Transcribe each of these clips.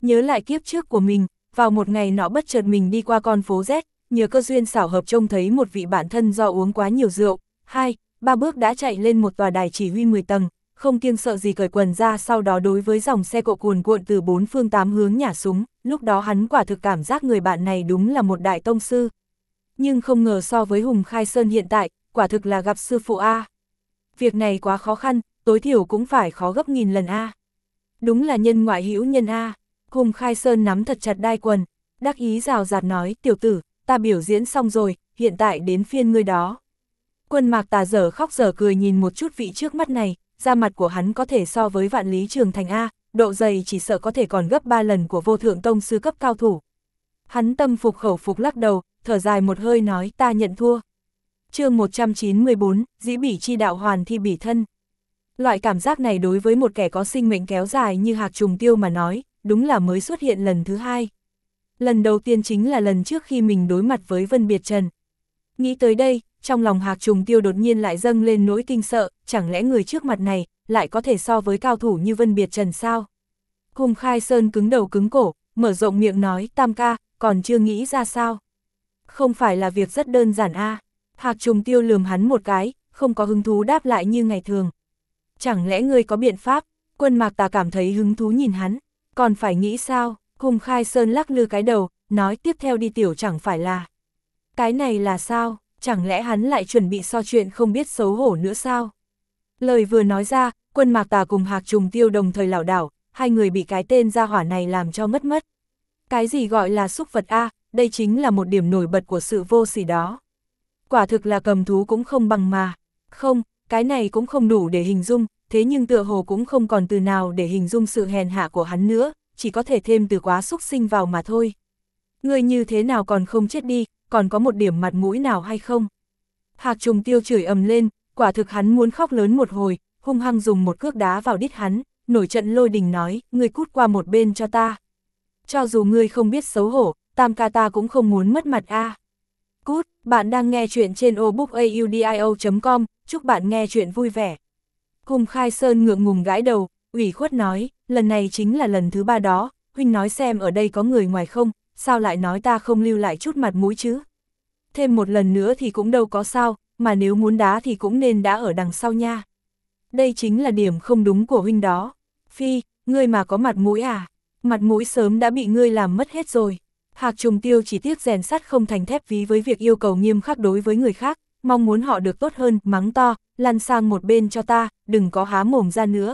Nhớ lại kiếp trước của mình, vào một ngày nọ bất chợt mình đi qua con phố Z, nhờ cơ duyên xảo hợp trông thấy một vị bạn thân do uống quá nhiều rượu, 2-3 bước đã chạy lên một tòa đài chỉ huy 10 tầng, không kiêng sợ gì cởi quần ra, sau đó đối với dòng xe cộ cuồn cuộn từ 4 phương 8 hướng nhả súng, lúc đó hắn quả thực cảm giác người bạn này đúng là một đại tông sư. Nhưng không ngờ so với Hùng Khai Sơn hiện tại, quả thực là gặp sư phụ A. Việc này quá khó khăn, tối thiểu cũng phải khó gấp nghìn lần A. Đúng là nhân ngoại hữu nhân A. Hùng Khai Sơn nắm thật chặt đai quần, đắc ý rào rạt nói, tiểu tử, ta biểu diễn xong rồi, hiện tại đến phiên ngươi đó. Quân Mạc Tà dở khóc dở cười nhìn một chút vị trước mắt này, da mặt của hắn có thể so với Vạn Lý Trường Thành A, độ dày chỉ sợ có thể còn gấp 3 lần của vô thượng tông sư cấp cao thủ. Hắn tâm phục khẩu phục lắc đầu, thở dài một hơi nói, ta nhận thua. Chương 194, dĩ bỉ chi đạo hoàn thi bỉ thân. Loại cảm giác này đối với một kẻ có sinh mệnh kéo dài như Hạc Trùng Tiêu mà nói, đúng là mới xuất hiện lần thứ hai. Lần đầu tiên chính là lần trước khi mình đối mặt với Vân Biệt Trần. Nghĩ tới đây, trong lòng Hạc Trùng Tiêu đột nhiên lại dâng lên nỗi kinh sợ, chẳng lẽ người trước mặt này lại có thể so với cao thủ như Vân Biệt Trần sao? Hùng Khai Sơn cứng đầu cứng cổ, mở rộng miệng nói, Tam ca, còn chưa nghĩ ra sao? Không phải là việc rất đơn giản a. Hạc Trùng Tiêu lườm hắn một cái, không có hứng thú đáp lại như ngày thường. Chẳng lẽ ngươi có biện pháp? Quân Mạc Tà cảm thấy hứng thú nhìn hắn, còn phải nghĩ sao? Hùng Khai Sơn lắc lư cái đầu, nói tiếp theo đi tiểu chẳng phải là. Cái này là sao? Chẳng lẽ hắn lại chuẩn bị so chuyện không biết xấu hổ nữa sao? Lời vừa nói ra, Quân Mạc Tà cùng Hạc Trùng Tiêu đồng thời lảo đảo, hai người bị cái tên gia hỏa này làm cho mất. Cái gì gọi là súc vật a, đây chính là một điểm nổi bật của sự vô sỉ đó. Quả thực là cầm thú cũng không bằng mà. Không, cái này cũng không đủ để hình dung, thế nhưng tựa hồ cũng không còn từ nào để hình dung sự hèn hạ của hắn nữa, chỉ có thể thêm từ quá xúc sinh vào mà thôi. Ngươi như thế nào còn không chết đi, còn có một điểm mặt mũi nào hay không? Hạc Trùng Tiêu chửi ầm lên, quả thực hắn muốn khóc lớn một hồi, hung hăng dùng một cước đá vào đít hắn, nổi trận lôi đình nói, ngươi cút qua một bên cho ta. Cho dù ngươi không biết xấu hổ, Tam ca ta cũng không muốn mất mặt a. Cút, bạn đang nghe chuyện trên obookaudio.com, chúc bạn nghe chuyện vui vẻ. Hùng Khai Sơn ngượng ngùng gãi đầu, ủy khuất nói, lần này chính là lần thứ 3 đó, huynh nói xem ở đây có người ngoài không, sao lại nói ta không lưu lại chút mặt mũi chứ? Thêm một lần nữa thì cũng đâu có sao, mà nếu muốn đá thì cũng nên đá ở đằng sau nha. Đây chính là điểm không đúng của huynh đó. Phi, ngươi mà có mặt mũi à? Mặt mũi sớm đã bị ngươi làm mất hết rồi. Hạc Trùng Tiêu chỉ tiếc rèn sắt không thành thép ví với việc yêu cầu nghiêm khắc đối với người khác, mong muốn họ được tốt hơn, mắng to, lăn sang một bên cho ta, đừng có há mồm ra nữa.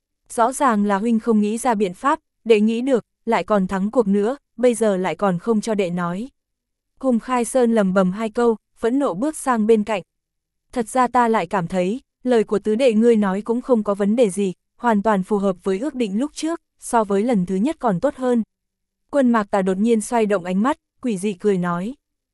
Rõ ràng là huynh không nghĩ ra biện pháp, đệ nghĩ được, lại còn thắng cuộc nữa, bây giờ lại còn không cho đệ nói. Hùng Khai Sơn lầm bầm hai câu, phẫn nộ bước sang bên cạnh. Thật ra ta lại cảm thấy, lời của tứ đệ ngươi nói cũng không có vấn đề gì, hoàn toàn phù hợp với ước định lúc trước, so với lần thứ nhất còn tốt hơn. Quân Mạc Tà đột nhiên xoay động ánh mắt, quỷ dị cười nói.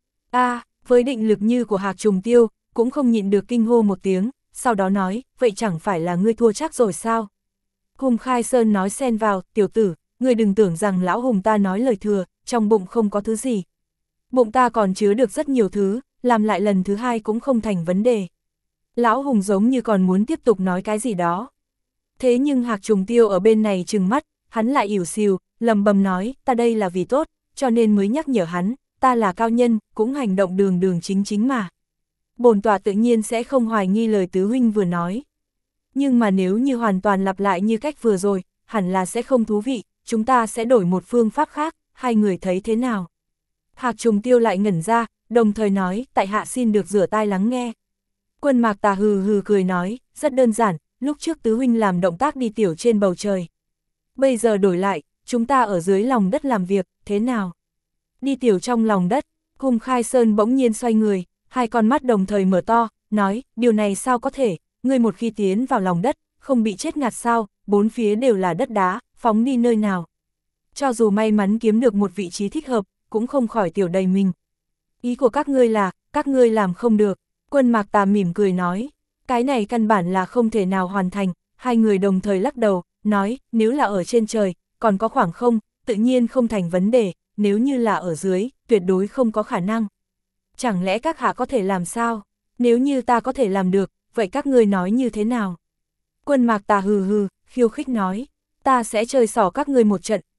Với định lực như của Hạc Trùng Tiêu, cũng không nhịn được kinh hô một tiếng, sau đó nói, vậy chẳng phải là ngươi thua chắc rồi sao? Hùng Khai Sơn nói xen vào, tiểu tử, ngươi đừng tưởng rằng lão Hùng ta nói lời thừa, trong bụng không có thứ gì. Bụng ta còn chứa được rất nhiều thứ, làm lại lần thứ hai cũng không thành vấn đề. Lão Hùng giống như còn muốn tiếp tục nói cái gì đó. Thế nhưng Hạc Trùng Tiêu ở bên này trừng mắt, hắn lại ỉu xìu, lầm bầm nói, ta đây là vì tốt, cho nên mới nhắc nhở hắn, ta là cao nhân, cũng hành động đường đường chính chính mà. Bổn tọa tự nhiên sẽ không hoài nghi lời tứ huynh vừa nói. Nhưng mà nếu như hoàn toàn lặp lại như cách vừa rồi, hẳn là sẽ không thú vị, chúng ta sẽ đổi một phương pháp khác, hai người thấy thế nào? Hạc Trùng Tiêu lại ngẩn ra, đồng thời nói, tại hạ xin được rửa tai lắng nghe. Quân Mạc Tà hừ hừ cười nói, rất đơn giản, lúc trước tứ huynh làm động tác đi tiểu trên bầu trời. Bây giờ đổi lại, chúng ta ở dưới lòng đất làm việc, thế nào? Đi tiểu trong lòng đất, Hùng Khai Sơn bỗng nhiên xoay người, hai con mắt đồng thời mở to, nói, điều này sao có thể, ngươi một khi tiến vào lòng đất, không bị chết ngạt sao, bốn phía đều là đất đá, phóng đi nơi nào. Cho dù may mắn kiếm được một vị trí thích hợp, cũng không khỏi tiểu đầy mình. Ý của các ngươi là, các ngươi làm không được. Quân Mạc Tà mỉm cười nói, cái này căn bản là không thể nào hoàn thành, hai người đồng thời lắc đầu, nói, nếu là ở trên trời, còn có khoảng không, tự nhiên không thành vấn đề, nếu như là ở dưới, tuyệt đối không có khả năng. Chẳng lẽ các hạ có thể làm sao? Nếu như ta có thể làm được, vậy các ngươi nói như thế nào? Quân Mạc Tà hừ hừ, khiêu khích nói, ta sẽ chơi xỏ các ngươi một trận,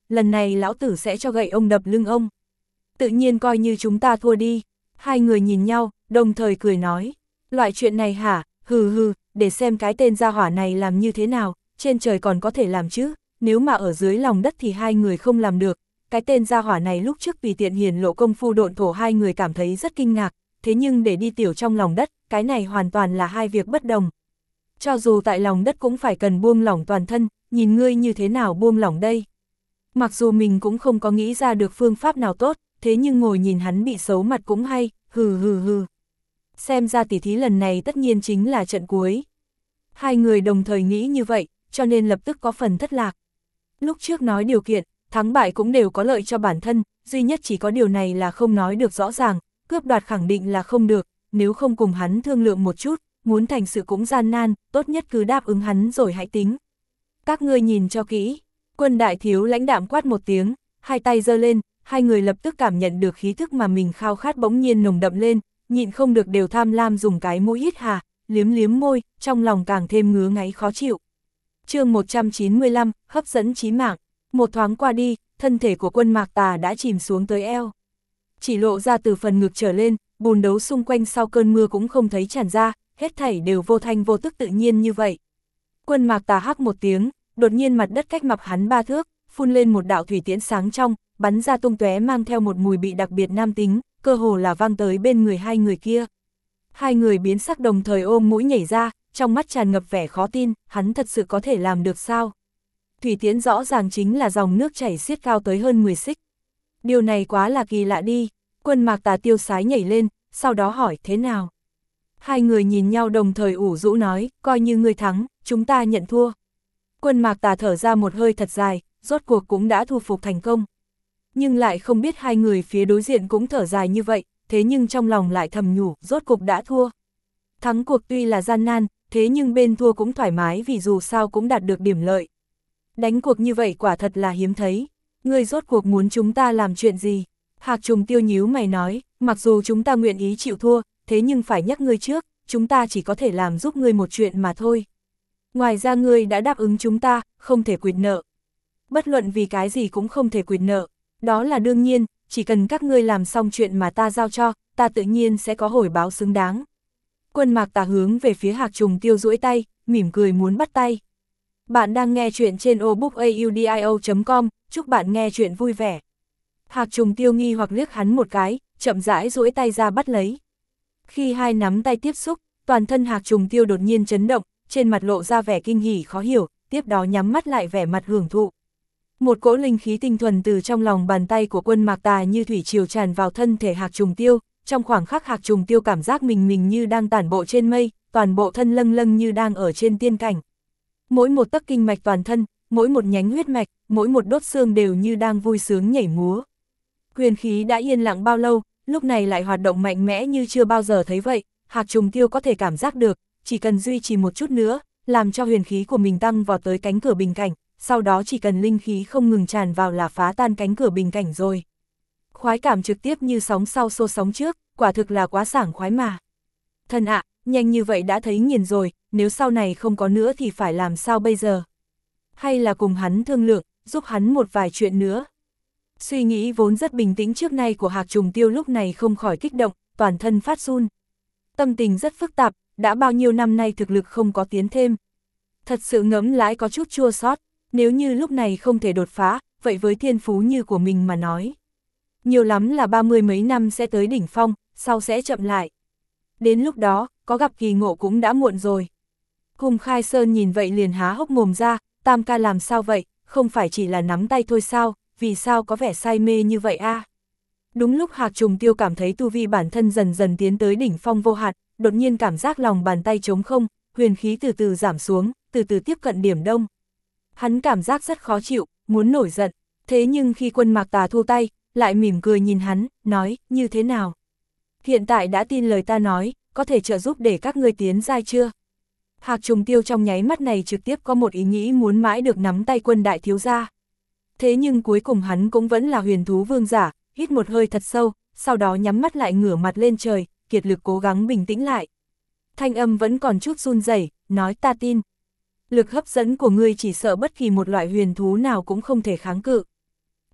lần này lão tử sẽ cho gậy ông đập lưng ông. Tự nhiên coi như chúng ta thua đi. Hai người nhìn nhau, đồng thời cười nói, loại chuyện này hả, hừ hừ, để xem cái tên gia hỏa này làm như thế nào, trên trời còn có thể làm chứ, nếu mà ở dưới lòng đất thì hai người không làm được. Cái tên gia hỏa này lúc trước vì tiện hiển lộ công phu độn thổ hai người cảm thấy rất kinh ngạc, thế nhưng để đi tiểu trong lòng đất, cái này hoàn toàn là hai việc bất đồng. Cho dù tại lòng đất cũng phải cần buông lỏng toàn thân, nhìn ngươi như thế nào buông lỏng đây. Mặc dù mình cũng không có nghĩ ra được phương pháp nào tốt, thế nhưng ngồi nhìn hắn bị xấu mặt cũng hay, hừ hừ hừ. Xem ra tỉ thí lần này tất nhiên chính là trận cuối. Hai người đồng thời nghĩ như vậy, cho nên lập tức có phần thất lạc. Lúc trước nói điều kiện, thắng bại cũng đều có lợi cho bản thân, duy nhất chỉ có điều này là không nói được rõ ràng, cướp đoạt khẳng định là không được, nếu không cùng hắn thương lượng một chút, muốn thành sự cũng gian nan, tốt nhất cứ đáp ứng hắn rồi hãy tính. Các ngươi nhìn cho kỹ, Quân đại thiếu lãnh đạm quát một tiếng, hai tay giơ lên, hai người lập tức cảm nhận được khí thức mà mình khao khát bỗng nhiên nồng đậm lên, nhịn không được đều tham lam dùng cái mũi hít hà, liếm liếm môi, trong lòng càng thêm ngứa ngáy khó chịu. Chương 195, hấp dẫn chí mạng. Một thoáng qua đi, thân thể của Quân Mạc Tà đã chìm xuống tới eo. Chỉ lộ ra từ phần ngực trở lên, bùn đấu xung quanh sau cơn mưa cũng không thấy tràn ra, hết thảy đều vô thanh vô tức tự nhiên như vậy. Quân Mạc Tà hắc một tiếng, đột nhiên mặt đất cách mặt hắn 3 thước, phun lên một đạo thủy tiễn sáng trong, bắn ra tung tóe mang theo một mùi bị đặc biệt nam tính, cơ hồ là vang tới bên người hai người kia. Hai người biến sắc đồng thời ôm mũi nhảy ra, trong mắt tràn ngập vẻ khó tin, hắn thật sự có thể làm được sao? Thủy tiễn rõ ràng chính là dòng nước chảy xiết cao tới hơn 10 xích. Điều này quá là kỳ lạ đi. Quân Mạc Tà tiêu sái nhảy lên, sau đó hỏi thế nào? Hai người nhìn nhau đồng thời ủ rũ nói, coi như ngươi thắng, chúng ta nhận thua. Quân Mạc Tà thở ra một hơi thật dài, rốt cuộc cũng đã thu phục thành công. Nhưng lại không biết hai người phía đối diện cũng thở dài như vậy, thế nhưng trong lòng lại thầm nhủ, rốt cuộc đã thua. Thắng cuộc tuy là gian nan, thế nhưng bên thua cũng thoải mái vì dù sao cũng đạt được điểm lợi. Đánh cuộc như vậy quả thật là hiếm thấy. Ngươi rốt cuộc muốn chúng ta làm chuyện gì? Hạc Trùng Tiêu nhíu mày nói, mặc dù chúng ta nguyện ý chịu thua, thế nhưng phải nhắc ngươi trước, chúng ta chỉ có thể làm giúp ngươi một chuyện mà thôi. Ngoài ra ngươi đã đáp ứng chúng ta, không thể quỵt nợ. Bất luận vì cái gì cũng không thể quỵt nợ, đó là đương nhiên, chỉ cần các ngươi làm xong chuyện mà ta giao cho, ta tự nhiên sẽ có hồi báo xứng đáng. Quân Mạc Tà hướng về phía Hạc Trùng Tiêu duỗi tay, mỉm cười muốn bắt tay. Bạn đang nghe chuyện trên obookaudio.com, chúc bạn nghe chuyện vui vẻ. Hạc Trùng Tiêu nghi hoặc liếc hắn một cái, chậm rãi duỗi tay ra bắt lấy. Khi hai nắm tay tiếp xúc, toàn thân Hạc Trùng Tiêu đột nhiên chấn động, trên mặt lộ ra vẻ kinh hỉ khó hiểu, tiếp đó nhắm mắt lại vẻ mặt hưởng thụ. Một cỗ linh khí tinh thuần từ trong lòng bàn tay của Quân Mạc Tà như thủy triều tràn vào thân thể Hạc Trùng Tiêu, trong khoảng khắc Hạc Trùng Tiêu cảm giác mình như đang tản bộ trên mây, toàn bộ thân lâng lâng như đang ở trên tiên cảnh. Mỗi một tấc kinh mạch toàn thân, mỗi một nhánh huyết mạch, mỗi một đốt xương đều như đang vui sướng nhảy múa. Huyền khí đã yên lặng bao lâu, lúc này lại hoạt động mạnh mẽ như chưa bao giờ thấy vậy, Hạc Trùng Tiêu có thể cảm giác được, chỉ cần duy trì một chút nữa, làm cho huyền khí của mình tăng vào tới cánh cửa bình cảnh, sau đó chỉ cần linh khí không ngừng tràn vào là phá tan cánh cửa bình cảnh rồi. Khoái cảm trực tiếp như sóng sau xô sóng trước, quả thực là quá sảng khoái mà. Thân ạ, nhanh như vậy đã thấy nghiền rồi, nếu sau này không có nữa thì phải làm sao bây giờ? Hay là cùng hắn thương lượng, giúp hắn một vài chuyện nữa? Suy nghĩ vốn rất bình tĩnh trước nay của Hạc Trùng Tiêu lúc này không khỏi kích động, toàn thân phát run. Tâm tình rất phức tạp, đã bao nhiêu năm nay thực lực không có tiến thêm. Thật sự ngẫm lại có chút chua xót, nếu như lúc này không thể đột phá, vậy với thiên phú như của mình mà nói. Nhiều lắm là 30 mấy năm sẽ tới đỉnh phong, sau sẽ chậm lại. Đến lúc đó, có gặp kỳ ngộ cũng đã muộn rồi. Hùng Khai Sơn nhìn vậy liền há hốc mồm ra, Tam ca làm sao vậy, không phải chỉ là nắm tay thôi sao, vì sao có vẻ say mê như vậy a? Đúng lúc Hạc Trùng Tiêu cảm thấy tu vi bản thân dần dần tiến tới đỉnh phong vô hạn, đột nhiên cảm giác lòng bàn tay trống không, huyền khí từ từ giảm xuống, từ từ tiếp cận điểm đông. Hắn cảm giác rất khó chịu, muốn nổi giận, thế nhưng khi Quân Mạc Tà thu tay, lại mỉm cười nhìn hắn, nói, như thế nào? Hiện tại đã tin lời ta nói, có thể trợ giúp để các ngươi tiến giai chưa? Hạc Trùng Tiêu trong nháy mắt này trực tiếp có một ý nghĩ muốn mãi được nắm tay Quân đại thiếu gia. Thế nhưng cuối cùng hắn cũng vẫn là huyền thú vương giả, hít một hơi thật sâu, sau đó nhắm mắt lại ngửa mặt lên trời, kiệt lực cố gắng bình tĩnh lại. Thanh âm vẫn còn chút run rẩy, nói ta tin. Lực hấp dẫn của ngươi chỉ sợ bất kỳ một loại huyền thú nào cũng không thể kháng cự.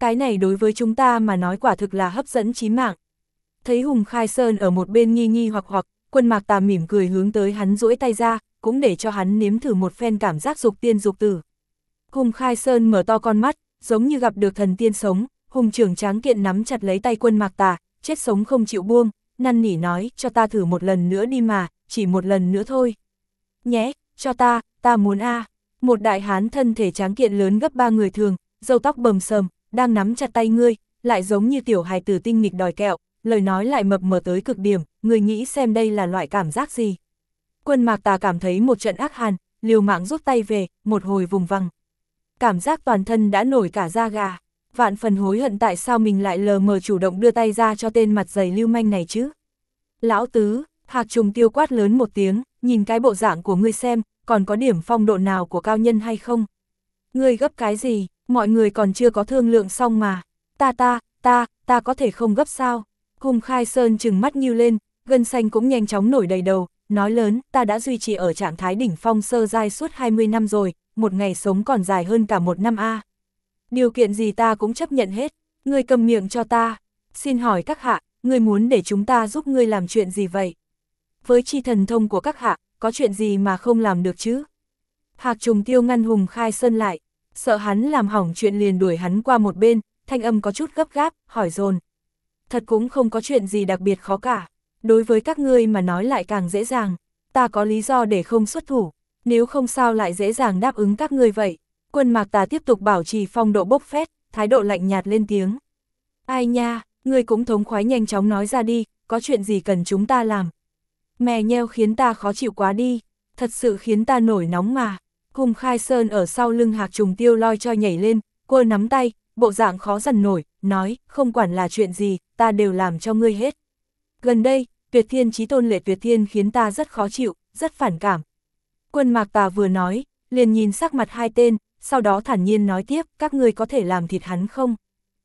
Cái này đối với chúng ta mà nói quả thực là hấp dẫn chí mạng. Thấy Hùng Khai Sơn ở một bên nghi nghi hoặc, Quân Mạc Tà mỉm cười hướng tới hắn duỗi tay ra, cũng để cho hắn nếm thử một phen cảm giác dục tiên dục tử. Hùng Khai Sơn mở to con mắt, giống như gặp được thần tiên sống, hùng trưởng tráng kiện nắm chặt lấy tay Quân Mạc Tà, chết sống không chịu buông, năn nỉ nói, cho ta thử một lần nữa đi mà, chỉ một lần nữa thôi. Nhé, cho ta muốn a. Một đại hán thân thể tráng kiện lớn gấp 3 người thường, râu tóc bầm sờm, đang nắm chặt tay ngươi, lại giống như tiểu hài tử tinh nghịch đòi kẹo, lời nói lại mập mờ tới cực điểm, ngươi nghĩ xem đây là loại cảm giác gì. Quân Mạc Tà cảm thấy một trận ác hàn, liều mạng rút tay về, một hồi vùng vằng. Cảm giác toàn thân đã nổi cả da gà, vạn phần hối hận tại sao mình lại lờ mờ chủ động đưa tay ra cho tên mặt dày lưu manh này chứ. Lão tứ, Hạc Trùng Tiêu quát lớn một tiếng, nhìn cái bộ dạng của ngươi xem, còn có điểm phong độ nào của cao nhân hay không? Ngươi gấp cái gì, mọi người còn chưa có thương lượng xong mà. Ta có thể không gấp sao? Hùng Khai Sơn trừng mắt nhíu lên, gân xanh cũng nhanh chóng nổi đầy đầu, nói lớn, ta đã duy trì ở trạng thái đỉnh phong sơ giai suốt 20 năm rồi, một ngày sống còn dài hơn cả một năm a. Điều kiện gì ta cũng chấp nhận hết, ngươi cầm miệng cho ta. Xin hỏi các hạ, ngươi muốn để chúng ta giúp ngươi làm chuyện gì vậy? Với chi thần thông của các hạ, có chuyện gì mà không làm được chứ? Hạc Trùng Tiêu ngăn Hùng Khai Sơn lại, sợ hắn làm hỏng chuyện liền đuổi hắn qua một bên, thanh âm có chút gấp gáp, hỏi dồn. Thật cũng không có chuyện gì đặc biệt khó cả, đối với các ngươi mà nói lại càng dễ dàng, ta có lý do để không xuất thủ, nếu không sao lại dễ dàng đáp ứng các ngươi vậy. Quân Mạc Tà tiếp tục bảo trì phong độ bốc phét, thái độ lạnh nhạt lên tiếng. Ai nha, ngươi cũng thống khoái nhanh chóng nói ra đi, có chuyện gì cần chúng ta làm? Mè nheo khiến ta khó chịu quá đi, thật sự khiến ta nổi nóng mà. Hùng Khai Sơn ở sau lưng Hạc Trùng Tiêu loi cho nhảy lên, cô nắm tay, bộ dạng khó dằn nổi, nói, không quản là chuyện gì, ta đều làm cho ngươi hết. Gần đây, Tuyệt Thiên Chí Tôn Lệ Tuyệt Thiên khiến ta rất khó chịu, rất phản cảm. Quân Mạc Tà vừa nói, liền nhìn sắc mặt hai tên, sau đó thản nhiên nói tiếp, các ngươi có thể làm thịt hắn không?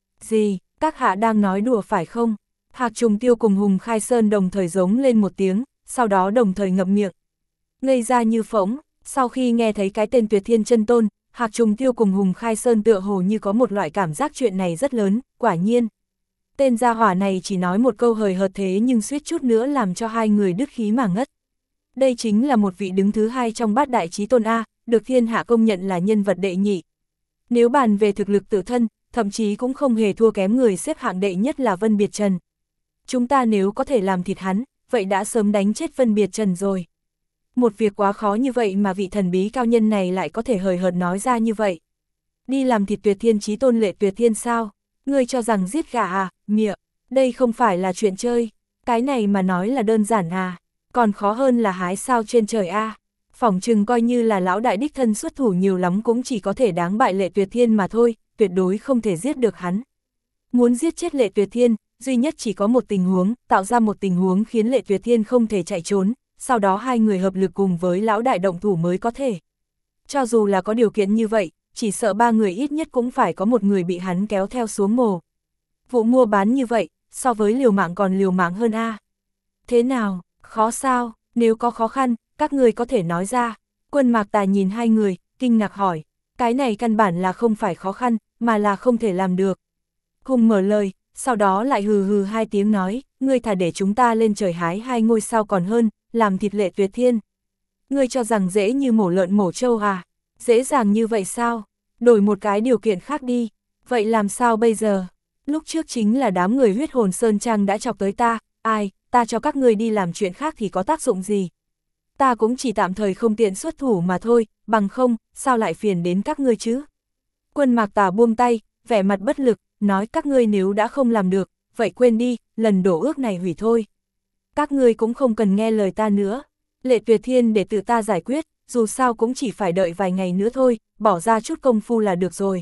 Gì, các hạ đang nói đùa phải không? Hạc Trùng Tiêu cùng Hùng Khai Sơn đồng thời giống lên một tiếng, sau đó đồng thời ngậm miệng. Ngây ra như phỗng, sau khi nghe thấy cái tên Tuyệt Thiên Chân Tôn, Hạc Trùng Tiêu cùng Hùng Khai Sơn tựa hồ như có một loại cảm giác chuyện này rất lớn, quả nhiên. Tên gia hỏa này chỉ nói một câu hời hợt thế nhưng suýt chút nữa làm cho hai người đứt khí mà ngất. Đây chính là một vị đứng thứ hai trong bát đại chí tôn A, được thiên hạ công nhận là nhân vật đệ nhị. Nếu bàn về thực lực tự thân, thậm chí cũng không hề thua kém người xếp hạng đệ nhất là Vân Biệt Trần. Chúng ta nếu có thể làm thịt hắn, vậy đã sớm đánh chết Vân Biệt Trần rồi. Một việc quá khó như vậy mà vị thần bí cao nhân này lại có thể hời hợt nói ra như vậy. Đi làm thịt Tuyệt Thiên Chí Tôn Lệ Tuyệt Thiên sao? Ngươi cho rằng giết gà à, mịa, đây không phải là chuyện chơi. Cái này mà nói là đơn giản à, còn khó hơn là hái sao trên trời a. Phỏng chừng coi như là lão đại đích thân xuất thủ nhiều lắm cũng chỉ có thể đáng bại Lệ Tuyệt Thiên mà thôi, tuyệt đối không thể giết được hắn. Muốn giết chết Lệ Tuyệt Thiên, duy nhất chỉ có một tình huống, tạo ra một tình huống khiến Lệ Tuyệt Thiên không thể chạy trốn, sau đó hai người hợp lực cùng với lão đại động thủ mới có thể. Cho dù là có điều kiện như vậy, chỉ sợ ba người ít nhất cũng phải có một người bị hắn kéo theo xuống mồ. Vụ mua bán như vậy, so với liều mạng còn liều mạng hơn a. Thế nào, khó sao, nếu có khó khăn, các người có thể nói ra. Quân Mạc Tà nhìn hai người, kinh ngạc hỏi, cái này căn bản là không phải khó khăn, mà là không thể làm được. Hùng mở lời, sau đó lại hừ hừ hai tiếng nói, ngươi thà để chúng ta lên trời hái 2 ngôi sao còn hơn, làm thịt Lệ Tuyệt Thiên. Ngươi cho rằng dễ như mổ lợn mổ trâu à? Dễ dàng như vậy sao? Đổi một cái điều kiện khác đi. Vậy làm sao bây giờ? Lúc trước chính là đám người Huyết Hồn Sơn Trang đã chọc tới ta, ai, ta cho các ngươi đi làm chuyện khác thì có tác dụng gì? Ta cũng chỉ tạm thời không tiện xuất thủ mà thôi, bằng không, sao lại phiền đến các ngươi chứ? Quân Mạc Tà buông tay, vẻ mặt bất lực, nói các ngươi nếu đã không làm được, vậy quên đi, lần đổ ước này hủy thôi. Các ngươi cũng không cần nghe lời ta nữa. Lệ Tuyệt Thiên để tự ta giải quyết, dù sao cũng chỉ phải đợi vài ngày nữa thôi, bỏ ra chút công phu là được rồi.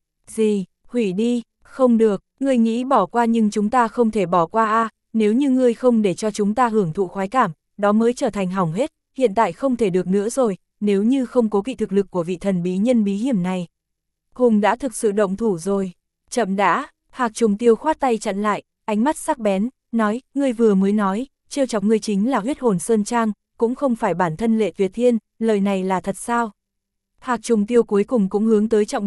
Gì, hủy đi, không được, ngươi nghĩ bỏ qua nhưng chúng ta không thể bỏ qua a. Nếu như ngươi không để cho chúng ta hưởng thụ khoái cảm, đó mới trở thành hỏng hết, hiện tại không thể được nữa rồi, nếu như không cố kỵ thực lực của vị thần bí nhân bí hiểm này. Hùng đã thực sự động thủ rồi, chậm đã, Hạc Trùng Tiêu khoát tay chặn lại, ánh mắt sắc bén, nói, ngươi vừa mới nói, trêu chọc ngươi chính là Huyết Hồn Sơn Trang, cũng không phải bản thân Lệ Tuyệt Thiên, lời này là thật sao? Hạc Trùng Tiêu cuối cùng cũng hướng tới trọng điểm,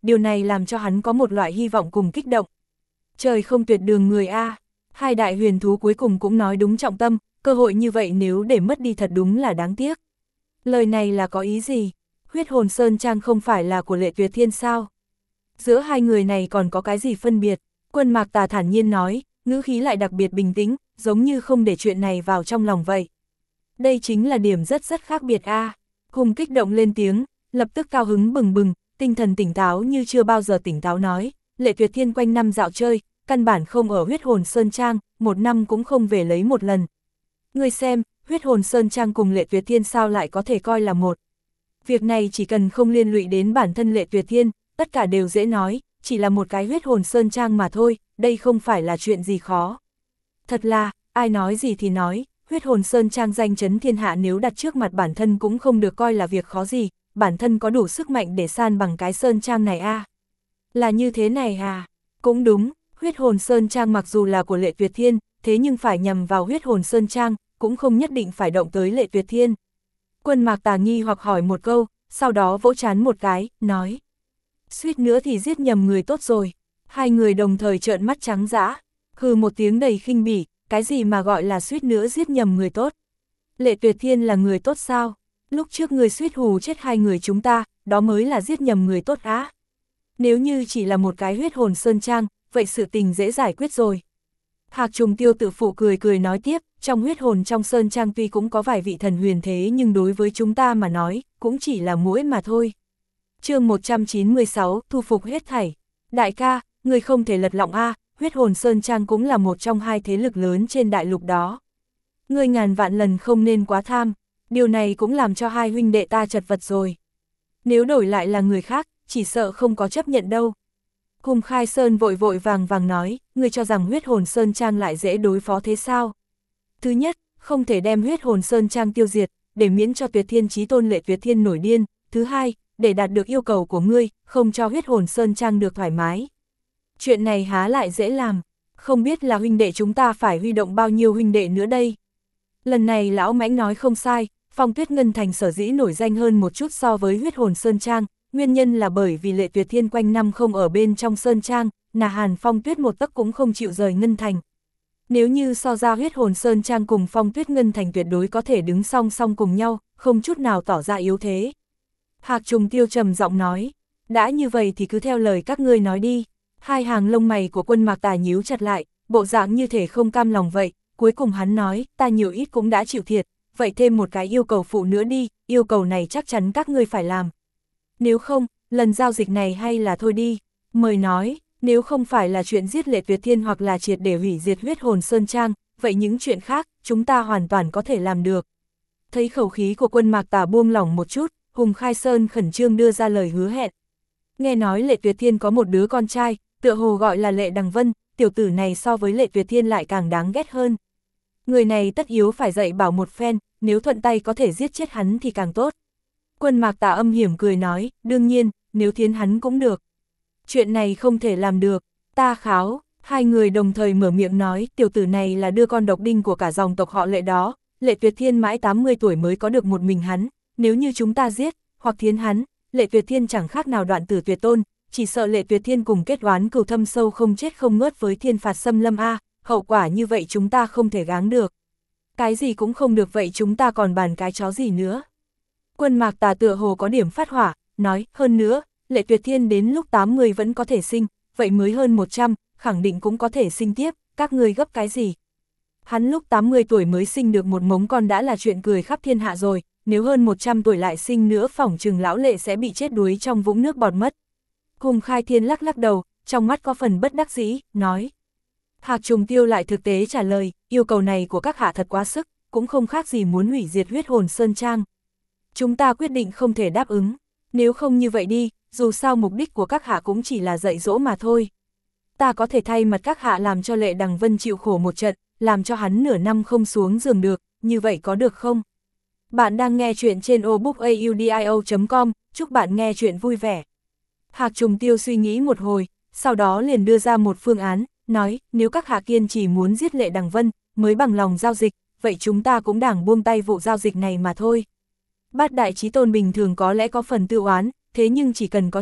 điều này làm cho hắn có một loại hy vọng cùng kích động. Trời không tuyệt đường người a, hai đại huyền thú cuối cùng cũng nói đúng trọng tâm, cơ hội như vậy nếu để mất đi thật đúng là đáng tiếc. Lời này là có ý gì? Huyết hồn sơn trang không phải là của Lệ Tuyệt Thiên sao? Giữa hai người này còn có cái gì phân biệt? Quân Mạc Tà thản nhiên nói, ngữ khí lại đặc biệt bình tĩnh, giống như không để chuyện này vào trong lòng vậy. Đây chính là điểm rất khác biệt a. Hùng kích động lên tiếng, lập tức cao hứng bừng bừng, tinh thần tỉnh táo như chưa bao giờ tỉnh táo nói, Lệ Tuyệt Thiên quanh năm dạo chơi, căn bản không ở huyết hồn sơn trang, một năm cũng không về lấy một lần. Ngươi xem, huyết hồn sơn trang cùng Lệ Tuyệt Thiên sao lại có thể coi là một. Việc này chỉ cần không liên lụy đến bản thân Lệ Tuyệt Thiên, tất cả đều dễ nói, chỉ là một cái huyết hồn sơn trang mà thôi, đây không phải là chuyện gì khó. Thật là, ai nói gì thì nói, huyết hồn sơn trang danh chấn thiên hạ nếu đặt trước mặt bản thân cũng không được coi là việc khó gì, bản thân có đủ sức mạnh để san bằng cái sơn trang này a. Là như thế này à? Cũng đúng, huyết hồn sơn trang mặc dù là của Lệ Tuyệt Thiên, thế nhưng phải nhằm vào huyết hồn sơn trang, cũng không nhất định phải động tới Lệ Tuyệt Thiên. Quân Mạc Tà nghi hoặc hỏi một câu, sau đó vỗ trán một cái, nói. Suýt nữa thì giết nhầm người tốt rồi. Hai người đồng thời trợn mắt trắng dã, hừ một tiếng đầy khinh bỉ, cái gì mà gọi là suýt nữa giết nhầm người tốt. Lệ Tuyệt Thiên là người tốt sao? Lúc trước người suýt hù chết hai người chúng ta, đó mới là giết nhầm người tốt á. Nếu như chỉ là một cái huyết hồn sơn trang, vậy sự tình dễ giải quyết rồi. Hạc Trùng Tiêu tự phụ cười nói tiếp, trong huyết hồn trong sơn trang tuy cũng có vài vị thần huyền thế nhưng đối với chúng ta mà nói, cũng chỉ là muỗi mà thôi. Chương 196, thu phục hết thảy. Đại ca, người không thể lật lọng a, huyết hồn sơn trang cũng là một trong hai thế lực lớn trên đại lục đó. Ngươi ngàn vạn lần không nên quá tham, điều này cũng làm cho hai huynh đệ ta chật vật rồi. Nếu đổi lại là người khác, chỉ sợ không có chấp nhận đâu. Hùng Khai Sơn vội vàng nói, ngươi cho rằng huyết hồn sơn trang lại dễ đối phó thế sao? Thứ nhất, không thể đem huyết hồn sơn trang tiêu diệt, để miễn cho Tuyệt Thiên chí tôn Lệ Tuyệt Thiên nổi điên. Thứ hai, để đạt được yêu cầu của ngươi, không cho huyết hồn sơn trang được thoải mái. Chuyện này há lại dễ làm, không biết là huynh đệ chúng ta phải huy động bao nhiêu huynh đệ nữa đây. Lần này lão Mãnh nói không sai, Phong Tuyết Ngân Thành sở dĩ nổi danh hơn một chút so với huyết hồn sơn trang, nguyên nhân là bởi vì Lệ Tuyệt Thiên quanh năm không ở bên trong sơn trang, nà Hàn Phong Tuyết một tấc cũng không chịu rời Ngân Thành. Nếu như so ra huyết hồn sơn trang cùng Phong Tuyết Ngân Thành tuyệt đối có thể đứng song song cùng nhau, không chút nào tỏ ra yếu thế. Hạc Trùng Tiêu trầm giọng nói, đã như vậy thì cứ theo lời các ngươi nói đi. Hai hàng lông mày của Quân Mạc Tà nhíu chặt lại, bộ dạng như thể không cam lòng vậy, cuối cùng hắn nói, ta nhiều ít cũng đã chịu thiệt, vậy thêm một cái yêu cầu phụ nữa đi, yêu cầu này chắc chắn các ngươi phải làm. Nếu không, lần giao dịch này hay là thôi đi, mời nói, nếu không phải là chuyện giết Lệ Tuyệt Thiên hoặc là triệt để hủy diệt huyết hồn sơn trang, vậy những chuyện khác, chúng ta hoàn toàn có thể làm được. Thấy khẩu khí của Quân Mạc Tà buông lỏng một chút, Hùng Khai Sơn khẩn trương đưa ra lời hứa hẹn. Nghe nói Lệ Tuyệt Thiên có một đứa con trai, tựa hồ gọi là Lệ Đằng Vân, tiểu tử này so với Lệ Tuyệt Thiên lại càng đáng ghét hơn. Người này tất yếu phải dạy bảo một phen, nếu thuận tay có thể giết chết hắn thì càng tốt. Quân Mạc Tà âm hiểm cười nói, đương nhiên, nếu thiến hắn cũng được. Chuyện này không thể làm được, ta kháo, hai người đồng thời mở miệng nói, tiểu tử này là đưa con độc đinh của cả dòng tộc họ Lệ đó, Lệ Tuyệt Thiên mãi 80 tuổi mới có được một mình hắn, nếu như chúng ta giết, hoặc thiến hắn, Lệ Tuyệt Thiên chẳng khác nào đoạn tử tuyệt tôn, chỉ sợ Lệ Tuyệt Thiên cùng kết oán cừu thâm sâu không chết không ngớt với thiên phạt xâm lâm a, hậu quả như vậy chúng ta không thể gắng được. Cái gì cũng không được vậy chúng ta còn bàn cái chó gì nữa. Quân Mạc Tà tựa hồ có điểm phát hỏa, nói, hơn nữa, Lệ Tuyệt Thiên đến lúc 80 vẫn có thể sinh, vậy mới hơn 100, khẳng định cũng có thể sinh tiếp, các ngươi gấp cái gì. Hắn lúc 80 tuổi mới sinh được một mống con đã là chuyện cười khắp thiên hạ rồi, nếu hơn 100 tuổi lại sinh nữa phỏng chừng lão Lệ sẽ bị chết đuối trong vũng nước bọt mất. Hùng Khai Thiên lắc đầu, trong mắt có phần bất đắc dĩ, nói. Hạc Trùng Tiêu lại thực tế trả lời, yêu cầu này của các hạ thật quá sức, cũng không khác gì muốn hủy diệt huyết hồn sơn trang. Chúng ta quyết định không thể đáp ứng, nếu không như vậy đi, dù sao mục đích của các hạ cũng chỉ là dạy dỗ mà thôi. Ta có thể thay mặt các hạ làm cho Lệ Đằng Vân chịu khổ một trận, làm cho hắn nửa năm không xuống giường được, như vậy có được không? Bạn đang nghe chuyện trên obookaudio.com, chúc bạn nghe chuyện vui vẻ. Hạc Trùng Tiêu suy nghĩ một hồi, sau đó liền đưa ra một phương án, nói, nếu các hạ kiên chỉ muốn giết Lệ Đằng Vân, mới bằng lòng giao dịch, vậy chúng ta cũng đảng buông tay vụ giao dịch này mà thôi. Bát đại chí tôn bình thường có lẽ có phần tự oán, thế nhưng chỉ cần có chuyện,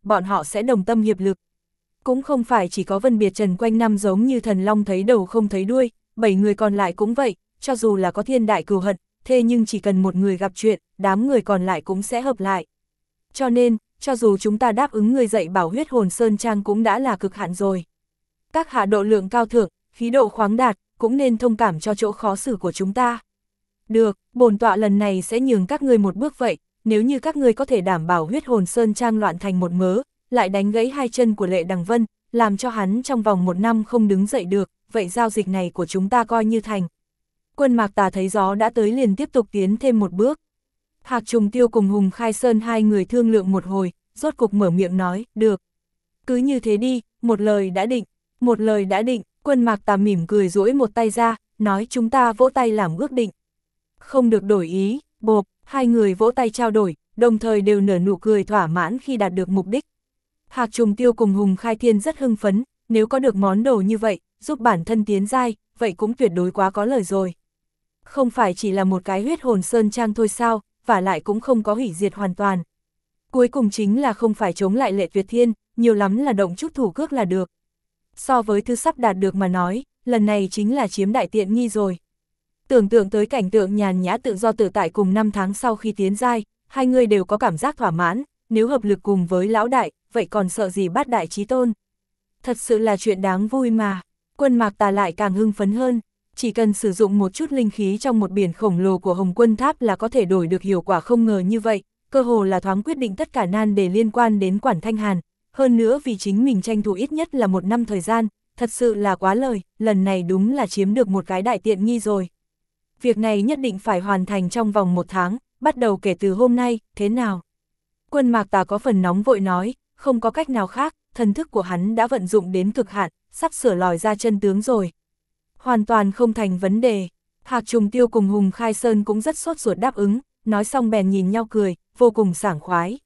bọn họ sẽ đồng tâm hiệp lực. Cũng không phải chỉ có Vân Biệt Trần quanh năm giống như thần long thấy đầu không thấy đuôi, 7 người còn lại cũng vậy, cho dù là có thiên đại cừu hận, thế nhưng chỉ cần một người gặp chuyện, đám người còn lại cũng sẽ hợp lại. Cho nên, cho dù chúng ta đáp ứng người dạy bảo huyết hồn sơn trang cũng đã là cực hạn rồi. Các hạ độ lượng cao thượng, khí độ khoáng đạt, cũng nên thông cảm cho chỗ khó xử của chúng ta. Được, bổn tọa lần này sẽ nhường các ngươi một bước vậy, nếu như các ngươi có thể đảm bảo huyết hồn sơn trang loạn thành một mớ, lại đánh gãy hai chân của Lệ Đằng Vân, làm cho hắn trong vòng 1 năm không đứng dậy được, vậy giao dịch này của chúng ta coi như thành. Quân Mạc Tà thấy gió đã tới liền tiếp tục tiến thêm một bước. Hạc Trùng Tiêu cùng Hùng Khai Sơn hai người thương lượng một hồi, rốt cục mở miệng nói, được. Cứ như thế đi, một lời đã định, một lời đã định, Quân Mạc Tà mỉm cười duỗi một tay ra, nói chúng ta vỗ tay làm ước định. Không được đổi ý, bộp, hai người vỗ tay trao đổi, đồng thời đều nở nụ cười thỏa mãn khi đạt được mục đích. Hạc Trùng Tiêu cùng Hùng Khai Thiên rất hưng phấn, nếu có được món đồ như vậy, giúp bản thân tiến giai, vậy cũng tuyệt đối quá có lời rồi. Không phải chỉ là một cái huyết hồn sơn trang thôi sao, và lại cũng không có hủy diệt hoàn toàn. Cuối cùng chính là không phải chống lại Lệ Tuyệt Thiên, nhiều lắm là động chút thủ cước là được. So với thứ sắp đạt được mà nói, lần này chính là chiếm đại tiện nghi rồi. Tưởng tượng tới cảnh tượng nhàn nhã tự do tự tại cùng 5 tháng sau khi tiến giai, hai người đều có cảm giác thỏa mãn, nếu hợp lực cùng với lão đại, vậy còn sợ gì bát đại chí tôn. Thật sự là chuyện đáng vui mà. Quân Mạc Tà lại càng hưng phấn hơn, chỉ cần sử dụng một chút linh khí trong một biển khổng lồ của Hồng Quân Tháp là có thể đổi được hiệu quả không ngờ như vậy, cơ hồ là thoáng quyết định tất cả nan đề liên quan đến Quản Thanh Hàn, hơn nữa vì chính mình tranh thủ ít nhất là 1 năm thời gian, thật sự là quá lời, lần này đúng là chiếm được một cái đại tiện nghi rồi. Việc này nhất định phải hoàn thành trong vòng 1 tháng, bắt đầu kể từ hôm nay, thế nào? Quân Mạc Tà có phần nóng vội nói, không có cách nào khác, thần thức của hắn đã vận dụng đến cực hạn, sắp sửa lòi ra chân tướng rồi. Hoàn toàn không thành vấn đề. Hạc Trùng Tiêu cùng Hùng Khai Sơn cũng rất sốt ruột đáp ứng, nói xong bèn nhìn nhau cười, vô cùng sảng khoái.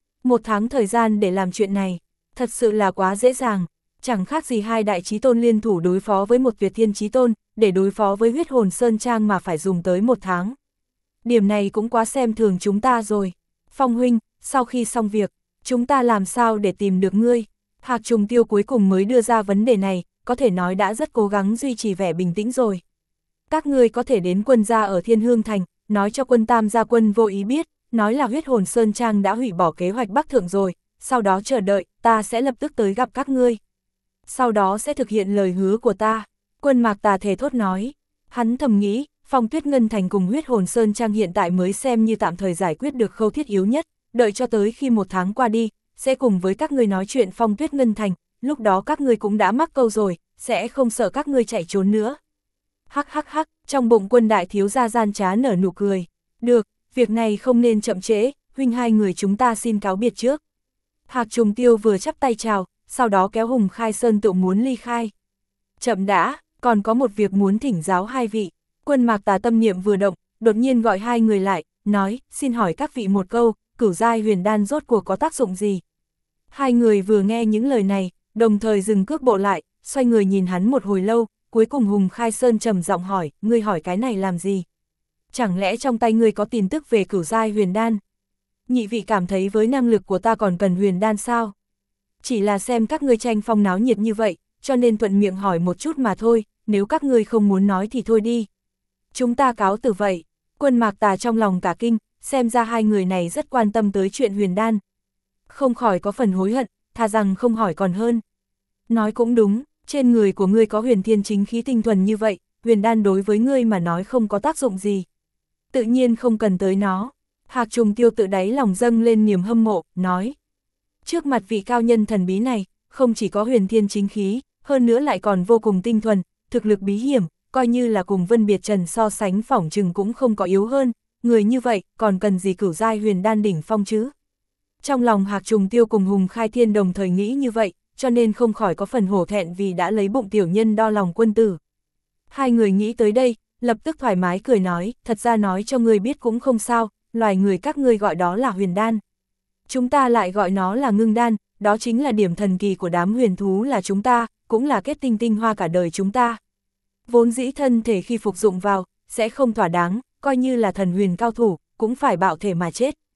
1 tháng thời gian để làm chuyện này, thật sự là quá dễ dàng, chẳng khác gì hai đại chí tôn liên thủ đối phó với một tuyệt thiên chí tôn, để đối phó với huyết hồn sơn trang mà phải dùng tới 1 tháng. Điểm này cũng quá xem thường chúng ta rồi. Phong huynh, sau khi xong việc, chúng ta làm sao để tìm được ngươi? Hạc Trùng Tiêu cuối cùng mới đưa ra vấn đề này, có thể nói đã rất cố gắng duy trì vẻ bình tĩnh rồi. Các ngươi có thể đến quân gia ở Thiên Hương Thành, nói cho quân Tam gia quân vô ý biết, nói là huyết hồn sơn trang đã hủy bỏ kế hoạch Bắc Thượng rồi, sau đó chờ đợi, ta sẽ lập tức tới gặp các ngươi. Sau đó sẽ thực hiện lời hứa của ta. Quân Mạc Tà thề thốt nói. Hắn thầm nghĩ, Phong Tuyết Ngân Thành cùng huyết hồn sơn trang hiện tại mới xem như tạm thời giải quyết được khâu thiết yếu nhất, đợi cho tới khi 1 tháng qua đi, sẽ cùng với các ngươi nói chuyện Phong Tuyết Ngân Thành, lúc đó các ngươi cũng đã mắc câu rồi, sẽ không sợ các ngươi chạy trốn nữa. Hắc hắc hắc, trong bụng Quân đại thiếu gia gian trá nở nụ cười. Được, việc này không nên chậm trễ, huynh hai người chúng ta xin cáo biệt trước. Hạc Trùng Tiêu vừa chắp tay chào, sau đó kéo Hùng Khai Sơn tự muốn ly khai. Chậm đã, còn có một việc muốn thỉnh giáo hai vị. Quân Mạc Tà tâm niệm vừa động, đột nhiên gọi hai người lại, nói, xin hỏi các vị một câu, cửu giai huyền đan rốt cuộc có tác dụng gì? Hai người vừa nghe những lời này, đồng thời dừng cước bộ lại, xoay người nhìn hắn một hồi lâu, cuối cùng Hùng Khai Sơn trầm giọng hỏi, ngươi hỏi cái này làm gì? Chẳng lẽ trong tay ngươi có tin tức về cửu giai huyền đan? Nhị vị cảm thấy với năng lực của ta còn cần huyền đan sao? Chỉ là xem các ngươi tranh phong náo nhiệt như vậy, cho nên thuận miệng hỏi một chút mà thôi, nếu các ngươi không muốn nói thì thôi đi. Chúng ta cáo từ vậy. Quân Mạc Tà trong lòng cả kinh, xem ra hai người này rất quan tâm tới chuyện huyền đan. Không khỏi có phần hối hận, thà rằng không hỏi còn hơn. Nói cũng đúng, trên người của ngươi có huyền thiên chính khí tinh thuần như vậy, huyền đan đối với ngươi mà nói không có tác dụng gì. Tự nhiên không cần tới nó. Hạc Trùng Tiêu tự đáy lòng dâng lên niềm hâm mộ, nói. Trước mặt vị cao nhân thần bí này, không chỉ có huyền thiên chính khí, hơn nữa lại còn vô cùng tinh thuần, thực lực bí hiểm, coi như là cùng Vân Biệt Trần so sánh phỏng chừng cũng không có yếu hơn, người như vậy còn cần gì cửu giai huyền đan đỉnh phong chứ? Trong lòng Hạc Trùng Tiêu cùng Hùng Khai Thiên đồng thời nghĩ như vậy, cho nên không khỏi có phần hổ thẹn vì đã lấy bụng tiểu nhân đo lòng quân tử. Hai người nghĩ tới đây, lập tức thoải mái cười nói, thật ra nói cho ngươi biết cũng không sao, loài người các ngươi gọi đó là huyền đan. Chúng ta lại gọi nó là ngưng đan, đó chính là điểm thần kỳ của đám huyền thú là chúng ta, cũng là kết tinh tinh hoa cả đời chúng ta. Vốn dĩ thân thể khi phục dụng vào, sẽ không thỏa đáng, coi như là thần huyền cao thủ, cũng phải bạo thể mà chết.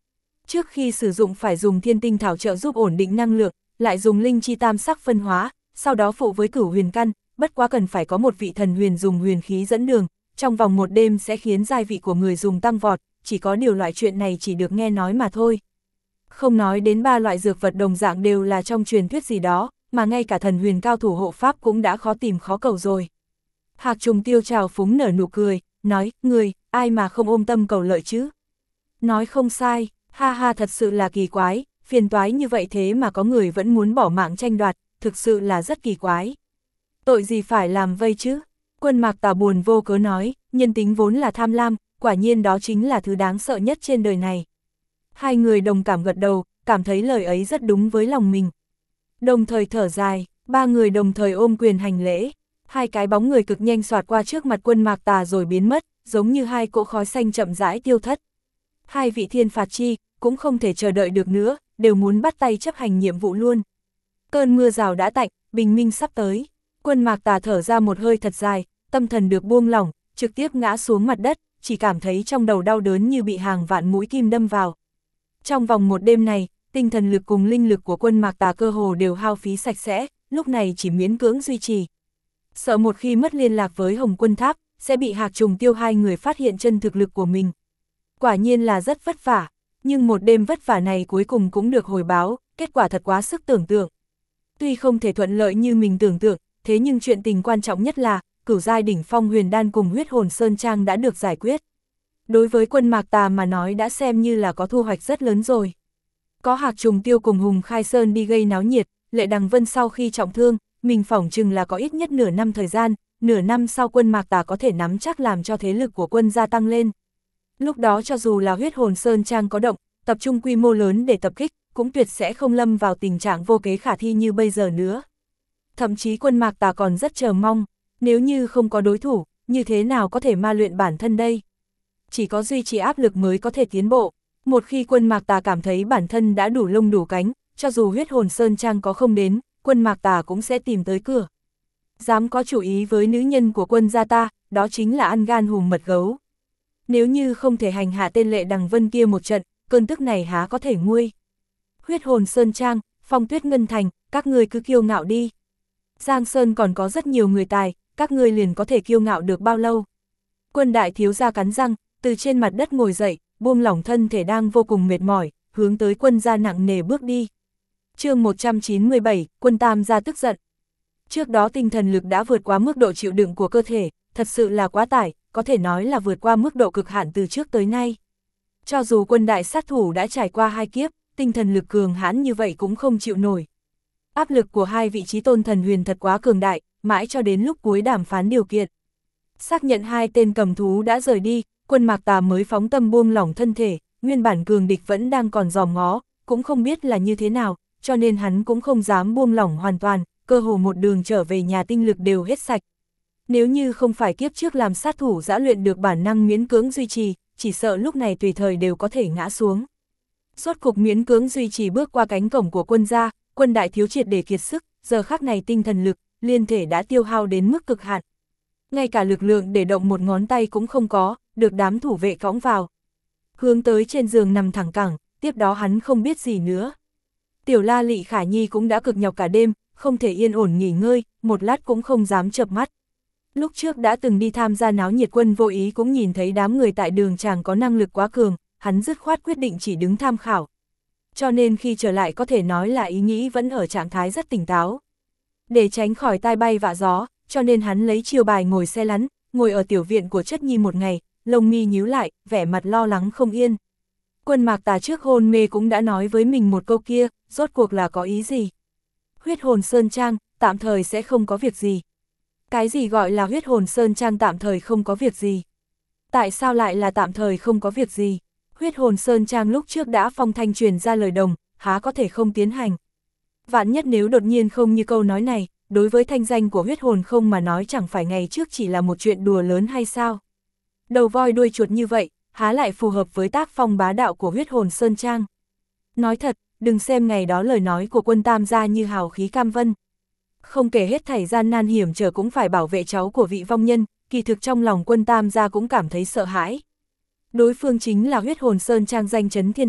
Trước khi sử dụng phải dùng thiên tinh thảo trợ giúp ổn định năng lượng, lại dùng linh chi tam sắc phân hóa, sau đó phụ với cửu huyền căn, bất quá cần phải có một vị thần huyền dùng huyền khí dẫn đường, trong vòng một đêm sẽ khiến giai vị của người dùng tăng vọt, chỉ có điều loại chuyện này chỉ được nghe nói mà thôi. Không nói đến 3 loại dược vật đồng dạng đều là trong truyền thuyết gì đó, mà ngay cả thần huyền cao thủ hộ pháp cũng đã khó tìm khó cầu rồi. Hạc Trùng Tiêu trào phúng nở nụ cười, nói, người, ai mà không ôm tâm cầu lợi chứ? Nói không sai, ha ha, thật sự là kỳ quái, phiền toái như vậy thế mà có người vẫn muốn bỏ mạng tranh đoạt, thực sự là rất kỳ quái. Tội gì phải làm vây chứ? Quân Mạc Tà buồn vô cớ nói, nhân tính vốn là tham lam, quả nhiên đó chính là thứ đáng sợ nhất trên đời này. Hai người đồng cảm gật đầu, cảm thấy lời ấy rất đúng với lòng mình. Đồng thời thở dài, ba người đồng thời ôm quyền hành lễ. Hai cái bóng người cực nhanh xoạt qua trước mặt Quân Mạc Tà rồi biến mất, giống như hai cỗ khói xanh chậm rãi tiêu thất. Hai vị thiên phạt chi, cũng không thể chờ đợi được nữa, đều muốn bắt tay chấp hành nhiệm vụ luôn. Cơn mưa rào đã tạnh, bình minh sắp tới. Quân Mạc Tà thở ra một hơi thật dài, tâm thần được buông lỏng, trực tiếp ngã xuống mặt đất, chỉ cảm thấy trong đầu đau đớn như bị hàng vạn mũi kim đâm vào. Trong vòng một đêm này, tinh thần lực cùng linh lực của Quân Mạc Tà cơ hồ đều hao phí sạch sẽ, lúc này chỉ miễn cưỡng duy trì. Sợ một khi mất liên lạc với Hồng Quân Tháp, sẽ bị Hạc Trùng Tiêu hai người phát hiện chân thực lực của mình. Quả nhiên là rất vất vả, nhưng một đêm vất vả này cuối cùng cũng được hồi báo, kết quả thật quá sức tưởng tượng. Tuy không thể thuận lợi như mình tưởng tượng, thế nhưng chuyện tình quan trọng nhất là, cửu giai đỉnh phong huyền đan cùng huyết hồn sơn trang đã được giải quyết. Đối với Quân Mạc Tà mà nói đã xem như là có thu hoạch rất lớn rồi. Có Hạc Trùng Tiêu cùng Hùng Khai Sơn đi gây náo nhiệt, Lệ Đằng Vân sau khi trọng thương, mình phỏng chừng là có ít nhất nửa năm thời gian, nửa năm sau Quân Mạc Tà có thể nắm chắc làm cho thế lực của quân gia tăng lên. Lúc đó cho dù là huyết hồn sơn trang có động, tập trung quy mô lớn để tập kích, cũng tuyệt sẽ không lâm vào tình trạng vô kế khả thi như bây giờ nữa. Thậm chí Quân Mạc Tà còn rất chờ mong, nếu như không có đối thủ, như thế nào có thể ma luyện bản thân đây? Chỉ có duy trì áp lực mới có thể tiến bộ. Một khi Quân Mạc Tà cảm thấy bản thân đã đủ lông đủ cánh, cho dù huyết hồn sơn trang có không đến, Quân Mạc Tà cũng sẽ tìm tới cửa. Dám có chủ ý với nữ nhân của quân gia ta, đó chính là ăn gan hùm mật gấu. Nếu như không thể hành hạ tên Lệ Đằng Vân kia một trận, cơn tức này há có thể nguôi. Huyết hồn sơn trang, Phong Tuyết Ngân Thành, các ngươi cứ kiêu ngạo đi. Giang Sơn còn có rất nhiều người tài, các ngươi liền có thể kiêu ngạo được bao lâu? Quân đại thiếu gia cắn răng, từ trên mặt đất ngồi dậy, buông lỏng thân thể đang vô cùng mệt mỏi, hướng tới quân gia nặng nề bước đi. Chương 197, Quân Tam gia tức giận. Trước đó tinh thần lực đã vượt quá mức độ chịu đựng của cơ thể, thật sự là quá tải, có thể nói là vượt qua mức độ cực hạn từ trước tới nay. Cho dù quân đại sát thủ đã trải qua 2 kiếp, tinh thần lực cường hãn như vậy cũng không chịu nổi. Áp lực của 2 vị trí tôn thần huyền thật quá cường đại, mãi cho đến lúc cuối đàm phán điều kiện. Xác nhận 2 tên cầm thú đã rời đi, Quân Mạc Tà mới phóng tâm buông lỏng thân thể, nguyên bản cường địch vẫn đang còn dòm ngó, cũng không biết là như thế nào, cho nên hắn cũng không dám buông lỏng hoàn toàn, cơ hồ một đường trở về nhà tinh lực đều hết sạch. Nếu như không phải kiếp trước làm sát thủ dã luyện được bản năng miễn cưỡng duy trì, chỉ sợ lúc này tùy thời đều có thể ngã xuống. Rốt cục miễn cưỡng duy trì bước qua cánh cổng của quân gia, Quân đại thiếu triệt để kiệt sức, giờ khắc này tinh thần lực, liên thể đã tiêu hao đến mức cực hạn. Ngay cả lực lượng để động một ngón tay cũng không có, được đám thủ vệ cõng vào. Hướng tới trên giường nằm thẳng cẳng, tiếp đó hắn không biết gì nữa. Tiểu La Lị Khả Nhi cũng đã cực nhọc cả đêm, không thể yên ổn nghỉ ngơi, một lát cũng không dám chợp mắt. Lúc trước đã từng đi tham gia náo nhiệt quân vô ý cũng nhìn thấy đám người tại đường chàng có năng lực quá cường, hắn dứt khoát quyết định chỉ đứng tham khảo. Cho nên khi trở lại có thể nói là ý nghĩ vẫn ở trạng thái rất tỉnh táo. Để tránh khỏi tai bay vạ gió, cho nên hắn lấy chiêu bài ngồi xe lắn, ngồi ở tiểu viện của Chất Nhi một ngày, lông mi nhíu lại, vẻ mặt lo lắng không yên. Quân Mạc Tà trước hôn mê cũng đã nói với mình một câu kia, rốt cuộc là có ý gì? Huyết hồn sơn trang, tạm thời sẽ không có việc gì. Cái gì gọi là huyết hồn sơn trang tạm thời không có việc gì? Tại sao lại là tạm thời không có việc gì? Huyết hồn sơn trang lúc trước đã phong thanh truyền ra lời đồng, há có thể không tiến hành. Vạn nhất nếu đột nhiên không như câu nói này, đối với thanh danh của huyết hồn không mà nói chẳng phải ngày trước chỉ là một chuyện đùa lớn hay sao? Đầu voi đuôi chuột như vậy, há lại phù hợp với tác phong bá đạo của huyết hồn sơn trang. Nói thật, đừng xem ngày đó lời nói của Quân Tam gia như hào khí cam vân. Không kể hết thảy gian nan hiểm trở cũng phải bảo vệ cháu của vị vong nhân, kỳ thực trong lòng Quân Tam gia cũng cảm thấy sợ hãi. Đối phương chính là huyết hồn sơn trang danh chấn thiên hạ,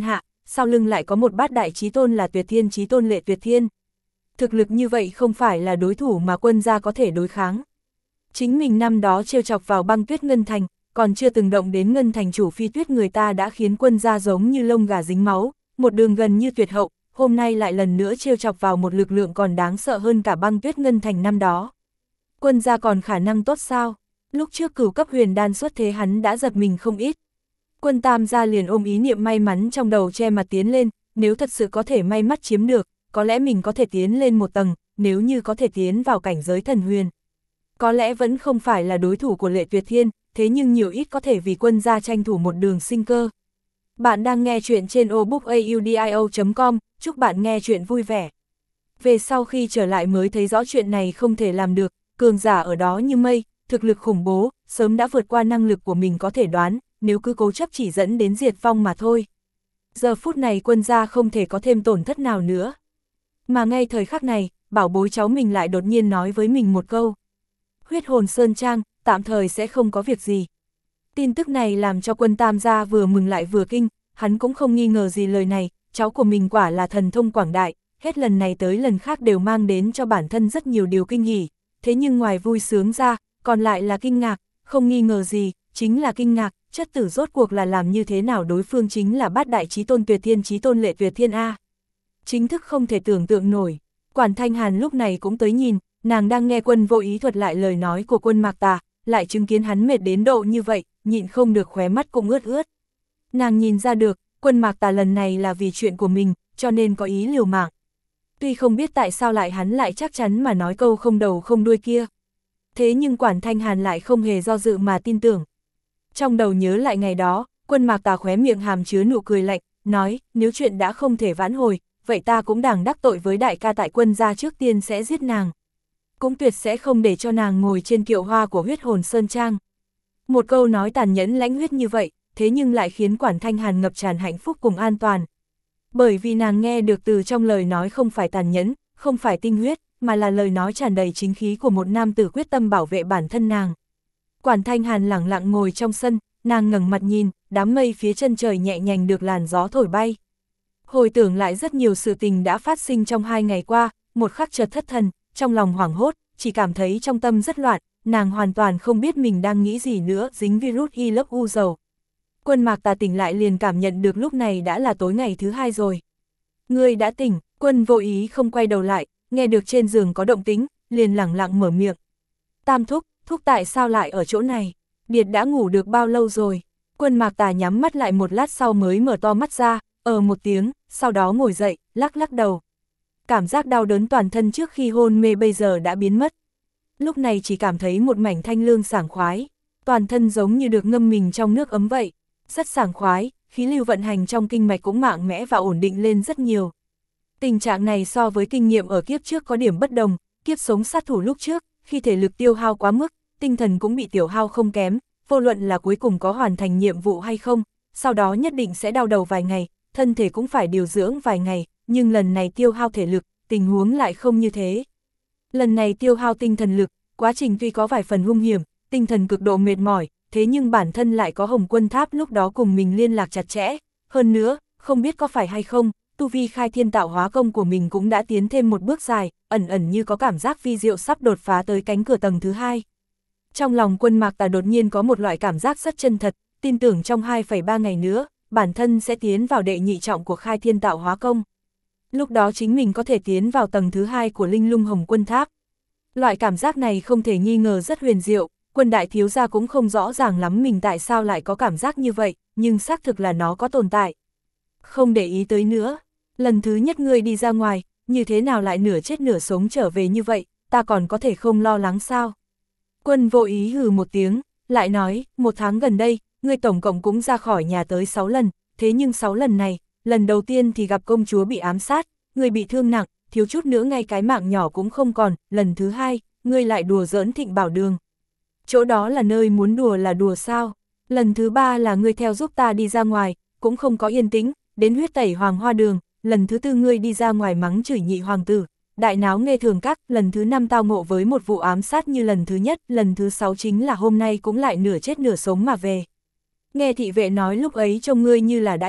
sau lưng lại có một bát đại chí tôn là Tuyệt Thiên chí tôn Lệ Tuyệt Thiên. Thực lực như vậy không phải là đối thủ mà quân gia có thể đối kháng. Chính mình năm đó trêu chọc vào Băng Tuyết Ngân Thành, còn chưa từng động đến Ngân Thành chủ Phi Tuyết người ta đã khiến quân gia giống như lông gà dính máu, một đường gần như tuyệt hậu, hôm nay lại lần nữa trêu chọc vào một lực lượng còn đáng sợ hơn cả Băng Tuyết Ngân Thành năm đó. Quân gia còn khả năng tốt sao? Lúc trước cửu cấp huyền đan xuất thế hắn đã giật mình không ít. Quân Tam gia liền ôm ý niệm may mắn trong đầu che mặt tiến lên, nếu thật sự có thể may mắn chiếm được, có lẽ mình có thể tiến lên một tầng, nếu như có thể tiến vào cảnh giới thần huyền. Có lẽ vẫn không phải là đối thủ của Lệ Tuyệt Thiên, thế nhưng nhiều ít có thể vì quân gia tranh thủ một đường sinh cơ. Bạn đang nghe chuyện trên obookaudio.com, chúc bạn nghe chuyện vui vẻ. Về sau khi trở lại mới thấy rõ chuyện này không thể làm được, cường giả ở đó như mây, thực lực khủng bố, sớm đã vượt qua năng lực của mình có thể đoán, nếu cứ cố chấp chỉ dẫn đến diệt vong mà thôi. Giờ phút này quân gia không thể có thêm tổn thất nào nữa. Mà ngay thời khắc này, bảo bối cháu mình lại đột nhiên nói với mình một câu. Huyết hồn Sơn Trang, tạm thời sẽ không có việc gì. Tin tức này làm cho Quân Tam gia vừa mừng lại vừa kinh, hắn cũng không nghi ngờ gì lời này, cháu của mình quả là thần thông quảng đại, hết lần này tới lần khác đều mang đến cho bản thân rất nhiều điều kinh hỉ, thế nhưng ngoài vui sướng ra, còn lại là kinh ngạc, không nghi ngờ gì, chính là kinh ngạc, chất tử rốt cuộc là làm như thế nào đối phương chính là bát đại chí tôn Tuyệt Thiên chí tôn Lệ Tuyệt Thiên A. Chính thức không thể tưởng tượng nổi, Quản Thanh Hàn lúc này cũng tới nhìn, nàng đang nghe Quân Vô Ý thuật lại lời nói của Quân Mạc Tà, lại chứng kiến hắn mệt đến độ như vậy, nhịn không được khóe mắt cũng ướt ướt. Nàng nhìn ra được, Quân Mạc Tà lần này là vì chuyện của mình, cho nên có ý liều mạng. Tuy không biết tại sao hắn lại chắc chắn mà nói câu không đầu không đuôi kia. Thế nhưng Quản Thanh Hàn lại không hề do dự mà tin tưởng. Trong đầu nhớ lại ngày đó, Quân Mạc Tà khóe miệng hàm chứa nụ cười lạnh, nói, nếu chuyện đã không thể vãn hồi, vậy ta cũng đàng đắc tội với đại ca tại quân gia trước tiên sẽ giết nàng. Cũng tuyệt sẽ không để cho nàng ngồi trên kiệu hoa của huyết hồn Sơn Trang. Một câu nói tàn nhẫn lãnh huyết như vậy, thế nhưng lại khiến Quản Thanh Hàn ngập tràn hạnh phúc cùng an toàn. Bởi vì nàng nghe được từ trong lời nói không phải tàn nhẫn, không phải tinh huyết, mà là lời nói tràn đầy chính khí của một nam tử quyết tâm bảo vệ bản thân nàng. Quản Thanh Hàn lẳng lặng ngồi trong sân, nàng ngẩng mặt nhìn, đám mây phía chân trời nhẹ nhàng được làn gió thổi bay. Hồi tưởng lại rất nhiều sự tình đã phát sinh trong 2 ngày qua, một khắc chợt thất thần, trong lòng hoảng hốt, chỉ cảm thấy trong tâm rất loạn, nàng hoàn toàn không biết mình đang nghĩ gì nữa, dính virus y lớp u dầu. Quân Mạc Tà tỉnh lại liền cảm nhận được lúc này đã là tối ngày thứ 2 rồi. Ngươi đã tỉnh, Quân Vô Ý không quay đầu lại, nghe được trên giường có động tĩnh, liền lẳng lặng mở miệng. Tam thúc, thúc tại sao lại ở chỗ này? Điệt đã ngủ được bao lâu rồi? Quân Mạc Tà nhắm mắt lại một lát sau mới mở to mắt ra, một tiếng, sau đó ngồi dậy, lắc lắc đầu. Cảm giác đau đớn toàn thân trước khi hôn mê bây giờ đã biến mất. Lúc này chỉ cảm thấy một mảnh thanh lương sảng khoái, toàn thân giống như được ngâm mình trong nước ấm vậy. Rất sảng khoái, khí lưu vận hành trong kinh mạch cũng mạnh mẽ và ổn định lên rất nhiều. Tình trạng này so với kinh nghiệm ở kiếp trước có điểm bất đồng, kiếp sống sát thủ lúc trước, khi thể lực tiêu hao quá mức, tinh thần cũng bị tiểu hao không kém, vô luận là cuối cùng có hoàn thành nhiệm vụ hay không, sau đó nhất định sẽ đau đầu vài ngày, thân thể cũng phải điều dưỡng vài ngày, nhưng lần này tiêu hao thể lực, tình huống lại không như thế. Lần này tiêu hao tinh thần lực, quá trình tuy có vài phần hung hiểm, tinh thần cực độ mệt mỏi, thế nhưng bản thân lại có Hồng Quân Tháp lúc đó cùng mình liên lạc chặt chẽ. Hơn nữa, không biết có phải hay không, tu vi khai thiên tạo hóa công của mình cũng đã tiến thêm một bước dài, ẩn ẩn như có cảm giác vi diệu sắp đột phá tới cánh cửa tầng thứ 2. Trong lòng Quân Mạc Tà đột nhiên có một loại cảm giác rất chân thật, tin tưởng trong 2,3 ngày nữa, bản thân sẽ tiến vào đệ nhị trọng của khai thiên tạo hóa công. Lúc đó chính mình có thể tiến vào tầng thứ 2 của Linh Lung Hồng Quân Tháp. Loại cảm giác này không thể nghi ngờ rất huyền diệu, Quân đại thiếu gia cũng không rõ ràng lắm mình tại sao lại có cảm giác như vậy, nhưng xác thực là nó có tồn tại. Không để ý tới nữa, lần thứ nhất ngươi đi ra ngoài, như thế nào lại nửa chết nửa sống trở về như vậy, ta còn có thể không lo lắng sao? Quân Vô Ý hừ một tiếng, lại nói, 1 tháng gần đây, ngươi tổng cộng cũng ra khỏi nhà tới 6 lần, thế nhưng 6 lần này, lần đầu tiên thì gặp công chúa bị ám sát, ngươi bị thương nặng, thiếu chút nữa ngay cái mạng nhỏ cũng không còn, lần thứ 2, ngươi lại đùa giỡn Thịnh Bảo Đường. Chỗ đó là nơi muốn đùa là đùa sao? Lần thứ 3 là ngươi theo giúp ta đi ra ngoài, cũng không có yên tĩnh, đến huyết tẩy Hoàng Hoa Đường, lần thứ 4 ngươi đi ra ngoài mắng chửi nhị hoàng tử, đại náo nghe thường các, lần thứ 5 tao ngộ với một vụ ám sát như lần thứ nhất, lần thứ 6 chính là hôm nay cũng lại nửa chết nửa sống mà về. Nghe thị vệ nói lúc ấy trông ngươi như là đã chết,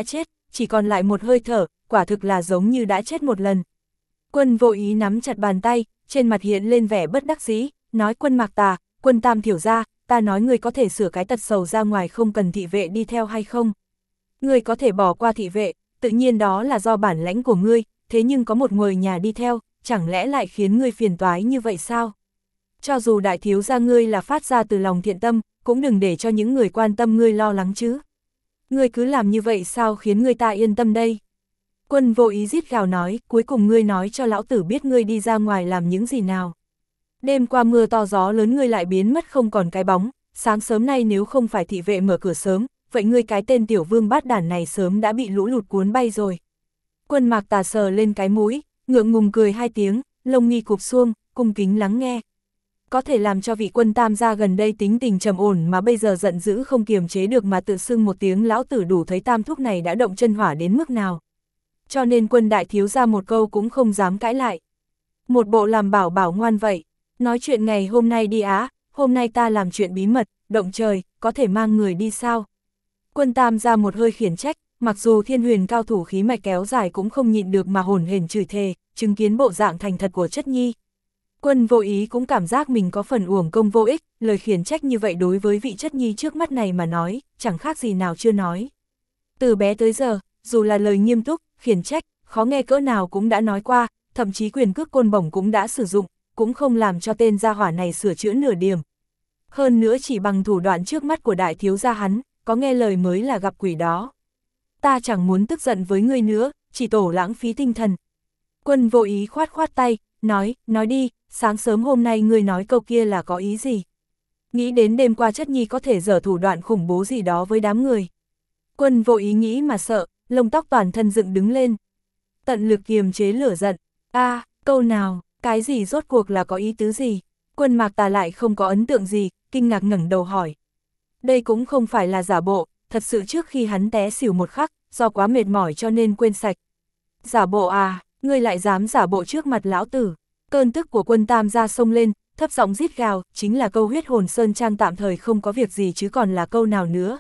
chỉ còn lại một hơi thở, quả thực là giống như đã chết một lần. Quân Vô Ý nắm chặt bàn tay, trên mặt hiện lên vẻ bất đắc dĩ, nói Quân Mạc Tà, Quân Tam Thiểu gia, ta nói ngươi có thể sửa cái tật xấu ra ngoài không cần thị vệ đi theo hay không? Ngươi có thể bỏ qua thị vệ, tự nhiên đó là do bản lãnh của ngươi, thế nhưng có một người nhà đi theo, chẳng lẽ lại khiến ngươi phiền toái như vậy sao? Cho dù đại thiếu gia ngươi là phát ra từ lòng thiện tâm, cũng đừng để cho những người quan tâm ngươi lo lắng chứ. Ngươi cứ làm như vậy sao khiến người ta yên tâm đây? Quân Vô Ý rít gào nói, cuối cùng ngươi nói cho lão tử biết ngươi đi ra ngoài làm những gì nào. Đêm qua mưa to gió lớn ngươi lại biến mất không còn cái bóng, sáng sớm nay nếu không phải thị vệ mở cửa sớm, vậy ngươi cái tên tiểu vương bát đản này sớm đã bị lũ lụt cuốn bay rồi. Quân Mạc Tà sờ lên cái mũi, ngượng ngùng cười hai tiếng, lông mi cụp xuông, cung kính lắng nghe. Có thể làm cho vị Quân Tam gia gần đây tính tình trầm ổn mà bây giờ giận dữ không kiềm chế được mà tự xưng một tiếng lão tử đủ thấy Tam thúc này đã động chân hỏa đến mức nào. Cho nên Quân đại thiếu gia một câu cũng không dám cãi lại. Một bộ làm bảo bảo ngoan vậy, nói chuyện ngày hôm nay đi á, hôm nay ta làm chuyện bí mật, động trời, có thể mang người đi sao? Quân Tam gia một hơi khiển trách, mặc dù Thiên Huyền cao thủ khí mạch kéo dài cũng không nhịn được mà hồn hển chửi thề, chứng kiến bộ dạng thành thật của chất nhi. Quân Vô Ý cũng cảm giác mình có phần uổng công vô ích, lời khiển trách như vậy đối với vị chất nhi trước mắt này mà nói, chẳng khác gì nào chưa nói. Từ bé tới giờ, dù là lời nghiêm túc, khiển trách, khó nghe cỡ nào cũng đã nói qua, thậm chí quyền cước côn bổng cũng đã sử dụng, cũng không làm cho tên gia hỏa này sửa chữa nửa điểm. Hơn nữa chỉ bằng thủ đoạn trước mắt của đại thiếu gia hắn, có nghe lời mới là gặp quỷ đó. Ta chẳng muốn tức giận với ngươi nữa, chỉ tổ lãng phí tinh thần. Quân Vô Ý khoát khoát tay, nói đi, sáng sớm hôm nay ngươi nói câu kia là có ý gì? Nghĩ đến đêm qua chất nhi có thể dở thủ đoạn khủng bố gì đó với đám người. Quân Vô Ý nghĩ mà sợ, lông tóc toàn thân dựng đứng lên. Tận lực kiềm chế lửa giận. Câu nào, cái gì rốt cuộc là có ý tứ gì? Quân Mạc Tà lại không có ấn tượng gì, kinh ngạc ngẩng đầu hỏi. Đây cũng không phải là giả bộ, thật sự trước khi hắn té xỉu một khắc, do quá mệt mỏi cho nên quên sạch. Giả bộ à, ngươi lại dám giả bộ trước mặt lão tử. Cơn tức của Quân Tam gia xông lên, thấp giọng rít gào, chính là câu huyết hồn sơn trang tạm thời không có việc gì chứ còn là câu nào nữa.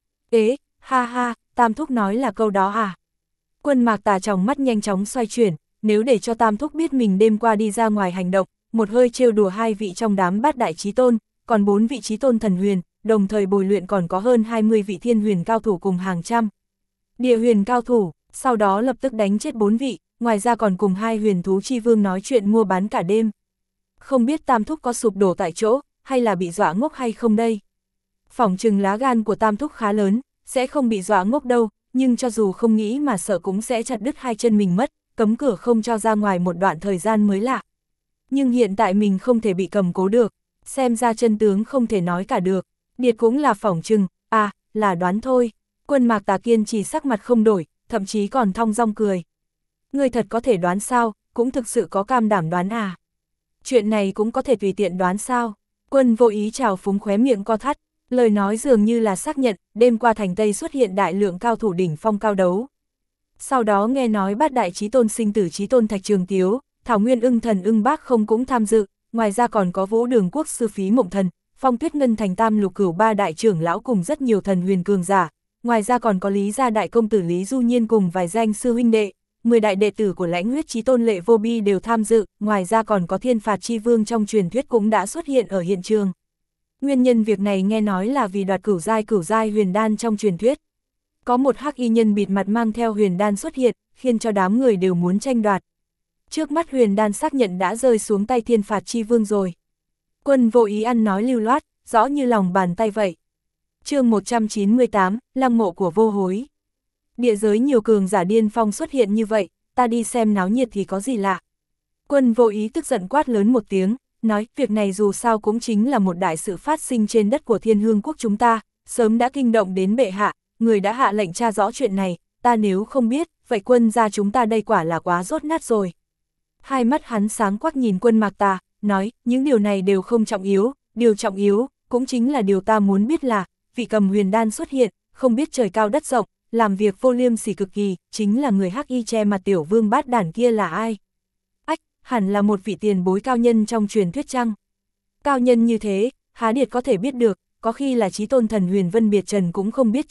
Ế, ha ha, Tam thúc nói là câu đó à? Quân Mạc Tà trong mắt nhanh chóng xoay chuyển, nếu để cho Tam thúc biết mình đêm qua đi ra ngoài hành động, một hơi trêu đùa hai vị trong đám bát đại chí tôn, còn 4 vị chí tôn thần huyền, đồng thời bồi luyện còn có hơn 20 vị thiên huyền cao thủ cùng hàng trăm địa huyền cao thủ, sau đó lập tức đánh chết 4 vị, ngoài ra còn cùng 2 huyền thú chi vương nói chuyện mua bán cả đêm. Không biết Tam thúc có sụp đổ tại chỗ, hay là bị dọa ngốc hay không đây? Phỏng chừng lá gan của Tam thúc khá lớn, sẽ không bị dọa ngốc đâu, nhưng cho dù không nghĩ mà sợ cũng sẽ chặt đứt hai chân mình mất, cấm cửa không cho ra ngoài một đoạn thời gian mới lạ. Nhưng hiện tại mình không thể bị cầm cố được, xem ra chân tướng không thể nói cả được, điệt cũng là phỏng chừng, là đoán thôi. Quân Mạc Tà kiên trì sắc mặt không đổi, thậm chí còn thong dong cười. Ngươi thật có thể đoán sao, cũng thực sự có cam đảm đoán à? Chuyện này cũng có thể tùy tiện đoán sao? Quân Vô Ý trào phúng khóe miệng co thắt, lời nói dường như là xác nhận, đêm qua thành Tây xuất hiện đại lượng cao thủ đỉnh phong cao đấu. Sau đó nghe nói bát đại chí tôn sinh tử chí tôn Thạch Trường Tiếu, Thảo Nguyên Ưng Thần Ưng Bác không cũng tham dự, ngoài ra còn có Vũ Đường Quốc sư Phí Mộng Thần, Phong Tuyết Ngân Thành Tam Lục Cửu ba đại trưởng lão cùng rất nhiều thần huyền cường giả, ngoài ra còn có Lý gia đại công tử Lý Du Nhiên cùng vài danh sư huynh đệ, 10 đại đệ tử của Lãnh Huyết chí tôn Lệ Vô Bi đều tham dự, ngoài ra còn có Thiên Phạt chi vương trong truyền thuyết cũng đã xuất hiện ở hiện trường. Nguyên nhân việc này nghe nói là vì đoạt cửu giai huyền đan trong truyền thuyết. Có một hắc y nhân bịt mặt mang theo huyền đan xuất hiện, khiến cho đám người đều muốn tranh đoạt. Trước mắt huyền đan xác nhận đã rơi xuống tay Thiên Phạt chi vương rồi. Quân Vô Ý ăn nói lưu loát, rõ như lòng bàn tay vậy. Chương 198, lăng mộ của vô hối. Địa giới nhiều cường giả điên phong xuất hiện như vậy, ta đi xem náo nhiệt thì có gì lạ. Quân Vô Ý tức giận quát lớn một tiếng, nói, việc này dù sao cũng chính là một đại sự phát sinh trên đất của Thiên Hương quốc chúng ta, sớm đã kinh động đến bệ hạ, người đã hạ lệnh tra rõ chuyện này, ta nếu không biết, vậy quân gia chúng ta đây quả là quá rốt nát rồi. Hai mắt hắn sáng quắc nhìn Quân Mạc Tà, nói, những điều này đều không trọng yếu, điều trọng yếu, cũng chính là điều ta muốn biết là, vị cầm huyền đan xuất hiện, không biết trời cao đất rộng, làm việc vô liêm sỉ cực kỳ, chính là người hắc y che mặt tiểu vương bát đản kia là ai? Ách, hẳn là một vị tiền bối cao nhân trong truyền thuyết chăng? Cao nhân như thế, há điệt có thể biết được, có khi là chí tôn thần huyền Vân Biệt Trần cũng không biết chừng,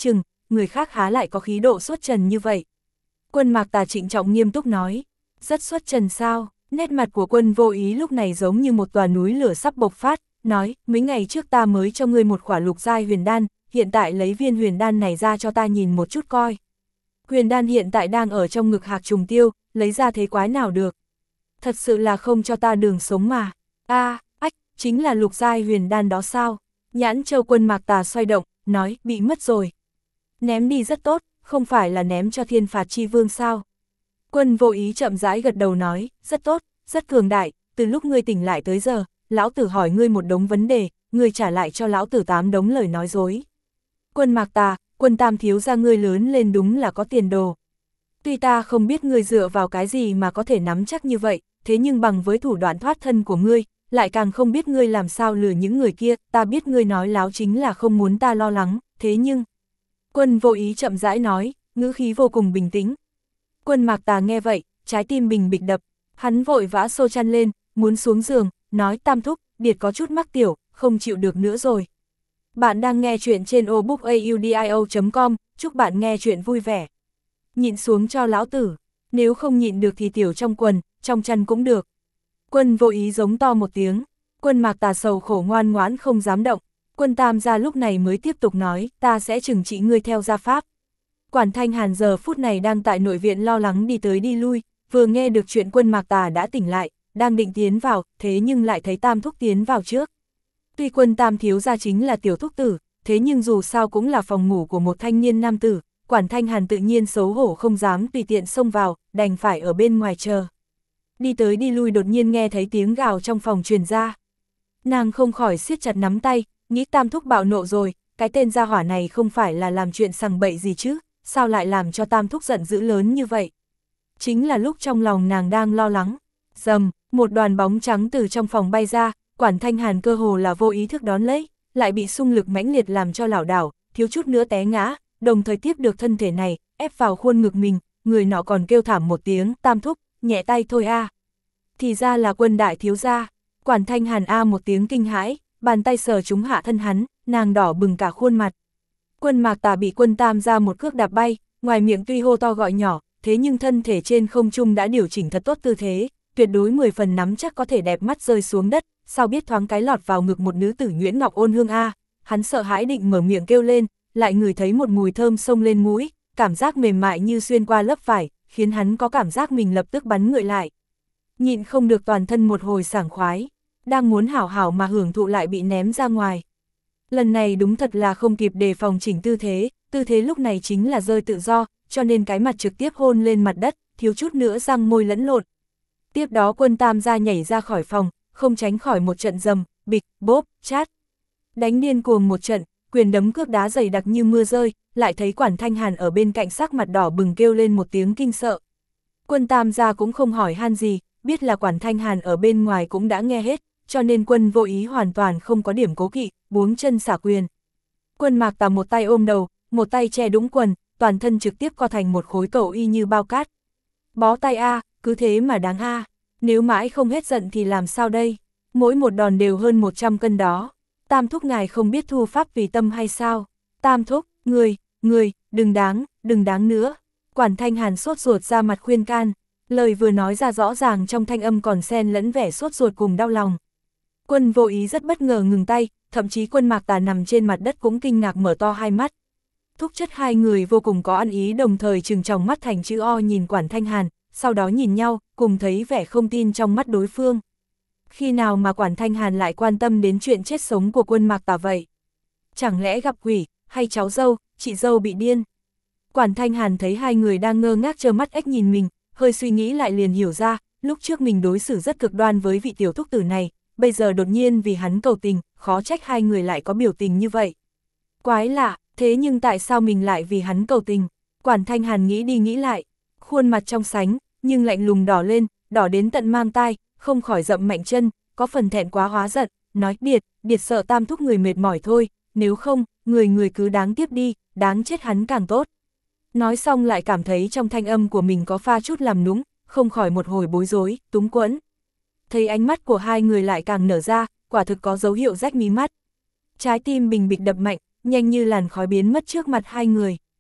người khác há lại có khí độ xuất trần như vậy. Quân Mạc Tà trịnh trọng nghiêm túc nói, rất xuất trần sao? Nét mặt của Quân Vô Ý lúc này giống như một tòa núi lửa sắp bộc phát, nói, mấy ngày trước ta mới cho ngươi một quả lục giai huyền đan, hiện tại lấy viên huyền đan này ra cho ta nhìn một chút coi. Huyền đan hiện tại đang ở trong ngực Hạc Trùng Tiêu, lấy ra thế quái nào được. Thật sự là không cho ta đường sống mà. Ách, chính là lục giai huyền đan đó sao? Nhãn Châu Quân Mạc Tà xoay động, nói, bị mất rồi. Ném đi rất tốt, không phải là ném cho Thiên Phạt Chi Vương sao? Quân Vô Ý chậm rãi gật đầu nói, rất tốt, rất cường đại, từ lúc ngươi tỉnh lại tới giờ, lão tử hỏi ngươi một đống vấn đề, ngươi trả lại cho lão tử 8 đống lời nói dối. Quân Mạc Tà, Quân Tam thiếu gia ngươi lớn lên đúng là có tiền đồ. Tuy ta không biết ngươi dựa vào cái gì mà có thể nắm chắc như vậy, thế nhưng bằng với thủ đoạn thoát thân của ngươi, lại càng không biết ngươi làm sao lừa những người kia, ta biết ngươi nói láo chính là không muốn ta lo lắng, thế nhưng... Quân Vô Ý chậm rãi nói, ngữ khí vô cùng bình tĩnh. Quân Mạc Tà nghe vậy, trái tim bình bịch đập, hắn vội vã xô chăn lên, muốn xuống giường, nói Tam thúc, Điệt có chút mắc tiểu, không chịu được nữa rồi. Bạn đang nghe chuyện trên obookaudio.com, chúc bạn nghe chuyện vui vẻ. Nhịn xuống cho lão tử, nếu không nhịn được thì tiểu trong quần, trong chăn cũng được. Quân Vô Ý giống to một tiếng, Quân Mạc Tà sầu khổ ngoan ngoãn không dám động. Quân Tam gia lúc này mới tiếp tục nói, ta sẽ trừng trị ngươi theo gia pháp. Quản Thanh Hàn giờ phút này đang tại nội viện lo lắng đi tới đi lui, vừa nghe được chuyện Quân Mạc Tà đã tỉnh lại, đang định tiến vào, thế nhưng lại thấy Tam thúc tiến vào trước. Tuy Quân Tam thiếu gia chính là tiểu thúc tử, thế nhưng dù sao cũng là phòng ngủ của một thanh niên nam tử, Quản Thanh Hàn tự nhiên xấu hổ không dám tùy tiện xông vào, đành phải ở bên ngoài chờ. Đi tới đi lui đột nhiên nghe thấy tiếng gào trong phòng truyền ra. Nàng không khỏi siết chặt nắm tay, nghĩ Tam thúc bạo nộ rồi, cái tên gia hỏa này không phải là làm chuyện sằng bậy gì chứ, sao lại làm cho Tam thúc giận dữ lớn như vậy. Chính là lúc trong lòng nàng đang lo lắng, rầm, một đoàn bóng trắng từ trong phòng bay ra, Quản Thanh Hàn cơ hồ là vô ý thức đón lấy, lại bị xung lực mãnh liệt làm cho lảo đảo, thiếu chút nữa té ngã, đồng thời tiếp được thân thể này, ép vào khuôn ngực mình, người nọ còn kêu thảm một tiếng, Tam thúc, nhẹ tay thôi a. Thì ra là Quân đại thiếu gia. Quản Thanh Hàn a một tiếng kinh hãi, bàn tay sờ trúng hạ thân hắn, nàng đỏ bừng cả khuôn mặt. Quân Mạc Tà bị Quân Tam ra một cước đạp bay, ngoài miệng tuy hô to gọi nhỏ, thế nhưng thân thể trên không trung đã điều chỉnh thật tốt tư thế, tuyệt đối 10 phần nắm chắc có thể đẹp mắt rơi xuống đất, sao biết thoáng cái lọt vào ngực một nữ tử nhuyễn ngọc ôn hương a. Hắn sợ hãi định mở miệng kêu lên, lại ngửi thấy một mùi thơm xông lên mũi, cảm giác mềm mại như xuyên qua lớp vải, khiến hắn có cảm giác mình lập tức bắn ngựa lại. Nhịn không được toàn thân một hồi sảng khoái, đang muốn hảo hảo mà hưởng thụ lại bị ném ra ngoài. Lần này đúng thật là không kịp đề phòng chỉnh tư thế lúc này chính là rơi tự do, cho nên cái mặt trực tiếp hôn lên mặt đất, thiếu chút nữa răng môi lẫn lộn. Tiếp đó Quân Tam gia nhảy ra khỏi phòng, không tránh khỏi một trận rầm, bịch, bốp, chát. Đánh điên cuồng một trận, quyền đấm cước đá dày đặc như mưa rơi, lại thấy Quản Thanh Hàn ở bên cạnh sắc mặt đỏ bừng kêu lên một tiếng kinh sợ. Quân Tam gia cũng không hỏi han gì, biết là Quản Thanh Hàn ở bên ngoài cũng đã nghe hết, cho nên Quân Vô Ý hoàn toàn không có điểm cố kỵ, buông chân xả quyền. Quân Mạc Tà một tay ôm đầu, một tay che đũng quần, toàn thân trực tiếp co thành một khối cầu y như bao cát. Bó tay a, cứ thế mà đáng a, nếu mãi không hết giận thì làm sao đây, mỗi một đòn đều hơn 100 cân đó. Tam thúc ngài không biết thu pháp vì tâm hay sao? Tam thúc, người, đừng đáng nữa. Quản Thanh Hàn sốt ruột ra mặt khuyên can, lời vừa nói ra rõ ràng trong thanh âm còn xen lẫn vẻ sốt ruột cùng đau lòng. Quân Vô Ý rất bất ngờ ngừng tay, thậm chí Quân Mạc Tà nằm trên mặt đất cũng kinh ngạc mở to hai mắt. Thúc chất hai người vô cùng có ăn ý đồng thời trừng tròng mắt thành chữ O nhìn Quản Thanh Hàn, sau đó nhìn nhau, cùng thấy vẻ không tin trong mắt đối phương. Khi nào mà Quản Thanh Hàn lại quan tâm đến chuyện chết sống của Quân Mạc Tà vậy? Chẳng lẽ gặp quỷ, hay cháu dâu, chị dâu bị điên? Quản Thanh Hàn thấy hai người đang ngơ ngác trơ mắt ếch nhìn mình, hơi suy nghĩ lại liền hiểu ra, lúc trước mình đối xử rất cực đoan với vị tiểu thúc tử này, bây giờ đột nhiên vì hắn cầu tình, khó trách hai người lại có biểu tình như vậy. Quái lạ, thế nhưng tại sao mình lại vì hắn cầu tình? Quản Thanh Hàn nghĩ đi nghĩ lại, khuôn mặt trong sánh, nhưng lạnh lùng đỏ lên, đỏ đến tận mang tai, không khỏi dậm mạnh chân, có phần thẹn quá hóa giận, nói Điệt sợ Tam thúc người mệt mỏi thôi, nếu không, người cứ đáng tiếp đi, đáng chết hắn càng tốt. Nói xong lại cảm thấy trong thanh âm của mình có pha chút làm nũng, không khỏi một hồi bối rối, túng quẫn. Thấy ánh mắt của hai người lại càng nở ra, quả thực có dấu hiệu rách mí mắt. Trái tim bình bịch đập mạnh, nhanh như làn khói biến mất trước mặt hai người.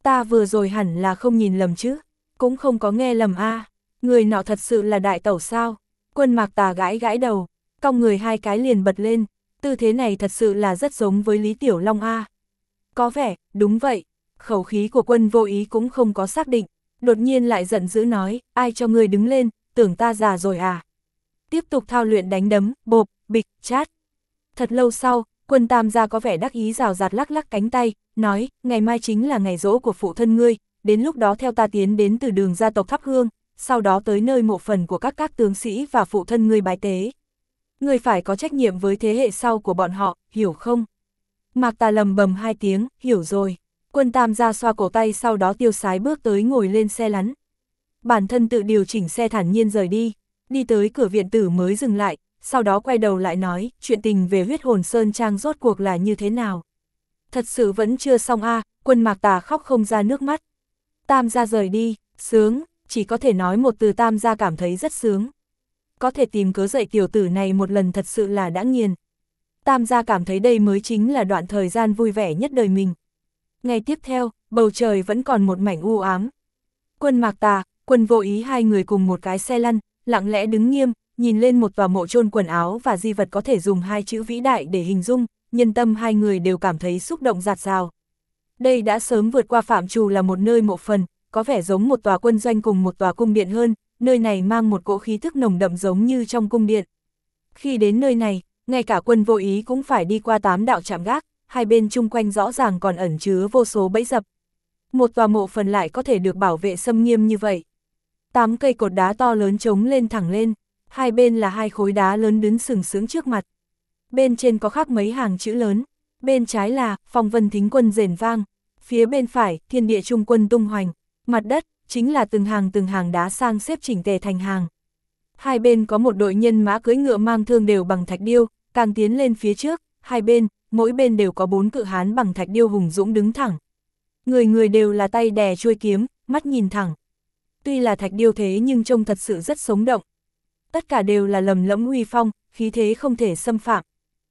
Ta vừa rồi hẳn là không nhìn lầm chứ, cũng không có nghe lầm a. Người nọ thật sự là đại tẩu sao? Quân Mạc Tà gãi gãi đầu, cong người hai cái liền bật lên, tư thế này thật sự là rất giống với Lý Tiểu Long a. Có vẻ, đúng vậy, khẩu khí của Quân Vô Ý cũng không có xác định, đột nhiên lại giận dữ nói, ai cho người đứng lên, tưởng ta già rồi à? Tiếp tục thao luyện đánh đấm, bộp, bịch, chát. Thật lâu sau, Quân Tam gia có vẻ đắc ý rào rạt lắc lắc cánh tay, nói, ngày mai chính là ngày giỗ của phụ thân ngươi, đến lúc đó theo ta tiến đến từ đường gia tộc thắp hương, sau đó tới nơi mộ phần của các tướng sĩ và phụ thân ngươi bái tế. Ngươi phải có trách nhiệm với thế hệ sau của bọn họ, hiểu không? Mạc Tà lầm bầm hai tiếng, hiểu rồi. Quân Tam gia xoa cổ tay, sau đó tiêu sái bước tới ngồi lên xe lắn. Bản thân tự điều chỉnh xe thản nhiên rời đi, đi tới cửa viện tử mới dừng lại, sau đó quay đầu lại nói, chuyện tình về huyết hồn Sơn Trang rốt cuộc là như thế nào? Thật sự vẫn chưa xong a. Quân Mạc Tà khóc không ra nước mắt. Tam gia rời đi, sướng, chỉ có thể nói một từ, Tam gia cảm thấy rất sướng. Có thể tìm cớ dạy tiểu tử này một lần thật sự là đã nghiền. Tam gia cảm thấy đây mới chính là đoạn thời gian vui vẻ nhất đời mình. Ngày tiếp theo, bầu trời vẫn còn một mảnh u ám. Quân Mạc Tà, Quân Vô Ý hai người cùng một cái xe lăn, lặng lẽ đứng nghiêm, nhìn lên một tòa mộ chôn quần áo và di vật có thể dùng hai chữ vĩ đại để hình dung, nhân tâm hai người đều cảm thấy xúc động dạt dào. Đây đã sớm vượt qua phạm trù là một nơi mộ phần, có vẻ giống một tòa quân doanh cùng một tòa cung điện hơn, nơi này mang một cỗ khí thức nồng đậm giống như trong cung điện. Khi đến nơi này, ngay cả Quân Vô Ý cũng phải đi qua 8 đạo trạm gác, hai bên chung quanh rõ ràng còn ẩn chứa vô số bẫy dập. Một tòa mộ phần lại có thể được bảo vệ xâm nghiêm như vậy. 8 cây cột đá to lớn chống lên thẳng lên, hai bên là hai khối đá lớn đứng sừng sững trước mặt. Bên trên có khắc mấy hàng chữ lớn, bên trái là Phong Vân Thính Quân rền vang, phía bên phải Thiên Địa Trung Quân tung hoành, mặt đất chính là từng hàng đá sang xếp chỉnh tề thành hàng. Hai bên có một đội nhân mã cưỡi ngựa mang thương đều bằng thạch điêu, càng tiến lên phía trước, hai bên, mỗi bên đều có 4 cự hán bằng thạch điêu hùng dũng đứng thẳng. Người người đều là tay đè chuôi kiếm, mắt nhìn thẳng. Tuy là thạch điêu thế nhưng trông thật sự rất sống động. Tất cả đều là lầm lẫm uy phong, khí thế không thể xâm phạm.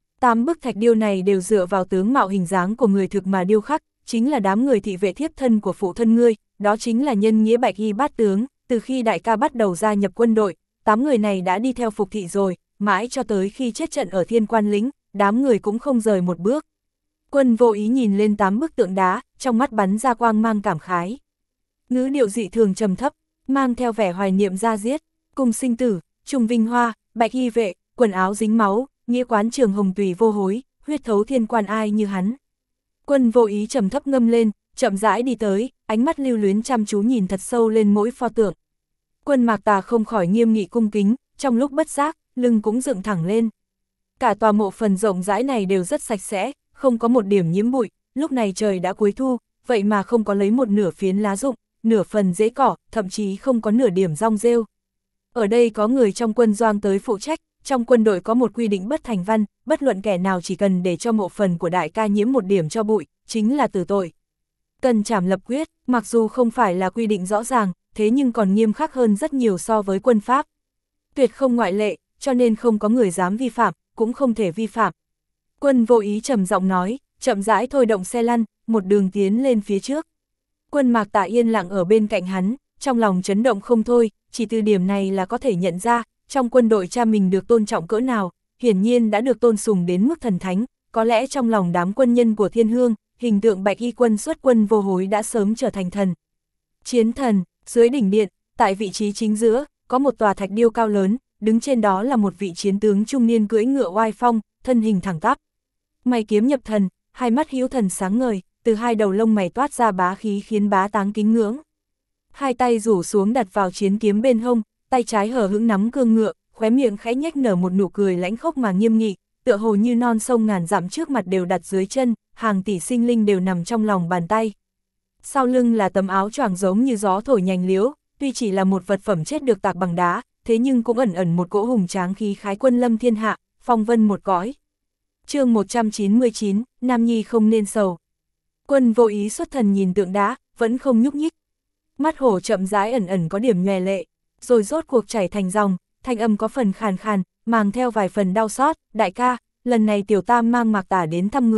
8 bức thạch điêu này đều dựa vào tướng mạo hình dáng của người thực mà điêu khắc, chính là đám người thị vệ thiếp thân của phụ thân ngươi, đó chính là nhân nghĩa Bạch Y bát tướng, từ khi đại ca bắt đầu gia nhập quân đội, 8 người này đã đi theo Phục thị rồi, mãi cho tới khi chết trận ở Thiên Quan Lĩnh, đám người cũng không rời một bước. Quân Vô Ý nhìn lên 8 bức tượng đá, trong mắt bắn ra quang mang cảm khái. Ngữ điệu dị thường trầm thấp, mang theo vẻ hoài niệm ra diết, cùng sinh tử, trùng vinh hoa, Bạch Y vệ, quần áo dính máu, nghĩa quán trường hồng tùy vô hối, huyết thấu thiên quan ai như hắn. Quân Vô Ý trầm thấp ngâm lên, chậm rãi đi tới, ánh mắt lưu luyến chăm chú nhìn thật sâu lên mỗi pho tượng. Quân Mạc Tà không khỏi nghiêm nghị cung kính, trong lúc bất giác, lưng cũng dựng thẳng lên. Cả tòa mộ phần rộng rãi này đều rất sạch sẽ, không có một điểm nhiễm bụi, lúc này trời đã cuối thu, vậy mà không có lấy một nửa phiến lá rụng, nửa phần rễ cỏ, thậm chí không có nửa điểm rong rêu. Ở đây có người trong quân doanh tới phụ trách, trong quân đội có một quy định bất thành văn, bất luận kẻ nào chỉ cần để cho mộ phần của đại ca nhiễm một điểm cho bụi, chính là tử tội. Cần trảm lập quyết, mặc dù không phải là quy định rõ ràng, thế nhưng còn nghiêm khắc hơn rất nhiều so với quân pháp. Tuyệt không ngoại lệ, cho nên không có người dám vi phạm, cũng không thể vi phạm. Quân Vô Ý trầm giọng nói, chậm rãi thôi động xe lăn, một đường tiến lên phía trước. Quân Mạc Tà yên lặng ở bên cạnh hắn, trong lòng chấn động không thôi, chỉ từ điểm này là có thể nhận ra, trong quân đội cha mình được tôn trọng cỡ nào, hiển nhiên đã được tôn sùng đến mức thần thánh, có lẽ trong lòng đám quân nhân của Thiên Hương, hình tượng Bạch Y quân xuất quân vô hối đã sớm trở thành thần. Chiến thần, dưới đỉnh điện, tại vị trí chính giữa, có một tòa thạch điêu cao lớn, đứng trên đó là một vị chiến tướng trung niên cưỡi ngựa oai phong, thân hình thẳng tắp. Mày kiếm nhập thần, hai mắt hữu thần sáng ngời, từ hai đầu lông mày toát ra bá khí khiến bá táng kính ngưỡng. Hai tay rủ xuống đặt vào chiến kiếm bên hông, tay trái hở hững nắm cương ngựa, khóe miệng khẽ nhếch nở một nụ cười lãnh khốc mà nghiêm nghị, tựa hồ như non sông ngàn dặm trước mặt đều đặt dưới chân, hàng tỷ sinh linh đều nằm trong lòng bàn tay. Sau lưng là tấm áo choàng giống như gió thổi nhành liễu, tuy chỉ là một vật phẩm chết được tạc bằng đá, thế nhưng cũng ẩn ẩn một cỗ hùng tráng khí khái quân lâm thiên hạ, phong vân một cõi. Chương 199, Nam Nhi không nên sầu. Quân Vô Ý xuất thần nhìn tượng đá, vẫn không nhúc nhích. Mắt hổ chậm rãi ẩn ẩn có điểm nhòe lệ, rồi rốt cuộc chảy thành dòng, thanh âm có phần khàn khàn, mang theo vài phần đau xót. Đại ca, lần này tiểu tam mang Mạc Tả đến thăm người,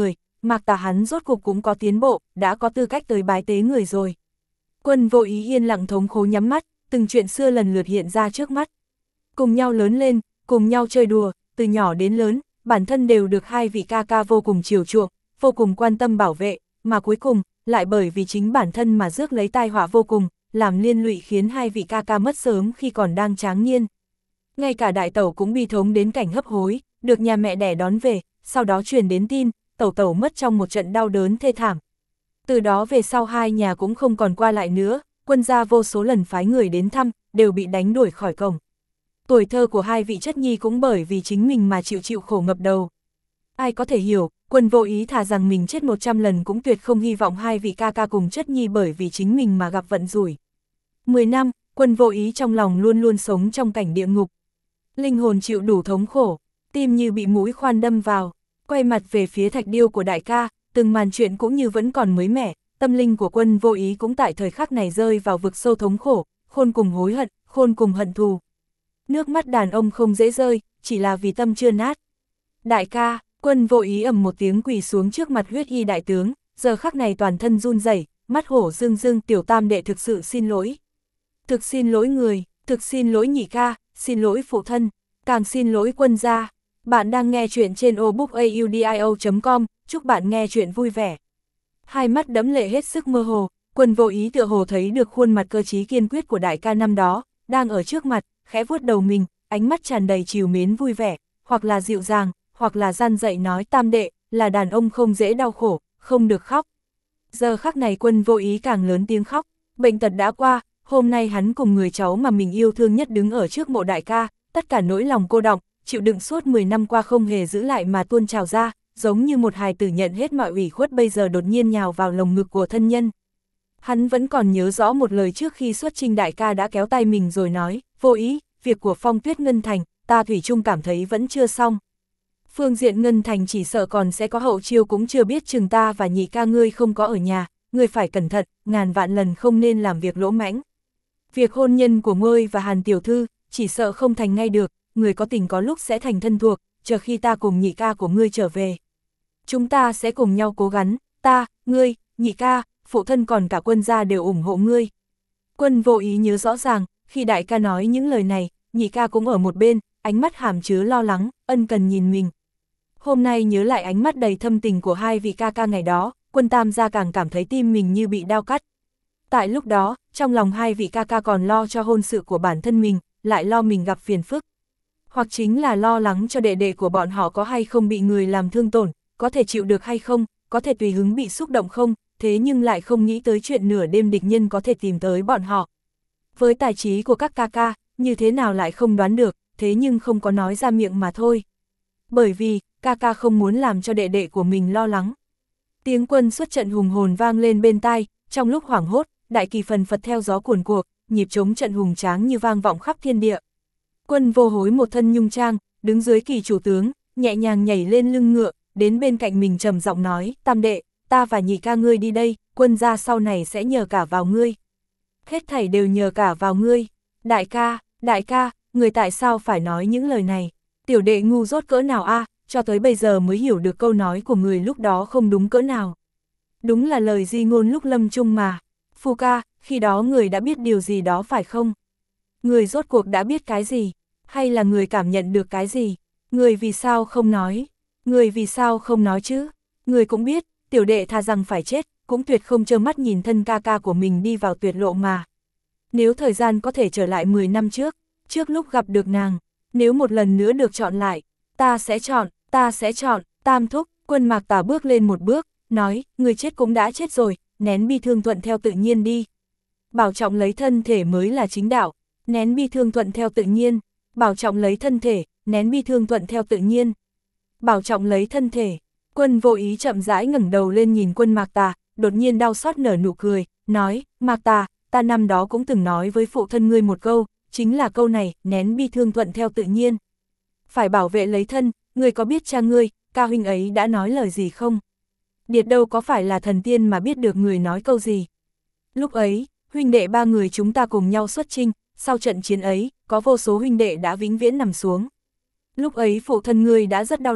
Mạc Tà hắn rốt cục cũng có tiến bộ, đã có tư cách tới bái tế người rồi. Quân Vô Ý yên lặng thống khổ nhắm mắt, từng chuyện xưa lần lượt hiện ra trước mắt. Cùng nhau lớn lên, cùng nhau chơi đùa, từ nhỏ đến lớn, bản thân đều được hai vị ca ca vô cùng chiều chuộng, vô cùng quan tâm bảo vệ, mà cuối cùng, lại bởi vì chính bản thân mà rước lấy tai họa vô cùng, làm liên lụy khiến hai vị ca ca mất sớm khi còn đang tráng niên. Ngay cả đại tẩu cũng bi thống đến cảnh hấp hối, được nhà mẹ đẻ đón về, sau đó truyền đến tin, tẩu mất trong một trận đau đớn thê thảm. Từ đó về sau hai nhà cũng không còn qua lại nữa, Quân gia vô số lần phái người đến thăm, đều bị đánh đuổi khỏi cổng. Tuổi thơ của hai vị chất nhi cũng bởi vì chính mình mà chịu khổ ngập đầu. Ai có thể hiểu, Quân Vô Ý thà rằng mình chết 100 lần cũng tuyệt không hy vọng hai vị ca ca cùng chất nhi bởi vì chính mình mà gặp vận rủi. 10 năm, Quân Vô Ý trong lòng luôn luôn sống trong cảnh địa ngục. Linh hồn chịu đủ thống khổ, tim như bị mũi khoan đâm vào, quay mặt về phía thạch điêu của đại ca, từng màn chuyện cũng như vẫn còn mới mẻ, tâm linh của Quân Vô Ý cũng tại thời khắc này rơi vào vực sâu thống khổ, khôn cùng hối hận, khôn cùng hận thù. Nước mắt đàn ông không dễ rơi, chỉ là vì tâm chưa nát. Đại ca, Quân Vô Ý ầm một tiếng quỳ xuống trước mặt Huyết Y đại tướng, giờ khắc này toàn thân run rẩy, mắt hổ rưng rưng, tiểu tam đệ thực sự xin lỗi. Thực xin lỗi người, thực xin lỗi nhị ca, xin lỗi phụ thân, càng xin lỗi Quân gia. Bạn đang nghe chuyện trên obookaudio.com, chúc bạn nghe chuyện vui vẻ. Hai mắt đẫm lệ hết sức mơ hồ, Quân Vô Ý tựa hồ thấy được khuôn mặt cơ trí kiên quyết của đại ca năm đó, đang ở trước mặt, khẽ vuốt đầu mình, ánh mắt tràn đầy trìu mến vui vẻ, hoặc là dịu dàng, hoặc là gian dạy nói tam đệ, là đàn ông không dễ đau khổ, không được khóc. Giờ khắc này Quân Vô Ý càng lớn tiếng khóc, bệnh tật đã qua, hôm nay hắn cùng người cháu mà mình yêu thương nhất đứng ở trước mộ đại ca, tất cả nỗi lòng cô đọng, chịu đựng suốt 10 năm qua không hề giữ lại mà tuôn trào ra, giống như một hài tử nhận hết mọi ủy khuất bây giờ đột nhiên nhào vào lồng ngực của thân nhân. Hắn vẫn còn nhớ rõ một lời trước khi xuất chinh đại ca đã kéo tay mình rồi nói, Vô Ý, việc của Phong Tuyết Ngân Thành, ta thủy chung cảm thấy vẫn chưa xong. Phương diện Ngân Thành chỉ sợ còn sẽ có hậu chiêu cũng chưa biết chừng ta và nhị ca ngươi không có ở nhà, ngươi phải cẩn thận, ngàn vạn lần không nên làm việc lỗ mãnh. Việc hôn nhân của ngươi và Hàn tiểu thư, chỉ sợ không thành ngay được, người có tình có lúc sẽ thành thân thuộc, chờ khi ta cùng nhị ca của ngươi trở về. Chúng ta sẽ cùng nhau cố gắng, ta, ngươi, nhị ca, phụ thân còn cả Quân gia đều ủng hộ ngươi. Quân Vô Ý nhớ rõ ràng, khi đại ca nói những lời này, nhị ca cũng ở một bên, ánh mắt hàm chứa lo lắng, ân cần nhìn mình. Hôm nay nhớ lại ánh mắt đầy thâm tình của hai vị ca ca ngày đó, Quân Tam gia càng cảm thấy tim mình như bị đao cắt. Tại lúc đó, trong lòng hai vị ca ca còn lo cho hôn sự của bản thân mình, lại lo mình gặp phiền phức. Hoặc chính là lo lắng cho đệ đệ của bọn họ có hay không bị người làm thương tổn, có thể chịu được hay không, có thể tùy hứng bị xúc động không, thế nhưng lại không nghĩ tới chuyện nửa đêm địch nhân có thể tìm tới bọn họ. Với tài trí của các ca ca, như thế nào lại không đoán được, thế nhưng không có nói ra miệng mà thôi. Bởi vì, ca ca không muốn làm cho đệ đệ của mình lo lắng. Tiếng quân xuất trận hùng hồn vang lên bên tai, trong lúc hoảng hốt, đại kỳ phần phật theo gió cuồn cuộn, nhịp trống trận hùng tráng như vang vọng khắp thiên địa. Quân Vô Hối một thân nhung trang, đứng dưới kỳ chủ tướng, nhẹ nhàng nhảy lên lưng ngựa, đến bên cạnh mình trầm giọng nói, tam đệ, ta và nhị ca ngươi đi đây, Quân gia sau này sẽ nhờ cả vào ngươi. Hết thảy đều nhờ cả vào ngươi. Đại ca, người tại sao phải nói những lời này? Tiểu đệ ngu dốt cỡ nào a, cho tới bây giờ mới hiểu được câu nói của người lúc đó không đúng cỡ nào. Đúng là lời di ngôn lúc lâm chung mà. Phu ca, khi đó người đã biết điều gì đó phải không? Người rốt cuộc đã biết cái gì? Hay là người cảm nhận được cái gì? Người vì sao không nói? Người vì sao không nói chứ? Người cũng biết, tiểu đệ thà rằng phải chết, cũng tuyệt không trơ mắt nhìn thân ca ca của mình đi vào tuyệt lộ mà. Nếu thời gian có thể trở lại 10 năm trước lúc gặp được nàng, nếu một lần nữa được chọn lại, ta sẽ chọn, Tam thúc. Quân Mạc Tà bước lên một bước, nói, người chết cũng đã chết rồi, nén bi thương thuận theo tự nhiên đi. Bảo trọng lấy thân thể mới là chính đạo, nén bi thương thuận theo tự nhiên, bảo trọng lấy thân thể, nén bi thương thuận theo tự nhiên. Bảo trọng lấy thân thể. Quân Vô Ý chậm rãi ngẩng đầu lên nhìn Quân Mạc Tà, đột nhiên đau xót nở nụ cười, nói, Mạc Tà, ta năm đó cũng từng nói với phụ thân ngươi một câu, chính là câu này, nén bi thương thuận theo tự nhiên. Phải bảo vệ lấy thân, ngươi có biết cha ngươi, ca huynh ấy đã nói lời gì không? Điệt đâu có phải là thần tiên mà biết được người nói câu gì. Lúc ấy, huynh đệ ba người chúng ta cùng nhau xuất chinh, sau trận chiến ấy, có vô số huynh đệ đã vĩnh viễn nằm xuống. Lúc ấy phụ thân ngươi đã rất đau lòng,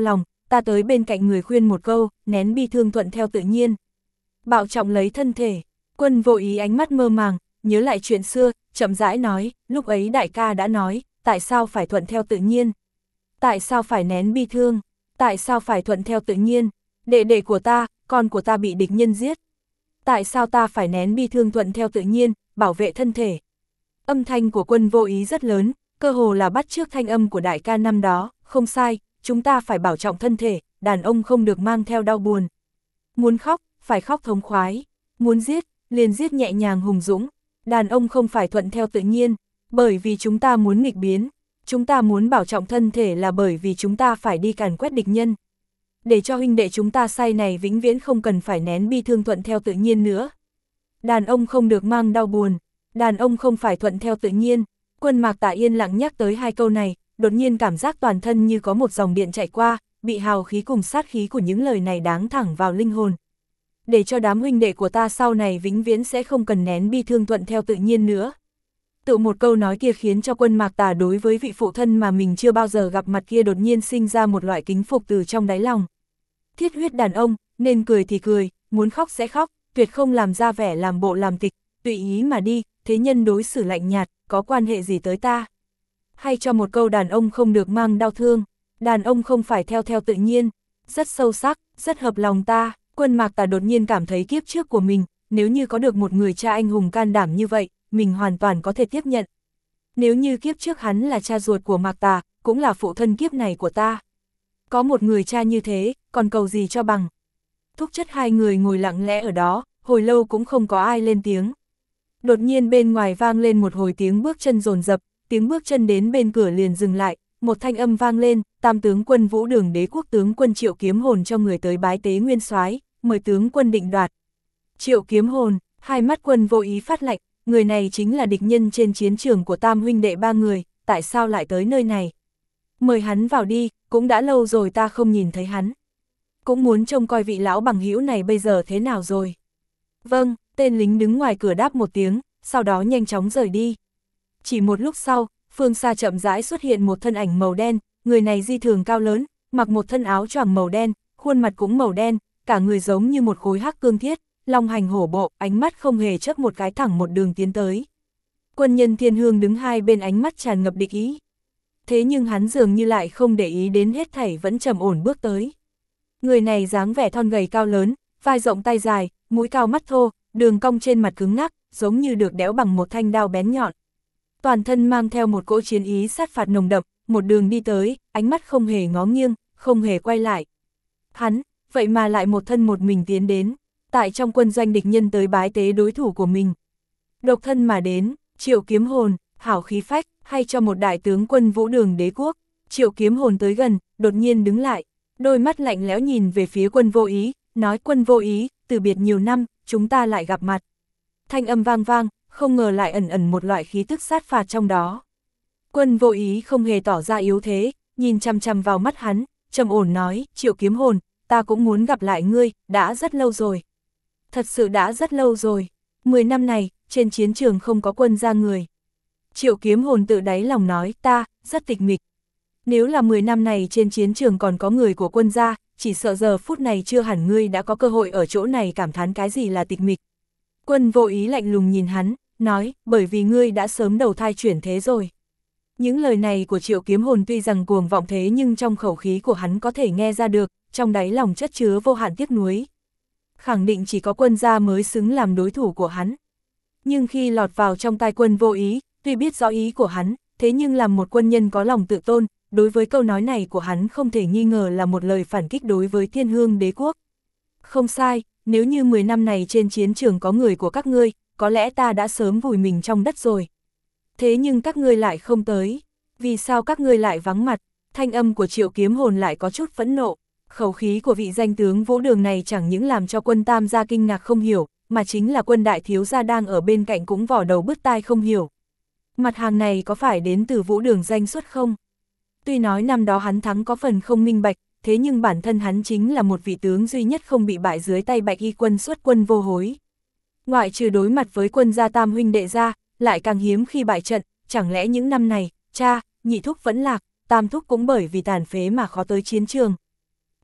ta tới bên cạnh người khuyên một câu, nén bi thương thuận theo tự nhiên. Bảo trọng lấy thân thể, Quân Vô Ý ánh mắt mơ màng, nhớ lại chuyện xưa, chậm rãi nói, lúc ấy đại ca đã nói, tại sao phải thuận theo tự nhiên? Tại sao phải nén bi thương? Tại sao phải thuận theo tự nhiên? Đệ đệ của ta, con của ta bị địch nhân giết. Tại sao ta phải nén bi thương thuận theo tự nhiên, bảo vệ thân thể? Âm thanh của Quân Vô Ý rất lớn, cơ hồ là bắt chước thanh âm của đại ca năm đó, không sai, chúng ta phải bảo trọng thân thể, đàn ông không được mang theo đau buồn. Muốn khóc, phải khóc thống khoái, muốn giết, liền giết nhẹ nhàng hùng dũng, đàn ông không phải thuận theo tự nhiên, bởi vì chúng ta muốn nghịch biến, chúng ta muốn bảo trọng thân thể là bởi vì chúng ta phải đi càn quét địch nhân. Để cho huynh đệ chúng ta say này vĩnh viễn không cần phải nén bi thương thuận theo tự nhiên nữa. Đàn ông không được mang đau buồn, đàn ông không phải thuận theo tự nhiên. Quân Mạc Tà yên lặng nhắc tới hai câu này, đột nhiên cảm giác toàn thân như có một dòng điện chạy qua, bị hào khí cùng sát khí của những lời này đáng thẳng vào linh hồn. Để cho đám huynh đệ của ta sau này vĩnh viễn sẽ không cần nén bi thương thuận theo tự nhiên nữa. Tự một câu nói kia khiến cho Quân Mạc Tà đối với vị phụ thân mà mình chưa bao giờ gặp mặt kia đột nhiên sinh ra một loại kính phục từ trong đáy lòng. Thiết huyết đàn ông, nên cười thì cười, muốn khóc sẽ khóc, tuyệt không làm ra vẻ làm bộ làm tịch, tùy ý mà đi, thế nhân đối xử lạnh nhạt, có quan hệ gì tới ta? Hay cho một câu đàn ông không được mang đau thương, đàn ông không phải theo tự nhiên, rất sâu sắc, rất hợp lòng ta. Quân Mạc Tà đột nhiên cảm thấy kiếp trước của mình, nếu như có được một người cha anh hùng can đảm như vậy, mình hoàn toàn có thể tiếp nhận. Nếu như kiếp trước hắn là cha ruột của Mạc Tà, cũng là phụ thân kiếp này của ta. Có một người cha như thế, còn cầu gì cho bằng. Thúc chất hai người ngồi lặng lẽ ở đó, hồi lâu cũng không có ai lên tiếng. Đột nhiên bên ngoài vang lên một hồi tiếng bước chân dồn dập, tiếng bước chân đến bên cửa liền dừng lại, một thanh âm vang lên, Tam tướng quân Vũ Đường Đế quốc tướng quân Triệu Kiếm Hồn cho người tới bái tế nguyên soái, mời tướng quân định đoạt. Triệu Kiếm Hồn, hai mắt Quân Vô Ý phát lạnh, người này chính là địch nhân trên chiến trường của Tam huynh đệ ba người, tại sao lại tới nơi này? Mời hắn vào đi, cũng đã lâu rồi ta không nhìn thấy hắn. Cũng muốn trông coi vị lão bằng hữu này bây giờ thế nào rồi. Vâng, tên lính đứng ngoài cửa đáp một tiếng, sau đó nhanh chóng rời đi. Chỉ một lúc sau, phương xa chậm rãi xuất hiện một thân ảnh màu đen, người này di thường cao lớn, mặc một thân áo choàng màu đen, khuôn mặt cũng màu đen, cả người giống như một khối hắc cương thiết, long hành hổ bộ, ánh mắt không hề chớp một cái thẳng một đường tiến tới. Quân nhân Thiên Hương đứng hai bên ánh mắt tràn ngập địch ý. Thế nhưng hắn dường như lại không để ý đến hết thảy vẫn trầm ổn bước tới. Người này dáng vẻ thon gầy cao lớn, vai rộng tay dài, mũi cao mắt thô, đường cong trên mặt cứng ngắc, giống như được đẽo bằng một thanh đao bén nhọn. Toàn thân mang theo một cỗ chiến ý sát phạt nồng đậm, một đường đi tới, ánh mắt không hề ngó nghiêng, không hề quay lại. Hắn, vậy mà lại một thân một mình tiến đến, tại trong quân doanh địch nhân tới bái tế đối thủ của mình. Độc thân mà đến, Triệu Kiếm Hồn, hảo khí phách, hay cho một đại tướng quân Vũ Đường Đế quốc. Triệu Kiếm Hồn tới gần, đột nhiên đứng lại, đôi mắt lạnh lẽo nhìn về phía Quân Vô Ý, nói: Quân Vô Ý, từ biệt nhiều năm, chúng ta lại gặp mặt. Thanh âm vang vang, không ngờ lại ẩn ẩn một loại khí tức sát phạt trong đó. Quân Vô Ý không hề tỏ ra yếu thế, nhìn chằm chằm vào mắt hắn, trầm ổn nói: Triệu Kiếm Hồn, ta cũng muốn gặp lại ngươi, đã rất lâu rồi. Thật sự đã rất lâu rồi, 10 năm này, trên chiến trường không có quân ra người. Triệu Kiếm Hồn tự đáy lòng nói: ta, rất tịch mịch. Nếu là 10 năm này trên chiến trường còn có người của quân ra, chỉ sợ giờ phút này chưa hẳn ngươi đã có cơ hội ở chỗ này cảm thán cái gì là tịch mịch. Quân Vô Ý lạnh lùng nhìn hắn, nói: bởi vì ngươi đã sớm đầu thai chuyển thế rồi. Những lời này của Triệu Kiếm Hồn tuy rằng cuồng vọng thế nhưng trong khẩu khí của hắn có thể nghe ra được, trong đáy lòng chất chứa vô hạn tiếc nuối. Khẳng định chỉ có quân gia mới xứng làm đối thủ của hắn. Nhưng khi lọt vào trong tai Quân Vô Ý, tuy biết rõ ý của hắn, thế nhưng làm một quân nhân có lòng tự tôn, đối với câu nói này của hắn không thể nghi ngờ là một lời phản kích đối với Thiên Hương Đế quốc. Không sai, nếu như 10 năm này trên chiến trường có người của các ngươi, có lẽ ta đã sớm vùi mình trong đất rồi. Thế nhưng các ngươi lại không tới, vì sao các ngươi lại vắng mặt? Thanh âm của Triệu Kiếm Hồn lại có chút phẫn nộ. Khẩu khí của vị danh tướng Vũ Đường này chẳng những làm cho quân Tam gia kinh ngạc không hiểu, mà chính là quân đại thiếu gia đang ở bên cạnh cũng vỏ đầu bứt tai không hiểu. Mặt hàng này có phải đến từ Vũ Đường danh xuất không? Tuy nói năm đó hắn thắng có phần không minh bạch, thế nhưng bản thân hắn chính là một vị tướng duy nhất không bị bại dưới tay Bạch Y quân xuất quân vô hối. Ngoại trừ đối mặt với quân gia Tam huynh đệ ra, lại càng hiếm khi bại trận, chẳng lẽ những năm này, cha, nhị thúc vẫn lạc, Tam thúc cũng bởi vì tàn phế mà khó tới chiến trường.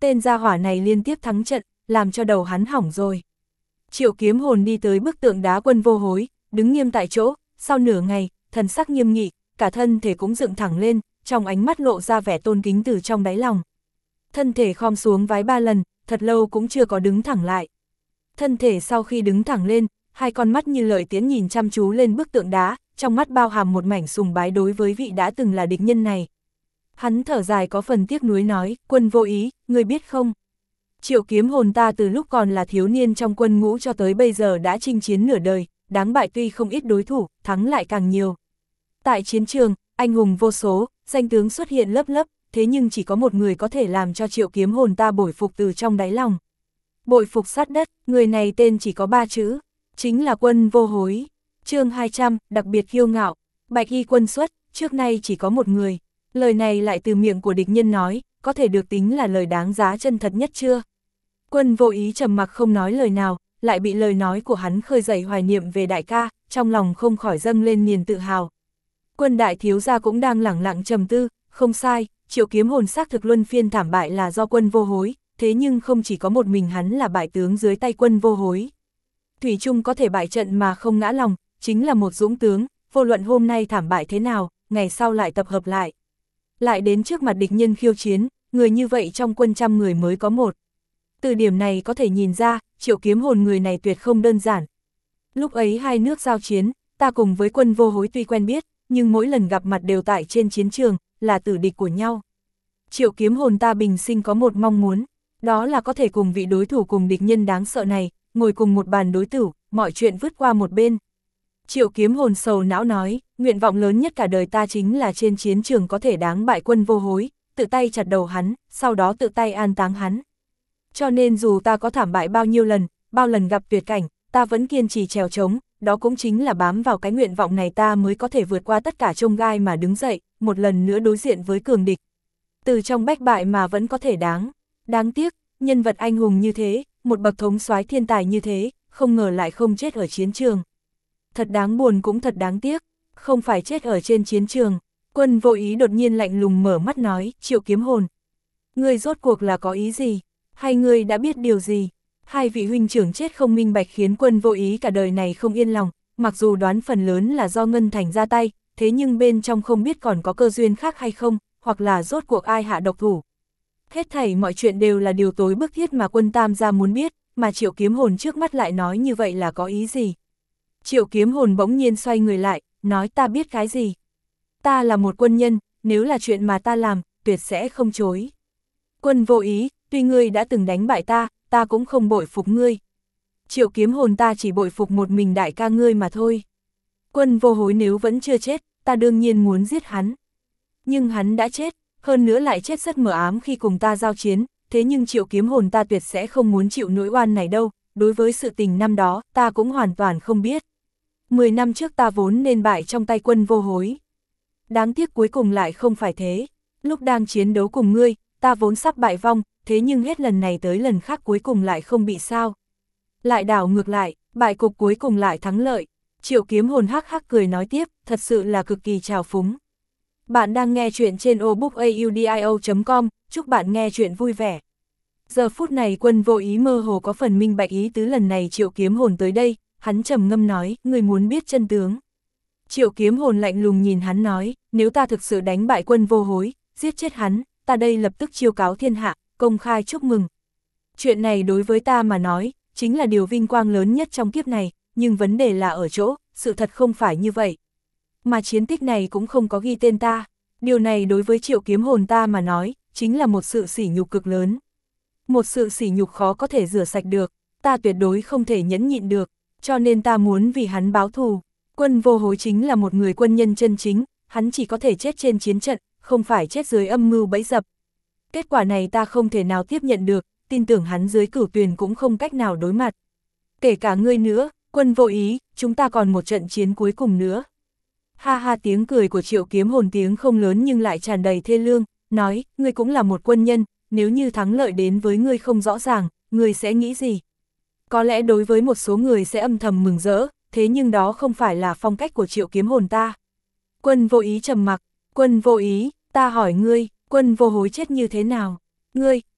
tên gia hỏa này liên tiếp thắng trận, làm cho đầu hắn hỏng rồi. Triệu Kiếm Hồn đi tới bức tượng đá Quân Vô Hối, đứng nghiêm tại chỗ, sau nửa ngày, thần sắc nghiêm nghị, cả thân thể cũng dựng thẳng lên, trong ánh mắt lộ ra vẻ tôn kính từ trong đáy lòng. Thân thể khom xuống vái 3 lần, thật lâu cũng chưa có đứng thẳng lại. Thân thể sau khi đứng thẳng lên, hai con mắt như lợi tiễn nhìn chăm chú lên bức tượng đá, trong mắt bao hàm một mảnh sùng bái đối với vị đã từng là địch nhân này. Hắn thở dài có phần tiếc nuối nói, Quân Vô Ý, ngươi biết không? Triệu Kiếm Hồn ta từ lúc còn là thiếu niên trong quân ngũ cho tới bây giờ đã chinh chiến nửa đời, đáng bại tuy không ít đối thủ, thắng lại càng nhiều. Tại chiến trường, anh hùng vô số, danh tướng xuất hiện lớp lớp, thế nhưng chỉ có một người có thể làm cho Triệu Kiếm Hồn ta bội phục từ trong đáy lòng. Bội phục sát đất, người này tên chỉ có 3 chữ, chính là Quân Vô Hối. Chương 200, đặc biệt kiêu ngạo, Bạch Y quân xuất, trước nay chỉ có một người. Lời này lại từ miệng của địch nhân nói, có thể được tính là lời đáng giá chân thật nhất chưa? Quân Vô Ý trầm mặc không nói lời nào, lại bị lời nói của hắn khơi dậy hoài niệm về đại ca, trong lòng không khỏi dâng lên niềm tự hào. Quân đại thiếu gia cũng đang lẳng lặng trầm tư, không sai, Triệu Kiếm Hồn xác thực luân phiên thảm bại là do Quân Vô Hối, thế nhưng không chỉ có một mình hắn là bại tướng dưới tay Quân Vô Hối. Thủy Trung có thể bại trận mà không ngã lòng, chính là một dũng tướng, vô luận hôm nay thảm bại thế nào, ngày sau lại tập hợp lại. Lại đến trước mặt địch nhân khiêu chiến, người như vậy trong quân trăm người mới có một. Từ điểm này có thể nhìn ra, Triệu Kiếm Hồn người này tuyệt không đơn giản. Lúc ấy hai nước giao chiến, ta cùng với Quân Vô Hối tuy quen biết, nhưng mỗi lần gặp mặt đều tại trên chiến trường, là tử địch của nhau. Triệu Kiếm Hồn ta bình sinh có một mong muốn, đó là có thể cùng vị đối thủ cùng địch nhân đáng sợ này, ngồi cùng một bàn đối tử, mọi chuyện vứt qua một bên. Triệu Kiếm Hồn sầu não nói, nguyện vọng lớn nhất cả đời ta chính là trên chiến trường có thể đáng bại Quân Vô Hối, tự tay chặt đầu hắn, sau đó tự tay an táng hắn. Cho nên dù ta có thảm bại bao nhiêu lần, bao lần gặp tuyệt cảnh, ta vẫn kiên trì trèo trống, đó cũng chính là bám vào cái nguyện vọng này ta mới có thể vượt qua tất cả chông gai mà đứng dậy, một lần nữa đối diện với cường địch. Từ trong bách bại mà vẫn có thể đáng tiếc, nhân vật anh hùng như thế, một bậc thống soái thiên tài như thế, không ngờ lại không chết ở chiến trường. Thật đáng buồn cũng thật đáng tiếc, không phải chết ở trên chiến trường. Quân Vô Ý đột nhiên lạnh lùng mở mắt nói, Triệu Kiếm Hồn, ngươi rốt cuộc là có ý gì? Hay ngươi đã biết điều gì? Hai vị huynh trưởng chết không minh bạch khiến Quân Vô Ý cả đời này không yên lòng, mặc dù đoán phần lớn là do Ngân Thành ra tay, thế nhưng bên trong không biết còn có cơ duyên khác hay không, hoặc là rốt cuộc ai hạ độc thủ. Hết thảy mọi chuyện đều là điều tối bức thiết mà Quân Tam gia muốn biết, mà Triệu Kiếm Hồn trước mắt lại nói như vậy là có ý gì? Triệu Kiếm Hồn bỗng nhiên xoay người lại, nói ta biết cái gì? Ta là một quân nhân, nếu là chuyện mà ta làm, tuyệt sẽ không chối. Quân Vô Ý, tuy ngươi đã từng đánh bại ta, ta cũng không bội phục ngươi. Triệu Kiếm Hồn ta chỉ bội phục một mình đại ca ngươi mà thôi. Quân Vô Hối nếu vẫn chưa chết, ta đương nhiên muốn giết hắn. Nhưng hắn đã chết, hơn nữa lại chết rất mờ ám khi cùng ta giao chiến, thế nhưng Triệu Kiếm Hồn ta tuyệt sẽ không muốn chịu nỗi oan này đâu, đối với sự tình năm đó, ta cũng hoàn toàn không biết. 10 năm trước ta vốn nên bại trong tay Quân Vô Hối. Đáng tiếc cuối cùng lại không phải thế, lúc đang chiến đấu cùng ngươi, ta vốn sắp bại vong, thế nhưng hết lần này tới lần khác cuối cùng lại không bị sao. Lại đảo ngược lại, bại cục cuối cùng lại thắng lợi. Triệu Kiếm Hồn hắc hắc cười nói tiếp, thật sự là cực kỳ trào phúng. Bạn đang nghe chuyện trên obookaudio.com, chúc bạn nghe chuyện vui vẻ. Giờ phút này Quân Vô Ý mơ hồ có phần minh bạch ý tứ lần này Triệu Kiếm Hồn tới đây, hắn trầm ngâm nói, người muốn biết chân tướng. Triệu Kiếm Hồn lạnh lùng nhìn hắn nói, nếu ta thực sự đánh bại Quân Vô Hối, giết chết hắn, ta đây lập tức chiêu cáo thiên hạ, công khai chúc mừng. Chuyện này đối với ta mà nói, chính là điều vinh quang lớn nhất trong kiếp này, nhưng vấn đề là ở chỗ, sự thật không phải như vậy. Mà chiến tích này cũng không có ghi tên ta, điều này đối với Triệu Kiếm Hồn ta mà nói, chính là một sự sỉ nhục cực lớn. Một sự sỉ nhục khó có thể rửa sạch được, ta tuyệt đối không thể nhẫn nhịn được, cho nên ta muốn vì hắn báo thù. Quân Vô Hối chính là một người quân nhân chân chính, hắn chỉ có thể chết trên chiến trận, không phải chết dưới âm mưu bẫy dập. Kết quả này ta không thể nào tiếp nhận được, tin tưởng hắn dưới Cửu Tuyền cũng không cách nào đối mặt. Kể cả ngươi nữa, Quân Vô Ý, chúng ta còn một trận chiến cuối cùng nữa. Ha ha, tiếng cười của Triệu Kiếm Hồn tiếng không lớn nhưng lại tràn đầy thê lương, nói, ngươi cũng là một quân nhân, nếu như thắng lợi đến với ngươi không rõ ràng, ngươi sẽ nghĩ gì? Có lẽ đối với một số người sẽ âm thầm mừng rỡ, thế nhưng đó không phải là phong cách của Triệu Kiếm Hồn ta. Quân Vô Ý trầm mặc, Quân Vô Ý, ta hỏi ngươi, Quân Vô Hối chết như thế nào? Ngươi,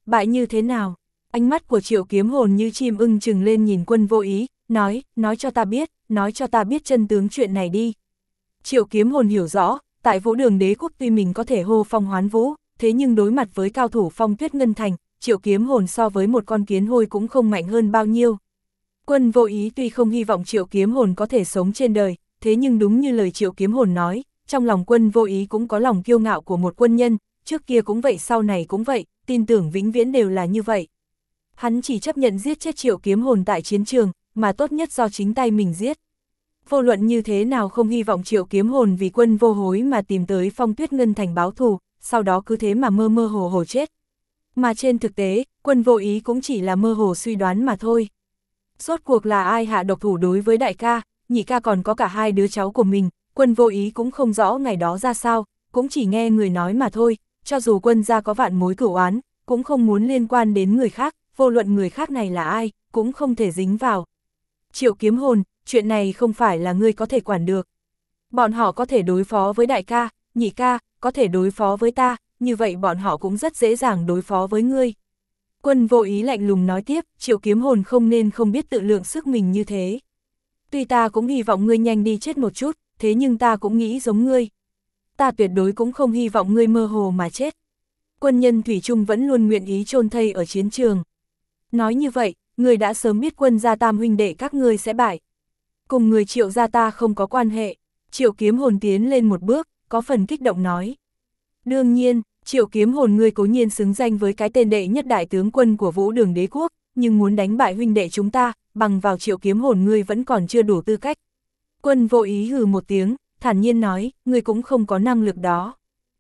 bại như thế nào? Ánh mắt của Triệu Kiếm Hồn như chim ưng chừng lên nhìn Quân Vô Ý, nói cho ta biết chân tướng chuyện này đi. Triệu Kiếm Hồn hiểu rõ, tại Vũ Đường Đế quốc tuy mình có thể hô phong hoán vũ, thế nhưng đối mặt với cao thủ Phong Tuyết Ngân Thành, Triệu Kiếm Hồn so với một con kiến hôi cũng không mạnh hơn bao nhiêu. Quân Vô Ý tuy không hy vọng Triệu Kiếm Hồn có thể sống trên đời, thế nhưng đúng như lời Triệu Kiếm Hồn nói, trong lòng Quân Vô Ý cũng có lòng kiêu ngạo của một quân nhân, trước kia cũng vậy sau này cũng vậy, tin tưởng vĩnh viễn đều là như vậy. Hắn chỉ chấp nhận giết chết Triệu Kiếm Hồn tại chiến trường, mà tốt nhất do chính tay mình giết. Vô luận như thế nào không hy vọng Triệu Kiếm Hồn vì Quân Vô Hối mà tìm tới Phong Tuyết Ngân Thành báo thù, sau đó cứ thế mà mơ mơ hồ hồ chết. Mà trên thực tế, Quân Vô Ý cũng chỉ là mơ hồ suy đoán mà thôi. Rốt cuộc là ai hạ độc thủ đối với đại ca, nhị ca còn có cả hai đứa cháu của mình, Quân Vô Ý cũng không rõ ngày đó ra sao, cũng chỉ nghe người nói mà thôi, cho dù Quân gia có vạn mối cửu oán, cũng không muốn liên quan đến người khác, vô luận người khác này là ai, cũng không thể dính vào. Triệu Kiếm Hồn, chuyện này không phải là ngươi có thể quản được. Bọn họ có thể đối phó với đại ca, nhị ca, có thể đối phó với ta, như vậy bọn họ cũng rất dễ dàng đối phó với ngươi. Quân Vô Ý lạnh lùng nói tiếp, Triệu Kiếm Hồn không nên không biết tự lượng sức mình như thế. Tuy ta cũng hy vọng ngươi nhanh đi chết một chút, thế nhưng ta cũng nghĩ giống ngươi. Ta tuyệt đối cũng không hy vọng ngươi mơ hồ mà chết. Quân nhân thủy chung vẫn luôn nguyện ý chôn thây ở chiến trường. Nói như vậy, ngươi đã sớm biết Quân gia tam huynh đệ các ngươi sẽ bại. Cùng người Triệu gia ta không có quan hệ. Triệu Kiếm Hồn tiến lên một bước, có phần kích động nói. Đương nhiên, Triệu Kiếm Hồn ngươi cố nhiên xứng danh với cái tên đệ nhất đại tướng quân của Vũ Đường Đế quốc, nhưng muốn đánh bại huynh đệ chúng ta, bằng vào Triệu Kiếm Hồn ngươi vẫn còn chưa đủ tư cách. Quân Vô Ý hừ một tiếng, thản nhiên nói, ngươi cũng không có năng lực đó.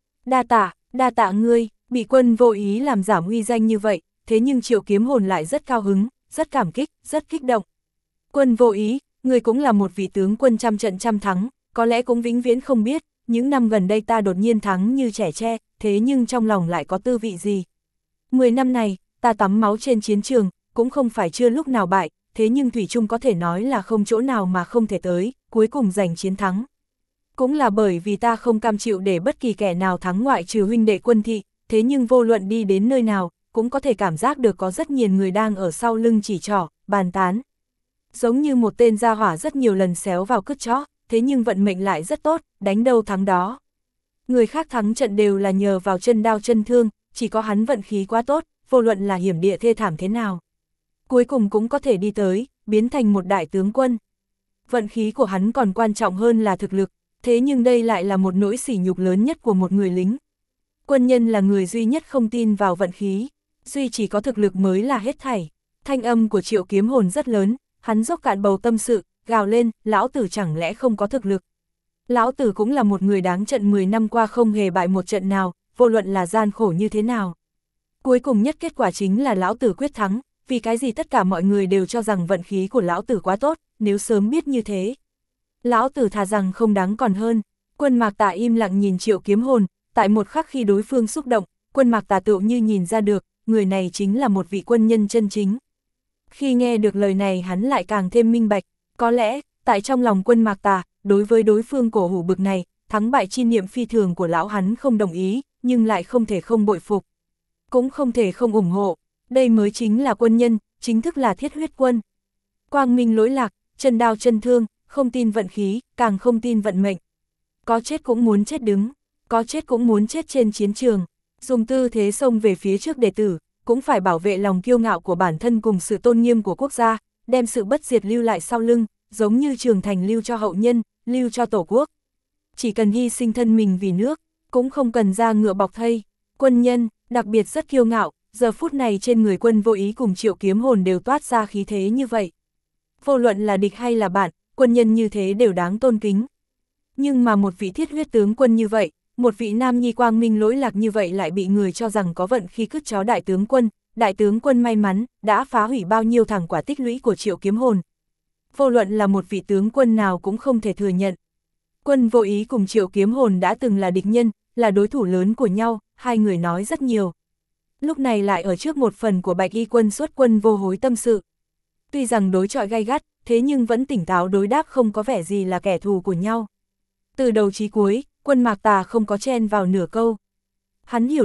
Đa tạ ngươi, bị Quân Vô Ý làm giảm uy danh như vậy, thế nhưng Triệu Kiếm Hồn lại rất cao hứng, rất cảm kích, rất kích động. Quân Vô Ý, ngươi cũng là một vị tướng quân trăm trận trăm thắng, có lẽ cũng vĩnh viễn không biết, những năm gần đây ta đột nhiên thắng như trẻ tre, thế nhưng trong lòng lại có tư vị gì. 10 năm này, ta tắm máu trên chiến trường, cũng không phải chưa lúc nào bại, thế nhưng thủy chung có thể nói là không chỗ nào mà không thể tới, cuối cùng giành chiến thắng. Cũng là bởi vì ta không cam chịu để bất kỳ kẻ nào thắng ngoại trừ huynh đệ Quân thị, thế nhưng vô luận đi đến nơi nào, cũng có thể cảm giác được có rất nhiều người đang ở sau lưng chỉ trỏ, bàn tán. Giống như một tên gia hỏa rất nhiều lần xéo vào cứt chó, thế nhưng vận mệnh lại rất tốt, đánh đâu thắng đó. Người khác thắng trận đều là nhờ vào chân đao chân thương, chỉ có hắn vận khí quá tốt, vô luận là hiểm địa thê thảm thế nào. Cuối cùng cũng có thể đi tới, biến thành một đại tướng quân. Vận khí của hắn còn quan trọng hơn là thực lực, thế nhưng đây lại là một nỗi sỉ nhục lớn nhất của một người lính. Quân nhân là người duy nhất không tin vào vận khí, duy chỉ có thực lực mới là hết thảy. Thanh âm của Triệu Kiếm Hồn rất lớn, hắn dốc cạn bầu tâm sự, gào lên, lão tử chẳng lẽ không có thực lực. Lão tử cũng là một người đáng trận 10 năm qua không hề bại một trận nào, vô luận là gian khổ như thế nào. Cuối cùng nhất kết quả chính là lão tử quyết thắng, vì cái gì tất cả mọi người đều cho rằng vận khí của lão tử quá tốt, nếu sớm biết như thế. Lão tử thà rằng không đáng còn hơn. Quân Mạc Tà im lặng nhìn Triệu Kiếm Hồn, tại một khắc khi đối phương xúc động, Quân Mạc Tà tựu như nhìn ra được, người này chính là một vị quân nhân chân chính. Khi nghe được lời này hắn lại càng thêm minh bạch, có lẽ, tại trong lòng Quân Mạc Tà, đối với đối phương cổ hủ bực này, thắng bại chi niệm phi thường của lão hắn không đồng ý, nhưng lại không thể không bội phục. Cũng không thể không ủng hộ, đây mới chính là quân nhân, chính thức là thiết huyết quân. Quang minh lỗi lạc, chân đao chân thương, không tin vận khí, càng không tin vận mệnh. Có chết cũng muốn chết đứng, có chết cũng muốn chết trên chiến trường, dùng tư thế xông về phía trước đệ tử, cũng phải bảo vệ lòng kiêu ngạo của bản thân cùng sự tôn nghiêm của quốc gia, đem sự bất diệt lưu lại sau lưng, giống như Trường Thành lưu cho hậu nhân, lưu cho tổ quốc. Chỉ cần hy sinh thân mình vì nước, cũng không cần ra ngựa bọc thây. Quân nhân, đặc biệt rất kiêu ngạo, giờ phút này trên người Quân Vô Ý cùng Triệu Kiếm Hồn đều toát ra khí thế như vậy. Vô luận là địch hay là bạn, quân nhân như thế đều đáng tôn kính. Nhưng mà một vị thiết huyết tướng quân như vậy, một vị nam nhi quang minh lỗi lạc như vậy lại bị người cho rằng có vận khi cứt chó đại tướng quân may mắn, đã phá hủy bao nhiêu thẳng quả tích lũy của Triệu Kiếm Hồn. Vô luận là một vị tướng quân nào cũng không thể thừa nhận. Quân Vô Ý cùng Triệu Kiếm Hồn đã từng là địch nhân, là đối thủ lớn của nhau, hai người nói rất nhiều. Lúc này lại ở trước một phần của Bạch Y quân xuất Quân Vô Hối tâm sự. Tuy rằng đối chọi gay gắt, thế nhưng vẫn tỉnh táo đối đáp, không có vẻ gì là kẻ thù của nhau. Từ đầu chí cuối, Quân Mạc Tà không có chen vào nửa câu. Hắn hiểu được,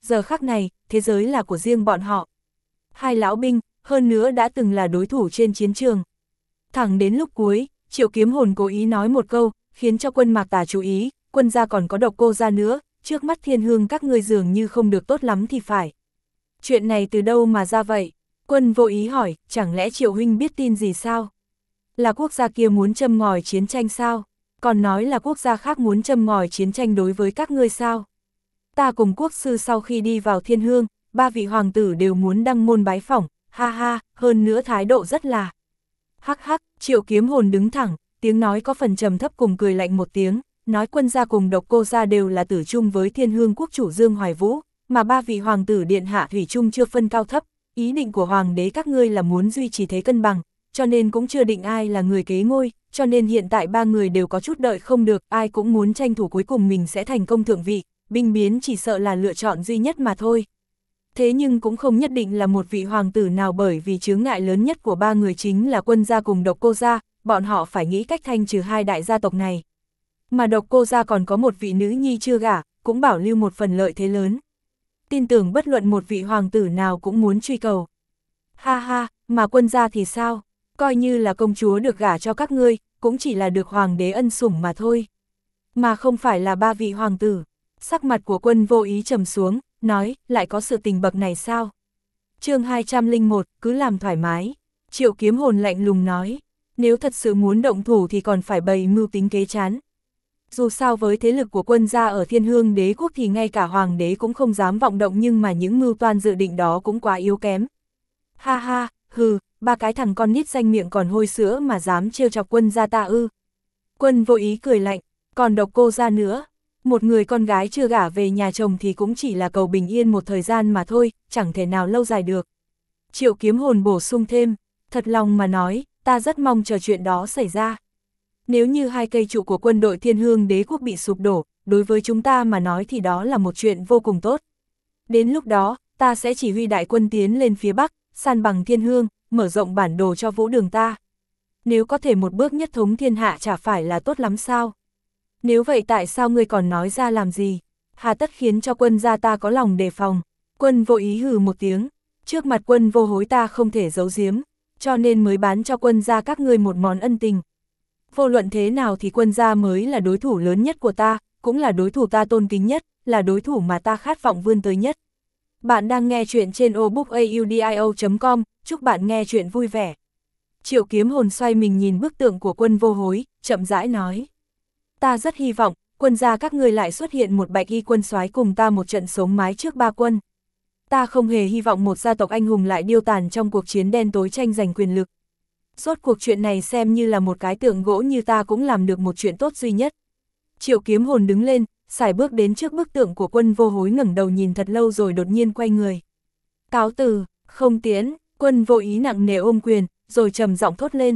giờ khắc này, thế giới là của riêng bọn họ. Hai lão binh, hơn nữa đã từng là đối thủ trên chiến trường. Thẳng đến lúc cuối, Triệu Kiếm Hồn cố ý nói một câu, khiến cho quân Mạc Tà chú ý, quân gia còn có Độc Cô gia nữa, trước mắt Thiên Hương các ngươi dường như không được tốt lắm thì phải. Chuyện này từ đâu mà ra vậy? Quân Vô Ý hỏi, chẳng lẽ Triệu huynh biết tin gì sao? Là quốc gia kia muốn châm ngòi chiến tranh sao? Còn nói là quốc gia khác muốn châm ngòi chiến tranh đối với các ngươi sao? Ta cùng quốc sư sau khi đi vào Thiên Hương, 3 vị hoàng tử đều muốn đăng môn bái phỏng, ha ha, hơn nữa thái độ rất là. Hắc hắc, Triệu Kiếm Hồn đứng thẳng, tiếng nói có phần trầm thấp cùng cười lạnh một tiếng, nói quân gia cùng Độc Cô gia đều là tử chung với Thiên Hương quốc chủ Dương Hoài Vũ, mà 3 vị hoàng tử điện hạ thủy chung chưa phân cao thấp, ý định của hoàng đế các ngươi là muốn duy trì thế cân bằng, cho nên cũng chưa định ai là người kế ngôi, cho nên hiện tại 3 người đều có chút đợi không được, ai cũng muốn tranh thủ cuối cùng mình sẽ thành công thượng vị, binh biến chỉ sợ là lựa chọn duy nhất mà thôi. Thế nhưng cũng không nhất định là một vị hoàng tử nào, bởi vì chướng ngại lớn nhất của 3 người chính là quân gia cùng Độc Cô gia, bọn họ phải nghĩ cách thanh trừ 2 đại gia tộc này. Mà Độc Cô gia còn có một vị nữ nhi chưa gả, cũng bảo lưu một phần lợi thế lớn. Tin tưởng bất luận một vị hoàng tử nào cũng muốn truy cầu. Ha ha, mà quân gia thì sao? Coi như là công chúa được gả cho các ngươi, cũng chỉ là được hoàng đế ân sủng mà thôi. Mà không phải là 3 vị hoàng tử. Sắc mặt của Quân Vô Ý trầm xuống, nói, lại có sự tình bậc này sao? Chương 201, cứ làm thoải mái. Triệu Kiếm Hồn lạnh lùng nói, nếu thật sự muốn động thủ thì còn phải bày mưu tính kế chán. Dù sao với thế lực của quân gia ở Thiên Hương đế quốc thì ngay cả hoàng đế cũng không dám vọng động, nhưng mà những mưu toan dự định đó cũng quá yếu kém. Ha ha, hừ, 3 cái thằng con nít danh miệng còn hôi sữa mà dám trêu chọc quân gia ta ư? Quân Vô Ý cười lạnh, còn Độc Cô gia nữa. Một người con gái chưa gả về nhà chồng thì cũng chỉ là cầu bình yên một thời gian mà thôi, chẳng thể nào lâu dài được. Triệu Kiếm Hồn bổ sung thêm, thật lòng mà nói, ta rất mong chờ chuyện đó xảy ra. Nếu như 2 cây trụ của quân đội Thiên Hương đế quốc bị sụp đổ, đối với chúng ta mà nói thì đó là một chuyện vô cùng tốt. Đến lúc đó, ta sẽ chỉ huy đại quân tiến lên phía Bắc, san bằng Thiên Hương, mở rộng bản đồ cho vũ đường ta. Nếu có thể một bước nhất thống thiên hạ chả phải là tốt lắm sao? Nếu vậy tại sao ngươi còn nói ra làm gì? Hà tất khiến cho quân gia ta có lòng đề phòng. Quân Vô Ý hừ một tiếng, trước mặt Quân Vô Hối ta không thể giấu giếm, cho nên mới bán cho quân gia các ngươi một món ân tình. Vô luận thế nào thì quân gia mới là đối thủ lớn nhất của ta, cũng là đối thủ ta tôn kính nhất, là đối thủ mà ta khát vọng vươn tới nhất. Bạn đang nghe chuyện trên obookaudio.com, chúc bạn nghe chuyện vui vẻ. Triệu Kiếm Hồn xoay mình nhìn bức tượng của Quân Vô Hối, chậm rãi nói. Ta rất hy vọng, quân gia các ngươi lại xuất hiện một bạch y quân soái cùng ta một trận sống mái trước 3 quân. Ta không hề hy vọng một gia tộc anh hùng lại điêu tàn trong cuộc chiến đen tối tranh giành quyền lực. Rốt cuộc chuyện này xem như là một cái tượng gỗ, như ta cũng làm được một chuyện tốt duy nhất. Triệu Kiếm Hồn đứng lên, sải bước đến trước bức tượng của Quân Vô Hối, ngẩng đầu nhìn thật lâu rồi đột nhiên quay người. Cáo từ, không tiến. Quân Vô Ý nặng nề ôm quyền, rồi trầm giọng thốt lên.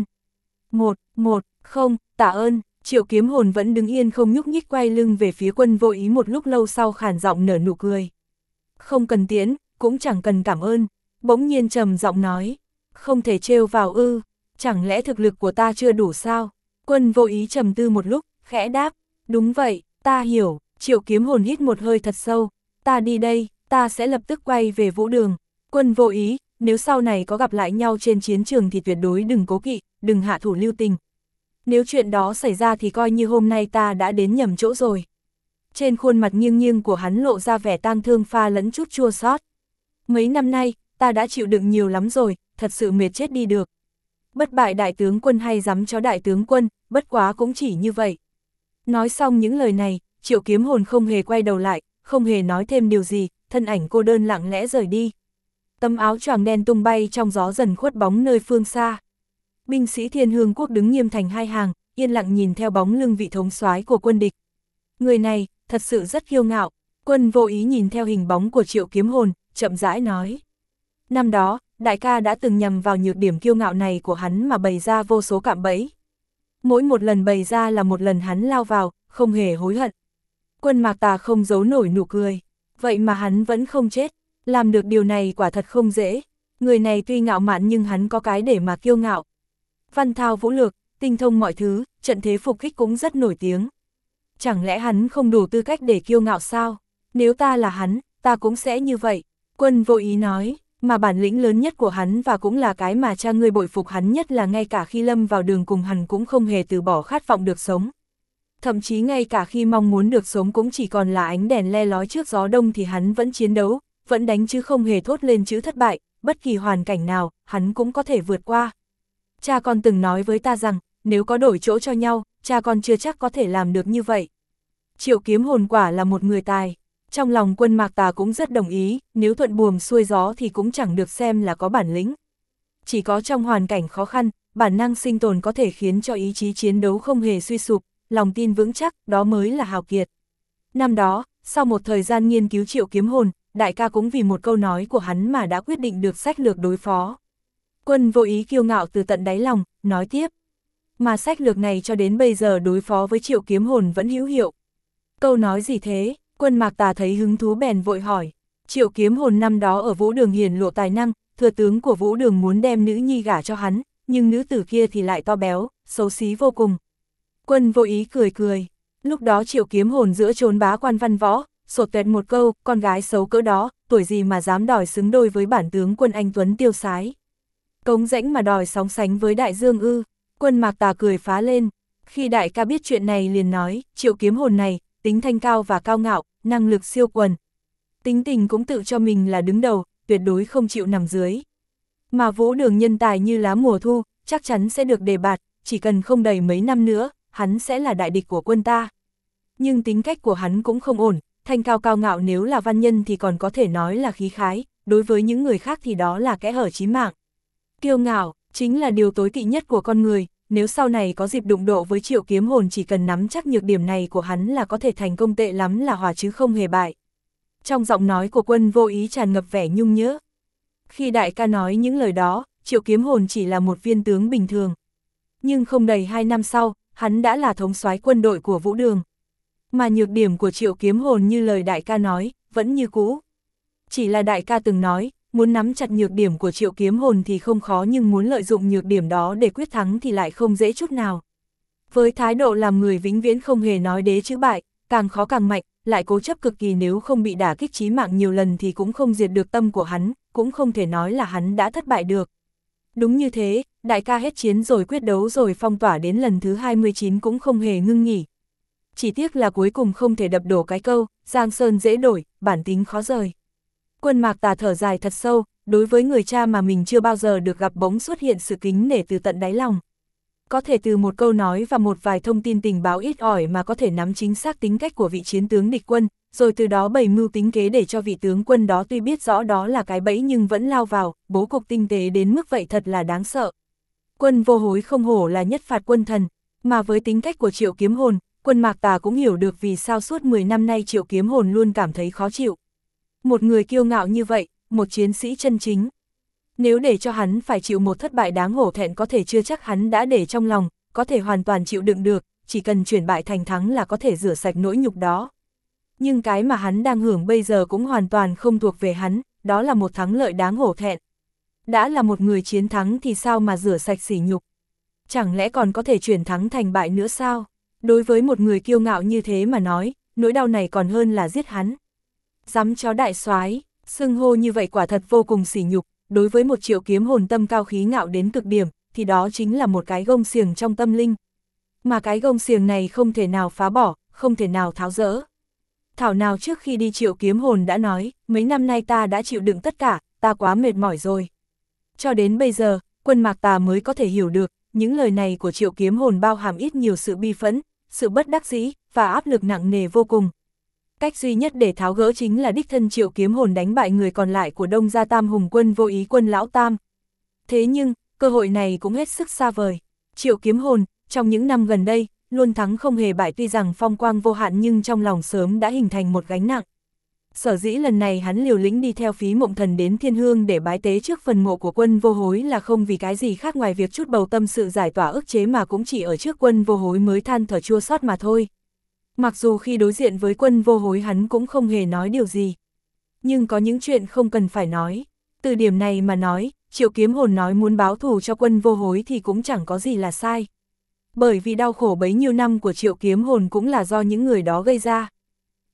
Không, tạ ơn. Triệu Kiếm Hồn vẫn đứng yên không nhúc nhích, quay lưng về phía Quân Vô Ý một lúc lâu sau khàn giọng nở nụ cười. Không cần tiến, cũng chẳng cần cảm ơn. Bỗng nhiên trầm giọng nói. Không thể trêu vào ư? Chẳng lẽ thực lực của ta chưa đủ sao? Quân Vô Ý trầm tư một lúc, khẽ đáp. Đúng vậy, ta hiểu. Triệu Kiếm Hồn hít một hơi thật sâu. Ta đi đây, ta sẽ lập tức quay về vũ đường. Quân Vô Ý, nếu sau này có gặp lại nhau trên chiến trường thì tuyệt đối đừng cố kỵ, đừng hạ thủ lưu tình. Nếu chuyện đó xảy ra thì coi như hôm nay ta đã đến nhầm chỗ rồi. Trên khuôn mặt nghiêng nghiêng của hắn lộ ra vẻ tang thương pha lẫn chút chua xót. Mấy năm nay, ta đã chịu đựng nhiều lắm rồi, thật sự mệt chết đi được. Bất bại đại tướng quân hay dám chó đại tướng quân, bất quá cũng chỉ như vậy. Nói xong những lời này, Triệu Kiếm Hồn không hề quay đầu lại, không hề nói thêm điều gì, thân ảnh cô đơn lặng lẽ rời đi. Tấm áo choàng đen tung bay trong gió dần khuất bóng nơi phương xa. Binh sĩ Thiên Hương quốc đứng nghiêm thành 2 hàng, yên lặng nhìn theo bóng lưng vị thống soái của quân địch. Người này, thật sự rất kiêu ngạo. Quân Vô Ý nhìn theo hình bóng của Triệu Kiếm Hồn, chậm rãi nói. Năm đó, đại ca đã từng nhằm vào nhược điểm kiêu ngạo này của hắn mà bày ra vô số cạm bẫy. Mỗi một lần bày ra là một lần hắn lao vào, không hề hối hận. Quân Mạc Tà không giấu nổi nụ cười. Vậy mà hắn vẫn không chết. Làm được điều này quả thật không dễ. Người này tuy ngạo mạn nhưng hắn có cái để mà kiêu ngạo. Văn thao vũ lược, tinh thông mọi thứ, trận thế phục kích cũng rất nổi tiếng. Chẳng lẽ hắn không đủ tư cách để kiêu ngạo sao? Nếu ta là hắn, Ta cũng sẽ như vậy, Quân Vô Ý nói, mà bản lĩnh lớn nhất của hắn và cũng là cái mà cha ngươi bội phục hắn nhất là ngay cả khi lâm vào đường cùng hắn cũng không hề từ bỏ khát vọng được sống. Thậm chí ngay cả khi mong muốn được sống cũng chỉ còn là ánh đèn le lói trước gió đông thì hắn vẫn chiến đấu, vẫn đánh chứ không hề thốt lên chữ thất bại, bất kỳ hoàn cảnh nào, hắn cũng có thể vượt qua. Cha con từng nói với ta rằng, nếu có đổi chỗ cho nhau, cha con chưa chắc có thể làm được như vậy. Triệu Kiếm Hồn quả là một người tài. Trong lòng Quân Mạc Tà cũng rất đồng ý, nếu thuận buồm xuôi gió thì cũng chẳng được xem là có bản lĩnh. Chỉ có trong hoàn cảnh khó khăn, bản năng sinh tồn có thể khiến cho ý chí chiến đấu không hề suy sụp, lòng tin vững chắc, đó mới là hào kiệt. Năm đó, sau một thời gian nghiên cứu Triệu Kiếm Hồn, đại ca cũng vì một câu nói của hắn mà đã quyết định được sách lược đối phó. Quân Vô Ý kiêu ngạo từ tận đáy lòng, nói tiếp. Mà sách lược này cho đến bây giờ đối phó với Triệu Kiếm Hồn vẫn hữu hiệu. Câu nói gì thế? Quân Mạc Tà thấy hứng thú bèn vội hỏi. Triệu Kiếm Hồn năm đó ở Vũ Đường hiển lộ tài năng, thừa tướng của Vũ Đường muốn đem nữ nhi gả cho hắn, nhưng nữ tử kia thì lại to béo, xấu xí vô cùng. Quân Vô Ý cười cười. Lúc đó Triệu Kiếm Hồn giữa chốn bá quan văn võ, sột tuẹt một câu, con gái xấu cỡ đó, tuổi gì mà dám đòi xứng đôi với bản tướng quân anh tuấn tiêu sái. Cống rãnh mà đòi sóng sánh với đại dương ư? Quân Mạc Tà cười phá lên. Khi đại ca biết chuyện này liền nói, Triệu Kiếm Hồn này, tính thanh cao và cao ngạo, năng lực siêu quần. Tính tình cũng tự cho mình là đứng đầu, tuyệt đối không chịu nằm dưới. Mà Vũ Đường nhân tài như lá mùa thu, chắc chắn sẽ được đề bạt, chỉ cần không đầy mấy năm nữa, hắn sẽ là đại địch của quân ta. Nhưng tính cách của hắn cũng không ổn, thanh cao cao ngạo nếu là văn nhân thì còn có thể nói là khí khái, đối với những người khác thì đó là kẽ hở chí mạng. Kiêu ngạo, chính là điều tối kỵ nhất của con người, nếu sau này có dịp đụng độ với Triệu Kiếm Hồn chỉ cần nắm chắc nhược điểm này của hắn là có thể thành công tệ lắm là hòa chứ không hề bại. Trong giọng nói của Quân Vô Ý tràn ngập vẻ nhung nhớ. Khi đại ca nói những lời đó, Triệu Kiếm Hồn chỉ là một viên tướng bình thường. Nhưng không đầy 2 năm sau, hắn đã là thống soái quân đội của Vũ Đường. Mà nhược điểm của Triệu Kiếm Hồn như lời đại ca nói, vẫn như cũ. Chỉ là đại ca từng nói, muốn nắm chặt nhược điểm của Triệu Kiếm Hồn thì không khó nhưng muốn lợi dụng nhược điểm đó để quyết thắng thì lại không dễ chút nào. Với thái độ làm người vĩnh viễn không hề nói đế chữ bại, càng khó càng mạnh, lại cố chấp cực kỳ nếu không bị đả kích chí mạng nhiều lần thì cũng không diệt được tâm của hắn, cũng không thể nói là hắn đã thất bại được. Đúng như thế, đại ca hết chiến rồi quyết đấu rồi phong tỏa đến lần thứ 29 cũng không hề ngưng nghỉ. Chỉ tiếc là cuối cùng không thể đập đổ cái câu, Giang Sơn dễ đổi, bản tính khó rời. Quân Mạc Tà thở dài thật sâu, đối với người cha mà mình chưa bao giờ được gặp bỗng xuất hiện sự kính nể từ tận đáy lòng. Có thể từ một câu nói và một vài thông tin tình báo ít ỏi mà có thể nắm chính xác tính cách của vị chiến tướng địch quân, rồi từ đó bày mưu tính kế để cho vị tướng quân đó tuy biết rõ đó là cái bẫy nhưng vẫn lao vào, bố cục tinh tế đến mức vậy thật là đáng sợ. Quân Vô Hối không hổ là nhất phạt quân thần, mà với tính cách của Triệu Kiếm Hồn, Quân Mạc Tà cũng hiểu được vì sao suốt 10 năm nay Triệu Kiếm Hồn luôn cảm thấy khó chịu. Một người kiêu ngạo như vậy, một chiến sĩ chân chính. Nếu để cho hắn phải chịu một thất bại đáng hổ thẹn có thể chưa chắc hắn đã để trong lòng, có thể hoàn toàn chịu đựng được, chỉ cần chuyển bại thành thắng là có thể rửa sạch nỗi nhục đó. Nhưng cái mà hắn đang hưởng bây giờ cũng hoàn toàn không thuộc về hắn, đó là một thắng lợi đáng hổ thẹn. Đã là một người chiến thắng thì sao mà rửa sạch sỉ nhục? Chẳng lẽ còn có thể chuyển thắng thành bại nữa sao? Đối với một người kiêu ngạo như thế mà nói, nỗi đau này còn hơn là giết hắn. Dám chó đại soái, xưng hô như vậy quả thật vô cùng sỉ nhục, đối với một Triệu Kiếm Hồn tâm cao khí ngạo đến cực điểm, thì đó chính là một cái gông xiềng trong tâm linh. Mà cái gông xiềng này không thể nào phá bỏ, không thể nào tháo dỡ. Thảo nào trước khi đi Triệu Kiếm Hồn đã nói, mấy năm nay ta đã chịu đựng tất cả, ta quá mệt mỏi rồi. Cho đến bây giờ, Quân Mạc Tà mới có thể hiểu được, những lời này của Triệu Kiếm Hồn bao hàm ít nhiều sự bi phẫn, sự bất đắc dĩ, và áp lực nặng nề vô cùng. Cách duy nhất để tháo gỡ chính là đích thân Triệu Kiếm Hồn đánh bại người còn lại của Đông Gia Tam Hùng Quân Vô Ý Quân Lão Tam. Thế nhưng, cơ hội này cũng hết sức xa vời. Triệu Kiếm Hồn, trong những năm gần đây, luôn thắng không hề bại tuy rằng phong quang vô hạn nhưng trong lòng sớm đã hình thành một gánh nặng. Sở dĩ lần này hắn liều lĩnh đi theo Phí Mộng Thần đến Thiên Hương để bái tế trước phần mộ của Quân Vô Hối là không vì cái gì khác ngoài việc chút bầu tâm sự giải tỏa ức chế mà cũng chỉ ở trước Quân Vô Hối mới than thở chua xót mà thôi. Mặc dù khi đối diện với Quân Vô Hối hắn cũng không hề nói điều gì. Nhưng có những chuyện không cần phải nói. Từ điểm này mà nói, Triệu Kiếm Hồn nói muốn báo thù cho Quân Vô Hối thì cũng chẳng có gì là sai. Bởi vì đau khổ bấy nhiêu năm của Triệu Kiếm Hồn cũng là do những người đó gây ra.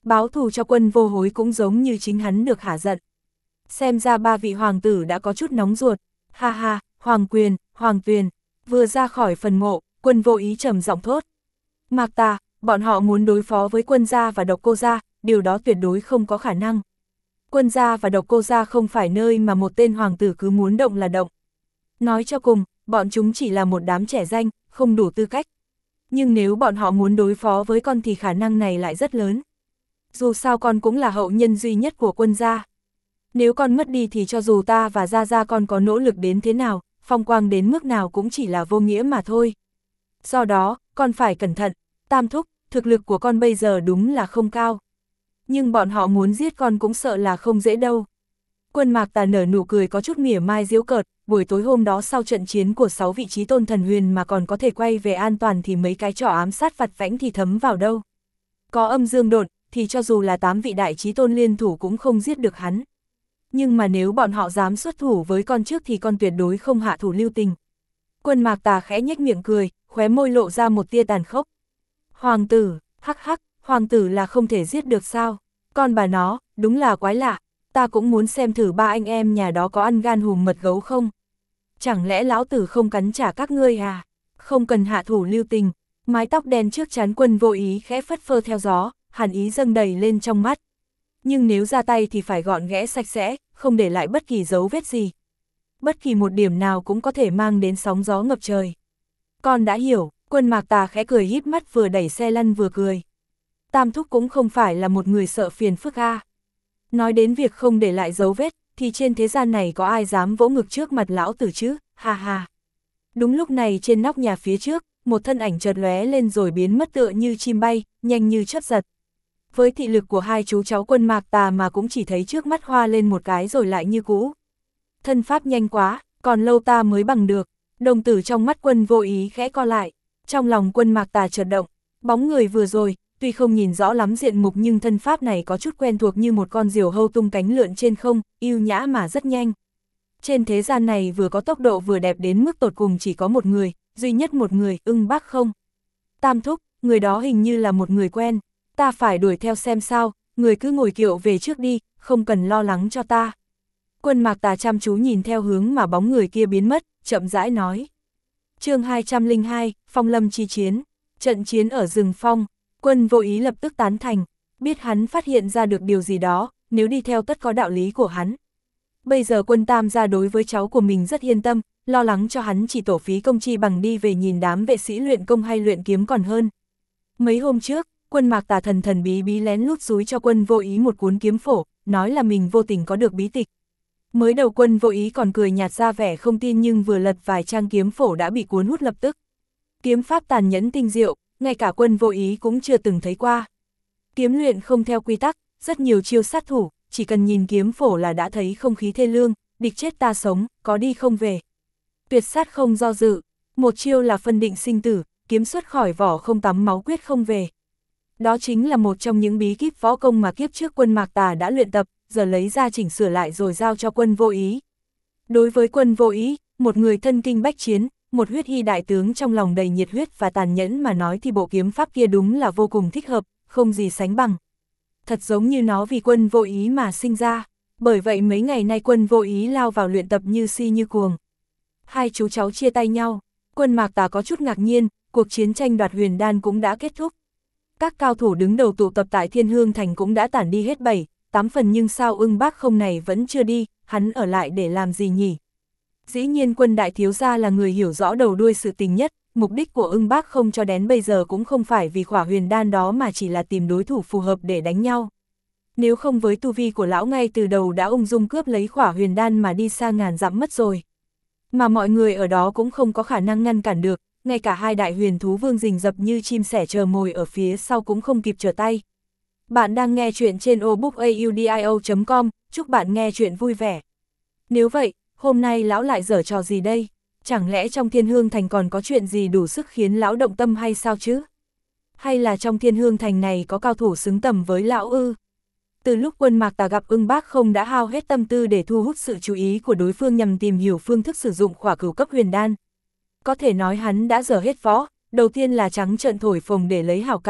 Báo thù cho Quân Vô Hối cũng giống như chính hắn được hả giận. Xem ra ba vị hoàng tử đã có chút nóng ruột. Ha ha, Hoàng Quyền, Hoàng Tuyền. Vừa ra khỏi phần mộ, Quân Vô Ý trầm giọng thốt. Mạc Tà, bọn họ muốn đối phó với Quân gia và Độc Cô gia, điều đó tuyệt đối không có khả năng. Quân gia và Độc Cô gia không phải nơi mà một tên hoàng tử cứ muốn động là động. Nói cho cùng, bọn chúng chỉ là một đám trẻ danh, không đủ tư cách. Nhưng nếu bọn họ muốn đối phó với con thì khả năng này lại rất lớn. Dù sao con cũng là hậu nhân duy nhất của Quân gia. Nếu con mất đi thì cho dù ta và Gia Gia con có nỗ lực đến thế nào, phong quang đến mức nào cũng chỉ là vô nghĩa mà thôi. Do đó, con phải cẩn thận. Tam thúc, thực lực của con bây giờ đúng là không cao. Nhưng bọn họ muốn giết con cũng sợ là không dễ đâu. Quân Mạc Tà nở nụ cười có chút mỉa mai giễu cợt, buổi tối hôm đó sau trận chiến của 6 vị trí tôn thần huyền mà còn có thể quay về an toàn thì mấy cái trò ám sát vặt vãnh thì thấm vào đâu. Có âm dương độn thì cho dù là 8 vị đại trí tôn liên thủ cũng không giết được hắn. Nhưng mà nếu bọn họ dám xuất thủ với con trước thì con tuyệt đối không hạ thủ lưu tình. Quân Mạc Tà khẽ nhếch miệng cười, khóe môi lộ ra một tia tàn khốc. Hoàng tử, hắc hắc, hoàng tử là không thể giết được sao? Con bà nó, đúng là quái lạ, ta cũng muốn xem thử ba anh em nhà đó có ăn gan hùm mật gấu không? Chẳng lẽ lão tử không cắn trả các ngươi à? Không cần hạ thủ lưu tình. Mái tóc đen trước trán Quân Vô Ý khẽ phất phơ theo gió, hàn ý dâng đầy lên trong mắt. Nhưng nếu ra tay thì phải gọn ghẽ sạch sẽ, không để lại bất kỳ dấu vết gì. Bất kỳ một điểm nào cũng có thể mang đến sóng gió ngập trời. Con đã hiểu. Quân Mạc Tà khẽ cười híp mắt vừa đẩy xe lăn vừa cười. Tam thúc cũng không phải là một người sợ phiền phức a. Nói đến việc không để lại dấu vết, thì trên thế gian này có ai dám vỗ ngực trước mặt lão tử chứ, ha ha. Đúng lúc này trên nóc nhà phía trước, một thân ảnh chợt lóe lên rồi biến mất tựa như chim bay, nhanh như chớp giật. Với thị lực của hai chú cháu Quân Mạc Tà mà cũng chỉ thấy trước mắt hoa lên một cái rồi lại như cũ. Thân pháp nhanh quá, còn lâu ta mới bằng được. Đồng tử trong mắt Quân Vô Ý khẽ co lại. Trong lòng Quân Mạc Tà chợt động, bóng người vừa rồi, tuy không nhìn rõ lắm diện mục nhưng thân pháp này có chút quen thuộc như một con diều hâu tung cánh lượn trên không, yêu nhã mà rất nhanh. Trên thế gian này vừa có tốc độ vừa đẹp đến mức tột cùng chỉ có một người, duy nhất một người, Ưng Bác không. Tam thúc, người đó hình như là một người quen, ta phải đuổi theo xem sao, người cứ ngồi kiệu về trước đi, không cần lo lắng cho ta. Quân Mạc Tà chăm chú nhìn theo hướng mà bóng người kia biến mất, chậm rãi nói. Chương 202, Phong Lâm chi chiến. Trận chiến ở rừng phong, Quân Vô Ý lập tức tán thành, biết hắn phát hiện ra được điều gì đó, nếu đi theo tất có đạo lý của hắn. Bây giờ Quân Tam gia đối với cháu của mình rất yên tâm, lo lắng cho hắn chỉ tổ phí công chi bằng đi về nhìn đám vệ sĩ luyện công hay luyện kiếm còn hơn. Mấy hôm trước, Quân Mạc Tà thần thần bí bí lén lút dúi cho Quân Vô Ý một cuốn kiếm phổ, nói là mình vô tình có được bí tịch. Mới đầu Quân Vô Ý còn cười nhạt ra vẻ không tin nhưng vừa lật vài trang kiếm phổ đã bị cuốn hút lập tức. Kiếm pháp tàn nhẫn tinh diệu, ngay cả Quân Vô Ý cũng chưa từng thấy qua. Kiếm luyện không theo quy tắc, rất nhiều chiêu sát thủ, chỉ cần nhìn kiếm phổ là đã thấy không khí thê lương, địch chết ta sống, có đi không về. Tuyệt sát không do dự, một chiêu là phân định sinh tử, kiếm xuất khỏi vỏ không tắm máu quyết không về. Đó chính là một trong những bí kíp võ công mà kiếp trước Quân Mạc Tà đã luyện tập, giờ lấy ra chỉnh sửa lại rồi giao cho Quân Vô Ý. Đối với Quân Vô Ý, một người thân kinh bách chiến, một huyết y đại tướng trong lòng đầy nhiệt huyết và tàn nhẫn mà nói thì bộ kiếm pháp kia đúng là vô cùng thích hợp, không gì sánh bằng. Thật giống như nó vì Quân Vô Ý mà sinh ra, bởi vậy mấy ngày nay Quân Vô Ý lao vào luyện tập như si như cuồng. Hai chú cháu chia tay nhau, Quân Mạc Tà có chút ngạc nhiên, cuộc chiến tranh đoạt huyền đan cũng đã kết thúc. Các cao thủ đứng đầu tụ tập tại Thiên Hương Thành cũng đã tản đi hết 7-8 phần nhưng sao Ưng Bác không này vẫn chưa đi, hắn ở lại để làm gì nhỉ? Dĩ nhiên Quân đại thiếu gia là người hiểu rõ đầu đuôi sự tình nhất, mục đích của Ưng Bác không cho đến bây giờ cũng không phải vì khỏa huyền đan đó mà chỉ là tìm đối thủ phù hợp để đánh nhau. Nếu không với tu vi của lão ngay từ đầu đã ung dung cướp lấy khỏa huyền đan mà đi xa ngàn dặm mất rồi. Mà mọi người ở đó cũng không có khả năng ngăn cản được, ngay cả hai đại huyền thú vương rình rập như chim sẻ chờ mồi ở phía sau cũng không kịp trở tay. Bạn đang nghe chuyện trên obookaudio.com, chúc bạn nghe chuyện vui vẻ. Nếu vậy, hôm nay lão lại giở trò gì đây? Chẳng lẽ trong Thiên Hương Thành còn có chuyện gì đủ sức khiến lão động tâm hay sao chứ? Hay là trong Thiên Hương Thành này có cao thủ xứng tầm với lão ư? Từ lúc Quân Mạc Tà gặp Ưng Bác không đã hao hết tâm tư để thu hút sự chú ý của đối phương nhằm tìm hiểu phương thức sử dụng khỏa cửu cấp huyền đan. Có thể nói hắn đã dở hết võ, đầu tiên là trắng trợn thổi phồng để lấy hảo cảm,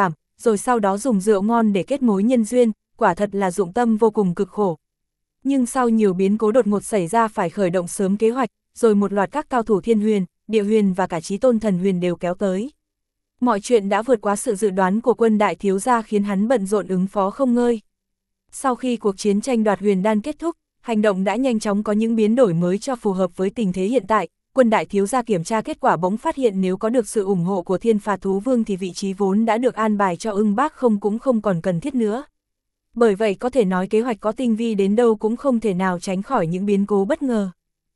rồi sau đó dùng rượu ngon để kết mối nhân duyên, quả thật là dụng tâm vô cùng cực khổ. Nhưng sau nhiều biến cố đột ngột xảy ra phải khởi động sớm kế hoạch, rồi một loạt các cao thủ thiên huyền, địa huyền và cả chí tôn thần huyền đều kéo tới. Mọi chuyện đã vượt quá sự dự đoán của Quân đại thiếu gia khiến hắn bận rộn ứng phó không ngơi. Sau khi cuộc chiến tranh đoạt huyền đan kết thúc, hành động đã nhanh chóng có những biến đổi mới cho phù hợp với tình thế hiện tại. Quân đại thiếu gia kiểm tra kết quả bỗng phát hiện nếu có được sự ủng hộ của Thiên Phạt Thú Vương thì vị trí vốn đã được an bài cho Ưng Bác Không cũng không còn cần thiết nữa. Bởi vậy có thể nói kế hoạch có tinh vi đến đâu cũng không thể nào tránh khỏi những biến cố bất ngờ.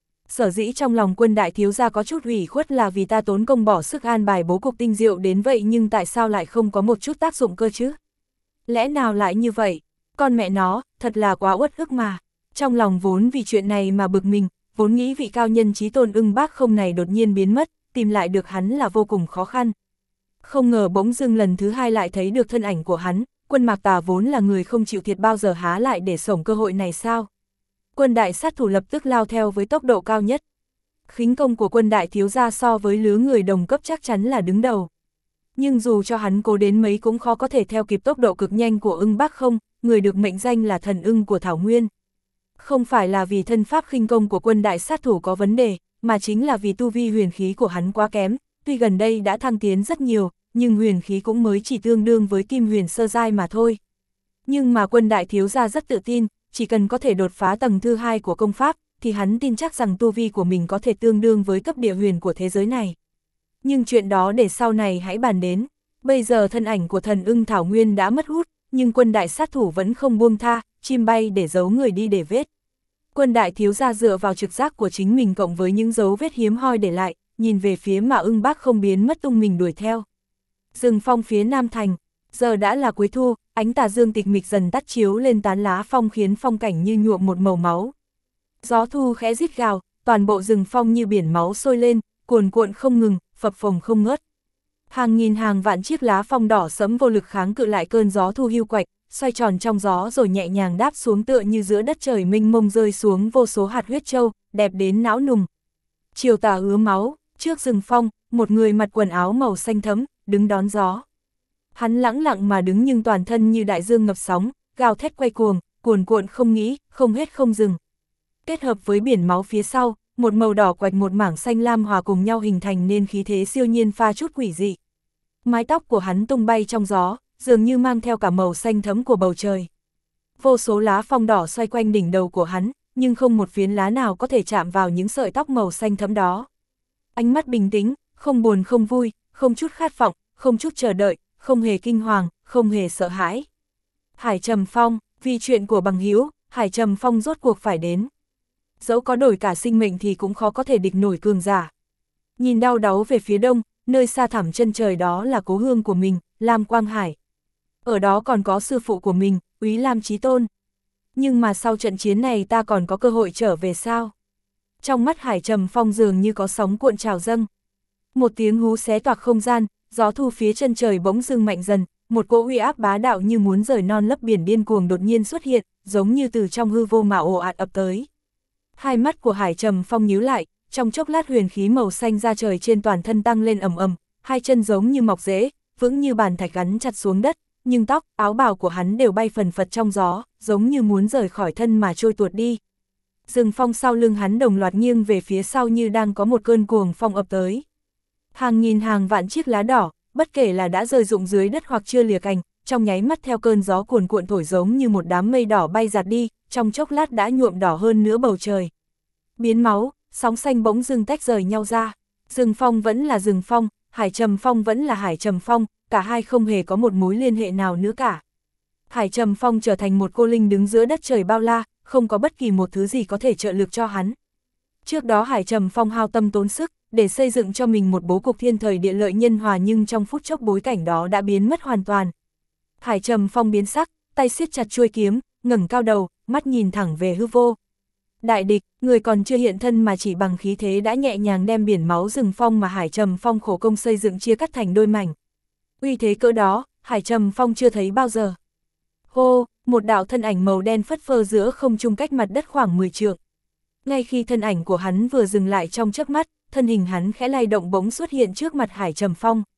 Sở dĩ trong lòng Quân đại thiếu gia có chút ủy khuất là vì ta tốn công bỏ sức an bài bố cục tinh diệu đến vậy nhưng tại sao lại không có một chút tác dụng cơ chứ? Lẽ nào lại như vậy? Con mẹ nó, thật là quá uất ức mà. Trong lòng vốn vì chuyện này mà bực mình, vốn nghĩ vị cao nhân chí tôn Ưng Bác Không này đột nhiên biến mất, tìm lại được hắn là vô cùng khó khăn. Không ngờ bỗng dưng lần thứ hai lại thấy được thân ảnh của hắn, Quân Mạc Tà vốn là người không chịu thiệt bao giờ há lại để xổng cơ hội này sao? Quân đại sát thủ lập tức lao theo với tốc độ cao nhất. Khính công của Quân đại thiếu gia so với lứa người đồng cấp chắc chắn là đứng đầu. Nhưng dù cho hắn cố đến mấy cũng khó có thể theo kịp tốc độ cực nhanh của Ưng Bác Không, người được mệnh danh là thần ưng của Thảo Nguyên. Không phải là vì thân pháp khinh công của Quân đại sát thủ có vấn đề, mà chính là vì tu vi huyền khí của hắn quá kém, tuy gần đây đã thăng tiến rất nhiều, nhưng huyền khí cũng mới chỉ tương đương với kim huyền sơ giai mà thôi. Nhưng mà Quân đại thiếu gia rất tự tin, chỉ cần có thể đột phá tầng thứ 2 của công pháp, thì hắn tin chắc rằng tu vi của mình có thể tương đương với cấp địa huyền của thế giới này. Nhưng chuyện đó để sau này hãy bàn đến. Bây giờ thân ảnh của thần ưng Thảo Nguyên đã mất hút, nhưng Quân đại sát thủ vẫn không buông tha, chim bay để giấu người đi để vết. Quân đại thiếu gia dựa vào trực giác của chính mình cộng với những dấu vết hiếm hoi để lại, nhìn về phía mà Ưng Bác Không biến mất tung mình đuổi theo. Rừng phong phía Nam Thành, giờ đã là cuối thu, ánh tà dương tịch mịch dần tắt chiếu lên tán lá phong khiến phong cảnh như nhuộm một màu máu. Gió thu khẽ rít gào, toàn bộ rừng phong như biển máu sôi lên, cuồn cuộn không ngừng, phập phồng không ngớt. Hàng nghìn hàng vạn chiếc lá phong đỏ sẫm vô lực kháng cự lại cơn gió thu hiu quạnh, xoay tròn trong gió rồi nhẹ nhàng đáp xuống tựa như giữa đất trời mênh mông rơi xuống vô số hạt huyết châu, đẹp đến não nùng. Chiều tà ứa máu, trước rừng phong, một người mặc quần áo màu xanh thẫm, đứng đón gió. Hắn lẳng lặng mà đứng nhưng toàn thân như đại dương ngập sóng, gào thét quay cuồng, cuồn cuộn không nghĩ, không hết không dừng. Kết hợp với biển máu phía sau, một màu đỏ quạch một mảng xanh lam hòa cùng nhau hình thành nên khí thế siêu nhiên pha chút quỷ dị. Mái tóc của hắn tung bay trong gió, dường như mang theo cả màu xanh thẫm của bầu trời. Vô số lá phong đỏ xoay quanh đỉnh đầu của hắn, nhưng không một phiến lá nào có thể chạm vào những sợi tóc màu xanh thẫm đó. Ánh mắt bình tĩnh, không buồn không vui, không chút khát vọng, không chút chờ đợi, không hề kinh hoàng, không hề sợ hãi. Hải Trầm Phong, vì chuyện của bằng hữu, Hải Trầm Phong rốt cuộc phải đến. Dẫu có đổi cả sinh mệnh thì cũng khó có thể địch nổi cường giả. Nhìn đau đáu về phía đông, nơi xa thẳm chân trời đó là cố hương của mình, Lam Quang Hải. Ở đó còn có sư phụ của mình, Úy Lam Chí Tôn. Nhưng mà sau trận chiến này ta còn có cơ hội trở về sao? Trong mắt Hải Trầm Phong dường như có sóng cuộn trào dâng. Một tiếng hú xé toạc không gian, gió thu phía chân trời bỗng dưng mạnh dần, một cỗ uy áp bá đạo như muốn rời non lấp biển điên cuồng đột nhiên xuất hiện, giống như từ trong hư vô mà ồ ạt ập tới. Hai mắt của Hải Trầm Phong nhíu lại, trong chốc lát huyền khí màu xanh ra trời trên toàn thân tăng lên ầm ầm, hai chân giống như mọc rễ, vững như bàn thạch gắn chặt xuống đất, nhưng tóc, áo bào của hắn đều bay phần phật trong gió, giống như muốn rời khỏi thân mà trôi tuột đi. Rừng phong sau lưng hắn đồng loạt nghiêng về phía sau như đang có một cơn cuồng phong ập tới. Hàng nghìn hàng vạn chiếc lá đỏ, bất kể là đã rơi rụng dưới đất hoặc chưa lìa cành, trong nháy mắt theo cơn gió cuồn cuộn thổi giống như một đám mây đỏ bay giạt đi, trong chốc lát đã nhuộm đỏ hơn nửa bầu trời. Biến máu, sóng xanh bỗng dưng tách rời nhau ra. Rừng phong vẫn là rừng phong, Hải Trầm Phong vẫn là Hải Trầm Phong, cả hai không hề có một mối liên hệ nào nữa cả. Hải Trầm Phong trở thành một cô linh đứng giữa đất trời bao la, không có bất kỳ một thứ gì có thể trợ lực cho hắn. Trước đó Hải Trầm Phong hao tâm tốn sức, để xây dựng cho mình một bố cục thiên thời địa lợi nhân hòa nhưng trong phút chốc bối cảnh đó đã biến mất hoàn toàn. Hải Trầm Phong biến sắc, tay siết chặt chuôi kiếm, ngẩng cao đầu, mắt nhìn thẳng về hư vô. Đại địch, người còn chưa hiện thân mà chỉ bằng khí thế đã nhẹ nhàng đem biển máu rừng phong mà Hải Trầm Phong khổ công xây dựng chia cắt thành đôi mảnh. Uy thế cỡ đó, Hải Trầm Phong chưa thấy bao giờ. Hô, một đạo thân ảnh màu đen phất phơ giữa không trung cách mặt đất khoảng 10 trượng. Ngay khi thân ảnh của hắn vừa dừng lại trong chớp mắt, thân hình hắn khẽ lay động bỗng xuất hiện trước mặt Hải Trầm Phong.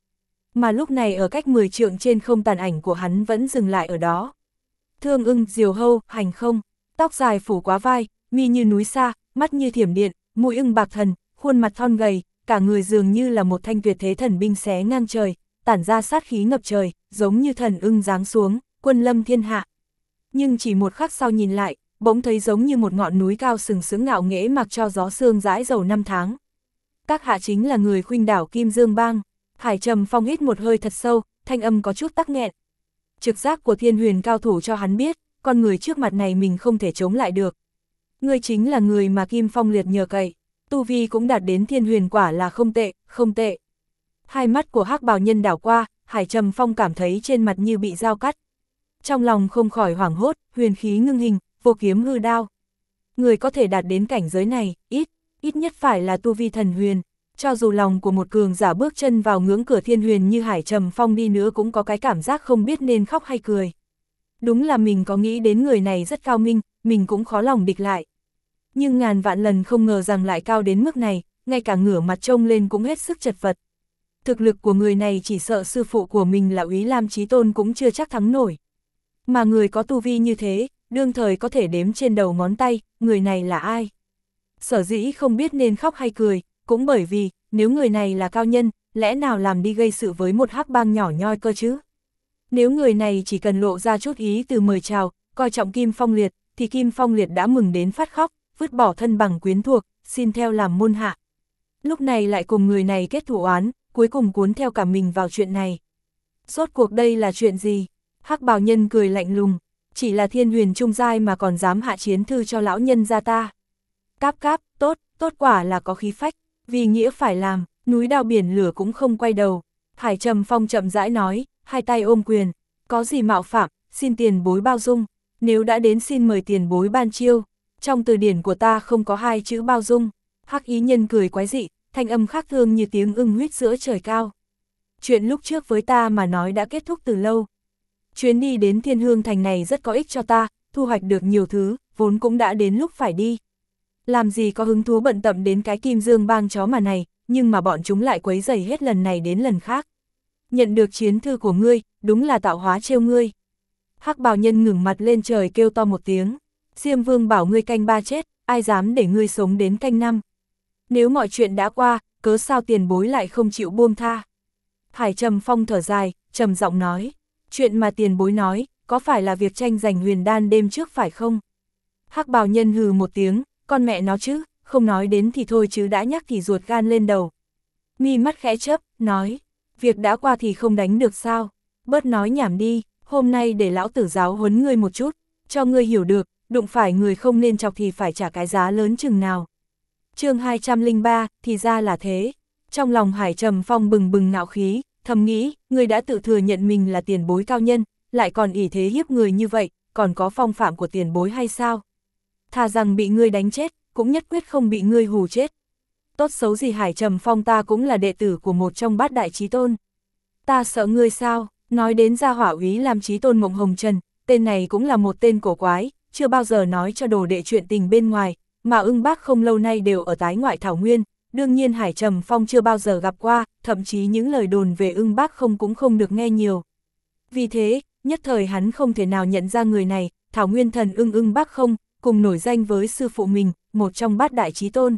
Mà lúc này ở cách 10 trượng trên không tàn ảnh của hắn vẫn dừng lại ở đó. Thương ưng, diều hâu, hành không, tóc dài phủ quá vai, mi như núi sa, mắt như thiểm điện, mũi ưng bạc thần, khuôn mặt thon gầy, cả người dường như là một thanh tuyệt thế thần binh xé ngang trời, tản ra sát khí ngập trời, giống như thần ưng giáng xuống, quân lâm thiên hạ. Nhưng chỉ một khắc sau nhìn lại, bỗng thấy giống như một ngọn núi cao sừng sững ngạo nghễ mặc cho gió sương dãi dầu năm tháng. Các hạ chính là người khuynh đảo Kim Dương Bang. Hải Trầm Phong hít một hơi thật sâu, thanh âm có chút tắc nghẹn. Trực giác của Thiên Huyền cao thủ cho hắn biết, con người trước mặt này mình không thể chống lại được. Ngươi chính là người mà Kim Phong Liệt nhờ cậy, tu vi cũng đạt đến Thiên Huyền quả là không tệ, không tệ. Hai mắt của Hắc Bào Nhân đảo qua, Hải Trầm Phong cảm thấy trên mặt như bị dao cắt. Trong lòng không khỏi hoảng hốt, huyền khí ngưng hình, vô kiếm hư đao. Người có thể đạt đến cảnh giới này, ít nhất phải là tu vi thần huyền. Cho dù lòng của một cường giả bước chân vào ngưỡng cửa Thiên Huyền như Hải Trầm Phong đi nữa cũng có cái cảm giác không biết nên khóc hay cười. Đúng là mình có nghĩ đến người này rất cao minh, mình cũng khó lòng địch lại. Nhưng ngàn vạn lần không ngờ rằng lại cao đến mức này, ngay cả ngửa mặt trông lên cũng hết sức chật vật. Thực lực của người này chỉ sợ sư phụ của mình là Úy Lam Chí Tôn cũng chưa chắc thắng nổi. Mà người có tu vi như thế, đương thời có thể đếm trên đầu ngón tay, người này là ai? Sở dĩ không biết nên khóc hay cười, cũng bởi vì, nếu người này là cao nhân, lẽ nào làm đi gây sự với một hắc bang nhỏ nhoi cơ chứ? Nếu người này chỉ cần lộ ra chút ý từ mời chào, coi trọng Kim Phong Liệt, thì Kim Phong Liệt đã mừng đến phát khóc, vứt bỏ thân bằng quyến thuộc, xin theo làm môn hạ. Lúc này lại cùng người này kết thù oán, cuối cùng cuốn theo cả mình vào chuyện này. Rốt cuộc đây là chuyện gì? Hắc Bào Nhân cười lạnh lùng, chỉ là Thiên Huyền trung giai mà còn dám hạ chiến thư cho lão nhân gia ta. Cáp cáp, tốt quả là có khí phách, vì nghĩa phải làm, núi đao biển lửa cũng không quay đầu. Hải Trầm Phong chậm rãi nói, hai tay ôm quyền, có gì mạo phạm, xin tiền bối bao dung, nếu đã đến xin mời tiền bối ban chiêu, trong từ điển của ta không có hai chữ bao dung. Hắc Ý Nhân cười quái dị, thanh âm khác thương như tiếng ưng huýt giữa trời cao. Chuyện lúc trước với ta mà nói đã kết thúc từ lâu. Chuyến đi đến Thiên Hương Thành này rất có ích cho ta, thu hoạch được nhiều thứ, vốn cũng đã đến lúc phải đi. Làm gì có hứng thú bận tâm đến cái Kim Dương Bang chó mà này, nhưng mà bọn chúng lại quấy rầy hết lần này đến lần khác. Nhận được chiến thư của ngươi, đúng là tạo hóa trêu ngươi. Hắc Bào Nhân ngẩng mặt lên trời kêu to một tiếng. Diêm Vương bảo ngươi canh ba chết, ai dám để ngươi sống đến canh năm. Nếu mọi chuyện đã qua, cớ sao tiền bối lại không chịu buông tha. Hải Trầm Phong thở dài, trầm giọng nói. Chuyện mà tiền bối nói, có phải là việc tranh giành huyền đan đêm trước phải không? Hắc Bào Nhân hừ một tiếng, con mẹ nó chứ, không nói đến thì thôi chứ đã nhắc thì ruột gan lên đầu. Mi mắt khẽ chớp, nói, việc đã qua thì không đánh được sao, bớt nói nhảm đi, hôm nay để lão tử giáo huấn ngươi một chút, cho ngươi hiểu được, đụng phải người không nên chọc thì phải trả cái giá lớn chừng nào. Chương 203, thì ra là thế. Trong lòng Hải Trầm Phong bừng bừng ngạo khí, thầm nghĩ, ngươi đã tự thừa nhận mình là tiền bối cao nhân, lại còn ỷ thế hiếp người như vậy, còn có phong phạm của tiền bối hay sao? Thà rằng bị ngươi đánh chết, cũng nhất quyết không bị ngươi hù chết. Tốt xấu gì Hải Trầm Phong ta cũng là đệ tử của một trong bát đại chí tôn. Ta sợ ngươi sao? Nói đến gia hỏa Úy Lam Chí Tôn Mộng Hồng Trần, tên này cũng là một tên cổ quái, chưa bao giờ nói cho đồ đệ chuyện tình bên ngoài, mà Ưng Bác không lâu nay đều ở tái ngoại thảo nguyên, đương nhiên Hải Trầm Phong chưa bao giờ gặp qua, thậm chí những lời đồn về Ưng Bác không cũng không được nghe nhiều. Vì thế, nhất thời hắn không thể nào nhận ra người này, thảo nguyên thần Ưng Bác không, cùng nổi danh với sư phụ mình, một trong bát đại chí tôn.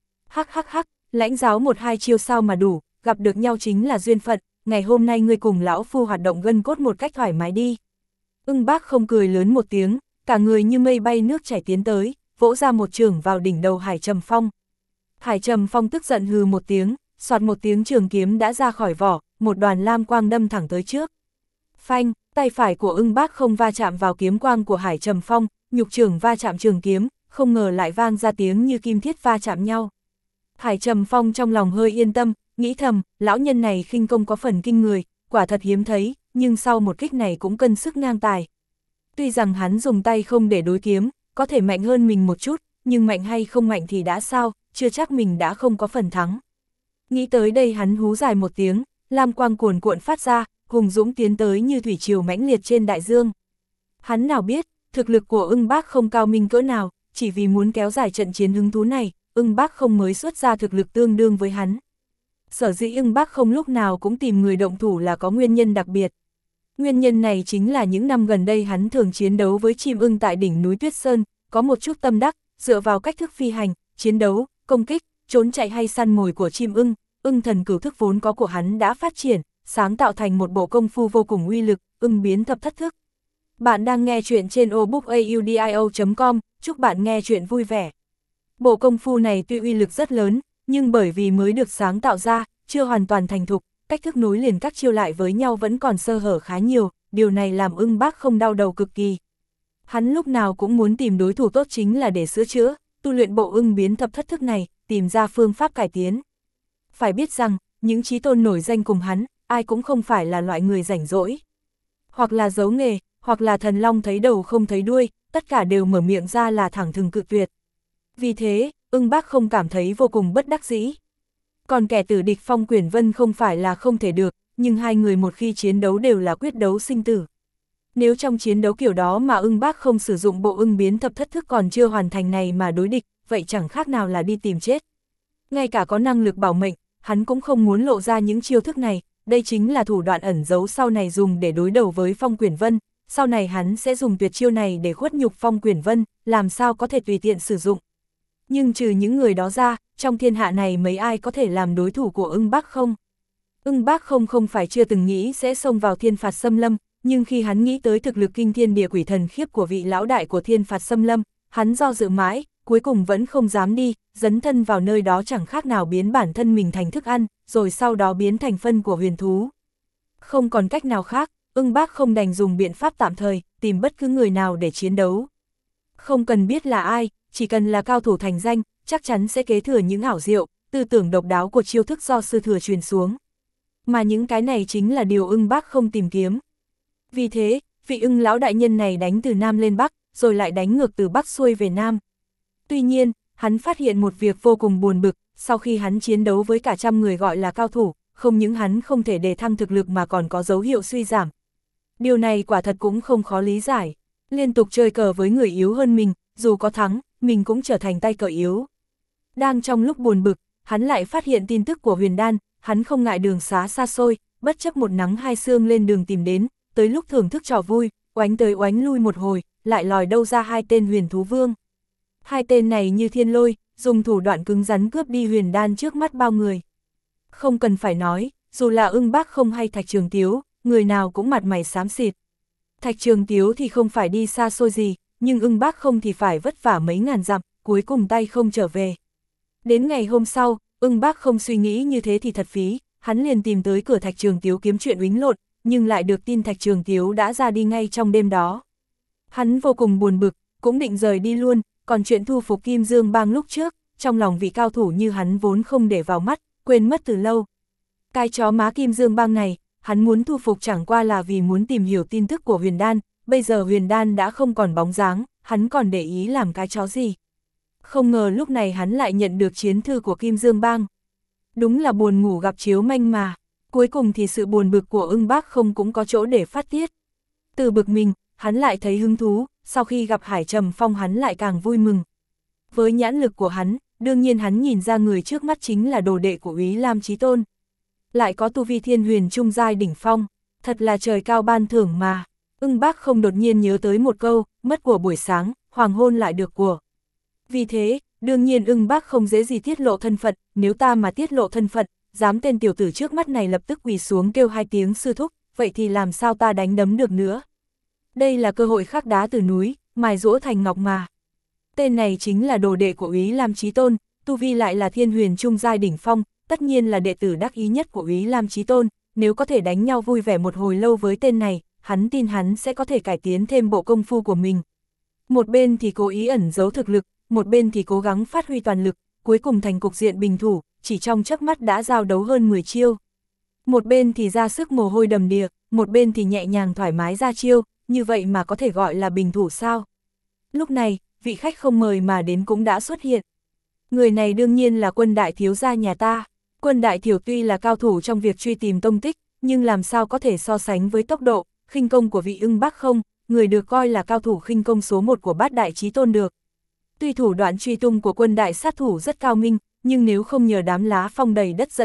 Hắc, lãnh giáo một hai chiêu sao mà đủ, gặp được nhau chính là duyên phận, ngày hôm nay ngươi cùng lão phu hoạt động gân cốt một cách thoải mái đi. Ưng Bác không cười lớn một tiếng, cả người như mây bay nước chảy tiến tới, vỗ ra một chưởng vào đỉnh đầu Hải Trầm Phong. Hải Trầm Phong tức giận hừ một tiếng, soạt một tiếng trường kiếm đã ra khỏi vỏ, một đoàn lam quang đâm thẳng tới trước. Phanh, tay phải của Ưng Bác không va chạm vào kiếm quang của Hải Trầm Phong, nhục chưởng va chạm trường kiếm, không ngờ lại vang ra tiếng như kim thiết va chạm nhau. Hải Trầm Phong trong lòng hơi yên tâm, nghĩ thầm, lão nhân này khinh công có phần kinh người, quả thật hiếm thấy, nhưng sau một kích này cũng cân sức ngang tài. Tuy rằng hắn dùng tay không để đối kiếm, có thể mạnh hơn mình một chút, nhưng mạnh hay không mạnh thì đã sao, chưa chắc mình đã không có phần thắng. Nghĩ tới đây hắn hú dài một tiếng, lam quang cuồn cuộn phát ra, hùng dũng tiến tới như thủy triều mãnh liệt trên đại dương. Hắn nào biết, thực lực của Ưng Bác không cao minh cỡ nào, chỉ vì muốn kéo dài trận chiến hứng thú này, Ưng Bác không mới xuất ra thực lực tương đương với hắn. Sở dĩ Ưng Bác không lúc nào cũng tìm người động thủ là có nguyên nhân đặc biệt. Nguyên nhân này chính là những năm gần đây hắn thường chiến đấu với chim ưng tại đỉnh núi Tuyết Sơn, có một chút tâm đắc, dựa vào cách thức phi hành, chiến đấu, công kích, trốn chạy hay săn mồi của chim ưng, ưng thần cửu thức vốn có của hắn đã phát triển, sáng tạo thành một bộ công phu vô cùng uy lực, ưng biến thập thất thức. Bạn đang nghe chuyện trên obookaudio.com, chúc bạn nghe chuyện vui vẻ. Bộ công phu này tuy uy lực rất lớn, nhưng bởi vì mới được sáng tạo ra, chưa hoàn toàn thành thục, cách thức nối liền các chiêu lại với nhau vẫn còn sơ hở khá nhiều, điều này làm Ưng Bác không đau đầu cực kỳ. Hắn lúc nào cũng muốn tìm đối thủ tốt chính là để sửa chữa, tu luyện bộ ưng biến thập thất thức này, tìm ra phương pháp cải tiến. Phải biết rằng, những chí tôn nổi danh cùng hắn, ai cũng không phải là loại người rảnh rỗi. Hoặc là giấu nghề, hoặc là thần long thấy đầu không thấy đuôi, tất cả đều mở miệng ra là thẳng thừng cự tuyệt. Vì thế, Ưng Bác không cảm thấy vô cùng bất đắc dĩ. Còn kẻ tử địch Phong Quyển Vân không phải là không thể được, nhưng hai người một khi chiến đấu đều là quyết đấu sinh tử. Nếu trong chiến đấu kiểu đó mà Ưng Bác không sử dụng bộ ưng biến thập thất thức còn chưa hoàn thành này mà đối địch, vậy chẳng khác nào là đi tìm chết. Ngay cả có năng lực bảo mệnh, hắn cũng không muốn lộ ra những chiêu thức này, đây chính là thủ đoạn ẩn giấu sau này dùng để đối đầu với Phong Quyển Vân, sau này hắn sẽ dùng tuyệt chiêu này để khuất nhục Phong Quyển Vân, làm sao có thể tùy tiện sử dụng. Nhưng trừ những người đó ra, trong thiên hạ này mấy ai có thể làm đối thủ của Ưng Bác không? Ưng Bác không phải chưa từng nghĩ sẽ xông vào Thiên Phạt Xâm Lâm, nhưng khi hắn nghĩ tới thực lực kinh thiên địa quỷ thần khiếp của vị lão đại của Thiên Phạt Xâm Lâm, hắn do dự mãi, cuối cùng vẫn không dám đi, dấn thân vào nơi đó chẳng khác nào biến bản thân mình thành thức ăn, rồi sau đó biến thành phân của huyền thú. Không còn cách nào khác, Ưng Bác không đành dùng biện pháp tạm thời, tìm bất cứ người nào để chiến đấu. Không cần biết là ai, chỉ cần là cao thủ thành danh, chắc chắn sẽ kế thừa những ảo diệu, tư tưởng độc đáo của chiêu thức do sư thừa truyền xuống. Mà những cái này chính là điều Ưng Bác không tìm kiếm. Vì thế, vị Ưng lão đại nhân này đánh từ Nam lên Bắc, rồi lại đánh ngược từ Bắc xuôi về Nam. Tuy nhiên, hắn phát hiện một việc vô cùng buồn bực, sau khi hắn chiến đấu với cả trăm người gọi là cao thủ, không những hắn không thể đề thăng thực lực mà còn có dấu hiệu suy giảm. Điều này quả thật cũng không khó lý giải. Liên tục chơi cờ với người yếu hơn mình, dù có thắng, mình cũng trở thành tay cờ yếu. Đang trong lúc buồn bực, hắn lại phát hiện tin tức của Huyền Đan, hắn không ngại đường xá xa xôi, bất chấp một nắng hai sương lên đường tìm đến, tới lúc thưởng thức trò vui, oánh tới oánh lui một hồi, lại lòi đâu ra hai tên huyền thú vương. Hai tên này như thiên lôi, dùng thủ đoạn cứng rắn cướp đi Huyền Đan trước mắt bao người. Không cần phải nói, dù là Ưng Bác không hay Thạch Trường Tiếu, người nào cũng mặt mày xám xịt. Thạch Trường Tiếu thì không phải đi xa xôi gì, nhưng Ưng Bác không thì phải vất vả mấy ngàn dặm, cuối cùng tay không trở về. Đến ngày hôm sau, Ưng Bác không suy nghĩ như thế thì thật phí, hắn liền tìm tới cửa Thạch Trường Tiếu kiếm chuyện uýnh lộn, nhưng lại được tin Thạch Trường Tiếu đã ra đi ngay trong đêm đó. Hắn vô cùng buồn bực, cũng định rời đi luôn, còn chuyện thu phục Kim Dương Bang lúc trước, trong lòng vị cao thủ như hắn vốn không để vào mắt, quên mất từ lâu. Cái chó má Kim Dương Bang này, hắn muốn thu phục chẳng qua là vì muốn tìm hiểu tin tức của Huyền Đan, bây giờ Huyền Đan đã không còn bóng dáng, hắn còn để ý làm cái chó gì. Không ngờ lúc này hắn lại nhận được chiến thư của Kim Dương Bang. Đúng là buồn ngủ gặp chiếu manh mà, cuối cùng thì sự buồn bực của Ưng Bác không cũng có chỗ để phát tiết. Từ bực mình, hắn lại thấy hứng thú, sau khi gặp Hải Trầm Phong hắn lại càng vui mừng. Với nhãn lực của hắn, đương nhiên hắn nhìn ra người trước mắt chính là đồ đệ của Úy Lam Chí Tôn. Lại có tu vi thiên huyền trung giai đỉnh phong, thật là trời cao ban thưởng mà. Ưng Bác không đột nhiên nhớ tới một câu, mất của buổi sáng, hoàng hôn lại được của. Vì thế, đương nhiên Ưng Bác không dễ gì tiết lộ thân phận, nếu ta mà tiết lộ thân phận, dám tên tiểu tử trước mắt này lập tức quỳ xuống kêu hai tiếng sư thúc, vậy thì làm sao ta đánh đấm được nữa. Đây là cơ hội khắc đá từ núi, mài giũa thành ngọc mà. Tên này chính là đồ đệ của Úy Lam Chí Tôn, tu vi lại là thiên huyền trung giai đỉnh phong, tất nhiên là đệ tử đắc ý nhất của Úy Lam Chí Tôn, nếu có thể đánh nhau vui vẻ một hồi lâu với tên này, hắn tin hắn sẽ có thể cải tiến thêm bộ công phu của mình. Một bên thì cố ý ẩn giấu thực lực, một bên thì cố gắng phát huy toàn lực, cuối cùng thành cục diện bình thủ, chỉ trong chớp mắt đã giao đấu hơn 10 chiêu. Một bên thì ra sức mồ hôi đầm đìa, một bên thì nhẹ nhàng thoải mái ra chiêu, như vậy mà có thể gọi là bình thủ sao? Lúc này, vị khách không mời mà đến cũng đã xuất hiện. Người này đương nhiên là Quân đại thiếu gia nhà ta. Quân đại thiếu tuy là cao thủ trong việc truy tìm tông tích, nhưng làm sao có thể so sánh với tốc độ, khinh công của vị Ưng Bác không, người được coi là cao thủ khinh công số 1 của Bát Đại Chí Tôn được. Tuy thủ đoạn truy tung của Quân đại sát thủ rất cao minh, nhưng nếu không nhờ đám lá phong đầy đất dẫn dắt,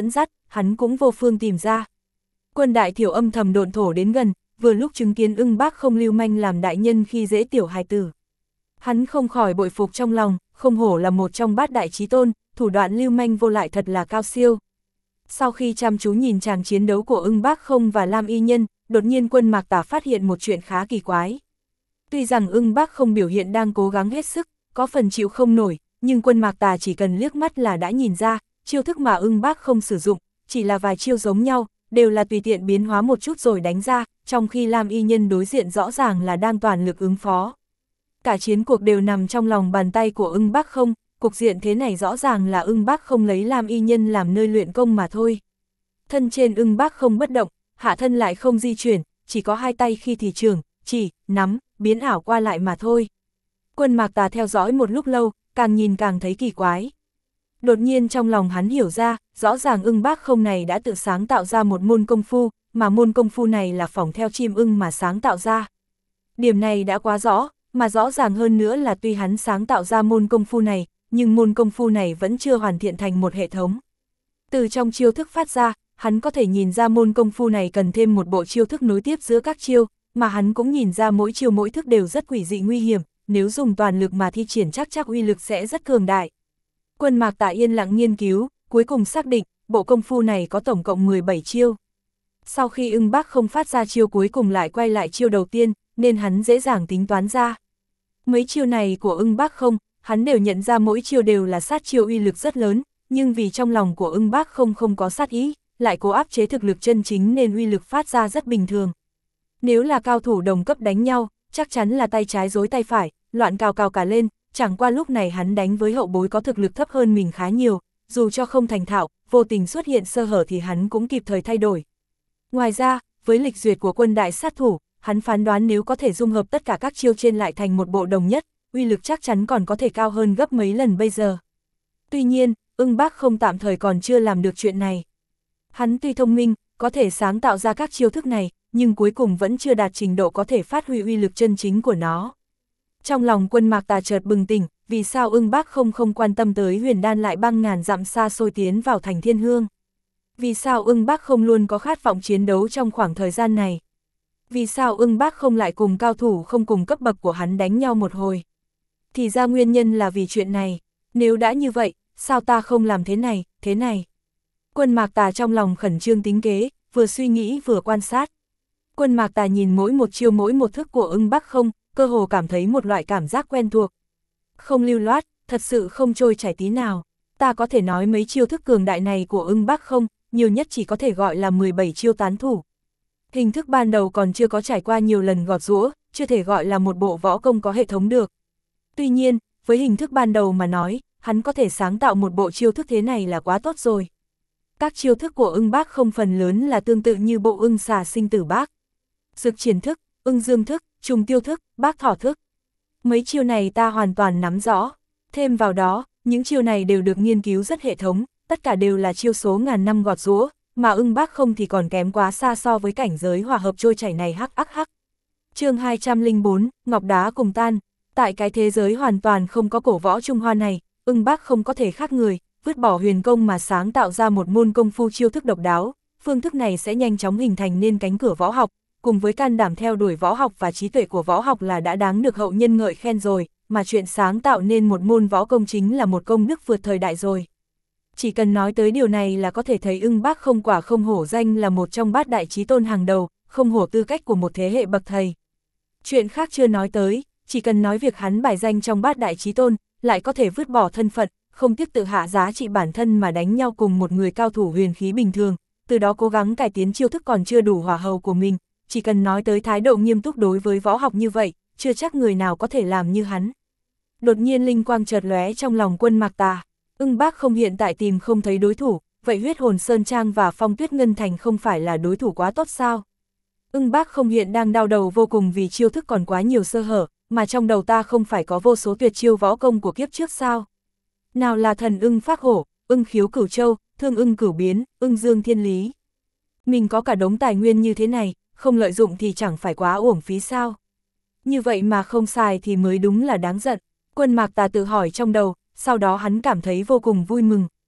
hắn cũng vô phương tìm ra. Quân Đại Thiểu âm thầm độn thổ đến gần, vừa lúc chứng kiến Ưng Bác Không lưu manh làm đại nhân khi dễ tiểu hài tử. Hắn không khỏi bội phục trong lòng, không hổ là một trong bát đại chí tôn, thủ đoạn lưu manh vô lại thật là cao siêu. Sau khi chăm chú nhìn chàng chiến đấu của Ưng Bác Không và Lam Y Nhân, đột nhiên Quân Mạc Tà phát hiện một chuyện khá kỳ quái. Tuy rằng Ưng Bác Không biểu hiện đang cố gắng hết sức, có phần chịu không nổi, nhưng Quân Mạc Tà chỉ cần liếc mắt là đã nhìn ra, chiêu thức mà Ưng Bác Không sử dụng, chỉ là vài chiêu giống nhau, đều là tùy tiện biến hóa một chút rồi đánh ra, trong khi Lam Y Nhân đối diện rõ ràng là đang toàn lực ứng phó. Cả chiến cuộc đều nằm trong lòng bàn tay của Ưng Bác Không, cục diện thế này rõ ràng là Ưng Bác Không lấy Lam Y Nhân làm nơi luyện công mà thôi. Thân trên Ưng Bác Không bất động, hạ thân lại không di chuyển, chỉ có hai tay khi thì trường, chỉ, nắm, biến ảo qua lại mà thôi. Quân Mạc Tà theo dõi một lúc lâu, càng nhìn càng thấy kỳ quái. Đột nhiên trong lòng hắn hiểu ra, rõ ràng Ưng Bác Không này đã tự sáng tạo ra một môn công phu, mà môn công phu này là phỏng theo chim ưng mà sáng tạo ra. Điểm này đã quá rõ, mà rõ ràng hơn nữa là tuy hắn sáng tạo ra môn công phu này, nhưng môn công phu này vẫn chưa hoàn thiện thành một hệ thống. Từ trong chiêu thức phát ra, hắn có thể nhìn ra môn công phu này cần thêm một bộ chiêu thức nối tiếp giữa các chiêu, mà hắn cũng nhìn ra mỗi chiêu mỗi thức đều rất quỷ dị nguy hiểm, nếu dùng toàn lực mà thi triển chắc uy lực sẽ rất cường đại. Quân Mạc Tà yên lặng nghiên cứu, cuối cùng xác định, bộ công phu này có tổng cộng 17 chiêu. Sau khi Ưng Bác Không phát ra chiêu cuối cùng lại quay lại chiêu đầu tiên, nên hắn dễ dàng tính toán ra. Mấy chiêu này của Ưng Bác Không, hắn đều nhận ra mỗi chiêu đều là sát chiêu uy lực rất lớn, nhưng vì trong lòng của Ưng Bác Không không có sát ý, lại cố áp chế thực lực chân chính nên uy lực phát ra rất bình thường. Nếu là cao thủ đồng cấp đánh nhau, chắc chắn là tay trái dối tay phải, loạn cào cào cả lên, chẳng qua lúc này hắn đánh với hậu bối có thực lực thấp hơn mình khá nhiều, dù cho không thành thạo, vô tình xuất hiện sơ hở thì hắn cũng kịp thời thay đổi. Ngoài ra, với lịch duyệt của quân đại sát thủ, hắn phán đoán nếu có thể dung hợp tất cả các chiêu trên lại thành một bộ đồng nhất, uy lực chắc chắn còn có thể cao hơn gấp mấy lần bây giờ. Tuy nhiên, Ưng Bác Không tạm thời còn chưa làm được chuyện này. Hắn tuy thông minh, có thể sáng tạo ra các chiêu thức này, nhưng cuối cùng vẫn chưa đạt trình độ có thể phát huy uy lực chân chính của nó. Trong lòng Quân Mạc Tà chợt bừng tỉnh, vì sao Ưng Bác Không không quan tâm tới Huyền Đan lại băng ngàn dặm xa xôi tiến vào thành Thiên Hương? Vì sao Ưng Bác Không luôn có khát vọng chiến đấu trong khoảng thời gian này? Vì sao Ưng Bác Không lại cùng cao thủ không cùng cấp bậc của hắn đánh nhau một hồi? Thì ra nguyên nhân là vì chuyện này. Nếu đã như vậy, sao ta không làm thế này, thế này? Quân Mạc Tà trong lòng khẩn trương tính kế, vừa suy nghĩ vừa quan sát. Quân Mạc Tà nhìn mỗi một chiêu mỗi một thức của Ưng Bác Không, cơ hồ cảm thấy một loại cảm giác quen thuộc. Không lưu loát, thật sự không trôi chảy tí nào. Ta có thể nói mấy chiêu thức cường đại này của Ưng Bác Không, nhiều nhất chỉ có thể gọi là 17 chiêu tán thủ. Hình thức ban đầu còn chưa có trải qua nhiều lần gọt giũa, chưa thể gọi là một bộ võ công có hệ thống được. Tuy nhiên, với hình thức ban đầu mà nói, hắn có thể sáng tạo một bộ chiêu thức thế này là quá tốt rồi. Các chiêu thức của Ưng Bác Không phần lớn là tương tự như bộ Ưng Xà Sinh Tử Bác, Dực Triển Thức, Ưng Dương Thức, Trùng Tiêu Thức, Bác Thỏ Thức. Mấy chiêu này ta hoàn toàn nắm rõ. Thêm vào đó, những chiêu này đều được nghiên cứu rất hệ thống, tất cả đều là chiêu số ngàn năm gọt giũa, mà Ưng Bác Không thì còn kém quá xa so với cảnh giới hòa hợp trôi chảy này hắc. Chương 204, Ngọc Đá Cùng Tan. Tại cái thế giới hoàn toàn không có cổ võ Trung Hoa này, Ưng Bác Không có thể khác người, vứt bỏ huyền công mà sáng tạo ra một môn công phu chiêu thức độc đáo, phương thức này sẽ nhanh chóng hình thành nên cánh cửa võ học, cùng với can đảm theo đuổi võ học và trí tuệ của võ học là đã đáng được hậu nhân ngợi khen rồi, mà chuyện sáng tạo nên một môn võ công chính là một công đức vượt thời đại rồi. Chỉ cần nói tới điều này là có thể thấy Ưng Bác Không quả không hổ danh là một trong bát đại chí tôn hàng đầu, không hổ tư cách của một thế hệ bậc thầy. Chuyện khác chưa nói tới, chỉ cần nói việc hắn bài danh trong bát đại chí tôn, lại có thể vứt bỏ thân phận, không tiếc tự hạ giá trị bản thân mà đánh nhau cùng một người cao thủ huyền khí bình thường, từ đó cố gắng cải tiến chiêu thức còn chưa đủ hỏa hầu của mình, chỉ cần nói tới thái độ nghiêm túc đối với võ học như vậy, chưa chắc người nào có thể làm như hắn. Đột nhiên linh quang chợt lóe trong lòng Quân Mạc Tà, Ưng Bác Không hiện tại tìm không thấy đối thủ, vậy Huyết Hồn Sơn Trang và Phong Tuyết Ngân Thành không phải là đối thủ quá tốt sao? Ưng Bác Không hiện đang đau đầu vô cùng vì chiêu thức còn quá nhiều sơ hở, mà trong đầu ta không phải có vô số tuyệt chiêu võ công của kiếp trước sao? Nào là thần ưng phác hổ, ưng khiếu cửu châu, thương ưng cửu biến, ưng dương thiên lý. Mình có cả đống tài nguyên như thế này, không lợi dụng thì chẳng phải quá uổng phí sao? Như vậy mà không xài thì mới đúng là đáng giận. Quân Mạc Tà tự hỏi trong đầu, sau đó hắn cảm thấy vô cùng vui mừng.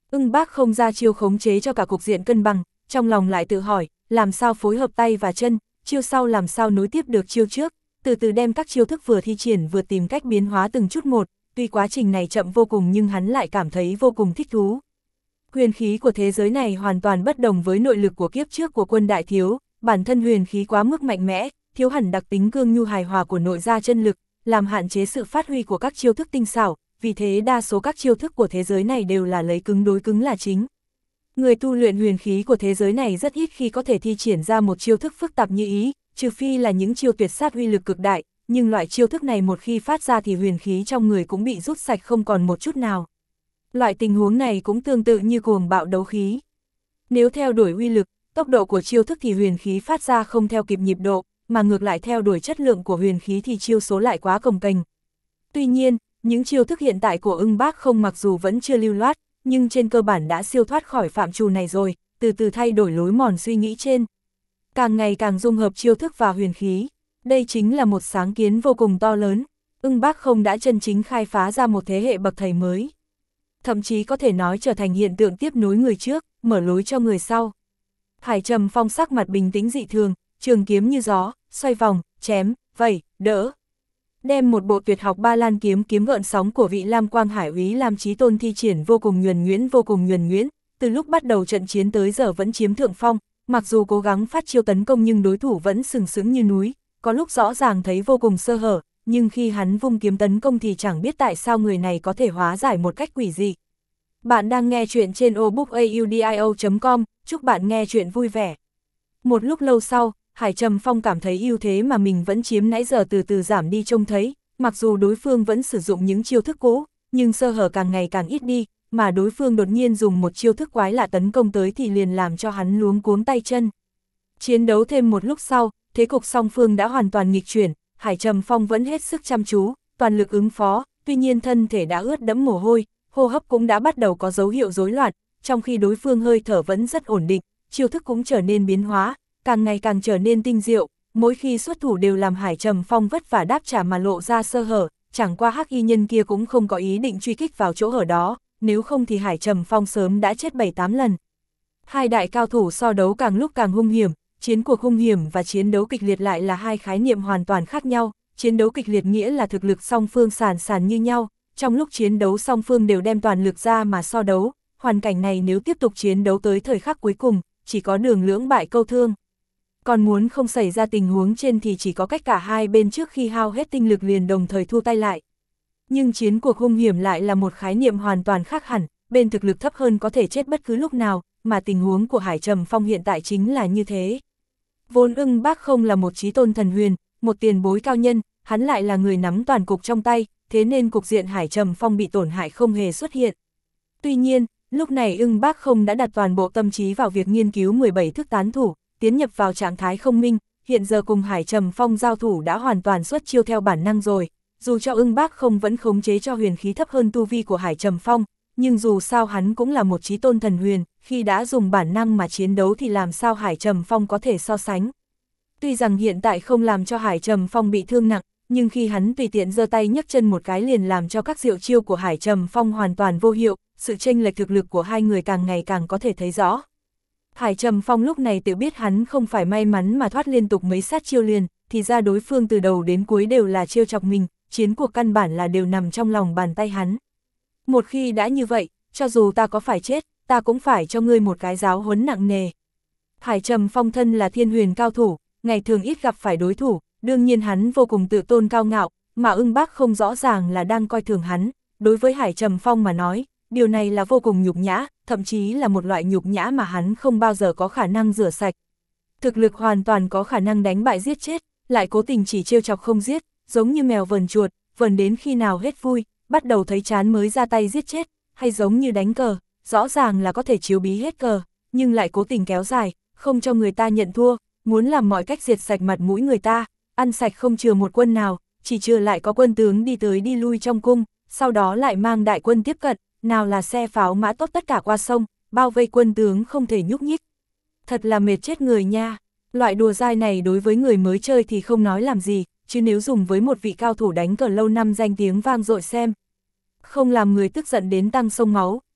Ưng Bác không ra chiêu khống chế cho cả cục diện cân bằng, trong lòng lại tự hỏi, làm sao phối hợp tay và chân, chiêu sau làm sao nối tiếp được chiêu trước, từ từ đem các chiêu thức vừa thi triển vừa tìm cách biến hóa từng chút một, tuy quá trình này chậm vô cùng nhưng hắn lại cảm thấy vô cùng thích thú. Huyền khí của thế giới này hoàn toàn bất đồng với nội lực của kiếp trước của Quân Đại Thiếu, bản thân huyền khí quá mức mạnh mẽ, thiếu hẳn đặc tính cương nhu hài hòa của nội gia chân lực, làm hạn chế sự phát huy của các chiêu thức tinh xảo, vì thế đa số các chiêu thức của thế giới này đều là lấy cứng đối cứng là chính. Người tu luyện huyền khí của thế giới này rất ít khi có thể thi triển ra một chiêu thức phức tạp như ý, trừ phi là những chiêu tuyệt sát uy lực cực đại, nhưng loại chiêu thức này một khi phát ra thì huyền khí trong người cũng bị rút sạch không còn một chút nào. Loại tình huống này cũng tương tự như cuồng bạo đấu khí. Nếu theo đuổi uy lực, tốc độ của chiêu thức thì huyền khí phát ra không theo kịp nhịp độ, mà ngược lại theo đuổi chất lượng của huyền khí thì chiêu số lại quá cồng kềnh. Tuy nhiên, những chiêu thức hiện tại của Ưng Bác không mặc dù vẫn chưa lưu loát, nhưng trên cơ bản đã siêu thoát khỏi phạm trù này rồi, từ từ thay đổi lối mòn suy nghĩ trên. Càng ngày càng dung hợp chiêu thức và huyền khí, đây chính là một sáng kiến vô cùng to lớn. Ưng Bác không đã chân chính khai phá ra một thế hệ bậc thầy mới. Thậm chí có thể nói trở thành hiện tượng tiếp nối người trước, mở lối cho người sau. Hải Trầm Phong sắc mặt bình tĩnh dị thường, trường kiếm như gió, xoay vòng, chém, vẩy, đỡ. Đem một bộ tuyệt học Ba Lan kiếm kiếm gợn sóng của vị Lam Quang Hải úy Lam Chí Tôn thi triển vô cùng nhuần nhuyễn, từ lúc bắt đầu trận chiến tới giờ vẫn chiếm thượng phong, mặc dù cố gắng phát chiêu tấn công nhưng đối thủ vẫn sừng sững như núi, có lúc rõ ràng thấy vô cùng sơ hở, nhưng khi hắn vung kiếm tấn công thì chẳng biết tại sao người này có thể hóa giải một cách quỷ dị. Bạn đang nghe chuyện trên audiobook.com, chúc bạn nghe chuyện vui vẻ. Một lúc lâu sau, Hải Trầm Phong cảm thấy ưu thế mà mình vẫn chiếm nãy giờ từ từ giảm đi trông thấy, mặc dù đối phương vẫn sử dụng những chiêu thức cũ, nhưng sơ hở càng ngày càng ít đi, mà đối phương đột nhiên dùng một chiêu thức quái lạ tấn công tới thì liền làm cho hắn luống cuống tay chân. Chiến đấu thêm một lúc sau, thế cục song phương đã hoàn toàn nghịch chuyển, Hải Trầm Phong vẫn hết sức chăm chú, toàn lực ứng phó, tuy nhiên thân thể đã ướt đẫm mồ hôi, hô hấp cũng đã bắt đầu có dấu hiệu rối loạn, trong khi đối phương hơi thở vẫn rất ổn định, chiêu thức cũng trở nên biến hóa, càng ngày càng trở nên tinh diệu, mỗi khi xuất thủ đều làm Hải Trầm Phong vất vả đáp trả mà lộ ra sơ hở, chẳng qua hắc y nhân kia cũng không có ý định truy kích vào chỗ hở đó, nếu không thì Hải Trầm Phong sớm đã chết 7-8 lần. Hai đại cao thủ so đấu càng lúc càng hung hiểm, chiến cuộc hung hiểm và chiến đấu kịch liệt lại là hai khái niệm hoàn toàn khác nhau, chiến đấu kịch liệt nghĩa là thực lực song phương sàn như nhau, trong lúc chiến đấu song phương đều đem toàn lực ra mà so đấu, hoàn cảnh này nếu tiếp tục chiến đấu tới thời khắc cuối cùng, chỉ có đường lưỡng bại câu thương. Còn muốn không xảy ra tình huống trên thì chỉ có cách cả hai bên trước khi hao hết tinh lực liền đồng thời thu tay lại. Nhưng chiến cuộc hung hiểm lại là một khái niệm hoàn toàn khác hẳn, bên thực lực thấp hơn có thể chết bất cứ lúc nào, mà tình huống của Hải Trầm Phong hiện tại chính là như thế. Vốn Ưng Bác không là một chí tôn thần huyền, một tiền bối cao nhân, hắn lại là người nắm toàn cục trong tay, thế nên cục diện Hải Trầm Phong bị tổn hại không hề xuất hiện. Tuy nhiên, lúc này Ưng Bác không đã đặt toàn bộ tâm trí vào việc nghiên cứu 17 thức tán thủ, tiến nhập vào trạng thái không minh, hiện giờ cùng Hải Trầm Phong giao thủ đã hoàn toàn xuất chiêu theo bản năng rồi, dù cho Ưng Bác không vẫn khống chế cho huyền khí thấp hơn tu vi của Hải Trầm Phong, nhưng dù sao hắn cũng là một chí tôn thần huyền, khi đã dùng bản năng mà chiến đấu thì làm sao Hải Trầm Phong có thể so sánh. Tuy rằng hiện tại không làm cho Hải Trầm Phong bị thương nặng, nhưng khi hắn tùy tiện giơ tay nhấc chân một cái liền làm cho các diệu chiêu của Hải Trầm Phong hoàn toàn vô hiệu, sự chênh lệch thực lực của hai người càng ngày càng có thể thấy rõ. Hải Trầm Phong lúc này tự biết hắn không phải may mắn mà thoát liên tục mấy sát chiêu liền, thì ra đối phương từ đầu đến cuối đều là trêu chọc mình, chiến cuộc căn bản là đều nằm trong lòng bàn tay hắn. Một khi đã như vậy, cho dù ta có phải chết, ta cũng phải cho ngươi một cái giáo huấn nặng nề. Hải Trầm Phong thân là thiên huyền cao thủ, ngày thường ít gặp phải đối thủ, đương nhiên hắn vô cùng tự tôn cao ngạo, mà Ưng Bác không rõ ràng là đang coi thường hắn, đối với Hải Trầm Phong mà nói, điều này là vô cùng nhục nhã, thậm chí là một loại nhục nhã mà hắn không bao giờ có khả năng rửa sạch. Thực lực hoàn toàn có khả năng đánh bại giết chết, lại cố tình chỉ trêu chọc không giết, giống như mèo vờn chuột, vờn đến khi nào hết vui, bắt đầu thấy chán mới ra tay giết chết, hay giống như đánh cờ, rõ ràng là có thể chiếu bí hết cờ, nhưng lại cố tình kéo dài, không cho người ta nhận thua, muốn làm mọi cách diệt sạch mặt mũi người ta, ăn sạch không chừa một quân nào, chỉ chừa lại có quân tướng đi tới đi lui trong cung, sau đó lại mang đại quân tiếp cận, nào là xe pháo mã tốt tất cả qua sông, bao vây quân tướng không thể nhúc nhích. Thật là mệt chết người nha, loại đùa dai này đối với người mới chơi thì không nói làm gì, chứ nếu dùng với một vị cao thủ đánh cờ lâu năm danh tiếng vang dội xem. Không làm người tức giận đến tăng sông máu,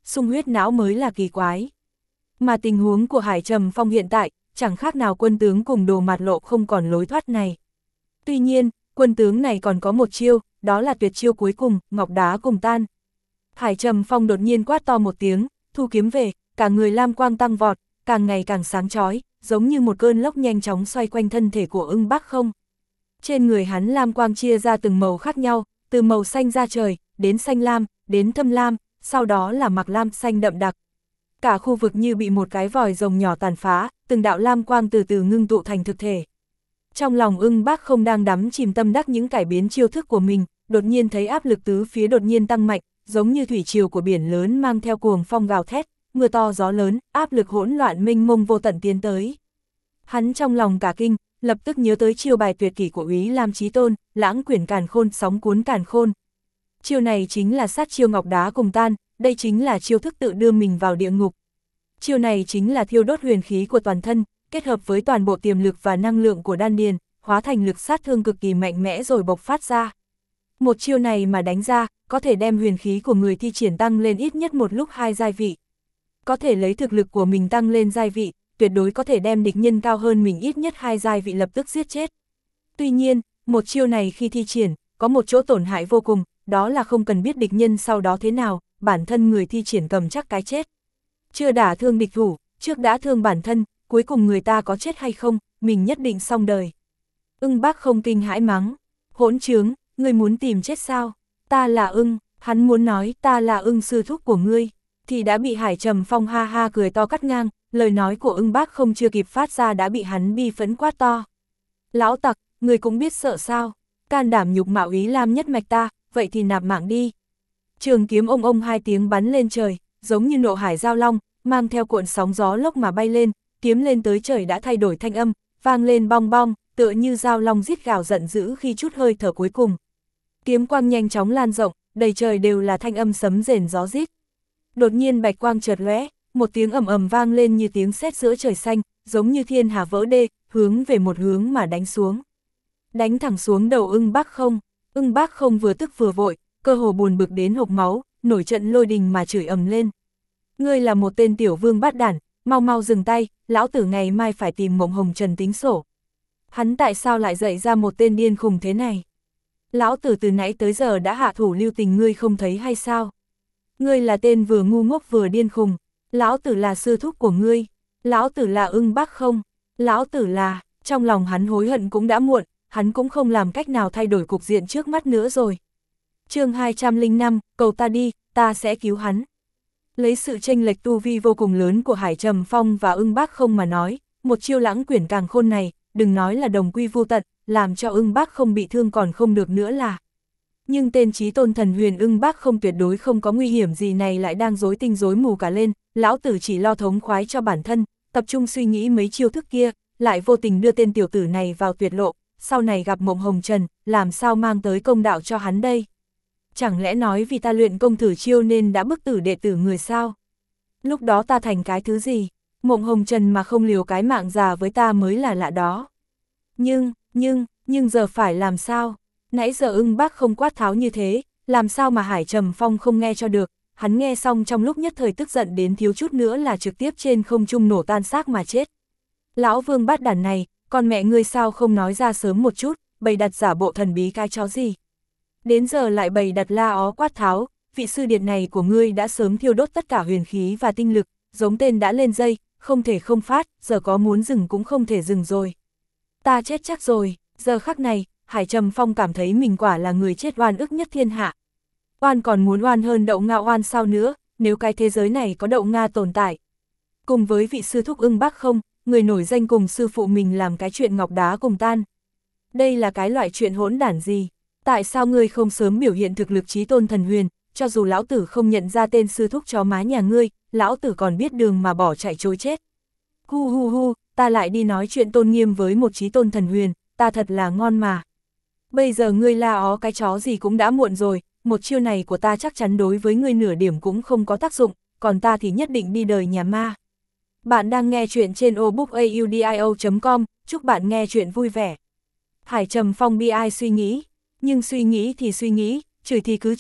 xung huyết não mới là kỳ quái. Mà tình huống của Hải Trầm Phong hiện tại, chẳng khác nào quân tướng cùng Đồ Mạt Lộ không còn lối thoát này. Tuy nhiên, quân tướng này còn có một chiêu, đó là tuyệt chiêu cuối cùng, ngọc đá cùng tan. Hải Trầm Phong đột nhiên quát to một tiếng, thu kiếm về, cả người lam quang tăng vọt, càng ngày càng sáng chói, giống như một cơn lốc nhanh chóng xoay quanh thân thể của Ưng Bác Không. Trên người hắn lam quang chia ra từng màu khác nhau, từ màu xanh da trời, đến xanh lam, đến thâm lam, sau đó là mạc lam xanh đậm đặc. Cả khu vực như bị một cái vòi rồng nhỏ tàn phá, từng đạo lam quang từ từ ngưng tụ thành thực thể. Trong lòng Ưng Bác Không đang đắm chìm tâm đắc những cải biến chiêu thức của mình, đột nhiên thấy áp lực tứ phía đột nhiên tăng mạnh, giống như thủy triều của biển lớn mang theo cuồng phong gào thét, mưa to gió lớn, áp lực hỗn loạn mênh mông vô tận tiến tới. Hắn trong lòng cả kinh, lập tức nhớ tới chiêu bài tuyệt kỷ của Úy Lam Chí Tôn, lãng quyển càn khôn, sóng cuốn càn khôn. Chiêu này chính là sát chiêu ngọc đá cùng tan, đây chính là chiêu thức tự đưa mình vào địa ngục. Chiêu này chính là thiêu đốt huyền khí của toàn thân, kết hợp với toàn bộ tiềm lực và năng lượng của đan điền, hóa thành lực sát thương cực kỳ mạnh mẽ rồi bộc phát ra. Một chiêu này mà đánh ra, có thể đem huyền khí của người thi triển tăng lên ít nhất một lúc 2 giai vị. Có thể lấy thực lực của mình tăng lên giai vị, tuyệt đối có thể đem địch nhân cao hơn mình ít nhất 2 giai vị lập tức giết chết. Tuy nhiên, một chiêu này khi thi triển, có một chỗ tổn hại vô cùng, đó là không cần biết địch nhân sau đó thế nào, bản thân người thi triển cầm chắc cái chết. Chưa đả thương địch thủ, trước đã thương bản thân, cuối cùng người ta có chết hay không, mình nhất định xong đời. Ưng Bác Không kinh hãi mắng, hỗn trướng, ngươi muốn tìm chết sao? Ta là Ưng, hắn muốn nói ta là Ưng sư thúc của ngươi, thì đã bị Hải Trầm Phong ha ha cười to cắt ngang, lời nói của Ưng Bác Không chưa kịp phát ra đã bị hắn bi phẫn quát to. Lão tặc, ngươi cũng biết sợ sao? Can đảm nhục mạo Úy Lam nhất mạch ta, vậy thì nạp mạng đi. Trường kiếm ông 2 tiếng bắn lên trời, giống như nộ hải giao long, mang theo cuộn sóng gió lốc mà bay lên, kiếm lên tới trời đã thay đổi thanh âm, vang lên bong bong, tựa như giao long rít gào giận dữ khi chút hơi thở cuối cùng. Kiếm quang nhanh chóng lan rộng, đầy trời đều là thanh âm sấm rền gió rít. Đột nhiên bạch quang chợt lóe, một tiếng ầm ầm vang lên như tiếng sét giữa trời xanh, giống như thiên hà vỡ đê, hướng về một hướng mà đánh xuống. Đánh thẳng xuống đầu Ưng Bác Không. Ưng Bác Không vừa tức vừa vội, cơ hồ buồn bực đến hộc máu, nổi trận lôi đình mà chửi ầm lên. Ngươi là một tên tiểu vương bát đản, mau mau dừng tay, lão tử ngày mai phải tìm Mộng Hồng Trần tính sổ. Hắn tại sao lại dạy ra một tên điên khùng thế này? Lão tử từ nãy tới giờ đã hạ thủ lưu tình ngươi không thấy hay sao? Ngươi là tên vừa ngu ngốc vừa điên khùng, lão tử là sư thúc của ngươi, lão tử là Ưng Bác Không, lão tử là, trong lòng hắn hối hận cũng đã muộn, hắn cũng không làm cách nào thay đổi cục diện trước mắt nữa rồi. Chương 205, cầu ta đi, ta sẽ cứu hắn. Lấy sự chênh lệch tu vi vô cùng lớn của Hải Trầm Phong và Ưng Bác Không mà nói, một chiêu lãng quyển càn khôn này, đừng nói là đồng quy vô tận, làm cho Ưng Bác Không bị thương còn không được nữa là. Nhưng tên chí tôn thần huyền Ưng Bác Không tuyệt đối không có nguy hiểm gì này lại đang rối tinh rối mù cả lên, lão tử chỉ lo thống khoái cho bản thân, tập trung suy nghĩ mấy chiêu thức kia, lại vô tình đưa tên tiểu tử này vào tuyệt lộ, sau này gặp Mộng Hồng Trần, làm sao mang tới công đạo cho hắn đây? Chẳng lẽ nói vì ta luyện công thử chiêu nên đã bức tử đệ tử người sao? Lúc đó ta thành cái thứ gì? Mộng Hồng Trần mà không liều cái mạng già với ta mới là lạ đó. Nhưng giờ phải làm sao? Nãy giờ Ưng Bác Không quát tháo như thế, làm sao mà Hải Trầm Phong không nghe cho được? Hắn nghe xong trong lúc nhất thời tức giận đến thiếu chút nữa là trực tiếp trên không trung nổ tan xác mà chết. Lão vương bát đản này, con mẹ ngươi sao không nói ra sớm một chút, bày đặt giả bộ thần bí cái chó gì? Đến giờ lại bày đặt la ó quát tháo, vị sư điệt này của ngươi đã sớm thiêu đốt tất cả huyền khí và tinh lực, giống tên đã lên dây, không thể không phát, giờ có muốn dừng cũng không thể dừng rồi. Ta chết chắc rồi, giờ khắc này, Hải Trầm Phong cảm thấy mình quả là người chết oan ức nhất thiên hạ. Oan còn muốn oan hơn Đậu Nga oan sao nữa, nếu cái thế giới này có Đậu Nga tồn tại. Cùng với vị sư thúc Ưng Bác Không, người nổi danh cùng sư phụ mình làm cái chuyện ngọc đá cùng tan. Đây là cái loại chuyện hỗn đản gì? Tại sao ngươi không sớm biểu hiện thực lực chí tôn thần huyền, cho dù lão tử không nhận ra tên sư thúc chó má nhà ngươi, lão tử còn biết đường mà bỏ chạy trối chết. Hu, ta lại đi nói chuyện tôn nghiêm với một chí tôn thần huyền, ta thật là ngon mà. Bây giờ ngươi la ó cái chó gì cũng đã muộn rồi, một chiêu này của ta chắc chắn đối với ngươi nửa điểm cũng không có tác dụng, còn ta thì nhất định đi đời nhà ma. Bạn đang nghe chuyện trên obookaudio.com, chúc bạn nghe chuyện vui vẻ. Hải Trầm Phong bi ai suy nghĩ, nhưng suy nghĩ thì suy nghĩ, chửi thì cứ chửi,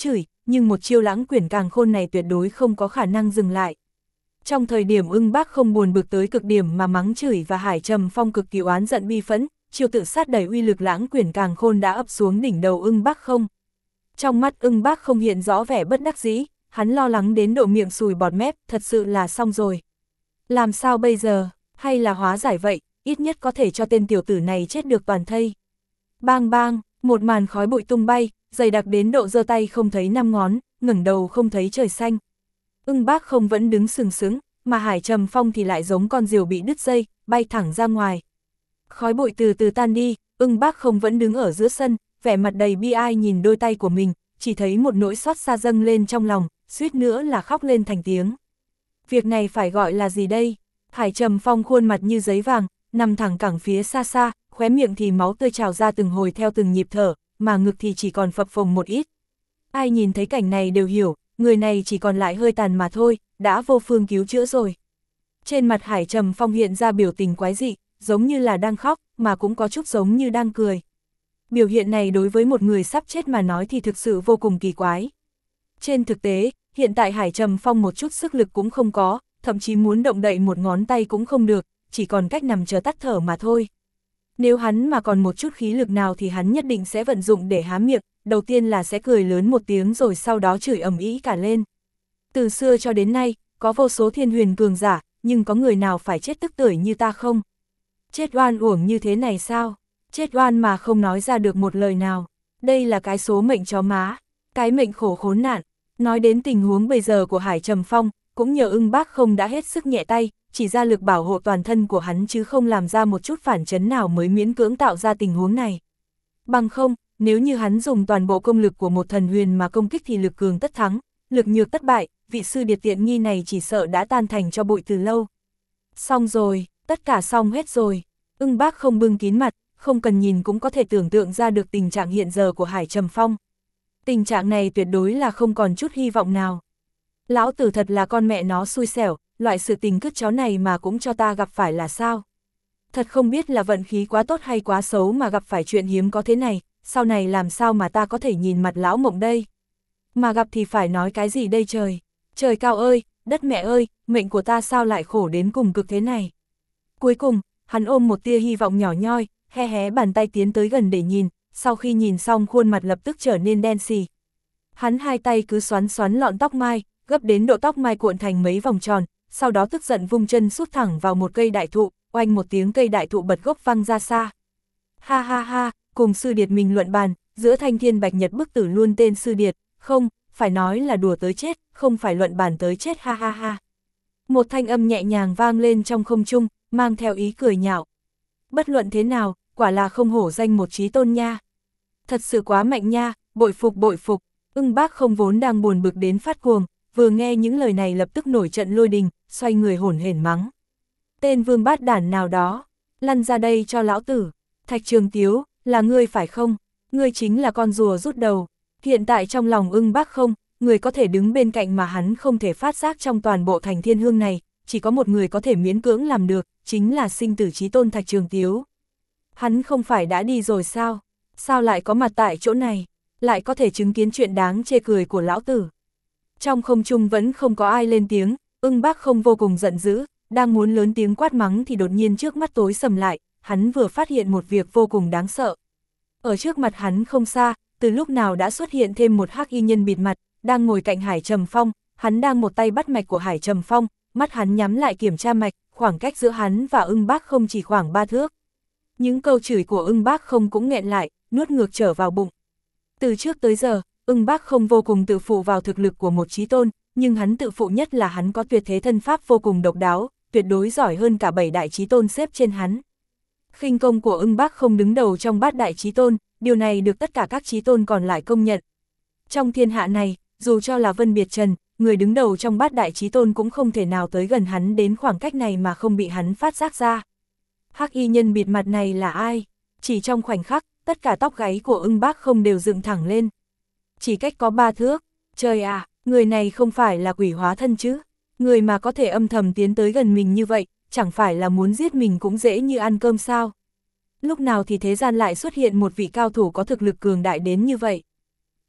nhưng một chiêu lãng quyển càn khôn này tuyệt đối không có khả năng dừng lại. Trong thời điểm Ưng Bác không buồn bực tới cực điểm mà mắng chửi và Hải Trầm Phong cực kỳ oán giận bi phẫn, chiêu tự sát đầy uy lực lãng quyển càn khôn đã ập xuống đỉnh đầu Ưng Bác không. Trong mắt Ưng Bác không hiện rõ vẻ bất đắc dĩ, hắn lo lắng đến độ miệng sùi bọt mép, thật sự là xong rồi. Làm sao bây giờ, hay là hóa giải vậy, ít nhất có thể cho tên tiểu tử này chết được toàn thây. Bang bang, một màn khói bụi tung bay, dày đặc đến độ giơ tay không thấy năm ngón, ngẩng đầu không thấy trời xanh. Ưng Bác không vẫn đứng sừng sững, mà Hải Trầm Phong thì lại giống con diều bị đứt dây, bay thẳng ra ngoài. Khói bụi từ từ tan đi, Ưng Bác không vẫn đứng ở giữa sân, vẻ mặt đầy bi ai nhìn đôi tay của mình, chỉ thấy một nỗi xót xa dâng lên trong lòng, suýt nữa là khóc lên thành tiếng. Việc này phải gọi là gì đây? Hải Trầm Phong khuôn mặt như giấy vàng, nằm thẳng cẳng phía xa xa, khóe miệng thì máu tươi trào ra từng hồi theo từng nhịp thở, mà ngực thì chỉ còn phập phồng một ít. Ai nhìn thấy cảnh này đều hiểu, người này chỉ còn lại hơi tàn mà thôi, đã vô phương cứu chữa rồi. Trên mặt Hải Trầm Phong hiện ra biểu tình quái dị, giống như là đang khóc, mà cũng có chút giống như đang cười. Biểu hiện này đối với một người sắp chết mà nói thì thực sự vô cùng kỳ quái. Trên thực tế, hiện tại Hải Trầm Phong một chút sức lực cũng không có, thậm chí muốn động đậy một ngón tay cũng không được, chỉ còn cách nằm chờ tắt thở mà thôi. Nếu hắn mà còn một chút khí lực nào thì hắn nhất định sẽ vận dụng để há miệng, đầu tiên là sẽ cười lớn một tiếng rồi sau đó chửi ầm ĩ cả lên. Từ xưa cho đến nay, có vô số thiên huyền cường giả, nhưng có người nào phải chết tức tưởi như ta không? Chết oan uổng như thế này sao? Chết oan mà không nói ra được một lời nào. Đây là cái số mệnh chó má, cái mệnh khổ khốn nạn. Nói đến tình huống bây giờ của Hải Trầm Phong, cũng nhờ Ưng Bác không đã hết sức nhẹ tay, chỉ ra lực bảo hộ toàn thân của hắn chứ không làm ra một chút phản chấn nào mới miễn cưỡng tạo ra tình huống này. Bằng không, nếu như hắn dùng toàn bộ công lực của một thần huyền mà công kích thì lực cường tất thắng, lực nhược tất bại, vị sư điệt tiện nghi này chỉ sợ đã tan thành cho bụi từ lâu. Xong rồi, tất cả xong hết rồi. Ưng Bác không bưng kín mặt, không cần nhìn cũng có thể tưởng tượng ra được tình trạng hiện giờ của Hải Trầm Phong. Tình trạng này tuyệt đối là không còn chút hy vọng nào. Lão tử thật là con mẹ nó xui xẻo, loại sự tình cứt chó này mà cũng cho ta gặp phải là sao? Thật không biết là vận khí quá tốt hay quá xấu mà gặp phải chuyện hiếm có thế này, sau này làm sao mà ta có thể nhìn mặt lão mộng đây? Mà gặp thì phải nói cái gì đây trời? Trời cao ơi, đất mẹ ơi, mệnh của ta sao lại khổ đến cùng cực thế này? Cuối cùng, hắn ôm một tia hy vọng nhỏ nhoi, hé hé bàn tay tiến tới gần để nhìn, sau khi nhìn xong khuôn mặt lập tức trở nên đen xì. Hắn hai tay cứ xoắn xoắn lọn tóc mai, gấp đến độ tóc mai cuộn thành mấy vòng tròn, sau đó tức giận vung chân sút thẳng vào một cây đại thụ, oanh một tiếng cây đại thụ bật gốc văng ra xa. Ha ha ha, cùng sư điệt mình luận bàn, giữa thanh thiên bạch nhật bức tử luôn tên sư điệt, không, phải nói là đùa tới chết, không phải luận bàn tới chết ha ha ha. Một thanh âm nhẹ nhàng vang lên trong không trung, mang theo ý cười nhạo. Bất luận thế nào, quả là không hổ danh một chí tôn nha. Thật sự quá mạnh nha, bội phục bội phục. Ưng Bác không vốn đang buồn bực đến phát cuồng, vừa nghe những lời này lập tức nổi trận lôi đình, xoay người hổn hển mắng. Tên vương bát đản nào đó, lăn ra đây cho lão tử. Thạch Trường Tiếu, là ngươi phải không? Ngươi chính là con rùa rút đầu. Hiện tại trong lòng Ưng Bác không, người có thể đứng bên cạnh mà hắn không thể phát giác trong toàn bộ thành thiên hương này, chỉ có một người có thể miễn cưỡng làm được, chính là sinh tử chí tôn Thạch Trường Tiếu. Hắn không phải đã đi rồi sao? Sao lại có mặt tại chỗ này? Lại có thể chứng kiến chuyện đáng chê cười của lão tử. Trong không trung vẫn không có ai lên tiếng, Ưng Bác không vô cùng giận dữ, đang muốn lớn tiếng quát mắng thì đột nhiên trước mắt tối sầm lại, hắn vừa phát hiện một việc vô cùng đáng sợ. Ở trước mặt hắn không xa, từ lúc nào đã xuất hiện thêm một hắc y nhân bịt mặt, đang ngồi cạnh Hải Trầm Phong, hắn đang một tay bắt mạch của Hải Trầm Phong, mắt hắn nhắm lại kiểm tra mạch, khoảng cách giữa hắn và Ưng Bác không chỉ khoảng 3 thước. Những câu chửi của Ưng Bác không cũng nghẹn lại, nuốt ngược trở vào bụng. Từ trước tới giờ, Ưng Bác không vô cùng tự phụ vào thực lực của một chí tôn, nhưng hắn tự phụ nhất là hắn có tuyệt thế thân pháp vô cùng độc đáo, tuyệt đối giỏi hơn cả 7 đại chí tôn xếp trên hắn. Khinh công của Ưng Bác không đứng đầu trong 8 đại chí tôn, điều này được tất cả các chí tôn còn lại công nhận. Trong thiên hạ này, dù cho là Vân Biệt Trần, người đứng đầu trong 8 đại chí tôn cũng không thể nào tới gần hắn đến khoảng cách này mà không bị hắn phát giác ra. Hắc y nhân bịt mặt này là ai? Chỉ trong khoảnh khắc, tất cả tóc gáy của Ưng Bác không đều dựng thẳng lên. Chỉ cách có 3 thước, trời ạ, người này không phải là quỷ hóa thân chứ? Người mà có thể âm thầm tiến tới gần mình như vậy, chẳng phải là muốn giết mình cũng dễ như ăn cơm sao? Lúc nào thì thế gian lại xuất hiện một vị cao thủ có thực lực cường đại đến như vậy?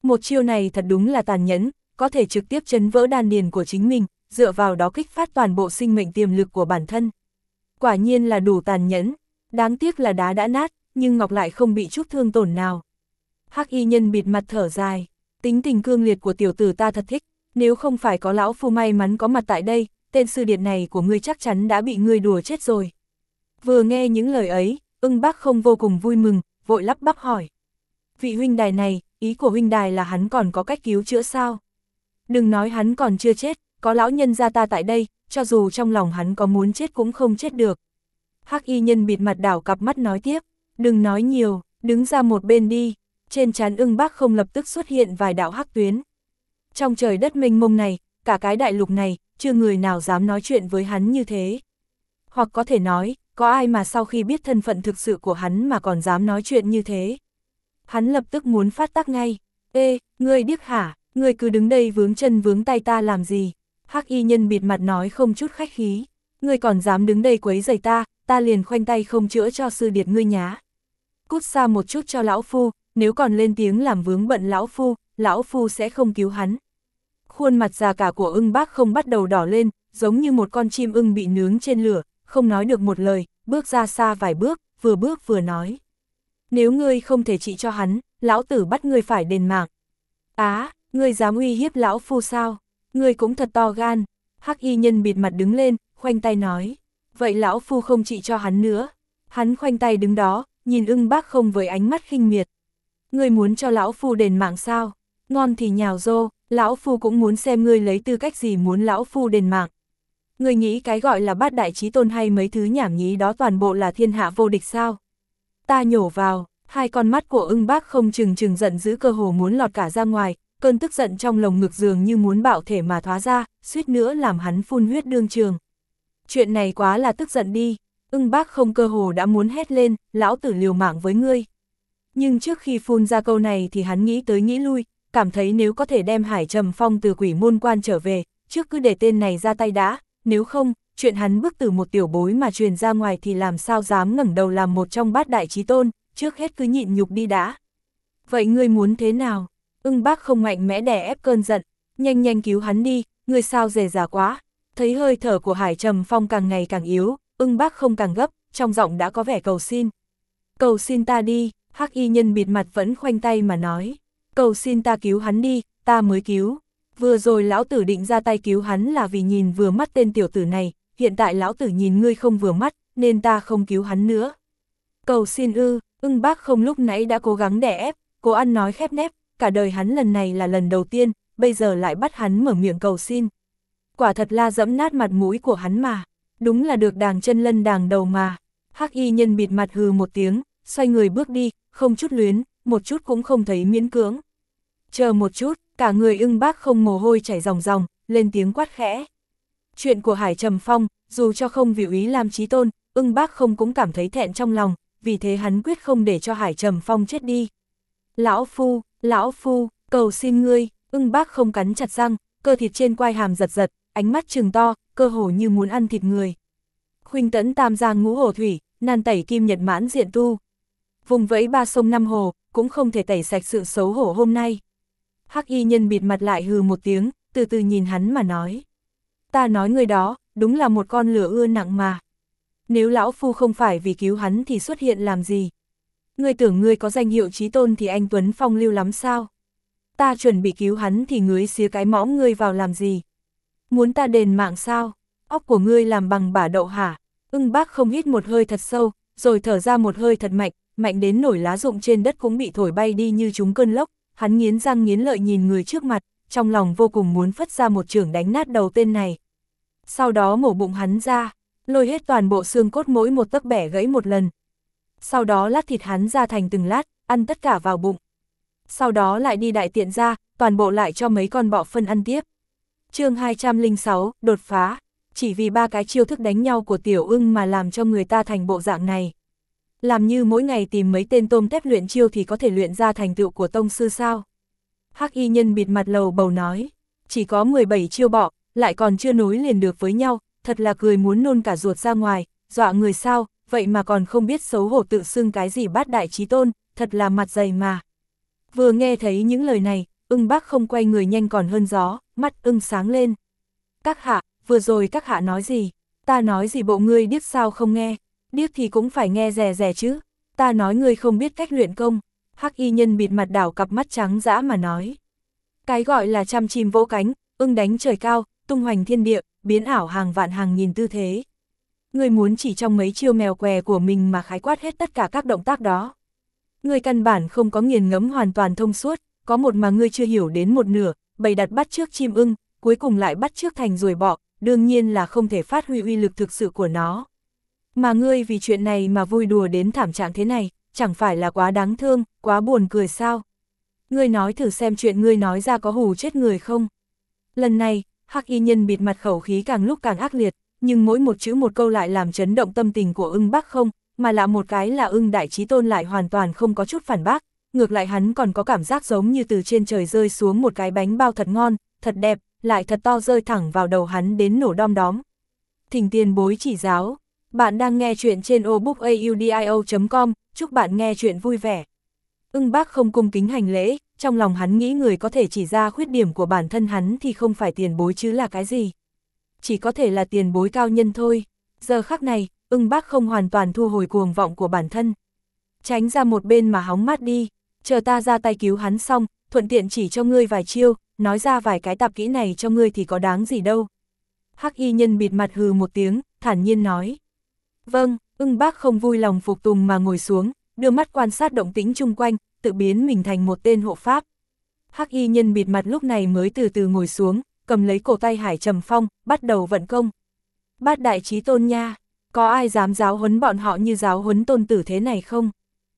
Một chiêu này thật đúng là tàn nhẫn, có thể trực tiếp chấn vỡ đan điền của chính mình, dựa vào đó kích phát toàn bộ sinh mệnh tiềm lực của bản thân. Quả nhiên là đủ tàn nhẫn, đáng tiếc là đá đã nát, nhưng ngọc lại không bị chút thương tổn nào. Hắc y nhân bịt mặt thở dài, tính tình cương liệt của tiểu tử ta thật thích, nếu không phải có lão phu may mắn có mặt tại đây, tên sư điệt này của ngươi chắc chắn đã bị ngươi đùa chết rồi. Vừa nghe những lời ấy, Ưng Bác Không vô cùng vui mừng, vội lắp bắp hỏi. Vị huynh đài này, ý của huynh đài là hắn còn có cách cứu chữa sao? Đừng nói hắn còn chưa chết, có lão nhân gia ta tại đây, cho dù trong lòng hắn có muốn chết cũng không chết được. Hắc y nhân bịt mặt đảo cặp mắt nói tiếp, đừng nói nhiều, đứng ra một bên đi. Trên trán Ưng Bác Không lập tức xuất hiện vài đạo hắc tuyến. Trong trời đất mênh mông này, cả cái đại lục này, chưa người nào dám nói chuyện với hắn như thế. Hoặc có thể nói, có ai mà sau khi biết thân phận thực sự của hắn mà còn dám nói chuyện như thế. Hắn lập tức muốn phát tác ngay. Ê, ngươi điếc hả, ngươi cứ đứng đây vướng chân vướng tay ta làm gì? Hắc y nhân bịt mặt nói không chút khách khí. Ngươi còn dám đứng đây quấy rầy ta, ta liền khoanh tay không chữa cho sư điệt ngươi nhá. Cút xa một chút cho lão phu, nếu còn lên tiếng làm vướng bận lão phu sẽ không cứu hắn. Khuôn mặt già cả của Ưng Bác Không bắt đầu đỏ lên, giống như một con chim ưng bị nướng trên lửa, không nói được một lời, bước ra xa vài bước vừa nói. Nếu ngươi không thể trị cho hắn, lão tử bắt ngươi phải đền mạng. Á, ngươi dám uy hiếp lão phu sao? Ngươi cũng thật to gan. Hắc y nhân bịt mặt đứng lên, khoanh tay nói. Vậy lão phu không trị cho hắn nữa. Hắn khoanh tay đứng đó, nhìn Ưng Bác Không với ánh mắt khinh miệt. Ngươi muốn cho lão phu đền mạng sao? Ngon thì nhào rô, lão phu cũng muốn xem ngươi lấy tư cách gì muốn lão phu đền mạng. Ngươi nghĩ cái gọi là bát đại chí tôn hay mấy thứ nhảm nhí đó toàn bộ là thiên hạ vô địch sao? Ta nhổ vào, hai con mắt của Ưng Bác Không trừng giận dữ cơ hồ muốn lọt cả ra ngoài, cơn tức giận trong lồng ngực dường như muốn bạo thể mà thoá ra, suýt nữa làm hắn phun huyết đương trường. Chuyện này quá là tức giận đi, Ưng Bác Không cơ hồ đã muốn hét lên, lão tử liều mạng với ngươi. Nhưng trước khi phun ra câu này thì hắn nghĩ tới nghĩ lui, cảm thấy nếu có thể đem Hải Trầm Phong từ Quỷ Môn Quan trở về, trước cứ để tên này ra tay đã, nếu không, chuyện hắn bức tử một tiểu bối mà truyền ra ngoài thì làm sao dám ngẩng đầu làm một trong bát đại chí tôn, trước hết cứ nhịn nhục đi đã. Vậy ngươi muốn thế nào? Ưng Bác Không mạnh mẽ đè ép cơn giận, nhanh cứu hắn đi, ngươi sao dè dà quá. Thấy hơi thở của Hải Trầm Phong càng ngày càng yếu, Ưng Bác Không càng gấp, trong giọng đã có vẻ cầu xin. Cầu xin ta đi, Hắc y nhân bịt mặt vẫn khoanh tay mà nói. Cầu xin ta cứu hắn đi, ta mới cứu. Vừa rồi lão tử định ra tay cứu hắn là vì nhìn vừa mắt tên tiểu tử này, hiện tại lão tử nhìn ngươi không vừa mắt, nên ta không cứu hắn nữa. Cầu xin ư, Ưng Bác Không lúc nãy đã cố gắng đè ép, cố ăn nói khép nép, cả đời hắn lần này là lần đầu tiên, bây giờ lại bắt hắn mở miệng cầu xin. Quả thật là dẫm nát mặt mũi của hắn mà, đúng là được đàng chân lân đàng đầu mà. Hắc y nhân bịt mặt hừ một tiếng, xoay người bước đi, không chút luyến, một chút cũng không thấy miễn cưỡng. Chờ một chút, cả người Ưng Bác Không mồ hôi chảy ròng ròng, lên tiếng quát khẽ. Chuyện của Hải Trầm Phong, dù cho không vì úy làm chí tôn, Ưng Bác Không cũng cảm thấy thẹn trong lòng, vì thế hắn quyết không để cho Hải Trầm Phong chết đi. Lão phu, cầu xin ngươi, Ưng Bác Không cắn chặt răng, cơ thịt trên quai hàm giật, ánh mắt trừng to, cơ hồ như muốn ăn thịt người. Khuynh tẫn tam giang ngũ hồ thủy, nan tẩy kim nhật mãn diện tu. Vùng vẫy ba sông năm hồ, cũng không thể tẩy sạch sự xấu hổ hôm nay. Hắc y nhân bịt mặt lại hừ một tiếng, từ từ nhìn hắn mà nói. Ta nói người đó, đúng là một con lửa ưa nặng mà. Nếu lão phu không phải vì cứu hắn thì xuất hiện làm gì? Ngươi tưởng ngươi có danh hiệu chí tôn thì anh Tuấn phong lưu lắm sao? Ta chuẩn bị cứu hắn thì ngươi xía cái mõm ngươi vào làm gì? Muốn ta đền mạng sao? Óc của ngươi làm bằng bả đậu hả? Ưng Bác Không hít một hơi thật sâu, rồi thở ra một hơi thật mạnh, mạnh đến nổi lá rụng trên đất cũng bị thổi bay đi như trúng cơn lốc. Hắn nghiến răng nghiến lợi nhìn người trước mặt, trong lòng vô cùng muốn phất ra một chưởng đánh nát đầu tên này. Sau đó mổ bụng hắn ra, lôi hết toàn bộ xương cốt mỗi một tấc bẻ gãy một lần. Sau đó lát thịt hắn ra thành từng lát, ăn tất cả vào bụng. Sau đó lại đi đại tiện ra, toàn bộ lại cho mấy con bọ phân ăn tiếp. Chương 206, đột phá. Chỉ vì 3 cái chiêu thức đánh nhau của Tiểu Ưng mà làm cho người ta thành bộ dạng này. Làm như mỗi ngày tìm mấy tên tôm tép luyện chiêu thì có thể luyện ra thành tựu của tông sư sao? Hắc y nhân bịt mặt lầu bầu nói, chỉ có 17 chiêu bọ, lại còn chưa nối liền được với nhau, thật là cười muốn nôn cả ruột ra ngoài, dọa người sao, vậy mà còn không biết xấu hổ tự xưng cái gì bát đại chí tôn, thật là mặt dày mà. Vừa nghe thấy những lời này, Ưng Bác không quay người nhanh còn hơn gió, mắt ưng sáng lên. Các hạ, vừa rồi các hạ nói gì? Ta nói gì bộ ngươi điếc sao không nghe? Điếc thì cũng phải nghe rè rè chứ. Ta nói ngươi không biết cách luyện công. Hắc y nhân bịt mặt đảo cặp mắt trắng dã mà nói. Cái gọi là trăm chim vỗ cánh, ưng đánh trời cao, tung hoành thiên địa, biến ảo hàng vạn hàng nghìn tư thế. Ngươi muốn chỉ trong mấy chiêu mèo què của mình mà khái quát hết tất cả các động tác đó. Ngươi căn bản không có nghiền ngẫm hoàn toàn thông suốt, có một mà ngươi chưa hiểu đến một nửa, bày đặt bắt chước chim ưng, cuối cùng lại bắt chước thành ruồi bọ, đương nhiên là không thể phát huy uy lực thực sự của nó. Mà ngươi vì chuyện này mà vui đùa đến thảm trạng thế này, chẳng phải là quá đáng thương, quá buồn cười sao? Ngươi nói thử xem chuyện ngươi nói ra có hù chết người không? Lần này, Hắc y nhân bịt mặt khẩu khí càng lúc càng ác liệt, nhưng mỗi một chữ một câu lại làm chấn động tâm tình của Ưng Bác không, mà lạ một cái là Ưng Đại Chí Tôn lại hoàn toàn không có chút phản bác, ngược lại hắn còn có cảm giác giống như từ trên trời rơi xuống một cái bánh bao thật ngon, thật đẹp, lại thật to rơi thẳng vào đầu hắn đến nổ đom đóm. Thỉnh tiền bối chỉ giáo, bạn đang nghe chuyện trên obookaudio.com, chúc bạn nghe chuyện vui vẻ. Ưng Bác không cung kính hành lễ, trong lòng hắn nghĩ người có thể chỉ ra khuyết điểm của bản thân hắn thì không phải tiền bối chứ là cái gì. Chỉ có thể là tiền bối cao nhân thôi. Giờ khắc này, Ưng Bác không hoàn toàn thu hồi cuồng vọng của bản thân. Tránh ra một bên mà hóng mát đi, chờ ta ra tay cứu hắn xong, thuận tiện chỉ cho ngươi vài chiêu, nói ra vài cái tạp kỹ này cho ngươi thì có đáng gì đâu. Hắc y nhân bịt mặt hừ một tiếng, thản nhiên nói. Vâng, Ưng Bác không vui lòng phục tùng mà ngồi xuống, đưa mắt quan sát động tĩnh chung quanh, tự biến mình thành một tên hộ pháp. Hắc y nhân bịt mặt lúc này mới từ từ ngồi xuống, cầm lấy cổ tay Hải Trầm Phong, bắt đầu vận công. Bát Đại Chí Tôn nha, có ai dám giáo huấn bọn họ như giáo huấn tôn tử thế này không?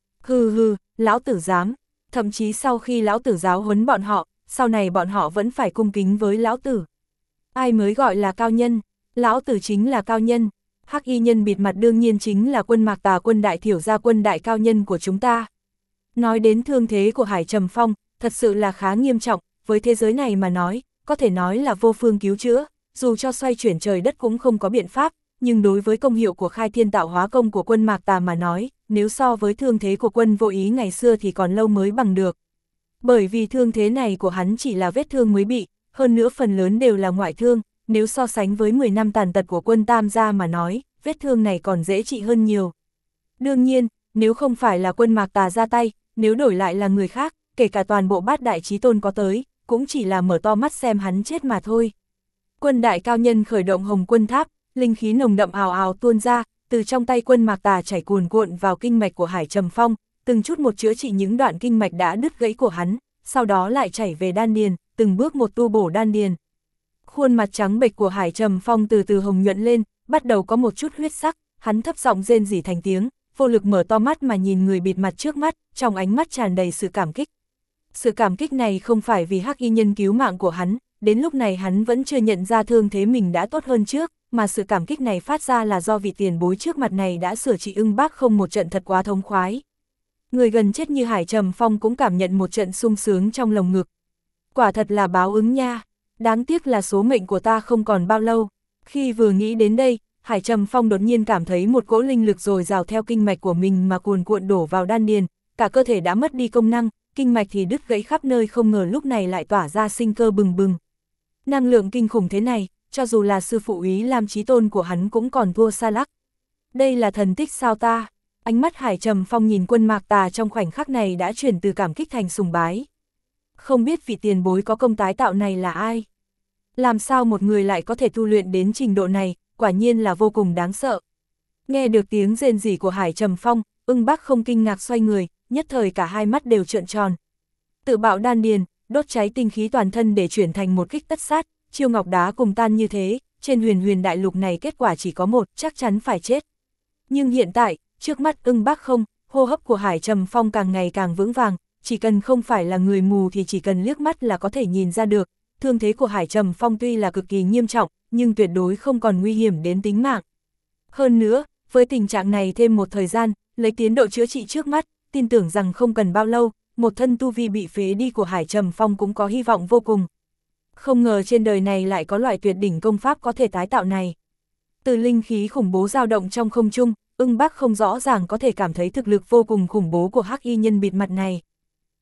Hừ hừ, lão tử dám, thậm chí sau khi lão tử giáo huấn bọn họ, sau này bọn họ vẫn phải cung kính với lão tử. Ai mới gọi là cao nhân? Lão tử chính là cao nhân. Hắc y nhân bịt mặt đương nhiên chính là Quân Mạc Tà, Quân Đại Thiểu gia, Quân Đại cao nhân của chúng ta. Nói đến thương thế của Hải Trầm Phong, thật sự là khá nghiêm trọng, với thế giới này mà nói, có thể nói là vô phương cứu chữa, dù cho xoay chuyển trời đất cũng không có biện pháp, nhưng đối với công hiệu của khai thiên tạo hóa công của Quân Mạc Tà mà nói, nếu so với thương thế của Quân Vô Ý ngày xưa thì còn lâu mới bằng được. Bởi vì thương thế này của hắn chỉ là vết thương mới bị, hơn nữa phần lớn đều là ngoại thương, nếu so sánh với 10 năm tàn tật của Quân Tam gia mà nói, vết thương này còn dễ trị hơn nhiều. Đương nhiên, nếu không phải là Quân Mạc Tà ra tay, nếu đổi lại là người khác, kể cả toàn bộ Bát Đại Chí Tôn có tới, cũng chỉ là mở to mắt xem hắn chết mà thôi. Quân Đại cao nhân khởi động Hồng Quân Tháp, linh khí nồng đậm ào ào tuôn ra, từ trong tay Quân Mạc Tà chảy cuồn cuộn vào kinh mạch của Hải Trầm Phong, từng chút một chữa trị những đoạn kinh mạch đã đứt gãy của hắn, sau đó lại chảy về đan điền, từng bước một tu bổ đan điền. Khuôn mặt trắng bệch của Hải Trầm Phong từ từ hồng nhuận lên, bắt đầu có một chút huyết sắc, hắn thấp giọng rên rỉ thành tiếng, vô lực mở to mắt mà nhìn người bịt mặt trước mắt, trong ánh mắt tràn đầy sự cảm kích. Sự cảm kích này không phải vì Hắc y nhân cứu mạng của hắn, đến lúc này hắn vẫn chưa nhận ra thương thế mình đã tốt hơn trước, mà sự cảm kích này phát ra là do vị tiền bối trước mặt này đã sửa trị Ưng Bác không một trận thật quá thống khoái. Người gần chết như Hải Trầm Phong cũng cảm nhận một trận sung sướng trong lồng ngực. Quả thật là báo ứng nha, đáng tiếc là số mệnh của ta không còn bao lâu. Khi vừa nghĩ đến đây, Hải Trầm Phong đột nhiên cảm thấy một cỗ linh lực dồi dào theo kinh mạch của mình mà cuồn cuộn đổ vào đan điền, cả cơ thể đã mất đi công năng, kinh mạch thì đứt gãy khắp nơi, không ngờ lúc này lại tỏa ra sinh cơ bừng bừng. Năng lượng kinh khủng thế này, cho dù là sư phụ Úy Lam Chí Tôn của hắn cũng còn thua xa lắc. Đây là thần tích sao ta? Ánh mắt Hải Trầm Phong nhìn Quân Mạc Tà trong khoảnh khắc này đã chuyển từ cảm kích thành sùng bái. Không biết vị tiền bối có công tái tạo này là ai? Làm sao một người lại có thể tu luyện đến trình độ này, quả nhiên là vô cùng đáng sợ. Nghe được tiếng rên rỉ của Hải Trầm Phong, Ưng Bác không kinh ngạc xoay người, nhất thời cả hai mắt đều trợn tròn. Tự bạo đan điền, đốt cháy tinh khí toàn thân để chuyển thành một kích tất sát, chiêu ngọc đá cùng tan như thế, trên huyền huyền đại lục này kết quả chỉ có một, chắc chắn phải chết. Nhưng hiện tại, trước mắt Ưng Bác không, hô hấp của Hải Trầm Phong càng ngày càng vững vàng, chỉ cần không phải là người mù thì chỉ cần liếc mắt là có thể nhìn ra được. Thương thế của Hải Trầm Phong tuy là cực kỳ nghiêm trọng, nhưng tuyệt đối không còn nguy hiểm đến tính mạng. Hơn nữa, với tình trạng này thêm một thời gian, lấy tiến độ chữa trị trước mắt, tin tưởng rằng không cần bao lâu, một thân tu vi bị phế đi của Hải Trầm Phong cũng có hy vọng vô cùng. Không ngờ trên đời này lại có loại tuyệt đỉnh công pháp có thể tái tạo này. Từ linh khí khủng bố dao động trong không trung, Ưng Bác không rõ ràng có thể cảm thấy thực lực vô cùng khủng bố của Hắc y nhân bịt mặt này.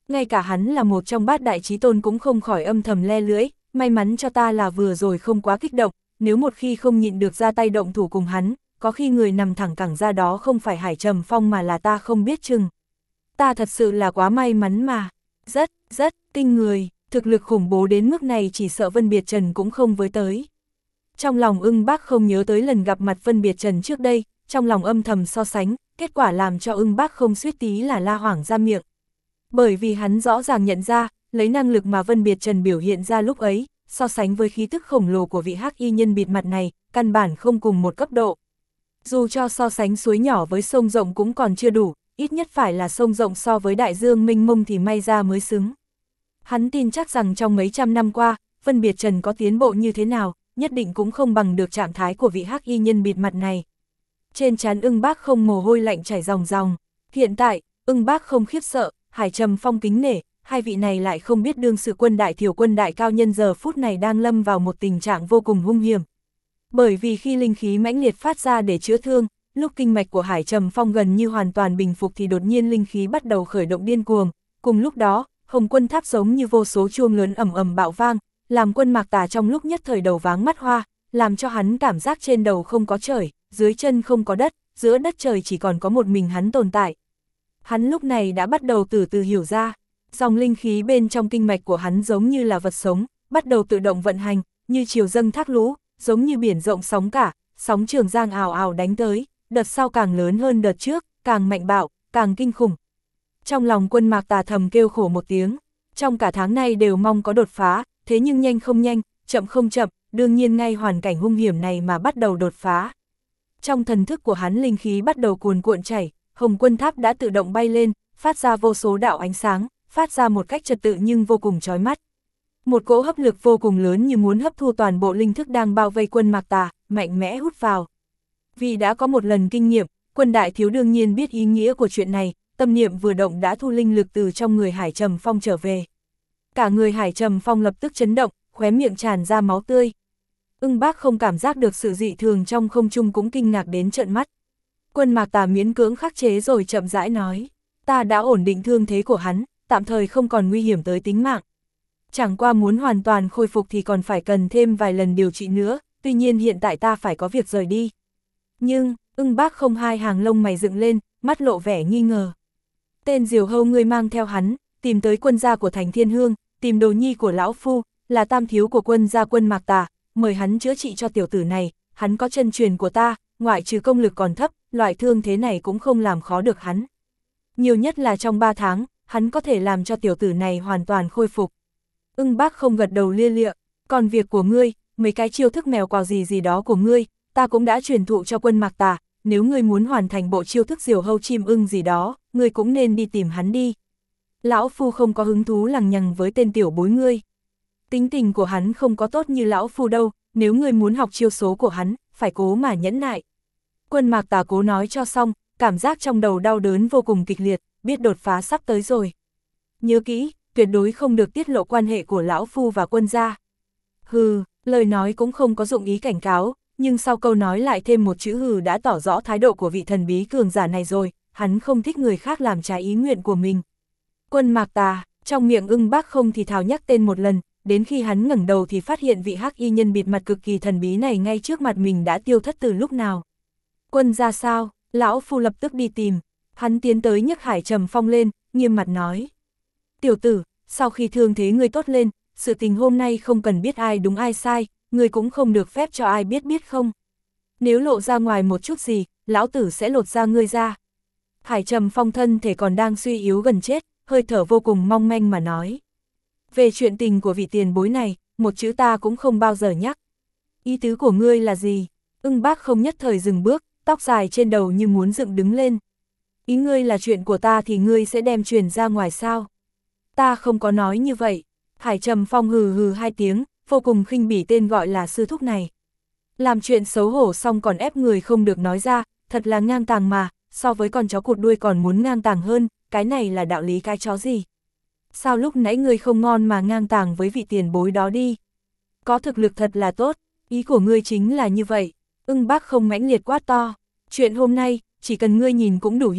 Ngay cả hắn là một trong bát đại chí tôn cũng không khỏi âm thầm le lưỡi, may mắn cho ta là vừa rồi không quá kích động, nếu một khi không nhịn được ra tay động thủ cùng hắn, có khi người nằm thẳng cẳng ra đó không phải Hải Trầm Phong mà là ta không biết chừng. Ta thật sự là quá may mắn mà, rất kinh người, thực lực khủng bố đến mức này chỉ sợ Vân Biệt Trần cũng không với tới. Trong lòng Ưng Bác không nhớ tới lần gặp mặt Vân Biệt Trần trước đây, trong lòng âm thầm so sánh, kết quả làm cho Ưng Bác không suýt tí là la hoảng ra miệng. Bởi vì hắn rõ ràng nhận ra, lấy năng lực mà Vân Biệt Trần biểu hiện ra lúc ấy, so sánh với khí tức khổng lồ của vị hắc y nhân bịt mặt này, căn bản không cùng một cấp độ. Dù cho so sánh suối nhỏ với sông rộng cũng còn chưa đủ, ít nhất phải là sông rộng so với đại dương mênh mông thì may ra mới xứng. Hắn tin chắc rằng trong mấy trăm năm qua, Vân Biệt Trần có tiến bộ như thế nào, nhất định cũng không bằng được trạng thái của vị hắc y nhân bịt mặt này. Trên trán Ưng Bác không mồ hôi lạnh chảy ròng ròng. Hiện tại, Ưng Bác không khiếp sợ, Hải Trầm Phong kính nể, hai vị này lại không biết đương sự quân đại thiểu quân đại cao nhân giờ phút này đang lâm vào một tình trạng vô cùng hung hiểm. Bởi vì khi linh khí mãnh liệt phát ra để chữa thương, lúc kinh mạch của Hải Trầm Phong gần như hoàn toàn bình phục thì đột nhiên linh khí bắt đầu khởi động điên cuồng. Cùng lúc đó, Hồng Quân Tháp giống như vô số chuông lớn ầm ầm bạo vang, làm Quân Mạc Tà trong lúc nhất thời đầu váng mắt hoa, làm cho hắn cảm giác trên đầu không có trời, dưới chân không có đất, giữa đất trời chỉ còn có một mình hắn tồn tại. Hắn lúc này đã bắt đầu từ từ hiểu ra, dòng linh khí bên trong kinh mạch của hắn giống như là vật sống, bắt đầu tự động vận hành, như chiều dâng thác lũ, giống như biển rộng sóng cả, sóng Trường Giang ào ào đánh tới, đợt sau càng lớn hơn đợt trước, càng mạnh bạo, càng kinh khủng. Trong lòng Quân Mạc Tà thầm kêu khổ một tiếng, trong cả tháng này đều mong có đột phá, thế nhưng nhanh không nhanh, chậm không chậm, đương nhiên ngay hoàn cảnh hung hiểm này mà bắt đầu đột phá. Trong thần thức của hắn linh khí bắt đầu cuồn cuộn chảy, Hồng Quân Tháp đã tự động bay lên, phát ra vô số đạo ánh sáng, phát ra một cách trật tự nhưng vô cùng chói mắt. Một cỗ hấp lực vô cùng lớn như muốn hấp thu toàn bộ linh thức đang bao vây Quân Mạc Tà, mạnh mẽ hút vào. Vì đã có một lần kinh nghiệm, Quân đại thiếu đương nhiên biết ý nghĩa của chuyện này, tâm niệm vừa động đã thu linh lực từ trong người Hải Trầm Phong trở về. Cả người Hải Trầm Phong lập tức chấn động, khóe miệng tràn ra máu tươi. Ưng Bác không cảm giác được sự dị thường trong không trung cũng kinh ngạc đến trợn mắt. Quân Mạc Tà miễn cưỡng khắc chế rồi chậm rãi nói, ta đã ổn định thương thế của hắn, tạm thời không còn nguy hiểm tới tính mạng. Chẳng qua muốn hoàn toàn khôi phục thì còn phải cần thêm vài lần điều trị nữa, tuy nhiên hiện tại ta phải có việc rời đi. Nhưng, Ưng Bác không hai hàng lông mày dựng lên, mắt lộ vẻ nghi ngờ. Tên Diều Hâu ngươi mang theo hắn, tìm tới quân gia của Thành Thiên Hương, tìm đồ nhi của lão phu, là tam thiếu của quân gia Quân Mạc Tà, mời hắn chữa trị cho tiểu tử này, hắn có chân truyền của ta, ngoại trừ công lực còn thấp, loại thương thế này cũng không làm khó được hắn. Nhiều nhất là trong 3 tháng, hắn có thể làm cho tiểu tử này hoàn toàn khôi phục. Ưng Bác không gật đầu lia lịa, còn việc của ngươi, mấy cái chiêu thức mèo quào gì đó của ngươi, ta cũng đã truyền thụ cho Quân Mạc Tà, nếu ngươi muốn hoàn thành bộ chiêu thức Diều Hâu chim ưng gì đó, ngươi cũng nên đi tìm hắn đi. Lão phu không có hứng thú lằng nhằng với tên tiểu bối ngươi. Tính tình của hắn không có tốt như lão phu đâu, nếu ngươi muốn học chiêu số của hắn, phải cố mà nhẫn nại. Quân Mạc Tà cố nói cho xong, cảm giác trong đầu đau đớn vô cùng kịch liệt, biết đột phá sắp tới rồi. Nhớ kỹ, tuyệt đối không được tiết lộ quan hệ của lão phu và quân gia. Hừ, lời nói cũng không có dụng ý cảnh cáo, nhưng sau câu nói lại thêm một chữ hừ đã tỏ rõ thái độ của vị thần bí cường giả này rồi, hắn không thích người khác làm trái ý nguyện của mình. Quân Mạc Tà, trong miệng Ưng Bác không thì thào nhắc tên một lần, đến khi hắn ngẩng đầu thì phát hiện vị hắc y nhân bịt mặt cực kỳ thần bí này ngay trước mặt mình đã tiêu thất từ lúc nào. Quân gia sao? Lão phu lập tức đi tìm. Hắn tiến tới nhấc Hải Trầm Phong lên, nghiêm mặt nói. Tiểu tử, sau khi thương thế ngươi tốt lên, sự tình hôm nay không cần biết ai đúng ai sai, ngươi cũng không được phép cho ai biết không. Nếu lộ ra ngoài một chút gì, lão tử sẽ lột da ngươi ra. Hải Trầm Phong thân thể còn đang suy yếu gần chết, hơi thở vô cùng mong manh mà nói. Về chuyện tình của vị tiền bối này, một chữ ta cũng không bao giờ nhắc. Ý tứ của ngươi là gì? Ưng Bác không nhất thời dừng bước, tóc dài trên đầu như muốn dựng đứng lên. Ý ngươi là chuyện của ta thì ngươi sẽ đem truyền ra ngoài sao? Ta không có nói như vậy. Hải Trầm Phong hừ hừ hai tiếng, vô cùng khinh bỉ tên gọi là sư thúc này. Làm chuyện xấu hổ xong còn ép người không được nói ra, thật là ngang tàng mà, so với con chó cụt đuôi còn muốn ngang tàng hơn, cái này là đạo lý cái chó gì? Sao lúc nãy ngươi không ngon mà ngang tàng với vị tiền bối đó đi? Có thực lực thật là tốt, ý của ngươi chính là như vậy. Ưng Bác không mãnh liệt quát to. Chuyện hôm nay, chỉ cần ngươi nhìn cũng đủ hiểu,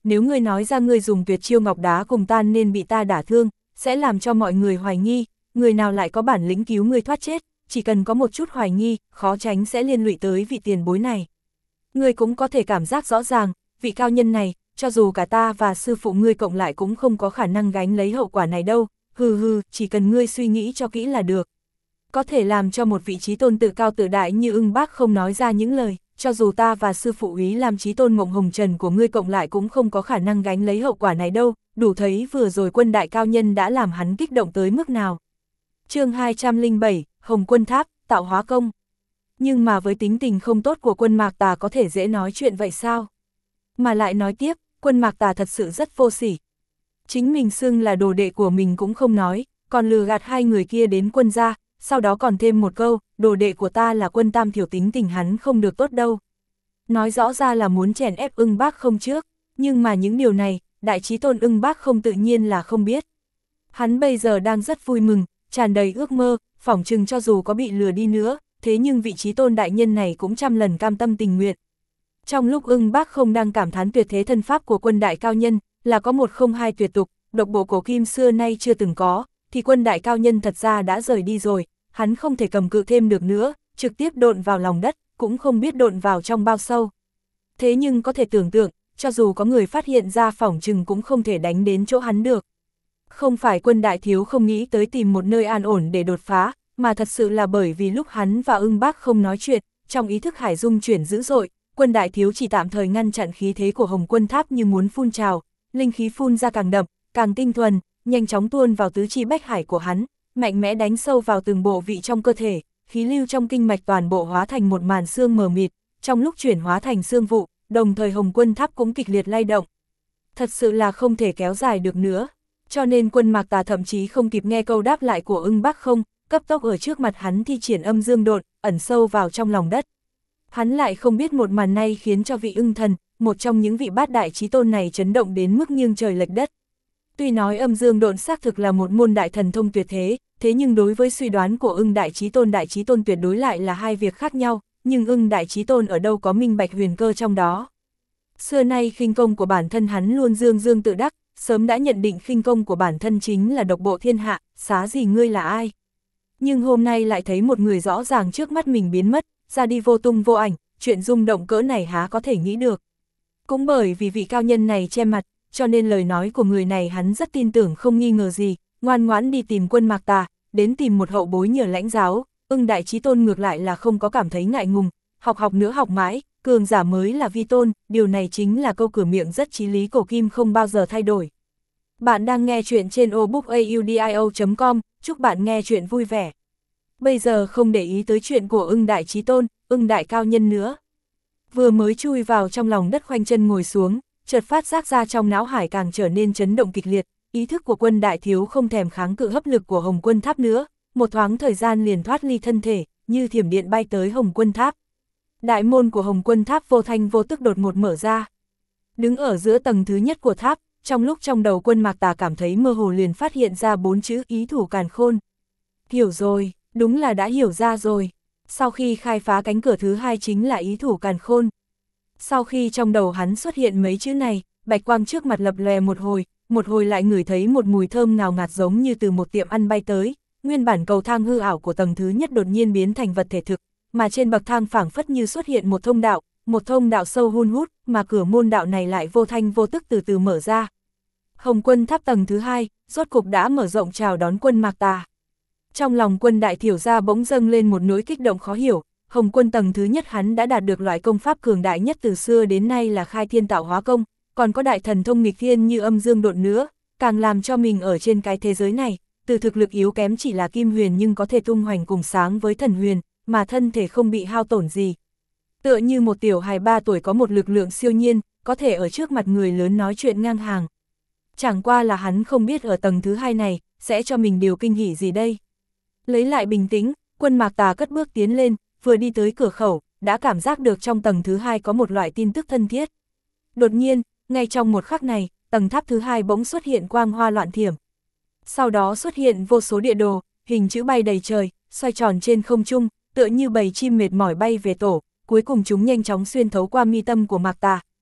nếu ngươi nói ra ngươi dùng tuyệt chiêu ngọc đá cùng tan nên bị ta đả thương, sẽ làm cho mọi người hoài nghi, người nào lại có bản lĩnh cứu ngươi thoát chết, chỉ cần có một chút hoài nghi, khó tránh sẽ liên lụy tới vị tiền bối này. Ngươi cũng có thể cảm giác rõ ràng, vị cao nhân này, cho dù cả ta và sư phụ ngươi cộng lại cũng không có khả năng gánh lấy hậu quả này đâu, chỉ cần ngươi suy nghĩ cho kỹ là được. Có thể làm cho một vị trí tôn tự cao tự đại như Ưng Bác không nói ra những lời, cho dù ta và sư phụ ý làm trí tôn Mộng Hồng Trần của ngươi cộng lại cũng không có khả năng gánh lấy hậu quả này đâu, đủ thấy vừa rồi Quân đại cao nhân đã làm hắn kích động tới mức nào. Chương 207, Hồng Quân Tháp, tạo hóa công. Nhưng mà với tính tình không tốt của Quân Mạc Tà có thể dễ nói chuyện vậy sao? Mà lại nói tiếp, Quân Mạc Tà thật sự rất vô sỉ. Chính mình xưng là đồ đệ của mình cũng không nói, còn lừa gạt hai người kia đến Quân gia, sau đó còn thêm một câu, đồ đệ của ta là Quân Tam Thiểu, tính tình hắn không được tốt đâu. Nói rõ ra là muốn chèn ép Ưng Bác không trước, nhưng mà những điều này, đại trí tôn Ưng Bác không tự nhiên là không biết. Hắn bây giờ đang rất vui mừng, tràn đầy ước mơ, phỏng chừng cho dù có bị lừa đi nữa, thế nhưng vị trí tôn đại nhân này cũng trăm lần cam tâm tình nguyện. Trong lúc Ưng Bác không đang cảm thán tuyệt thế thân pháp của Quân đại cao nhân, là có một không hai tuyệt tục, độc bộ cổ kim xưa nay chưa từng có, thì Quân đại cao nhân thật ra đã rời đi rồi, hắn không thể cầm cự thêm được nữa, trực tiếp độn vào lòng đất, cũng không biết độn vào trong bao sâu. Thế nhưng có thể tưởng tượng, cho dù có người phát hiện ra phỏng chừng cũng không thể đánh đến chỗ hắn được. Không phải Quân đại thiếu không nghĩ tới tìm một nơi an ổn để đột phá, mà thật sự là bởi vì lúc hắn và Ưng Bác không nói chuyện, trong ý thức hải dung chuyển dữ dội, Quân đại thiếu chỉ tạm thời ngăn chặn khí thế của Hồng Quân Tháp như muốn phun trào, linh khí phun ra càng đậm, càng tinh thuần, nhanh chóng tuôn vào tứ chi bách hải của hắn, mạnh mẽ đánh sâu vào từng bộ vị trong cơ thể, khí lưu trong kinh mạch toàn bộ hóa thành một màn sương mờ mịt, trong lúc chuyển hóa thành sương vụ, đồng thời Hồng Quân Tháp cũng kịch liệt lay động. Thật sự là không thể kéo dài được nữa, cho nên Quân Mạc Tà thậm chí không kịp nghe câu đáp lại của Ưng Bác không, cấp tốc ở trước mặt hắn thi triển âm dương độn, ẩn sâu vào trong lòng đất. Hắn lại không biết một màn này khiến cho vị Ưng thần, một trong những vị bát đại chí tôn này chấn động đến mức nghiêng trời lệch đất. Tuy nói âm dương độn xác thực là một môn đại thần thông tuyệt thế, thế nhưng đối với suy đoán của Ưng đại chí tôn tuyệt đối lại là hai việc khác nhau, nhưng Ưng đại chí tôn ở đâu có minh bạch huyền cơ trong đó. Xưa nay khinh công của bản thân hắn luôn dương dương tự đắc, sớm đã nhận định khinh công của bản thân chính là độc bộ thiên hạ, xá gì ngươi là ai. Nhưng hôm nay lại thấy một người rõ ràng trước mắt mình biến mất, ra đi vô tung vô ảnh, chuyện rung động cỡ này há có thể nghĩ được. Cũng bởi vì vị cao nhân này che mặt, cho nên lời nói của người này hắn rất tin tưởng không nghi ngờ gì, ngoan ngoãn đi tìm Quân Mạc Tà, đến tìm một hậu bối nhờ lãnh giáo. Ưng đại chí tôn ngược lại là không có cảm thấy ngại ngùng, học nữa học mãi, cường giả mới là vi tôn, điều này chính là câu cửa miệng rất chí lý cổ kim không bao giờ thay đổi. Bạn đang nghe chuyện trên obookaudio.com, chúc bạn nghe chuyện vui vẻ. Bây giờ không để ý tới chuyện của Ưng đại chí tôn, Ưng đại cao nhân nữa. Vừa mới chui vào trong lòng đất khoanh chân ngồi xuống, chợt phát giác ra trong não hải càng trở nên chấn động kịch liệt, ý thức của Quân đại thiếu không thèm kháng cự hấp lực của Hồng Quân Tháp nữa, một thoáng thời gian liền thoát ly thân thể, như thiểm điện bay tới Hồng Quân Tháp. Đại môn của Hồng Quân Tháp vô thanh vô tức đột ngột mở ra. Đứng ở giữa tầng thứ nhất của tháp, trong lúc trong đầu Quân Mạc Tà cảm thấy mơ hồ liền phát hiện ra 4 chữ ý thủ càn khôn. Hiểu rồi, đúng là đã hiểu ra rồi. Sau khi khai phá cánh cửa thứ hai chính là ý thủ càn khôn. Sau khi trong đầu hắn xuất hiện mấy chữ này, bạch quang trước mặt lập lòe một hồi lại ngửi thấy một mùi thơm ngào ngạt giống như từ một tiệm ăn bay tới. Nguyên bản cầu thang hư ảo của tầng thứ nhất đột nhiên biến thành vật thể thực, mà trên bậc thang phảng phất như xuất hiện một thông đạo sâu hun hút, mà cửa môn đạo này lại vô thanh vô tức từ từ mở ra. Hồng Quân Tháp tầng thứ hai, rốt cục đã mở rộng chào đón Quân Mạc Tà. Trong lòng Quân đại thiểu gia bỗng dâng lên một nỗi kích động khó hiểu, Hồng Quân tầng thứ nhất hắn đã đạt được loại công pháp cường đại nhất từ xưa đến nay là khai thiên tạo hóa công, còn có đại thần thông nghịch thiên như âm dương độn nữa, càng làm cho mình ở trên cái thế giới này, từ thực lực yếu kém chỉ là kim huyền nhưng có thể tung hoành cùng sáng với thần huyền, mà thân thể không bị hao tổn gì. Tựa như một tiểu hài 3 tuổi có một lực lượng siêu nhiên, có thể ở trước mặt người lớn nói chuyện ngang hàng. Chẳng qua là hắn không biết ở tầng thứ hai này, sẽ cho mình điều kinh hỉ gì đây. Lấy lại bình tĩnh, Quân Mạc Tà cất bước tiến lên, vừa đi tới cửa khẩu, đã cảm giác được trong tầng thứ hai có một loại tin tức thân thiết. Đột nhiên, ngay trong một khắc này, tầng tháp thứ hai bỗng xuất hiện quang hoa loạn thiểm. Sau đó xuất hiện vô số địa đồ, hình chữ bay đầy trời, xoay tròn trên không trung, tựa như bầy chim mệt mỏi bay về tổ, cuối cùng chúng nhanh chóng xuyên thấu qua mi tâm của Mạc Tà,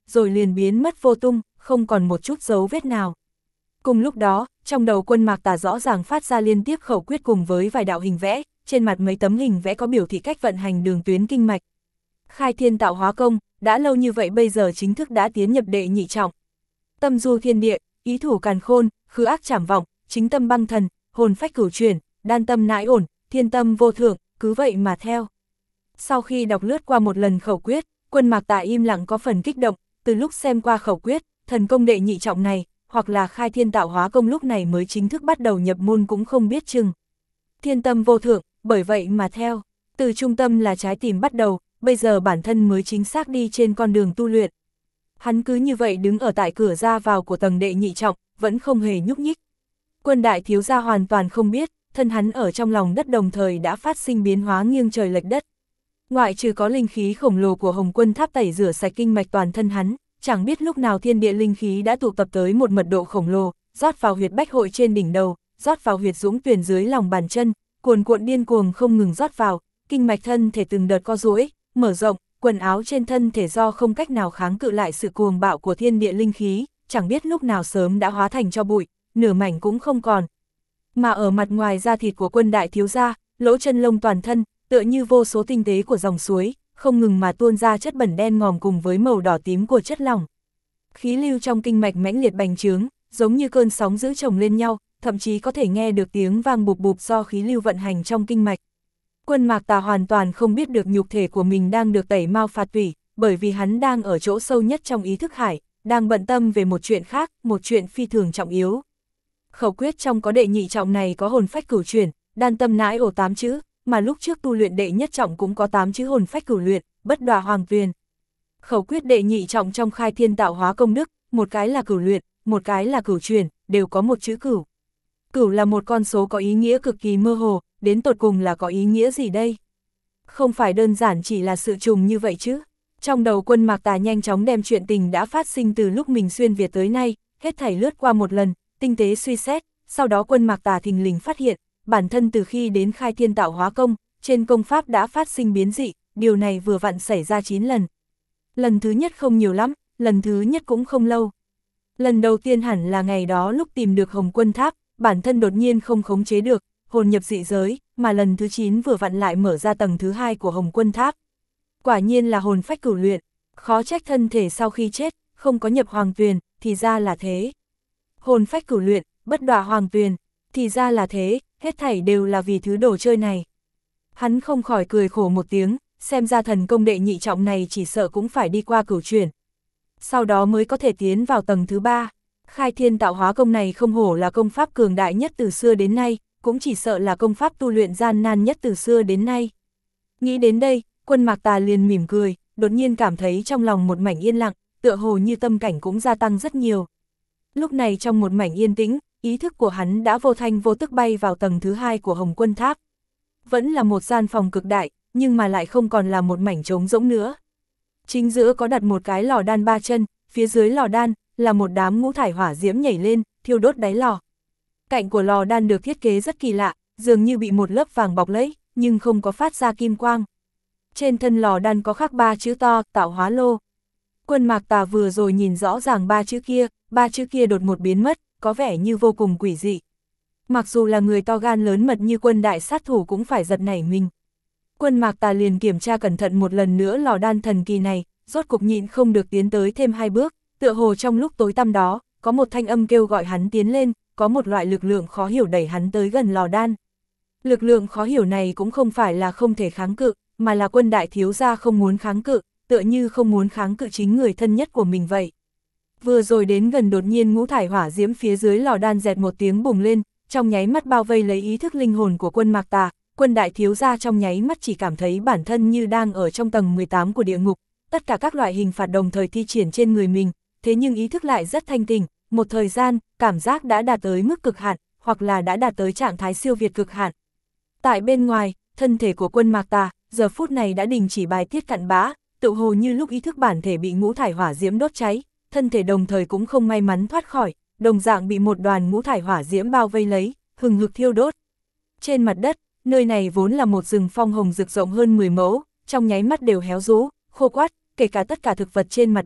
rồi liền biến mất vô tung, không còn một chút dấu vết nào. Cùng lúc đó, trong đầu Quân Mạc Tà rõ ràng phát ra liên tiếp khẩu quyết cùng với vài đạo hình vẽ, trên mặt mấy tấm hình vẽ có biểu thị cách vận hành đường tuyến kinh mạch. Khai thiên tạo hóa công, đã lâu như vậy bây giờ chính thức đã tiến nhập đệ nhị trọng. Tâm du thiên địa, ý thủ càn khôn, khứ ác trảm vọng, chính tâm băng thần, hồn phách cửu chuyển, đan tâm nãi ổn, thiên tâm vô thượng, cứ vậy mà theo. Sau khi đọc lướt qua một lần khẩu quyết, Quân Mạc Tà im lặng có phần kích động, từ lúc xem qua khẩu quyết, thần công đệ nhị trọng này, hoặc là khai thiên tạo hóa công lúc này mới chính thức bắt đầu nhập môn cũng không biết chừng. Thiên tâm vô thượng, bởi vậy mà theo, từ trung tâm là trái tim bắt đầu, bây giờ bản thân mới chính xác đi trên con đường tu luyện. Hắn cứ như vậy đứng ở tại cửa ra vào của tầng đệ nhị trọng, vẫn không hề nhúc nhích. Quân đại thiếu gia hoàn toàn không biết, thân hắn ở trong lòng đất đồng thời đã phát sinh biến hóa nghiêng trời lệch đất. Ngoại trừ có linh khí khổng lồ của Hồng Quân Tháp tẩy rửa sạch kinh mạch toàn thân hắn, chẳng biết lúc nào thiên địa linh khí đã tụ tập tới một mật độ khổng lồ, rót vào huyệt bách hội trên đỉnh đầu, rót vào huyệt dũng tuyển dưới lòng bàn chân, cuồn cuộn điên cuồng không ngừng rót vào, kinh mạch thân thể từng đợt co duỗi, mở rộng, quần áo trên thân thể do không cách nào kháng cự lại sự cuồng bạo của thiên địa linh khí, chẳng biết lúc nào sớm đã hóa thành tro bụi, nửa mảnh cũng không còn. Mà ở mặt ngoài da thịt của Quân đại thiếu gia, lỗ chân lông toàn thân, tựa như vô số tinh tế của dòng suối, không ngừng mà tuôn ra chất bẩn đen ngòm cùng với màu đỏ tím của chất lỏng. Khí lưu trong kinh mạch mãnh liệt bành trướng, giống như cơn sóng dữ chồng lên nhau, thậm chí có thể nghe được tiếng vang bụp bụp do khí lưu vận hành trong kinh mạch. Quân Mạc Tà hoàn toàn không biết được nhục thể của mình đang được tẩy mao phạt tủy, bởi vì hắn đang ở chỗ sâu nhất trong ý thức hải, đang bận tâm về một chuyện khác, một chuyện phi thường trọng yếu. Khẩu quyết trong có đệ nhị trọng này có hồn phách cửu chuyển, đan tâm nãi ổ 8 chữ, mà lúc trước tu luyện đệ nhất trọng cũng có 8 chữ hồn phách cửu luyện, bất đọa hoàng tuyền. Khẩu quyết đệ nhị trọng trong khai thiên tạo hóa công đức, một cái là cửu luyện, một cái là cửu chuyển, đều có một chữ cửu. Cửu là một con số có ý nghĩa cực kỳ mơ hồ, đến tột cùng là có ý nghĩa gì đây? Không phải đơn giản chỉ là sự trùng như vậy chứ. Trong đầu Quân Mạc Tà nhanh chóng đem chuyện tình đã phát sinh từ lúc mình xuyên Việt tới nay, hết thảy lướt qua một lần, tinh tế suy xét, sau đó Quân Mạc Tà thình lình phát hiện, bản thân từ khi đến khai thiên tạo hóa công, trên công pháp đã phát sinh biến dị, điều này vừa vặn xảy ra 9 lần. Lần thứ nhất không nhiều lắm, lần thứ nhất cũng không lâu. Lần đầu tiên hẳn là ngày đó lúc tìm được Hồng Quân Tháp, bản thân đột nhiên không khống chế được, hồn nhập dị giới, mà lần thứ 9 vừa vặn lại mở ra tầng thứ 2 của Hồng Quân Tháp. Quả nhiên là hồn phách cửu luyện, khó trách thân thể sau khi chết, không có nhập hoàng tuyền, thì ra là thế. Hồn phách cửu luyện, bất đọa hoàng tuyền, thì ra là thế, hết thảy đều là vì thứ đồ chơi này. Hắn không khỏi cười khổ một tiếng, xem ra thần công đệ nhị trọng này chỉ sợ cũng phải đi qua cửu chuyển. Sau đó mới có thể tiến vào tầng thứ 3. Khai thiên tạo hóa công này không hổ là công pháp cường đại nhất từ xưa đến nay, cũng chỉ sợ là công pháp tu luyện gian nan nhất từ xưa đến nay. Nghĩ đến đây, Quân Mạc Tà liền mỉm cười, đột nhiên cảm thấy trong lòng một mảnh yên lặng, tựa hồ như tâm cảnh cũng gia tăng rất nhiều. Lúc này trong một mảnh yên tĩnh, ý thức của hắn đã vô thanh vô tức bay vào tầng thứ 2 của Hồng Quân Tháp. Vẫn là một gian phòng cực đại, nhưng mà lại không còn là một mảnh trống rỗng nữa. Chính giữa có đặt một cái lò đan 3 chân, phía dưới lò đan là một đám ngũ thải hỏa diễm nhảy lên, thiêu đốt đáy lò. Cạnh của lò đan được thiết kế rất kỳ lạ, dường như bị một lớp vàng bọc lấy, nhưng không có phát ra kim quang. Trên thân lò đan có khắc 3 chữ to, tạo hóa lô. Quân Mạc Tà vừa rồi nhìn rõ ràng 3 chữ kia đột một biến mất, có vẻ như vô cùng quỷ dị. Mặc dù là người to gan lớn mật như Quân đại sát thủ cũng phải giật nảy mình. Quân Mạc Tà liền kiểm tra cẩn thận một lần nữa lò đan thần kỳ này, rốt cục nhịn không được tiến tới thêm 2 bước, tựa hồ trong lúc tối tăm đó, có một thanh âm kêu gọi hắn tiến lên, có một loại lực lượng khó hiểu đẩy hắn tới gần lò đan. Lực lượng khó hiểu này cũng không phải là không thể kháng cự, mà là Quân đại thiếu gia không muốn kháng cự, tựa như không muốn kháng cự chính người thân nhất của mình vậy. Vừa rồi đến gần đột nhiên ngũ thải hỏa diễm phía dưới lò đan dẹt một tiếng bùng lên, trong nháy mắt bao vây lấy ý thức linh hồn của Quân Mạc Tà. Quân đại thiếu gia trong nháy mắt chỉ cảm thấy bản thân như đang ở trong tầng 18 của địa ngục, tất cả các loại hình phạt đồng thời thi triển trên người mình, thế nhưng ý thức lại rất thanh tỉnh, một thời gian, cảm giác đã đạt tới mức cực hạn, hoặc là đã đạt tới trạng thái siêu việt cực hạn. Tại bên ngoài, thân thể của Quân Mạc Tà, giờ phút này đã đình chỉ bài tiết cặn bã, tự hồ như lúc ý thức bản thể bị ngũ thải hỏa diễm đốt cháy, thân thể đồng thời cũng không may mắn thoát khỏi, đồng dạng bị một đoàn ngũ thải hỏa diễm bao vây lấy, hừng hực thiêu đốt. Trên mặt đất, nơi này vốn là một rừng phong hồng rực rộng hơn 10 mẫu, trong nháy mắt đều héo rũ, khô quắt, kể cả tất cả thực vật trên mặt đất,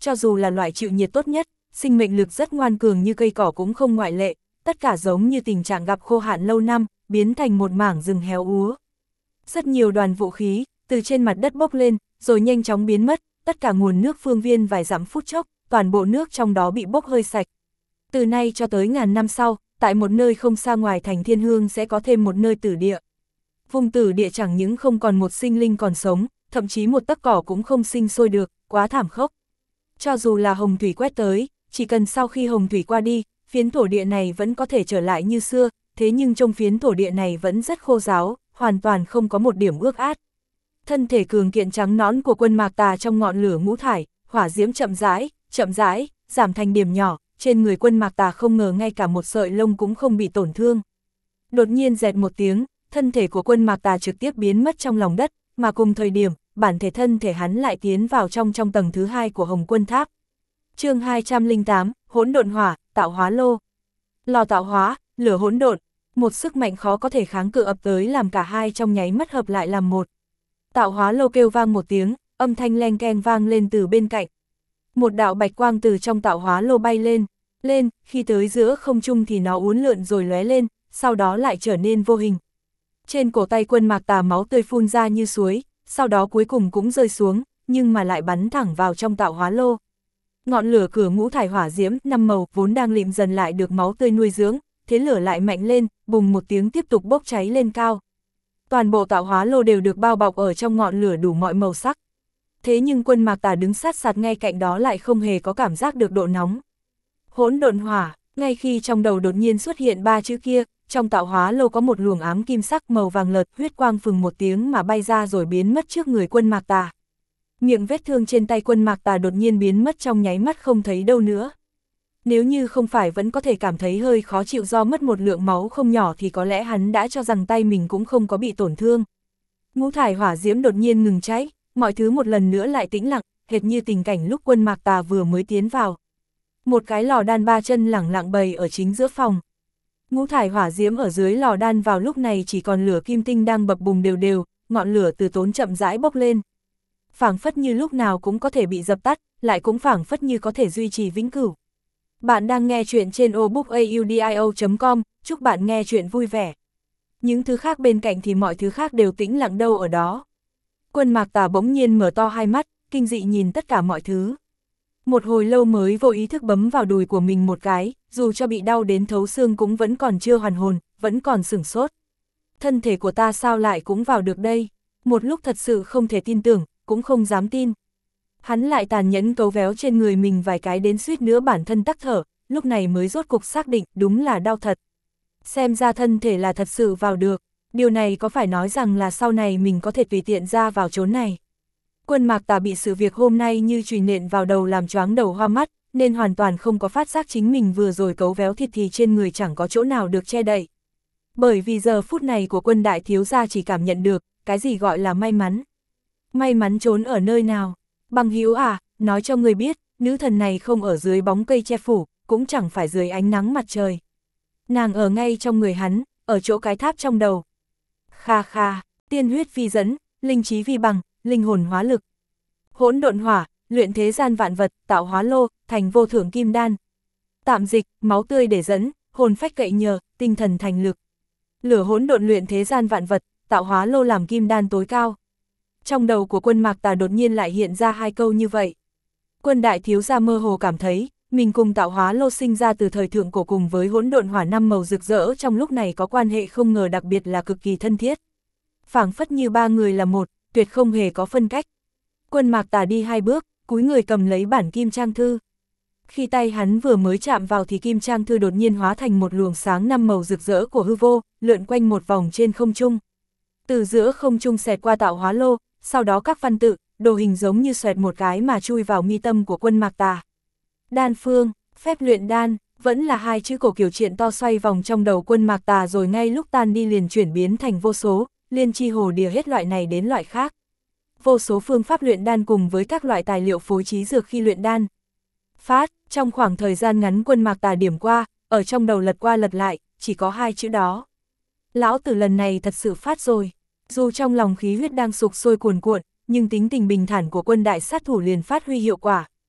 cho dù là loại chịu nhiệt tốt nhất, sinh mệnh lực rất ngoan cường như cây cỏ cũng không ngoại lệ, tất cả giống như tình trạng gặp khô hạn lâu năm, biến thành một mảng rừng héo úa. Rất nhiều đoàn vũ khí, từ trên mặt đất bốc lên, rồi nhanh chóng biến mất, tất cả nguồn nước phương viên vài dặm phút chốc, toàn bộ nước trong đó bị bốc hơi sạch. Từ nay cho tới ngàn năm sau, tại một nơi không xa ngoài thành Thiên Hương sẽ có thêm một nơi tử địa. Vùng tử địa chẳng những không còn một sinh linh còn sống, thậm chí một tấc cỏ cũng không sinh sôi được, quá thảm khốc. Cho dù là hồng thủy quét tới, chỉ cần sau khi hồng thủy qua đi, phiến thổ địa này vẫn có thể trở lại như xưa, thế nhưng trong phiến thổ địa này vẫn rất khô ráo, hoàn toàn không có một điểm ướt át. Thân thể cường kiện trắng nõn của Quân Mạc Tà trong ngọn lửa ngũ thải, hỏa diễm chậm rãi, giảm thành điểm nhỏ, trên người Quân Mạc Tà không ngờ ngay cả một sợi lông cũng không bị tổn thương. Đột nhiên rẹt một tiếng, thân thể của Quân Mạc Tà trực tiếp biến mất trong lòng đất, mà cùng thời điểm, bản thể thân thể hắn lại tiến vào trong tầng thứ 2 của Hồng Quân Tháp. Chương 208, Hỗn Độn Hỏa, Tạo Hóa Lô. Lò tạo hóa, lửa hỗn độn, một sức mạnh khó có thể kháng cự ập tới làm cả hai trong nháy mắt hợp lại làm một. Tạo hóa lô kêu vang một tiếng, âm thanh leng keng vang lên từ bên cạnh. Một đạo bạch quang từ trong tạo hóa lô bay lên, khi tới giữa không trung thì nó uốn lượn rồi lóe lên, sau đó lại trở nên vô hình. Trên cổ tay Quân Mạc Tà máu tươi phun ra như suối, sau đó cuối cùng cũng rơi xuống, nhưng mà lại bắn thẳng vào trong tạo hóa lô. Ngọn lửa cửa ngũ thải hỏa diễm 5 màu vốn đang lịm dần lại được máu tươi nuôi dưỡng, thế lửa lại mạnh lên, bùng một tiếng tiếp tục bốc cháy lên cao. Toàn bộ tạo hóa lô đều được bao bọc ở trong ngọn lửa đủ mọi màu sắc. Thế nhưng Quân Mạc Tà đứng sát sạt ngay cạnh đó lại không hề có cảm giác được độ nóng. Hỗn độn hỏa, ngay khi trong đầu đột nhiên xuất hiện 3 chữ kia, trong tạo hóa lô có một luồng ám kim sắc màu vàng lợt huyết quang phừng một tiếng mà bay ra rồi biến mất trước người Quân Mạc Tà. Miệng vết thương trên tay Quân Mạc Tà đột nhiên biến mất trong nháy mắt không thấy đâu nữa. Nếu như không phải vẫn có thể cảm thấy hơi khó chịu do mất một lượng máu không nhỏ thì có lẽ hắn đã cho rằng tay mình cũng không có bị tổn thương. Ngũ thải hỏa diễm đột nhiên ngừng cháy, mọi thứ một lần nữa lại tĩnh lặng, hệt như tình cảnh lúc Quân Mạc Tà vừa mới tiến vào. Một cái lò đan 3 chân lẳng lặng bày ở chính giữa phòng. Ngũ thải hỏa diễm ở dưới lò đan vào lúc này chỉ còn lửa kim tinh đang bập bùng đều đều, ngọn lửa từ tốn chậm rãi bốc lên. Phảng phất như lúc nào cũng có thể bị dập tắt, lại cũng phảng phất như có thể duy trì vĩnh cửu. Bạn đang nghe chuyện trên obookaudio.com, chúc bạn nghe chuyện vui vẻ. Những thứ khác bên cạnh thì mọi thứ khác đều tĩnh lặng đâu ở đó. Quân Mạc Tà bỗng nhiên mở to hai mắt, kinh dị nhìn tất cả mọi thứ. Một hồi lâu mới vô ý thức bấm vào đùi của mình một cái, dù cho bị đau đến thấu xương cũng vẫn còn chưa hoàn hồn, vẫn còn sửng sốt. Thân thể của ta sao lại cũng vào được đây? Một lúc thật sự không thể tin tưởng, cũng không dám tin. Hắn lại tàn nhẫn cấu véo trên người mình vài cái đến suýt nữa bản thân tắc thở, lúc này mới rốt cục xác định đúng là đau thật. Xem ra thân thể là thật sự vào được, điều này có phải nói rằng là sau này mình có thể tùy tiện ra vào chốn này. Quân Mạc Tà bị sự việc hôm nay như chùy nện vào đầu làm choáng đầu hoa mắt, nên hoàn toàn không có phát giác chính mình vừa rồi cấu véo thịt thì trên người chẳng có chỗ nào được che đậy. Bởi vì giờ phút này của Quân đại thiếu gia chỉ cảm nhận được, cái gì gọi là may mắn. May mắn trốn ở nơi nào? Bằng hữu à, nói cho người biết, nữ thần này không ở dưới bóng cây che phủ, cũng chẳng phải dưới ánh nắng mặt trời. Nàng ở ngay trong người hắn, ở chỗ cái tháp trong đầu. Kha kha, tiên huyết vi dẫn, linh trí vi bằng, linh hồn hóa lực. Hỗn độn hỏa, luyện thế gian vạn vật, tạo hóa lô, thành vô thượng kim đan. Tạm dịch, máu tươi để dẫn, hồn phách cậy nhờ, tinh thần thành lực. Lửa hỗn độn luyện thế gian vạn vật, tạo hóa lô làm kim đan tối cao. Trong đầu của Quân Mạc Tà đột nhiên lại hiện ra hai câu như vậy. Quân đại thiếu gia mơ hồ cảm thấy, mình cùng tạo hóa lô sinh ra từ thời thượng cổ cùng với hỗn độn hỏa 5 màu rực rỡ trong lúc này có quan hệ không ngờ đặc biệt là cực kỳ thân thiết. Phảng phất như ba người là một, tuyệt không hề có phân cách. Quân Mạc Tà đi 2 bước, cúi người cầm lấy bản kim trang thư. Khi tay hắn vừa mới chạm vào thì kim trang thư đột nhiên hóa thành một luồng sáng 5 màu rực rỡ của hư vô, lượn quanh một vòng trên không trung. Từ giữa không trung xẹt qua tạo hóa lô, sau đó các văn tự, đồ hình giống như xoẹt một cái mà chui vào mi tâm của Quân Mạc Tà. Đan phương, phép luyện đan, vẫn là hai chữ cổ kiểu triện to xoay vòng trong đầu Quân Mạc Tà rồi ngay lúc tan đi liền chuyển biến thành vô số, liên chi hồ đìa hết loại này đến loại khác. Vô số phương pháp luyện đan cùng với các loại tài liệu phối trí dược khi luyện đan. Phát, trong khoảng thời gian ngắn Quân Mạc Tà điểm qua, ở trong đầu lật qua lật lại, chỉ có hai chữ đó. Lão tử lần này thật sự phát rồi. Dù trong lòng khí huyết đang sục sôi cuồn cuộn, nhưng tính tình bình thản của Quân đại sát thủ liền phát huy hiệu quả.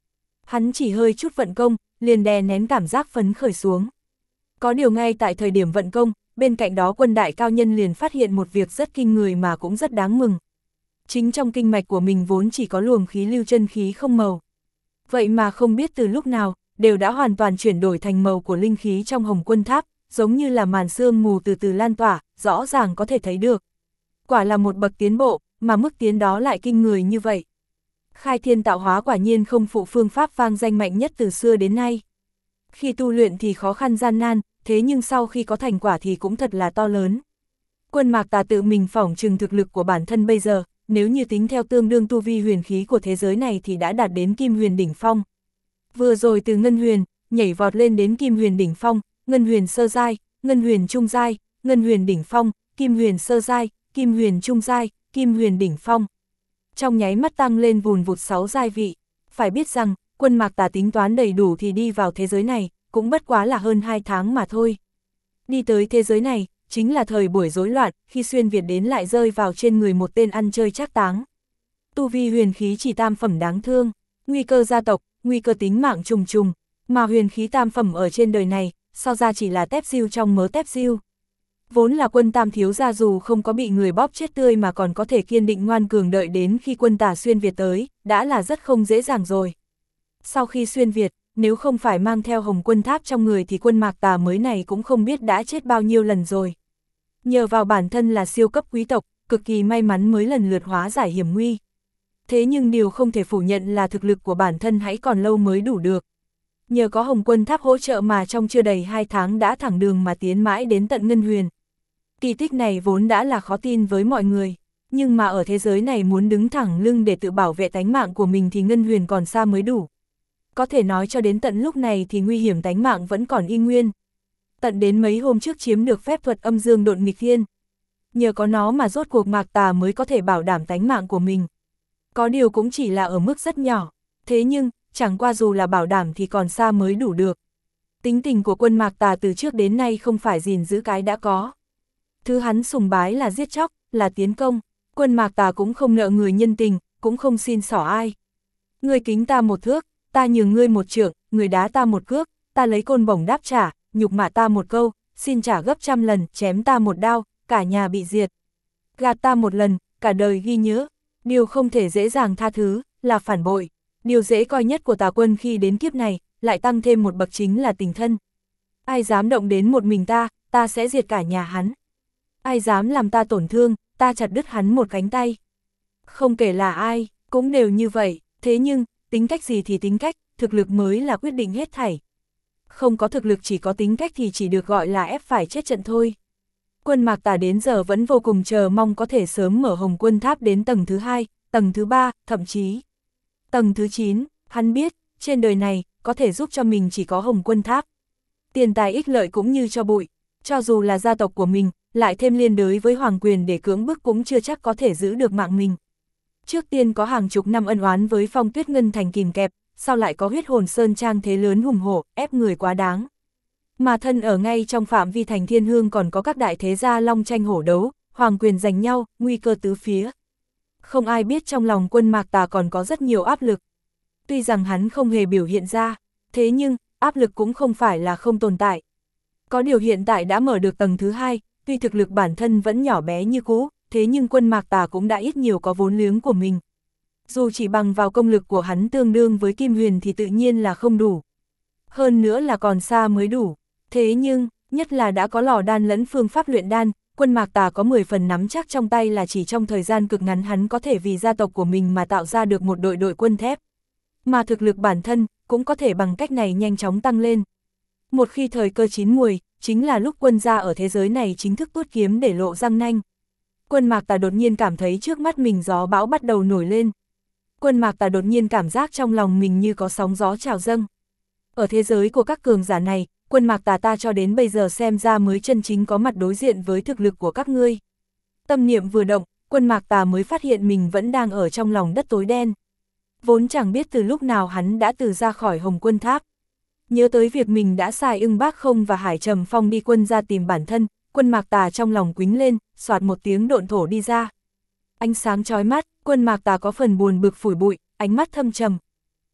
Hắn chỉ hơi chút vận công, liền đè nén cảm giác phấn khởi xuống. Có điều ngay tại thời điểm vận công, bên cạnh đó quân đại cao nhân liền phát hiện một việc rất kinh người mà cũng rất đáng mừng. Chính trong kinh mạch của mình vốn chỉ có luồng khí lưu chân khí không màu. Vậy mà không biết từ lúc nào, đều đã hoàn toàn chuyển đổi thành màu của linh khí trong Hồng Quân Tháp, giống như là màn sương mù từ từ lan tỏa, rõ ràng có thể thấy được. Quả là một bậc tiến bộ, mà mức tiến đó lại kinh người như vậy. Khai thiên tạo hóa quả nhiên không phụ phương pháp vang danh mạnh nhất từ xưa đến nay. Khi tu luyện thì khó khăn gian nan, thế nhưng sau khi có thành quả thì cũng thật là to lớn. Quân Mạc Tà tự mình phỏng chừng thực lực của bản thân bây giờ, nếu như tính theo tương đương tu vi huyền khí của thế giới này thì đã đạt đến Kim Huyền đỉnh phong. Vừa rồi từ Ngân Huyền, nhảy vọt lên đến Kim Huyền đỉnh phong, Ngân Huyền sơ giai, Ngân Huyền trung giai, Ngân Huyền đỉnh phong, Kim Huyền sơ giai, Kim Huyền trung giai, Kim Huyền đỉnh phong. Trong nháy mắt tăng lên vùn vụt 6 giai vị. Phải biết rằng, Quân Mạc Tà tính toán đầy đủ thì đi vào thế giới này, cũng bất quá là hơn 2 tháng mà thôi. Đi tới thế giới này, chính là thời buổi rối loạn, khi xuyên Việt đến lại rơi vào trên người một tên ăn chơi trác táng. Tu vi huyền khí chỉ tam phẩm đáng thương, nguy cơ gia tộc, nguy cơ tính mạng trùng trùng, mà huyền khí tam phẩm ở trên đời này, so ra chỉ là tép diêu trong mớ tép diêu. Vốn là Quân tam thiếu gia dù không có bị người bóp chết tươi mà còn có thể kiên định ngoan cường đợi đến khi Quân Tả xuyên Việt tới, đã là rất không dễ dàng rồi. Sau khi xuyên Việt, nếu không phải mang theo Hồng Quân Tháp trong người thì Quân Mạc Tà mới này cũng không biết đã chết bao nhiêu lần rồi. Nhờ vào bản thân là siêu cấp quý tộc, cực kỳ may mắn mới lần lượt hóa giải hiểm nguy. Thế nhưng điều không thể phủ nhận là thực lực của bản thân hãy còn lâu mới đủ được. Nhờ có Hồng Quân Tháp hỗ trợ mà trong chưa đầy 2 tháng đã thẳng đường mà tiến mãi đến tận Ngân Huyền. Kỳ tích này vốn đã là khó tin với mọi người, nhưng mà ở thế giới này muốn đứng thẳng lưng để tự bảo vệ tánh mạng của mình thì Ngân Huyền còn xa mới đủ. Có thể nói cho đến tận lúc này thì nguy hiểm tánh mạng vẫn còn y nguyên. Tận đến mấy hôm trước chiếm được phép thuật âm dương độn nghịch thiên. Nhờ có nó mà rốt cuộc Mạc Tà mới có thể bảo đảm tánh mạng của mình. Có điều cũng chỉ là ở mức rất nhỏ, thế nhưng, chẳng qua dù là bảo đảm thì còn xa mới đủ được. Tính tình của Quân Mạc Tà từ trước đến nay không phải gìn giữ cái đã có. Thứ hắn sùng bái là giết chóc, là tiến công. Quân Mạc Tà cũng không nợ người nhân tình, cũng không xin xỏ ai. Ngươi kính ta một thước, ta nhường ngươi một trượng, người đá ta một cước, ta lấy côn bổng đáp trả, nhục mạ ta một câu, xin trả gấp 100 lần, chém ta một đao, cả nhà bị diệt. Gạt ta một lần, cả đời ghi nhớ. Điều không thể dễ dàng tha thứ, là phản bội. Điều dễ coi nhất của Tà Quân khi đến kiếp này, lại tăng thêm một bậc chính là tình thân. Ai dám động đến một mình ta sẽ diệt cả nhà hắn. Ai dám làm ta tổn thương, ta chặt đứt hắn một cánh tay. Không kể là ai, cũng đều như vậy, thế nhưng, tính cách gì thì tính cách, thực lực mới là quyết định hết thảy. Không có thực lực chỉ có tính cách thì chỉ được gọi là ép phải chết trận thôi. Quân Mạc Tà đến giờ vẫn vô cùng chờ mong có thể sớm mở Hồng Quân Tháp đến tầng thứ 2, tầng thứ 3, thậm chí tầng thứ 9, hắn biết, trên đời này, có thể giúp cho mình chỉ có Hồng Quân Tháp. Tiền tài ích lợi cũng như cho bụi, cho dù là gia tộc của mình, lại thêm liên đới với hoàng quyền để cưỡng bức cũng chưa chắc có thể giữ được mạng mình. Trước tiên có hàng chục năm ân oán với Phong Tuyết Ngân Thành kìm kẹp, sau lại có Huyết Hồn Sơn Trang thế lớn hùng hổ, ép người quá đáng. Mà thân ở ngay trong phạm vi thành Thiên Hương còn có các đại thế gia long tranh hổ đấu, hoàng quyền giành nhau, nguy cơ tứ phía. Không ai biết trong lòng Quân Mạc Tà còn có rất nhiều áp lực. Tuy rằng hắn không hề biểu hiện ra, thế nhưng, áp lực cũng không phải là không tồn tại. Có điều hiện tại đã mở được tầng thứ 2, tuy thực lực bản thân vẫn nhỏ bé như cũ, thế nhưng Quân Mạc Tà cũng đã ít nhiều có vốn liếng của mình. Dù chỉ bằng vào công lực của hắn tương đương với Kim Huyền thì tự nhiên là không đủ. Hơn nữa là còn xa mới đủ. Thế nhưng, nhất là đã có lò đan lẫn phương pháp luyện đan, Quân Mạc Tà có 10 phần nắm chắc trong tay là chỉ trong thời gian cực ngắn hắn có thể vì gia tộc của mình mà tạo ra được một đội quân thép. Mà thực lực bản thân, cũng có thể bằng cách này nhanh chóng tăng lên. Một khi thời cơ chín muồi, chính là lúc Quân gia ở thế giới này chính thức tuốt kiếm để lộ răng nanh. Quân Mạc Tà đột nhiên cảm thấy trước mắt mình gió bão bắt đầu nổi lên. Quân Mạc Tà đột nhiên cảm giác trong lòng mình như có sóng gió trào dâng. Ở thế giới của các cường giả này, Quân Mạc Tà ta cho đến bây giờ xem ra mới chân chính có mặt đối diện với thực lực của các ngươi. Tâm niệm vừa động, Quân Mạc Tà mới phát hiện mình vẫn đang ở trong lòng đất tối đen. Vốn chẳng biết từ lúc nào hắn đã từ ra khỏi Hồng Quân Tháp. Nhớ tới việc mình đã sai Ưng Bác Không và Hải Trầm Phong đi quân ra tìm bản thân, Quân Mạc Tà trong lòng quýnh lên, xoạt một tiếng độn thổ đi ra. Ánh sáng chói mắt, Quân Mạc Tà có phần buồn bực phủi bụi, ánh mắt thâm trầm.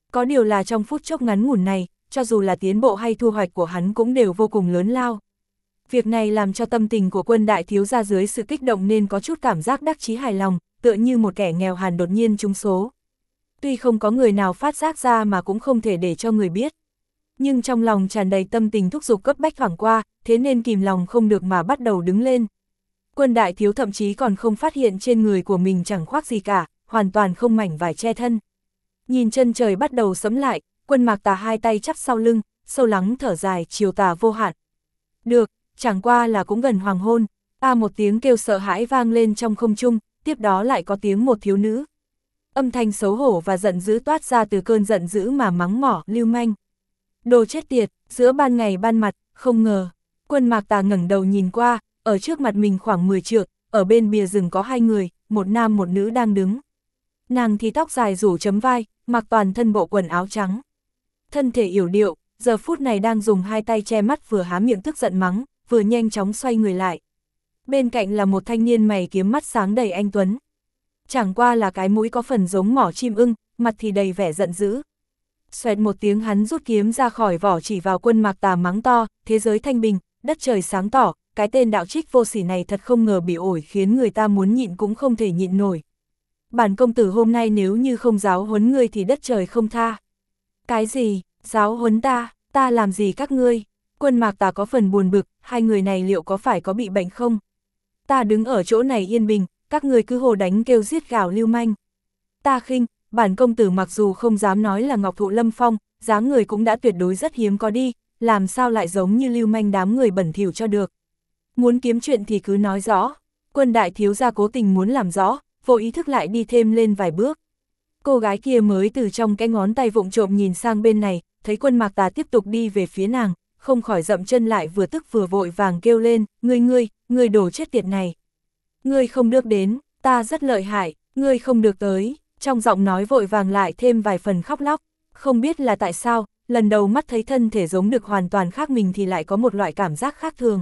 Có điều là trong phút chốc ngắn ngủn này, cho dù là tiến bộ hay thu hoạch của hắn cũng đều vô cùng lớn lao. Việc này làm cho tâm tình của Quân đại thiếu gia dưới sự kích động nên có chút cảm giác đắc chí hài lòng, tựa như một kẻ nghèo hàn đột nhiên trúng số. Tuy không có người nào phát giác ra mà cũng không thể để cho người biết. Nhưng trong lòng tràn đầy tâm tình thúc giục cấp bách thoảng qua, thế nên kìm lòng không được mà bắt đầu đứng lên. Quân đại thiếu thậm chí còn không phát hiện trên người của mình chẳng khoác gì cả, hoàn toàn không mảnh vải che thân. Nhìn chân trời bắt đầu sẫm lại, Quân Mạc Tà hai tay chắp sau lưng, sâu lắng thở dài, chiều tà vô hạn. Được, chẳng qua là cũng gần hoàng hôn, một tiếng kêu sợ hãi vang lên trong không trung, tiếp đó lại có tiếng một thiếu nữ. Âm thanh xấu hổ và giận dữ toát ra từ cơn giận dữ mà mắng mỏ, lưu manh. Đồ chết tiệt, giữa ban ngày ban mặt, không ngờ. Quân Mạc Tà ngẩng đầu nhìn qua, ở trước mặt mình khoảng 10 trượng, ở bên bìa rừng có hai người, một nam một nữ đang đứng. Nàng thì tóc dài rủ chấm vai, mặc toàn thân bộ quần áo trắng. Thân thể yểu điệu, giờ phút này đang dùng hai tay che mắt vừa há miệng tức giận mắng, vừa nhanh chóng xoay người lại. Bên cạnh là một thanh niên mày kiếm mắt sáng đầy anh tuấn. Chẳng qua là cái mũi có phần giống mỏ chim ưng, mặt thì đầy vẻ giận dữ. Xoẹt một tiếng hắn rút kiếm ra khỏi vỏ chỉ vào Quân Mạc Tà mắng to, thế giới thanh bình, đất trời sáng tỏ, cái tên đạo trích vô sỉ này thật không ngờ bị ổi khiến người ta muốn nhịn cũng không thể nhịn nổi. Bản công tử hôm nay nếu như không giáo huấn ngươi thì đất trời không tha. Cái gì, giáo huấn ta làm gì các ngươi? Quân Mạc Tà có phần buồn bực, hai người này liệu có phải có bị bệnh không? Ta đứng ở chỗ này yên bình, các ngươi cứ hồ đánh kêu giết gào lưu manh. Ta khinh, bản công tử mặc dù không dám nói là Ngọc Thụ Lâm Phong, dáng người cũng đã tuyệt đối rất hiếm có đi, làm sao lại giống như lưu manh đám người bẩn thỉu cho được. Muốn kiếm chuyện thì cứ nói rõ. Quân đại thiếu gia cố tình muốn làm rõ, vô ý thức lại đi thêm lên vài bước. Cô gái kia mới từ trong cái ngón tay vụng trộm nhìn sang bên này, thấy Quân Mạc Tà tiếp tục đi về phía nàng, không khỏi dậm chân lại vừa tức vừa vội vàng kêu lên, ngươi đồ chết tiệt này. Ngươi không được đến, ta rất lợi hại, ngươi không được tới, trong giọng nói vội vàng lại thêm vài phần khóc lóc, không biết là tại sao, lần đầu mắt thấy thân thể giống được hoàn toàn khác mình thì lại có một loại cảm giác khác thường.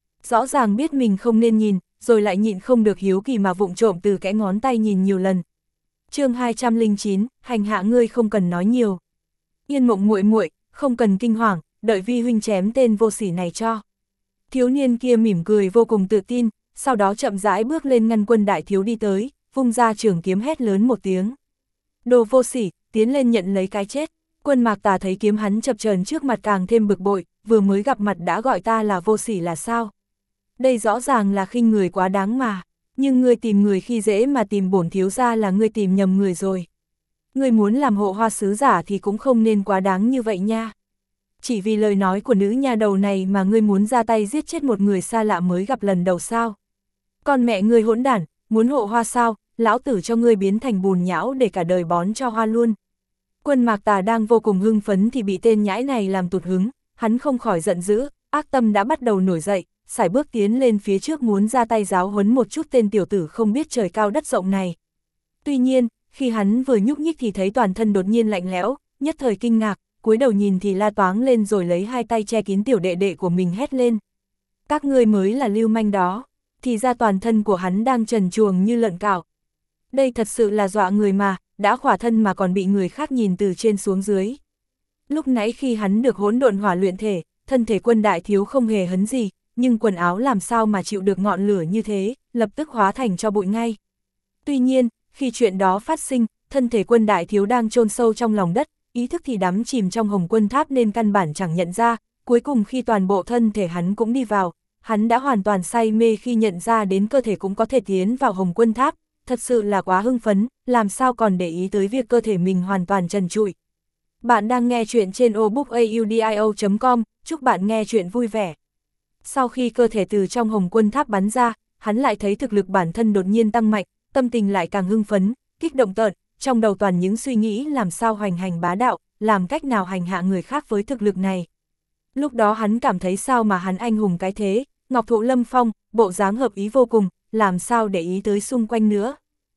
Rõ ràng biết mình không nên nhìn, rồi lại nhịn không được hiếu kỳ mà vụng trộm từ cái ngón tay nhìn nhiều lần. Chương 209, hành hạ ngươi không cần nói nhiều. Yên Mộng muội muội, không cần kinh hoàng, đợi vi huynh chém tên vô sỉ này cho. Thiếu niên kia mỉm cười vô cùng tự tin, sau đó chậm rãi bước lên ngăn Quân đại thiếu đi tới, vung ra trường kiếm hét lớn một tiếng. Đồ vô sỉ, tiến lên nhận lấy cái chết. Quân Mạc Tà thấy kiếm hắn chập chờn trước mặt càng thêm bực bội, vừa mới gặp mặt đã gọi ta là vô sỉ là sao? Đây rõ ràng là khinh người quá đáng mà, nhưng ngươi tìm người khi dễ mà tìm bổn thiếu gia là ngươi tìm nhầm người rồi. Ngươi muốn làm hộ hoa sứ giả thì cũng không nên quá đáng như vậy nha. Chỉ vì lời nói của nữ nha đầu này mà ngươi muốn ra tay giết chết một người xa lạ mới gặp lần đầu sao? Con mẹ ngươi hỗn đản, muốn hộ hoa sao, lão tử cho ngươi biến thành bùn nhão để cả đời bón cho hoa luôn. Quân Mạc Tà đang vô cùng hưng phấn thì bị tên nhãi này làm tụt hứng, hắn không khỏi giận dữ, ác tâm đã bắt đầu nổi dậy, sải bước tiến lên phía trước muốn ra tay giáo huấn một chút tên tiểu tử không biết trời cao đất rộng này. Tuy nhiên, khi hắn vừa nhúc nhích thì thấy toàn thân đột nhiên lạnh lẽo, nhất thời kinh ngạc, cúi đầu nhìn thì la toáng lên rồi lấy hai tay che kín tiểu đệ đệ của mình hét lên. Các ngươi mới là lưu manh đó, thì ra toàn thân của hắn đang trần truồng như lợn cạo. Đây thật sự là dọa người mà, đã khỏa thân mà còn bị người khác nhìn từ trên xuống dưới. Lúc nãy khi hắn được hỗn độn hỏa luyện thể, thân thể Quân đại thiếu không hề hấn gì, nhưng quần áo làm sao mà chịu được ngọn lửa như thế, lập tức hóa thành cho bụi ngay. Tuy nhiên, khi chuyện đó phát sinh, thân thể Quân đại thiếu đang chôn sâu trong lòng đất, ý thức thì đắm chìm trong Hồng Quân Tháp nên căn bản chẳng nhận ra, cuối cùng khi toàn bộ thân thể hắn cũng đi vào, hắn đã hoàn toàn say mê khi nhận ra đến cơ thể cũng có thể tiến vào Hồng Quân Tháp, thật sự là quá hưng phấn, làm sao còn để ý tới việc cơ thể mình hoàn toàn trần trụi. Bạn đang nghe chuyện trên obookaudio.com, chúc bạn nghe chuyện vui vẻ. Sau khi cơ thể từ trong Hồng Quân Tháp bắn ra, hắn lại thấy thực lực bản thân đột nhiên tăng mạnh, tâm tình lại càng hưng phấn, kích động tợn, trong đầu toàn những suy nghĩ làm sao hoành hành bá đạo, làm cách nào hành hạ người khác với thực lực này. Lúc đó hắn cảm thấy sao mà hắn anh hùng cái thế, Ngọc Thụ Lâm Phong, bộ dáng hợp ý vô cùng, làm sao để ý tới xung quanh nữa.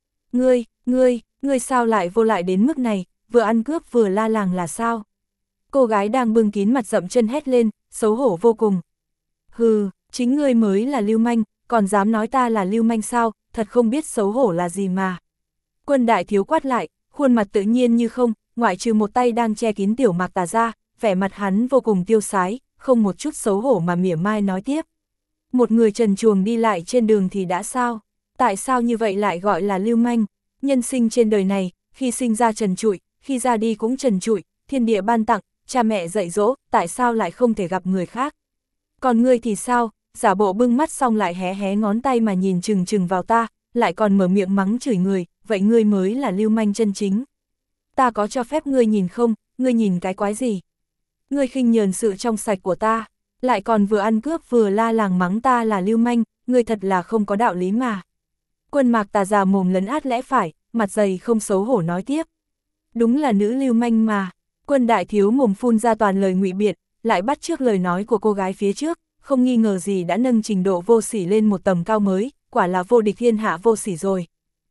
Ngươi sao lại vô lại đến mức này, vừa ăn cướp vừa la làng là sao? Cô gái đang bưng kín mặt dậm chân hét lên, xấu hổ vô cùng. Hừ, chính ngươi mới là lưu manh, còn dám nói ta là lưu manh sao, thật không biết xấu hổ là gì mà. Quân đại thiếu quát lại, khuôn mặt tự nhiên như không, ngoại trừ một tay đang che kín Tiểu Mạc Tà ra, vẻ mặt hắn vô cùng tiêu sái, không một chút xấu hổ mà mỉa mai nói tiếp. Một người trần truồng đi lại trên đường thì đã sao? Tại sao như vậy lại gọi là lưu manh? Nhân sinh trên đời này, khi sinh ra trần trụi, khi ra đi cũng trần trụi, thiên địa ban tặng, cha mẹ dạy dỗ, tại sao lại không thể gặp người khác? Còn ngươi thì sao? Giả bộ bưng mắt xong lại hé hé ngón tay mà nhìn chừng chừng vào ta, lại còn mở miệng mắng chửi người, vậy ngươi mới là lưu manh chân chính. Ta có cho phép ngươi nhìn không, ngươi nhìn cái quái gì? Ngươi khinh nhờn sự trong sạch của ta, lại còn vừa ăn cướp vừa la làng mắng ta là lưu manh, ngươi thật là không có đạo lý mà. Quân Mạc Tà già mồm lấn át lẽ phải, mặt dày không xấu hổ nói tiếp. Đúng là nữ lưu manh mà. Quân đại thiếu mồm phun ra toàn lời ngụy biện, lại bắt chước lời nói của cô gái phía trước, không nghi ngờ gì đã nâng trình độ vô sỉ lên một tầm cao mới, quả là vô địch thiên hạ vô sỉ rồi.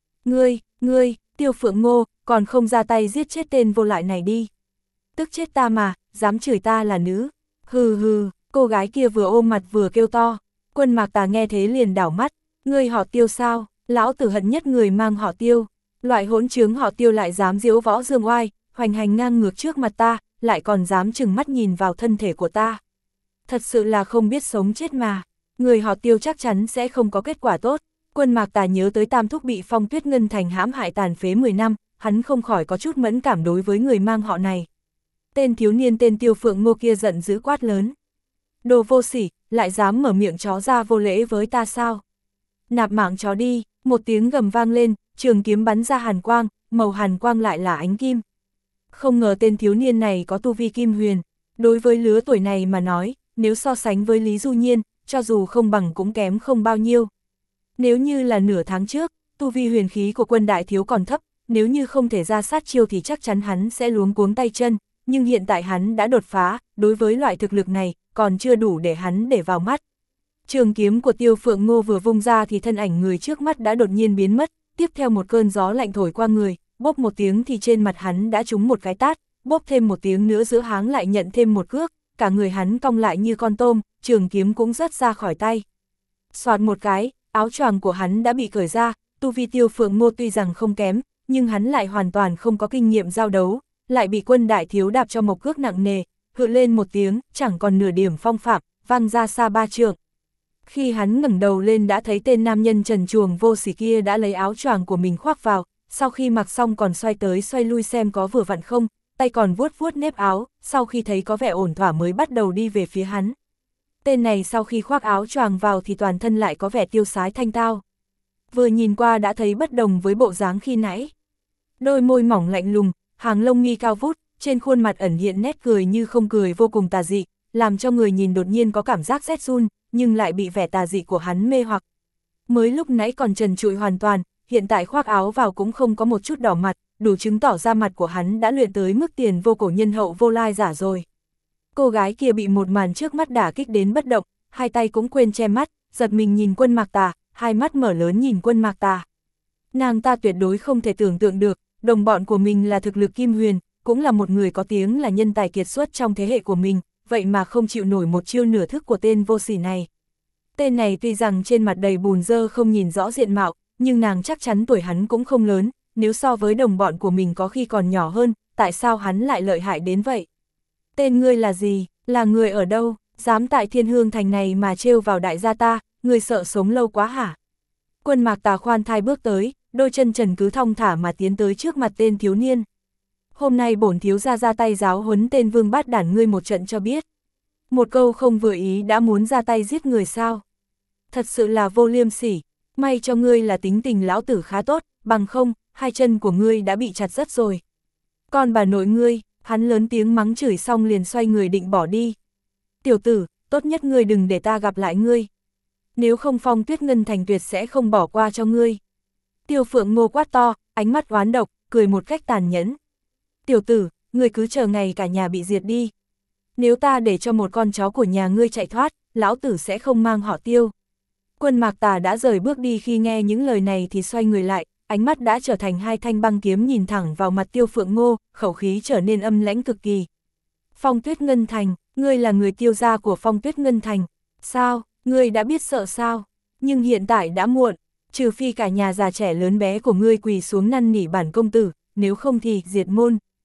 Ngươi, Tiêu Phượng Ngô, còn không ra tay giết chết tên vô lại này đi. Tức chết ta mà, dám chửi ta là nữ. Hừ, cô gái kia vừa ôm mặt vừa kêu to. Quân Mạc Tà nghe thế liền đảo mắt, ngươi họ Tiêu sao, lão tử hận nhất người mang họ Tiêu. Loại hỗn trướng họ Tiêu lại dám diễu võ dương oai, hoành hành ngang ngược trước mặt ta, lại còn dám chừng mắt nhìn vào thân thể của ta. Thật sự là không biết sống chết mà, người họ Tiêu chắc chắn sẽ không có kết quả tốt. Quân Mạc Tà nhớ tới Tam Thúc bị Phong Tuyết Ngân Thành hãm hại tàn phế 10 năm, hắn không khỏi có chút mẫn cảm đối với người mang họ này. Tên thiếu niên tên Tiêu Phượng Ngô kia giận dữ quát lớn. Đồ vô sỉ, lại dám mở miệng chó ra vô lễ với ta sao? Nạp mạng chó đi, một tiếng gầm vang lên, trường kiếm bắn ra hàn quang, màu hàn quang lại là ánh kim. Không ngờ tên thiếu niên này có tu vi kim huyền, đối với lứa tuổi này mà nói, nếu so sánh với Lý Du Nhiên, cho dù không bằng cũng kém không bao nhiêu. Nếu như là nửa tháng trước, tu vi huyền khí của quân đại thiếu còn thấp, nếu như không thể ra sát chiêu thì chắc chắn hắn sẽ luống cuống tay chân, nhưng hiện tại hắn đã đột phá, đối với loại thực lực này, còn chưa đủ để hắn để vào mắt. Trường kiếm của Tiêu Phượng Ngô vừa vung ra thì thân ảnh người trước mắt đã đột nhiên biến mất, tiếp theo một cơn gió lạnh thổi qua người, bốp một tiếng thì trên mặt hắn đã trúng một cái tát, bốp thêm một tiếng nữa giữa háng lại nhận thêm một cước, cả người hắn cong lại như con tôm, trường kiếm cũng rớt ra khỏi tay. Soạt một cái, áo choàng của hắn đã bị cởi ra, tu vi Tiêu Phượng Ngô tuy rằng không kém, nhưng hắn lại hoàn toàn không có kinh nghiệm giao đấu, lại bị quân đại thiếu đạp cho một cước nặng nề, hự lên một tiếng, chẳng còn nửa điểm phong phạm, văng ra xa 3 trượng. Khi hắn ngẩng đầu lên đã thấy tên nam nhân trần truồng vô sỉ kia đã lấy áo choàng của mình khoác vào, sau khi mặc xong còn xoay tới xoay lui xem có vừa vặn không, tay còn vuốt vuốt nếp áo, sau khi thấy có vẻ ổn thỏa mới bắt đầu đi về phía hắn. Tên này sau khi khoác áo choàng vào thì toàn thân lại có vẻ tiêu sái thanh tao. Vừa nhìn qua đã thấy bất đồng với bộ dáng khi nãy. Đôi môi mỏng lạnh lùng, hàng lông mi cao vút, trên khuôn mặt ẩn hiện nét cười như không cười vô cùng tà dị, làm cho người nhìn đột nhiên có cảm giác rét run, nhưng lại bị vẻ tà dị của hắn mê hoặc. Mới lúc nãy còn trần trụi hoàn toàn, hiện tại khoác áo vào cũng không có một chút đỏ mặt, đủ chứng tỏ ra mặt của hắn đã luyện tới mức tiền vô cổ nhân hậu vô lai giả rồi. Cô gái kia bị một màn trước mắt đả kích đến bất động, hai tay cũng quên che mắt, giật mình nhìn Quân Mạc Tà, hai mắt mở lớn nhìn Quân Mạc Tà. Nàng ta tuyệt đối không thể tưởng tượng được, đồng bọn của mình là thực lực kim huyền, cũng là một người có tiếng là nhân tài kiệt xuất trong thế hệ của mình, vậy mà không chịu nổi một chiêu nửa thức của tên vô sỉ này. Tên này tuy rằng trên mặt đầy bùn dơ không nhìn rõ diện mạo, nhưng nàng chắc chắn tuổi hắn cũng không lớn, nếu so với đồng bọn của mình có khi còn nhỏ hơn, tại sao hắn lại lợi hại đến vậy? Tên ngươi là gì, là người ở đâu, dám tại Thiên Hương Thành này mà trêu vào đại gia ta, ngươi sợ sống lâu quá hả? Quân Mạc Tà khoan thai bước tới, đôi chân trần cứ thong thả mà tiến tới trước mặt tên thiếu niên. Hôm nay bổn thiếu gia ra tay giáo huấn tên vương bát đản ngươi một trận cho biết. Một câu không vừa ý đã muốn ra tay giết người sao? Thật sự là vô liêm sỉ, may cho ngươi là tính tình lão tử khá tốt, bằng không, hai chân của ngươi đã bị chặt rất rồi. Còn bà nội ngươi, hắn lớn tiếng mắng chửi xong liền xoay người định bỏ đi. Tiểu tử, tốt nhất ngươi đừng để ta gặp lại ngươi. Nếu không Phong Tuyết Ngân Thành tuyệt sẽ không bỏ qua cho ngươi. Tiêu Phượng Ngô quát to, ánh mắt oán độc, cười một cách tàn nhẫn. Tiểu tử, ngươi cứ chờ ngày cả nhà bị diệt đi. Nếu ta để cho một con chó của nhà ngươi chạy thoát, lão tử sẽ không mang họ Tiêu. Quân Mạc Tà đã rời bước đi khi nghe những lời này thì xoay người lại, ánh mắt đã trở thành hai thanh băng kiếm nhìn thẳng vào mặt Tiêu Phượng Ngô, khẩu khí trở nên âm lãnh cực kỳ. Phong Tuyết Ngân Thành, ngươi là người Tiêu gia của Phong Tuyết Ngân Thành. Sao, ngươi đã biết sợ sao? Nhưng hiện tại đã muộn, trừ phi cả nhà già trẻ lớn bé của ngươi quỳ xuống năn nỉ bản công tử, nếu không thì diệt môn.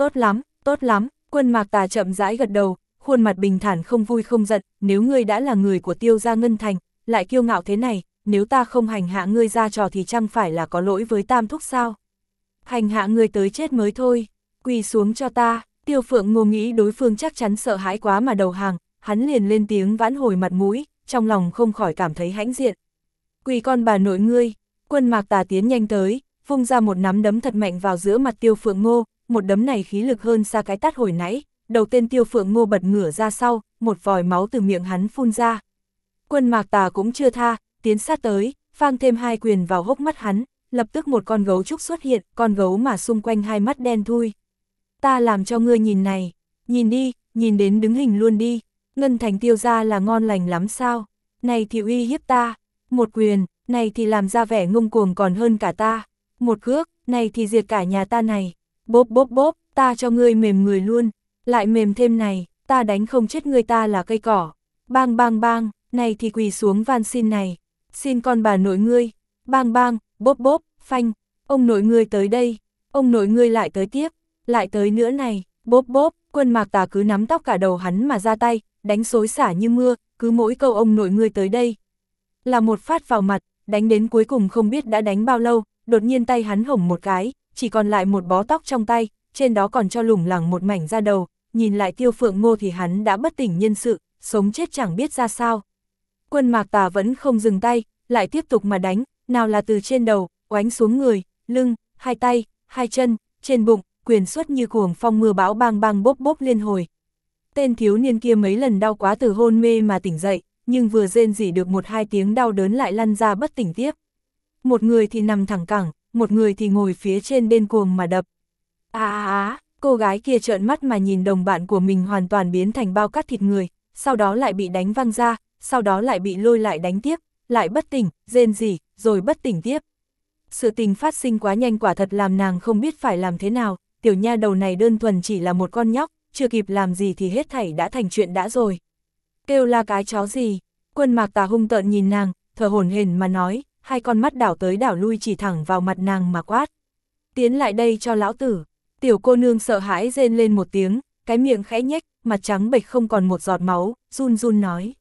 tốt lắm, Quân Mạc Tà chậm rãi gật đầu, khuôn mặt bình thản không vui không giận, nếu ngươi đã là người của Tiêu gia Ngân Thành, lại kiêu ngạo thế này, nếu ta không hành hạ ngươi ra trò thì chẳng phải là có lỗi với Tam Thúc sao? Hành hạ ngươi tới chết mới thôi, quỳ xuống cho ta. Tiêu Phượng Ngô nghĩ đối phương chắc chắn sợ hãi quá mà đầu hàng, hắn liền lên tiếng vãn hồi mặt mũi, trong lòng không khỏi cảm thấy hãnh diện. Quỳ con bà nội ngươi. Quân Mạc Tà tiến nhanh tới, vung ra một nắm đấm thật mạnh vào giữa mặt Tiêu Phượng Ngô, một đấm này khí lực hơn xa cái tát hồi nãy, đầu tên Tiêu Phượng Ngô bật ngửa ra sau, một vòi máu từ miệng hắn phun ra. Quân Mạc Tà cũng chưa tha, tiến sát tới, phang thêm 2 quyền vào hốc mắt hắn, lập tức một con gấu trúc xuất hiện, con gấu mà xung quanh 2 mắt đen thui. Ta làm cho ngươi nhìn này, nhìn đi, nhìn đến đứng hình luôn đi, Ngân Thành Tiêu gia là ngon lành lắm sao, này thì uy hiếp ta, một quyền, này thì làm ra vẻ ngông cuồng còn hơn cả ta, một cước, này thì diệt cả nhà ta này, bốp bốp bốp, ta cho ngươi mềm người luôn, lại mềm thêm này, ta đánh không chết ngươi ta là cây cỏ, bang bang bang, này thì quỳ xuống van xin này, xin con bà nội ngươi, bang bang, bốp bốp, phanh, ông nội ngươi tới đây, ông nội ngươi lại tới tiếp, lại tới nữa này, bốp bốp, Quân Mạc Tà cứ nắm tóc cả đầu hắn mà ra tay, đánh xối xả như mưa, cứ mỗi câu ông nội ngươi tới đây. Là một phát vào mặt, đánh đến cuối cùng không biết đã đánh bao lâu, đột nhiên tay hắn hổng một cái, chỉ còn lại một bó tóc trong tay, trên đó còn cho lủng lẳng một mảnh da đầu, nhìn lại Tiêu Phượng Ngô thì hắn đã bất tỉnh nhân sự, sống chết chẳng biết ra sao. Quân Mạc Tà vẫn không dừng tay, lại tiếp tục mà đánh, nào là từ trên đầu, oánh xuống người, lưng, 2 tay, 2 chân, trên bụng, quyền xuất như cuồng phong mưa bão bang bang bốp bốp liên hồi. Tên thiếu niên kia mấy lần đau quá từ hôn mê mà tỉnh dậy, nhưng vừa rên rỉ được 1-2 tiếng đau đớn lại lăn ra bất tỉnh tiếp. Một người thì nằm thẳng cẳng, một người thì ngồi phía trên bên cuồng mà đập. Cô gái kia trợn mắt mà nhìn đồng bạn của mình hoàn toàn biến thành bao cát thịt người, sau đó lại bị đánh văng ra, sau đó lại bị lôi lại đánh tiếp, lại bất tỉnh, rên rỉ, rồi bất tỉnh tiếp. Sự tình phát sinh quá nhanh quả thật làm nàng không biết phải làm thế nào, tiểu nha đầu này đơn thuần chỉ là một con nhóc, chưa kịp làm gì thì hết thảy đã thành chuyện đã rồi. Kêu la cái chó gì? Quân Mạc Tà hung tợn nhìn nàng, thở hổn hển mà nói, 2 con mắt đảo tới đảo lui chỉ thẳng vào mặt nàng mà quát. Tiến lại đây cho lão tử. Tiểu cô nương sợ hãi rên lên một tiếng, cái miệng khẽ nhếch, mặt trắng bệch không còn một giọt máu, run run nói.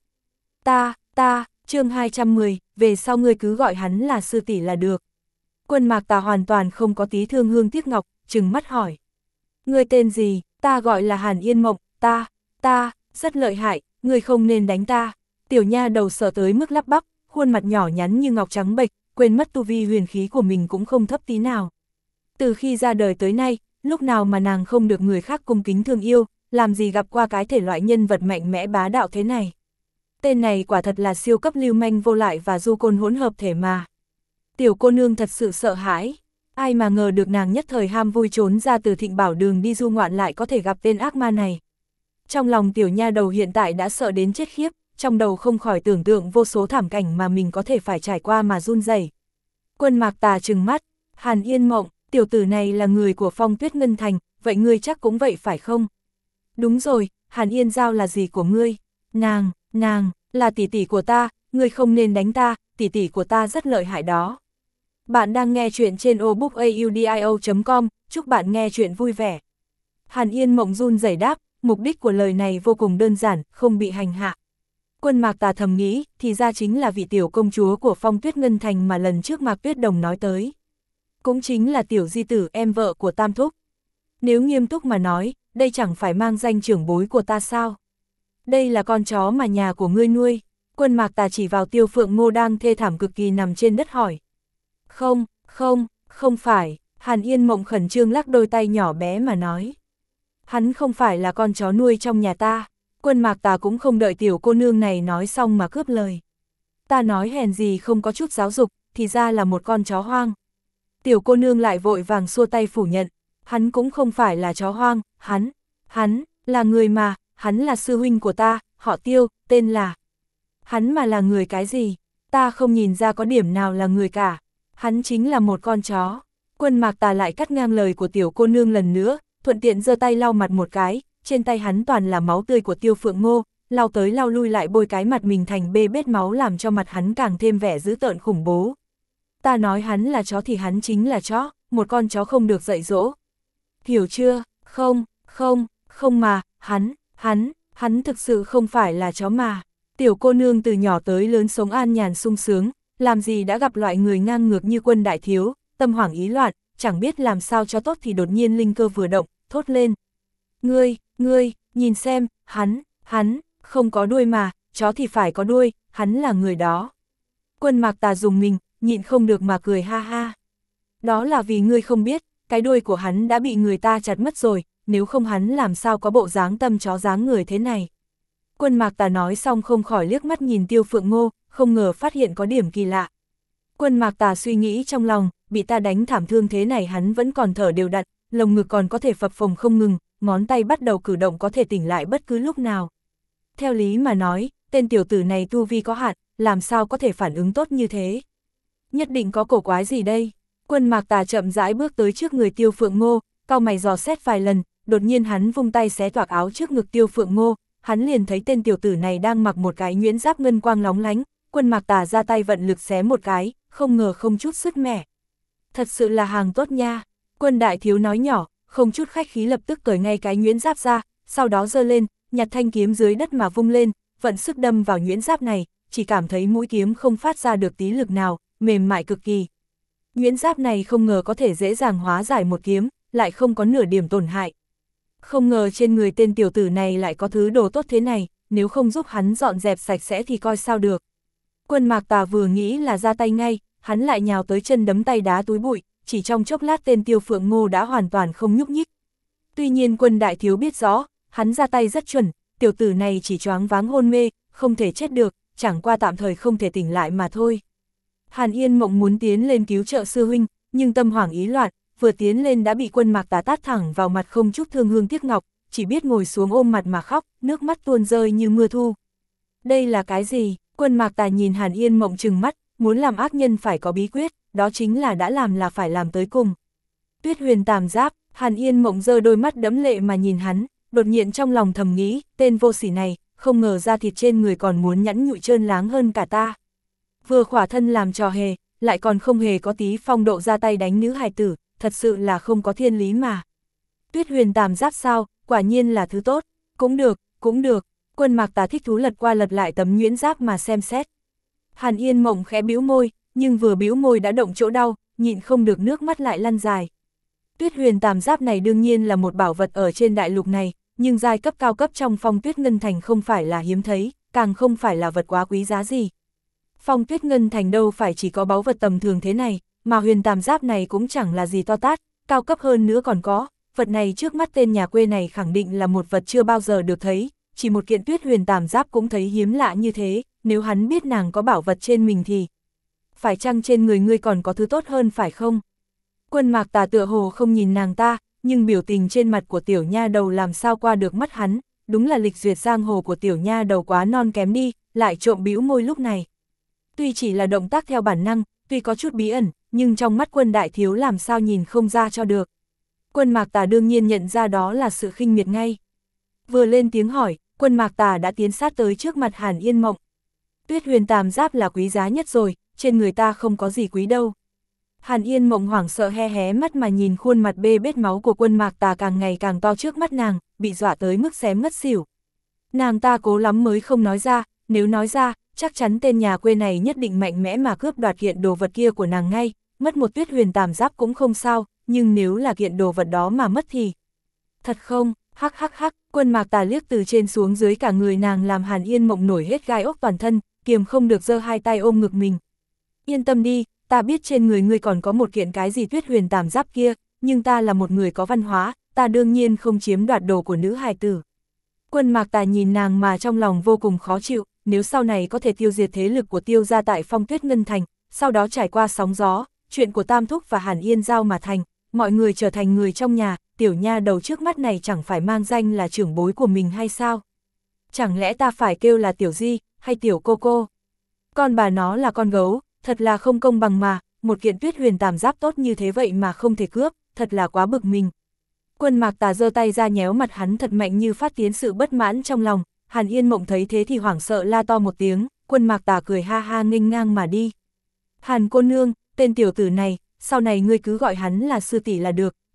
Chương 210, về sau ngươi cứ gọi hắn là sư tỷ là được. Quân Mạc Tà hoàn toàn không có tí thương hương tiếc ngọc, trừng mắt hỏi. Ngươi tên gì? Ta gọi là Hàn Yên Mộng, ta, rất lợi hại, ngươi không nên đánh ta. Tiểu nha đầu sợ tới mức lắp bắp, khuôn mặt nhỏ nhắn như ngọc trắng bệch, quên mất tu vi huyền khí của mình cũng không thấp tí nào. Từ khi ra đời tới nay, lúc nào mà nàng không được người khác cung kính thương yêu, làm gì gặp qua cái thể loại nhân vật mạnh mẽ bá đạo thế này. Tên này quả thật là siêu cấp lưu manh vô lại và du côn hỗn hợp thể mà. Tiểu cô nương thật sự sợ hãi, ai mà ngờ được nàng nhất thời ham vui trốn ra từ Thịnh Bảo Đường đi du ngoạn lại có thể gặp tên ác ma này. Trong lòng tiểu nha đầu hiện tại đã sợ đến chết khiếp, trong đầu không khỏi tưởng tượng vô số thảm cảnh mà mình có thể phải trải qua mà run rẩy. Quân Mạc Tà trừng mắt, Hàn Yên Mộng, tiểu tử này là người của Phong Tuyết Ngân Thành, vậy ngươi chắc cũng vậy phải không? Đúng rồi, Hàn Yên Giao là gì của ngươi? Nàng, là tỷ tỷ của ta, ngươi không nên đánh ta, tỷ tỷ của ta rất lợi hại đó. Bạn đang nghe chuyện trên obookaudio.com, chúc bạn nghe chuyện vui vẻ. Hàn Yên Mộng run rẩy đáp, mục đích của lời này vô cùng đơn giản, không bị hành hạ. Quân Mạc Tà thầm nghĩ, thì ra chính là vị tiểu công chúa của Phong Tuyết Ngân Thành mà lần trước Mạc Tuyết Đồng nói tới. Cũng chính là tiểu di tử em vợ của Tam Thúc. Nếu nghiêm túc mà nói, đây chẳng phải mang danh trưởng bối của ta sao? Đây là con chó mà nhà của ngươi nuôi. Quân Mạc Tà chỉ vào Tiêu Phượng Ngô đang thê thảm cực kỳ nằm trên đất hỏi. Không phải, Hàn Yên Mộng khẩn trương lắc đôi tay nhỏ bé mà nói. Hắn không phải là con chó nuôi trong nhà ta. Quân Mạc Tà cũng không đợi tiểu cô nương này nói xong mà cướp lời. Ta nói hèn gì không có chút giáo dục, thì ra là một con chó hoang. Tiểu cô nương lại vội vàng xua tay phủ nhận. Hắn cũng không phải là chó hoang, hắn là người mà, hắn là sư huynh của ta, họ Tiêu, tên là. Hắn mà là người cái gì? Ta không nhìn ra có điểm nào là người cả. Hắn chính là một con chó. Quân Mạc Tà lại cắt ngang lời của tiểu cô nương lần nữa, thuận tiện giơ tay lau mặt một cái, trên tay hắn toàn là máu tươi của Tiêu Phượng Ngô, lau tới lau lui lại bôi cái mặt mình thành bê bết máu làm cho mặt hắn càng thêm vẻ dữ tợn khủng bố. Ta nói hắn là chó thì hắn chính là chó, một con chó không được dạy dỗ. Hiểu chưa? Không mà, hắn thực sự không phải là chó mà. Tiểu cô nương từ nhỏ tới lớn sống an nhàn sung sướng, làm gì đã gặp loại người ngang ngược như Quân đại thiếu, tâm hoảng ý loạn, chẳng biết làm sao cho tốt thì đột nhiên linh cơ vừa động, thốt lên. Ngươi, nhìn xem, hắn, không có đuôi mà, chó thì phải có đuôi, hắn là người đó. Quân Mạc Tà dùng mình, nhịn không được mà cười ha ha. Đó là vì ngươi không biết, cái đuôi của hắn đã bị người ta chặt mất rồi, nếu không hắn làm sao có bộ dáng tâm chó dáng người thế này. Quân Mạc Tà nói xong không khỏi liếc mắt nhìn Tiêu Phượng Ngô, không ngờ phát hiện có điểm kỳ lạ. Quân Mạc Tà suy nghĩ trong lòng, bị ta đánh thảm thương thế này hắn vẫn còn thở đều đặn, lồng ngực còn có thể phập phồng không ngừng, ngón tay bắt đầu cử động có thể tỉnh lại bất cứ lúc nào. Theo lý mà nói, tên tiểu tử này tu vi có hạn, làm sao có thể phản ứng tốt như thế? Nhất định có cổ quái gì đây? Quân Mạc Tà chậm rãi bước tới trước người Tiêu Phượng Ngô, cau mày dò xét vài lần, đột nhiên hắn vung tay xé toạc áo trước ngực Tiêu Phượng Ngô, hắn liền thấy tên tiểu tử này đang mặc một cái nhuyễn giáp ngân quang lóng lánh, Quân Mạc Tà ra tay vận lực xé một cái, không ngờ không chút sứt mẻ. Thật sự là hàng tốt nha, Quân đại thiếu nói nhỏ, không chút khách khí lập tức cởi ngay cái nhuyễn giáp ra, sau đó giơ lên, nhặt thanh kiếm dưới đất mà vung lên, vận sức đâm vào nhuyễn giáp này, chỉ cảm thấy mũi kiếm không phát ra được tí lực nào, mềm mại cực kỳ. Nhuyễn giáp này không ngờ có thể dễ dàng hóa giải một kiếm, lại không có nửa điểm tổn hại. Không ngờ trên người tên tiểu tử này lại có thứ đồ tốt thế này, nếu không giúp hắn dọn dẹp sạch sẽ thì coi sao được. Quân Mạc Tà vừa nghĩ là ra tay ngay, hắn lại nhào tới chân đấm tay đá túi bụi, chỉ trong chốc lát tên Tiêu Phượng Ngô đã hoàn toàn không nhúc nhích. Tuy nhiên Quân đại thiếu biết rõ, hắn ra tay rất chuẩn, tiểu tử này chỉ choáng váng hôn mê, không thể chết được, chẳng qua tạm thời không thể tỉnh lại mà thôi. Hàn Yên Mộng muốn tiến lên cứu trợ sư huynh, nhưng tâm hoảng ý loạn, vừa tiến lên đã bị Quân Mạc Tà tát thẳng vào mặt không chút thương hương tiếc ngọc, chỉ biết ngồi xuống ôm mặt mà khóc, nước mắt tuôn rơi như mưa thu. Đây là cái gì? Quân Mạc Tà nhìn Hàn Yên Mộng trừng mắt, muốn làm ác nhân phải có bí quyết, đó chính là đã làm là phải làm tới cùng. Tuyết Huyền Tam Giáp, Hàn Yên Mộng giơ đôi mắt đẫm lệ mà nhìn hắn, đột nhiên trong lòng thầm nghĩ, tên vô sỉ này, không ngờ da thịt trên người còn muốn nhẵn nhụi trơn láng hơn cả ta. Vừa khỏa thân làm trò hề, lại còn không hề có tí phong độ ra tay đánh nữ hài tử, thật sự là không có thiên lý mà. Tuyết Huyền Tam Giáp sao, quả nhiên là thứ tốt, cũng được, Quân Mạc Tà thích thú lật qua lật lại tấm nhuyễn giáp mà xem xét. Hàn Yên Mộng khẽ bĩu môi, nhưng vừa bĩu môi đã động chỗ đau, nhịn không được nước mắt lại lăn dài. Tuyết Huyền Tam Giáp này đương nhiên là một bảo vật ở trên đại lục này, nhưng giai cấp cao cấp trong Phong Tuyết Ngân Thành không phải là hiếm thấy, càng không phải là vật quá quý giá gì. Phong Tuyết Ngân Thành đâu phải chỉ có báu vật tầm thường thế này, mà Huyền Tam Giáp này cũng chẳng là gì to tát, cao cấp hơn nữa còn có, vật này trước mắt tên nhà quê này khẳng định là một vật chưa bao giờ được thấy, chỉ một kiện Tuyết Huyền Tam Giáp cũng thấy hiếm lạ như thế, nếu hắn biết nàng có bảo vật trên mình thì... Phải chăng trên người ngươi còn có thứ tốt hơn phải không? Quân Mạc Tà tựa hồ không nhìn nàng ta, nhưng biểu tình trên mặt của tiểu nha đầu làm sao qua được mắt hắn, đúng là lịch duyệt giang hồ của tiểu nha đầu quá non kém đi, lại trộm bĩu môi lúc này. Tuy chỉ là động tác theo bản năng, tuy có chút bí ẩn, nhưng trong mắt Quân đại thiếu làm sao nhìn không ra cho được. Quân Mạc Tà đương nhiên nhận ra đó là sự khinh miệt ngay. Vừa lên tiếng hỏi, Quân Mạc Tà đã tiến sát tới trước mặt Hàn Yên Mộng. Tuyết Huyền Tam Giáp là quý giá nhất rồi, trên người ta không có gì quý đâu. Hàn Yên Mộng hoảng sợ hé hé mắt mà nhìn khuôn mặt bê bết máu của Quân Mạc Tà càng ngày càng to trước mắt nàng, bị dọa tới mức xém ngất xỉu. Nàng ta cố lắm mới không nói ra, nếu nói ra, chắc chắn tên nhà quê này nhất định mạnh mẽ mà cướp đoạt kiện đồ vật kia của nàng ngay, mất một Tuyết Huyền Tam Giáp cũng không sao, nhưng nếu là kiện đồ vật đó mà mất thì... Thật không, hắc, Quân Mạc Tà liếc từ trên xuống dưới cả người nàng làm Hàn Yên Mộng nổi hết gai ốc toàn thân, kiềm không được giơ hai tay ôm ngực mình. Yên tâm đi, ta biết trên người ngươi còn có một kiện cái gì Tuyết Huyền Tam Giáp kia, nhưng ta là một người có văn hóa, ta đương nhiên không chiếm đoạt đồ của nữ hài tử. Quân Mạc Tà nhìn nàng mà trong lòng vô cùng khó chịu, nếu sau này có thể tiêu diệt thế lực của Tiêu gia tại Phong Tuyết Ngân Thành, sau đó trải qua sóng gió, chuyện của Tam Thúc và Hàn Yên giao mà thành, mọi người trở thành người trong nhà, tiểu nha đầu trước mắt này chẳng phải mang danh là trưởng bối của mình hay sao? Chẳng lẽ ta phải kêu là tiểu di, hay tiểu cô cô? Con bà nó là con gấu, thật là không công bằng mà, một kiện Tuyết Huyền Tam Giáp tốt như thế vậy mà không thể cướp, thật là quá bực mình. Quân Mạc Tà giơ tay ra nhéo mặt hắn thật mạnh như phát tiến sự bất mãn trong lòng, Hàn Yên Mộng thấy thế thì hoảng sợ la to một tiếng, Quân Mạc Tà cười ha ha nghênh ngang mà đi. Hàn cô nương, tên tiểu tử này, sau này ngươi cứ gọi hắn là sư tỷ là được,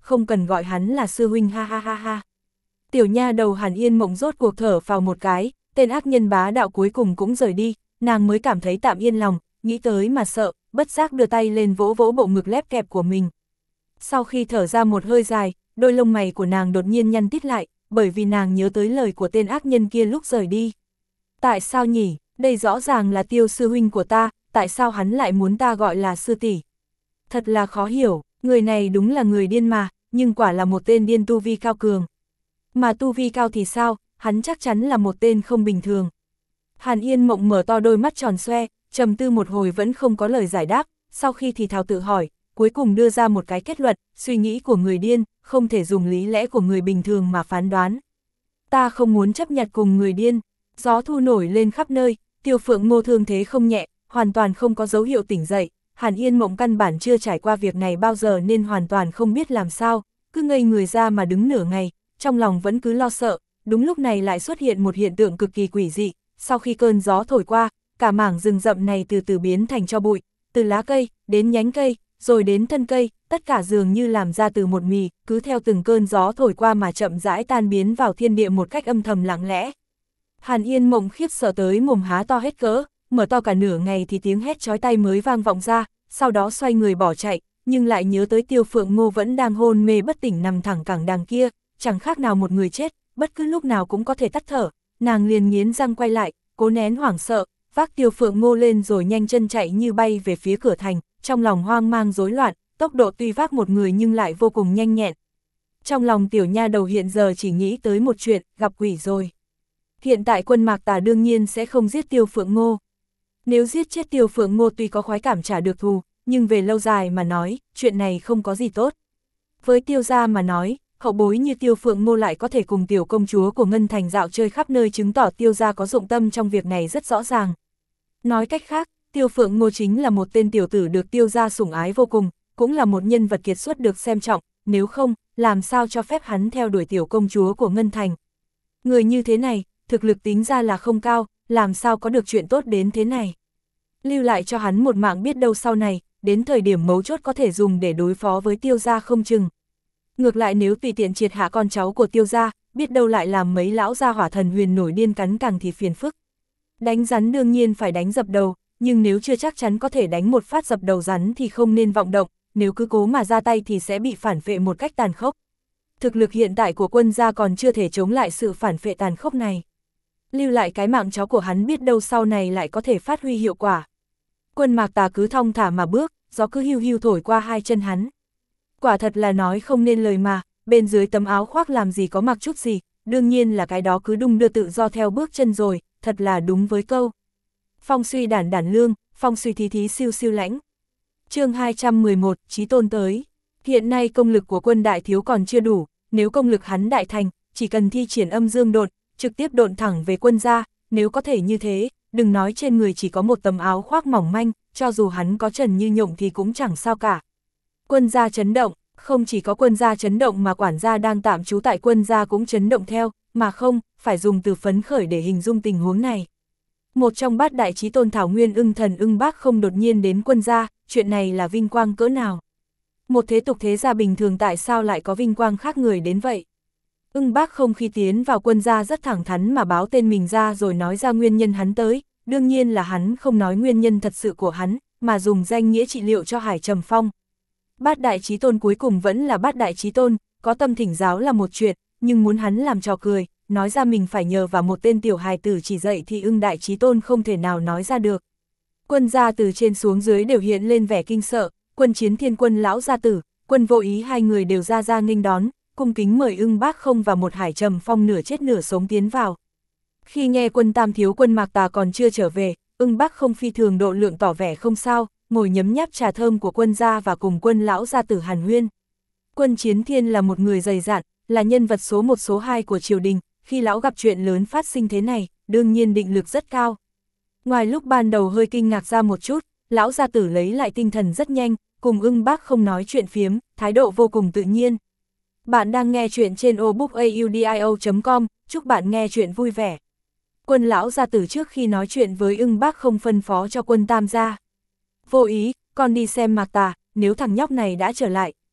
không cần gọi hắn là sư huynh ha ha ha ha. Tiểu nha đầu Hàn Yên Mộng rốt cuộc thở vào một cái, tên ác nhân bá đạo cuối cùng cũng rời đi, nàng mới cảm thấy tạm yên lòng, nghĩ tới mà sợ, bất giác đưa tay lên vỗ vỗ bộ ngực lép kẹp của mình. Sau khi thở ra một hơi dài, đôi lông mày của nàng đột nhiên nhăn tít lại, bởi vì nàng nhớ tới lời của tên ác nhân kia lúc rời đi. Tại sao nhỉ, đây rõ ràng là Tiêu sư huynh của ta, tại sao hắn lại muốn ta gọi là sư tỷ? Thật là khó hiểu, người này đúng là người điên mà, nhưng quả là một tên điên tu vi cao cường. Mà tu vi cao thì sao, hắn chắc chắn là một tên không bình thường. Hàn Yên Mộng mở to đôi mắt tròn xoe, trầm tư một hồi vẫn không có lời giải đáp, sau khi thì thào tự hỏi, cuối cùng đưa ra một cái kết luận, suy nghĩ của người điên, không thể dùng lý lẽ của người bình thường mà phán đoán. Ta không muốn chấp nhận cùng người điên. Gió thu nổi lên khắp nơi, Tiêu Phượng Ngô thương thế không nhẹ, hoàn toàn không có dấu hiệu tỉnh dậy. Hàn Yên Mộng căn bản chưa trải qua việc này bao giờ nên hoàn toàn không biết làm sao, cứ ngây người ra mà đứng nửa ngày, trong lòng vẫn cứ lo sợ. Đúng lúc này lại xuất hiện một hiện tượng cực kỳ quỷ dị, sau khi cơn gió thổi qua, cả mảng rừng rậm này từ từ biến thành tro bụi, từ lá cây, đến nhánh cây, rồi đến thân cây, tất cả dường như làm ra từ một mì, cứ theo từng cơn gió thổi qua mà chậm rãi tan biến vào thiên địa một cách âm thầm lặng lẽ. Hàn Yên Mộng khiếp sợ tới mồm há to hết cỡ, mở to cả nửa ngày thì tiếng hét chói tai mới vang vọng ra, sau đó xoay người bỏ chạy, nhưng lại nhớ tới Tiêu Phượng Ngô vẫn đang hôn mê bất tỉnh nằm thẳng cẳng đằng kia, chẳng khác nào một người chết, bất cứ lúc nào cũng có thể tắt thở. Nàng liền nghiến răng quay lại, cố nén hoảng sợ, vác Tiêu Phượng Ngô lên rồi nhanh chân chạy như bay về phía cửa thành, trong lòng hoang mang rối loạn, tốc độ tuy vác một người nhưng lại vô cùng nhanh nhẹn. Trong lòng tiểu nha đầu hiện giờ chỉ nghĩ tới một chuyện, gặp quỷ rồi. Hiện tại Quân Mạc Tà đương nhiên sẽ không giết Tiêu Phượng Ngô. Nếu giết chết Tiêu Phượng Ngô tuy có khoái cảm trả được thù, nhưng về lâu dài mà nói, chuyện này không có gì tốt. Với Tiêu gia mà nói, hậu bối như Tiêu Phượng Ngô lại có thể cùng tiểu công chúa của Ngân Thành dạo chơi khắp nơi chứng tỏ Tiêu gia có dụng tâm trong việc này rất rõ ràng. Nói cách khác, Tiêu Phượng Ngô chính là một tên tiểu tử được Tiêu gia sủng ái vô cùng, cũng là một nhân vật kiệt xuất được xem trọng, nếu không, làm sao cho phép hắn theo đuổi tiểu công chúa của Ngân Thành. Người như thế này, thực lực tính ra là không cao, làm sao có được chuyện tốt đến thế này. Lưu lại cho hắn một mạng biết đâu sau này, đến thời điểm mấu chốt có thể dùng để đối phó với Tiêu gia không chừng. Ngược lại nếu tùy tiện triệt hạ con cháu của Tiêu gia, biết đâu lại làm mấy lão gia hỏa thần huyền nổi điên cắn càng thì phiền phức. Đánh rắn đương nhiên phải đánh dập đầu, nhưng nếu chưa chắc chắn có thể đánh một phát dập đầu rắn thì không nên vọng động, nếu cứ cố mà ra tay thì sẽ bị phản phệ một cách tàn khốc. Thực lực hiện tại của Quân gia còn chưa thể chống lại sự phản phệ tàn khốc này. Lưu lại cái mạng cháu của hắn biết đâu sau này lại có thể phát huy hiệu quả. Quân Mạc Tà cứ thong thả mà bước, gió cứ hiu hiu thổi qua hai chân hắn. Quả thật là nói không nên lời mà, bên dưới tấm áo khoác làm gì có mặc chút gì, đương nhiên là cái đó cứ đung đưa tự do theo bước chân rồi, thật là đúng với câu. Phong suy đản đản lương, phong suy thí thí siêu siêu lãnh. Chương 211, Chí Tôn tới. Hiện nay công lực của Quân đại thiếu còn chưa đủ, nếu công lực hắn đại thành, chỉ cần thi triển âm dương độn, trực tiếp độn thẳng về Quân gia, nếu có thể như thế, đừng nói trên người chỉ có một tấm áo khoác mỏng manh, cho dù hắn có trần như nhộng thì cũng chẳng sao cả. Quân gia chấn động, không chỉ có Quân gia chấn động mà quản gia đang tạm trú tại Quân gia cũng chấn động theo, mà không, phải dùng từ phấn khởi để hình dung tình huống này. Một trong bát đại chí tôn Thảo Nguyên Ưng Thần Ưng Bác không đột nhiên đến Quân gia, chuyện này là vinh quang cỡ nào? Một thế tục thế gia bình thường tại sao lại có vinh quang khác người đến vậy? Ưng Bác không khi tiến vào Quân gia rất thẳng thắn mà báo tên mình ra rồi nói ra nguyên nhân hắn tới, đương nhiên là hắn không nói nguyên nhân thật sự của hắn, mà dùng danh nghĩa trị liệu cho Hải Trầm Phong. Bát đại chí tôn cuối cùng vẫn là bát đại chí tôn, có tâm thỉnh giáo là một chuyện, nhưng muốn hắn làm trò cười, nói ra mình phải nhờ vào một tên tiểu hài tử chỉ dạy thì Ưng đại chí tôn không thể nào nói ra được. Quân gia từ trên xuống dưới đều hiện lên vẻ kinh sợ, Quân Chiến Thiên Quân lão gia tử, Quân Vô Ý hai người đều ra nghênh đón, cung kính mời Ưng Bác không và một Hải Trầm Phong nửa chết nửa sống tiến vào. Khi nghe Quân Tam thiếu Quân Mạc Tà còn chưa trở về, Ưng Bác không phi thường độ lượng tỏ vẻ không sao, ngồi nhấm nháp trà thơm của Quân gia và cùng Quân lão gia tử Hàn Huyên. Quân Chiến Thiên là một người dày dạn, là nhân vật số 1 số 2 của triều đình, khi lão gặp chuyện lớn phát sinh thế này, đương nhiên định lực rất cao. Ngoài lúc ban đầu hơi kinh ngạc ra một chút, lão gia tử lấy lại tinh thần rất nhanh, cùng Ưng Bác không nói chuyện phiếm, thái độ vô cùng tự nhiên. Bạn đang nghe chuyện trên obookaudio.com, chúc bạn nghe chuyện vui vẻ. Quân lão gia tử trước khi nói chuyện với Ưng Bác không phân phó cho Quân Tam gia. Vô Ý, con đi xem Mạc Tà, nếu thằng nhóc này đã trở lại,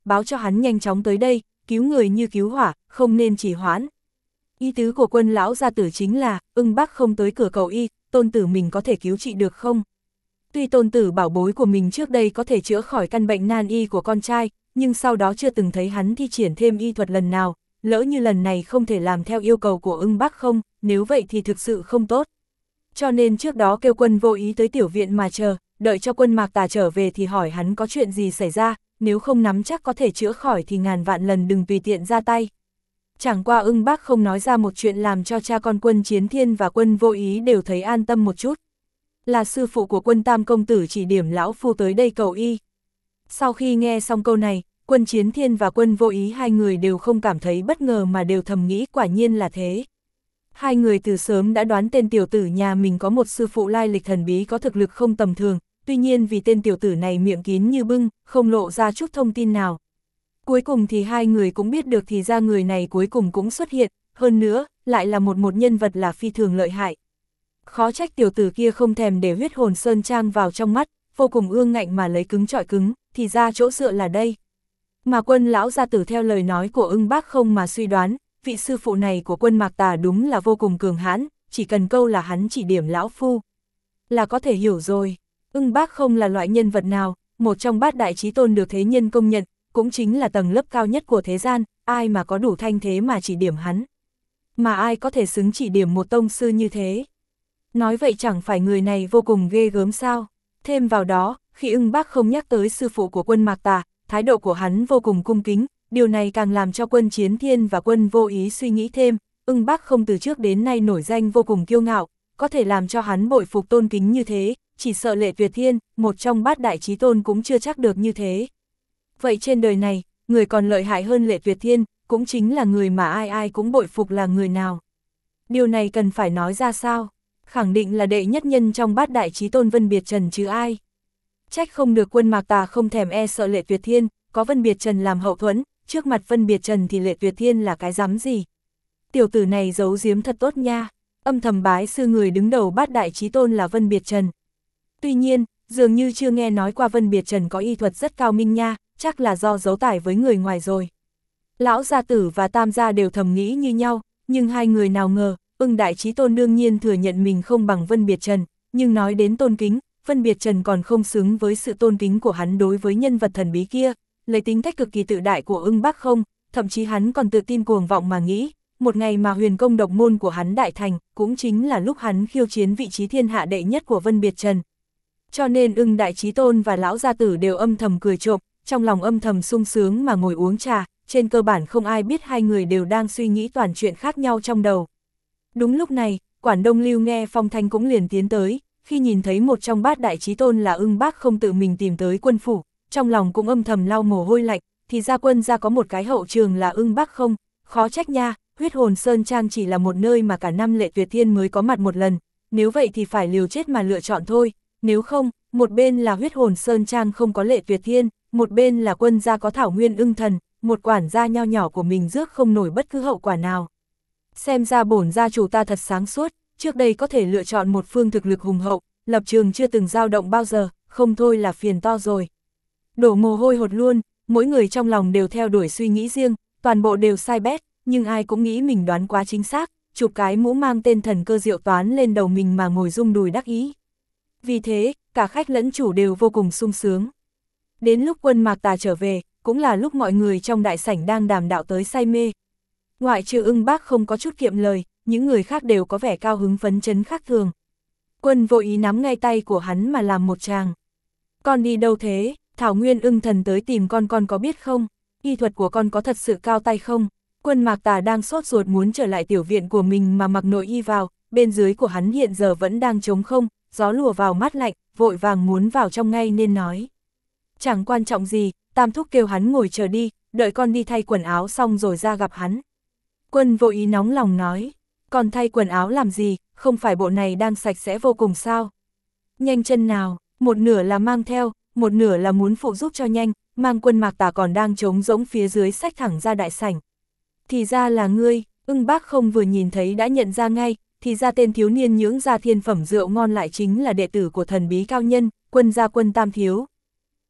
báo cho hắn nhanh chóng tới đây, cứu người như cứu hỏa, không nên trì hoãn. Ý tứ của Quân lão gia tử chính là, Ưng Bác không tới cửa cầu y, tôn tử mình có thể cứu trị được không? Tuy tôn tử bảo bối của mình trước đây có thể chữa khỏi căn bệnh nan y của con trai, nhưng sau đó chưa từng thấy hắn thi triển thêm y thuật lần nào, lỡ như lần này không thể làm theo yêu cầu của Ưng Bác không, nếu vậy thì thực sự không tốt. Cho nên trước đó kêu Quân Vô Ý tới tiểu viện mà chờ, đợi cho Quân Mạc Tà trở về thì hỏi hắn có chuyện gì xảy ra, nếu không nắm chắc có thể chữa khỏi thì ngàn vạn lần đừng tùy tiện ra tay. Chẳng qua Ưng Bác không nói ra một chuyện làm cho cha con Quân Chiến Thiên và Quân Vô Ý đều thấy an tâm một chút. Là sư phụ của Quân Tam công tử chỉ điểm lão phu tới đây cầu y. Sau khi nghe xong câu này, Quân Chiến Thiên và Quân Vô Ý hai người đều không cảm thấy bất ngờ mà đều thầm nghĩ quả nhiên là thế. Hai người từ sớm đã đoán tên tiểu tử nhà mình có một sư phụ lai lịch thần bí có thực lực không tầm thường, tuy nhiên vì tên tiểu tử này miệng kín như bưng, không lộ ra chút thông tin nào. Cuối cùng thì hai người cũng biết được thì ra người này cuối cùng cũng xuất hiện, hơn nữa, lại là một nhân vật là phi thường lợi hại. Khó trách tiểu tử kia không thèm để huyết hồn sơn trang vào trong mắt, vô cùng ương ngạnh mà lấy cứng trọi cứng, thì ra chỗ dựa là đây. Mà Quân lão gia tử theo lời nói của Ưng Bác không mà suy đoán, vị sư phụ này của Quân Mạc Tà đúng là vô cùng cường hãn, chỉ cần câu là hắn chỉ điểm lão phu là có thể hiểu rồi. Ưng Bác không là loại nhân vật nào, một trong bát đại chí tôn được thế nhân công nhận, cũng chính là tầng lớp cao nhất của thế gian, ai mà có đủ thanh thế mà chỉ điểm hắn. Mà ai có thể xứng chỉ điểm một tông sư như thế. Nói vậy chẳng phải người này vô cùng ghê gớm sao. Thêm vào đó, khi Ưng Bác không nhắc tới sư phụ của Quân Mạc Tà, thái độ của hắn vô cùng cung kính, điều này càng làm cho Quân Chiến Thiên và Quân Vô Ý suy nghĩ thêm, Ưng Bác không từ trước đến nay nổi danh vô cùng kiêu ngạo, có thể làm cho hắn bội phục tôn kính như thế, chỉ sợ Lệ Tuyệt Thiên, một trong bát đại chí tôn cũng chưa chắc được như thế. Vậy trên đời này, người còn lợi hại hơn Lệ Tuyệt Thiên, cũng chính là người mà ai ai cũng bội phục là người nào. Điều này cần phải nói ra sao? Khẳng định là đệ nhất nhân trong bát đại chí tôn Vân Biệt Trần chứ ai. Trách không được Quân Mạc Tà không thèm e sợ Lệ Tuyệt Thiên, có Vân Biệt Trần làm hậu thuẫn, trước mặt Vân Biệt Trần thì Lệ Tuyệt Thiên là cái dám gì. Tiểu tử này giấu giếm thật tốt nha, âm thầm bái sư người đứng đầu bát đại chí tôn là Vân Biệt Trần. Tuy nhiên, dường như chưa nghe nói qua Vân Biệt Trần có y thuật rất cao minh nha, chắc là do giấu tải với người ngoài rồi. Lão gia tử và Tam gia đều thầm nghĩ như nhau, nhưng hai người nào ngờ, Ưng đại chí tôn đương nhiên thừa nhận mình không bằng Vân Biệt Trần, nhưng nói đến tôn kính, Vân Biệt Trần còn không xứng với sự tôn kính của hắn đối với nhân vật thần bí kia, lấy tính cách cực kỳ tự đại của Ưng Bác không, thậm chí hắn còn tự tin cuồng vọng mà nghĩ, một ngày mà huyền công độc môn của hắn đại thành, cũng chính là lúc hắn khiêu chiến vị trí thiên hạ đệ nhất của Vân Biệt Trần. Cho nên Ưng đại chí tôn và lão gia tử đều âm thầm cười trộm, trong lòng âm thầm sung sướng mà ngồi uống trà, trên cơ bản không ai biết hai người đều đang suy nghĩ toàn chuyện khác nhau trong đầu. Đúng lúc này, Quản Đông Lưu nghe phong thanh cũng liền tiến tới, khi nhìn thấy một trong bát đại chí tôn là Ưng Bác không tự mình tìm tới quân phủ, trong lòng cũng âm thầm lau mồ hôi lạnh, thì ra quân gia có một cái hậu trường là Ưng Bác không, khó trách nha, huyết hồn sơn trang chỉ là một nơi mà cả năm Lệ Tuyệt Thiên mới có mặt một lần, nếu vậy thì phải liều chết mà lựa chọn thôi, nếu không, một bên là huyết hồn sơn trang không có Lệ Tuyệt Thiên, một bên là quân gia có Thảo Nguyên Ưng Thần, một quản gia nho nhỏ của mình rước không nổi bất cứ hậu quả nào. Xem ra bổn gia chủ ta thật sáng suốt, trước đây có thể lựa chọn một phương thực lực hùng hậu, lập trường chưa từng dao động bao giờ, không thôi là phiền to rồi. Đổ mồ hôi hột luôn, mỗi người trong lòng đều theo đuổi suy nghĩ riêng, toàn bộ đều sai bét, nhưng ai cũng nghĩ mình đoán quá chính xác, chụp cái mũ mang tên thần cơ diệu toán lên đầu mình mà ngồi rung đùi đắc ý. Vì thế, cả khách lẫn chủ đều vô cùng sung sướng. Đến lúc Quân Mạc Tà trở về, cũng là lúc mọi người trong đại sảnh đang đàm đạo tới say mê. Ngoại trừ Ưng Bác không có chút kiệm lời, những người khác đều có vẻ cao hứng phấn chấn khác thường. Quân Vô Ý nắm ngay tay của hắn mà làm một tràng. Con đi đâu thế? Thảo Nguyên Ưng Thần tới tìm con có biết không? Y thuật của con có thật sự cao tay không? Quân Mạc Tà đang sốt ruột muốn trở lại tiểu viện của mình mà mặc nội y vào, bên dưới của hắn hiện giờ vẫn đang trống không, gió lùa vào mát lạnh, vội vàng muốn vào trong ngay nên nói. Chẳng quan trọng gì, Tam thúc kêu hắn ngồi chờ đi, đợi con đi thay quần áo xong rồi ra gặp hắn. Quân Vô Ý nóng lòng nói, còn thay quần áo làm gì, không phải bộ này đang sạch sẽ vô cùng sao? Nhanh chân nào, một nửa là mang theo, một nửa là muốn phụ giúp cho nhanh, mang Quân Mạc Tà còn đang trống rỗng phía dưới xách thẳng ra đại sảnh. Thì ra là ngươi, Ưng Bác không vừa nhìn thấy đã nhận ra ngay, thì ra tên thiếu niên nhưỡng ra thiên phẩm rượu ngon lại chính là đệ tử của thần bí cao nhân, Quân gia Quân Tam thiếu.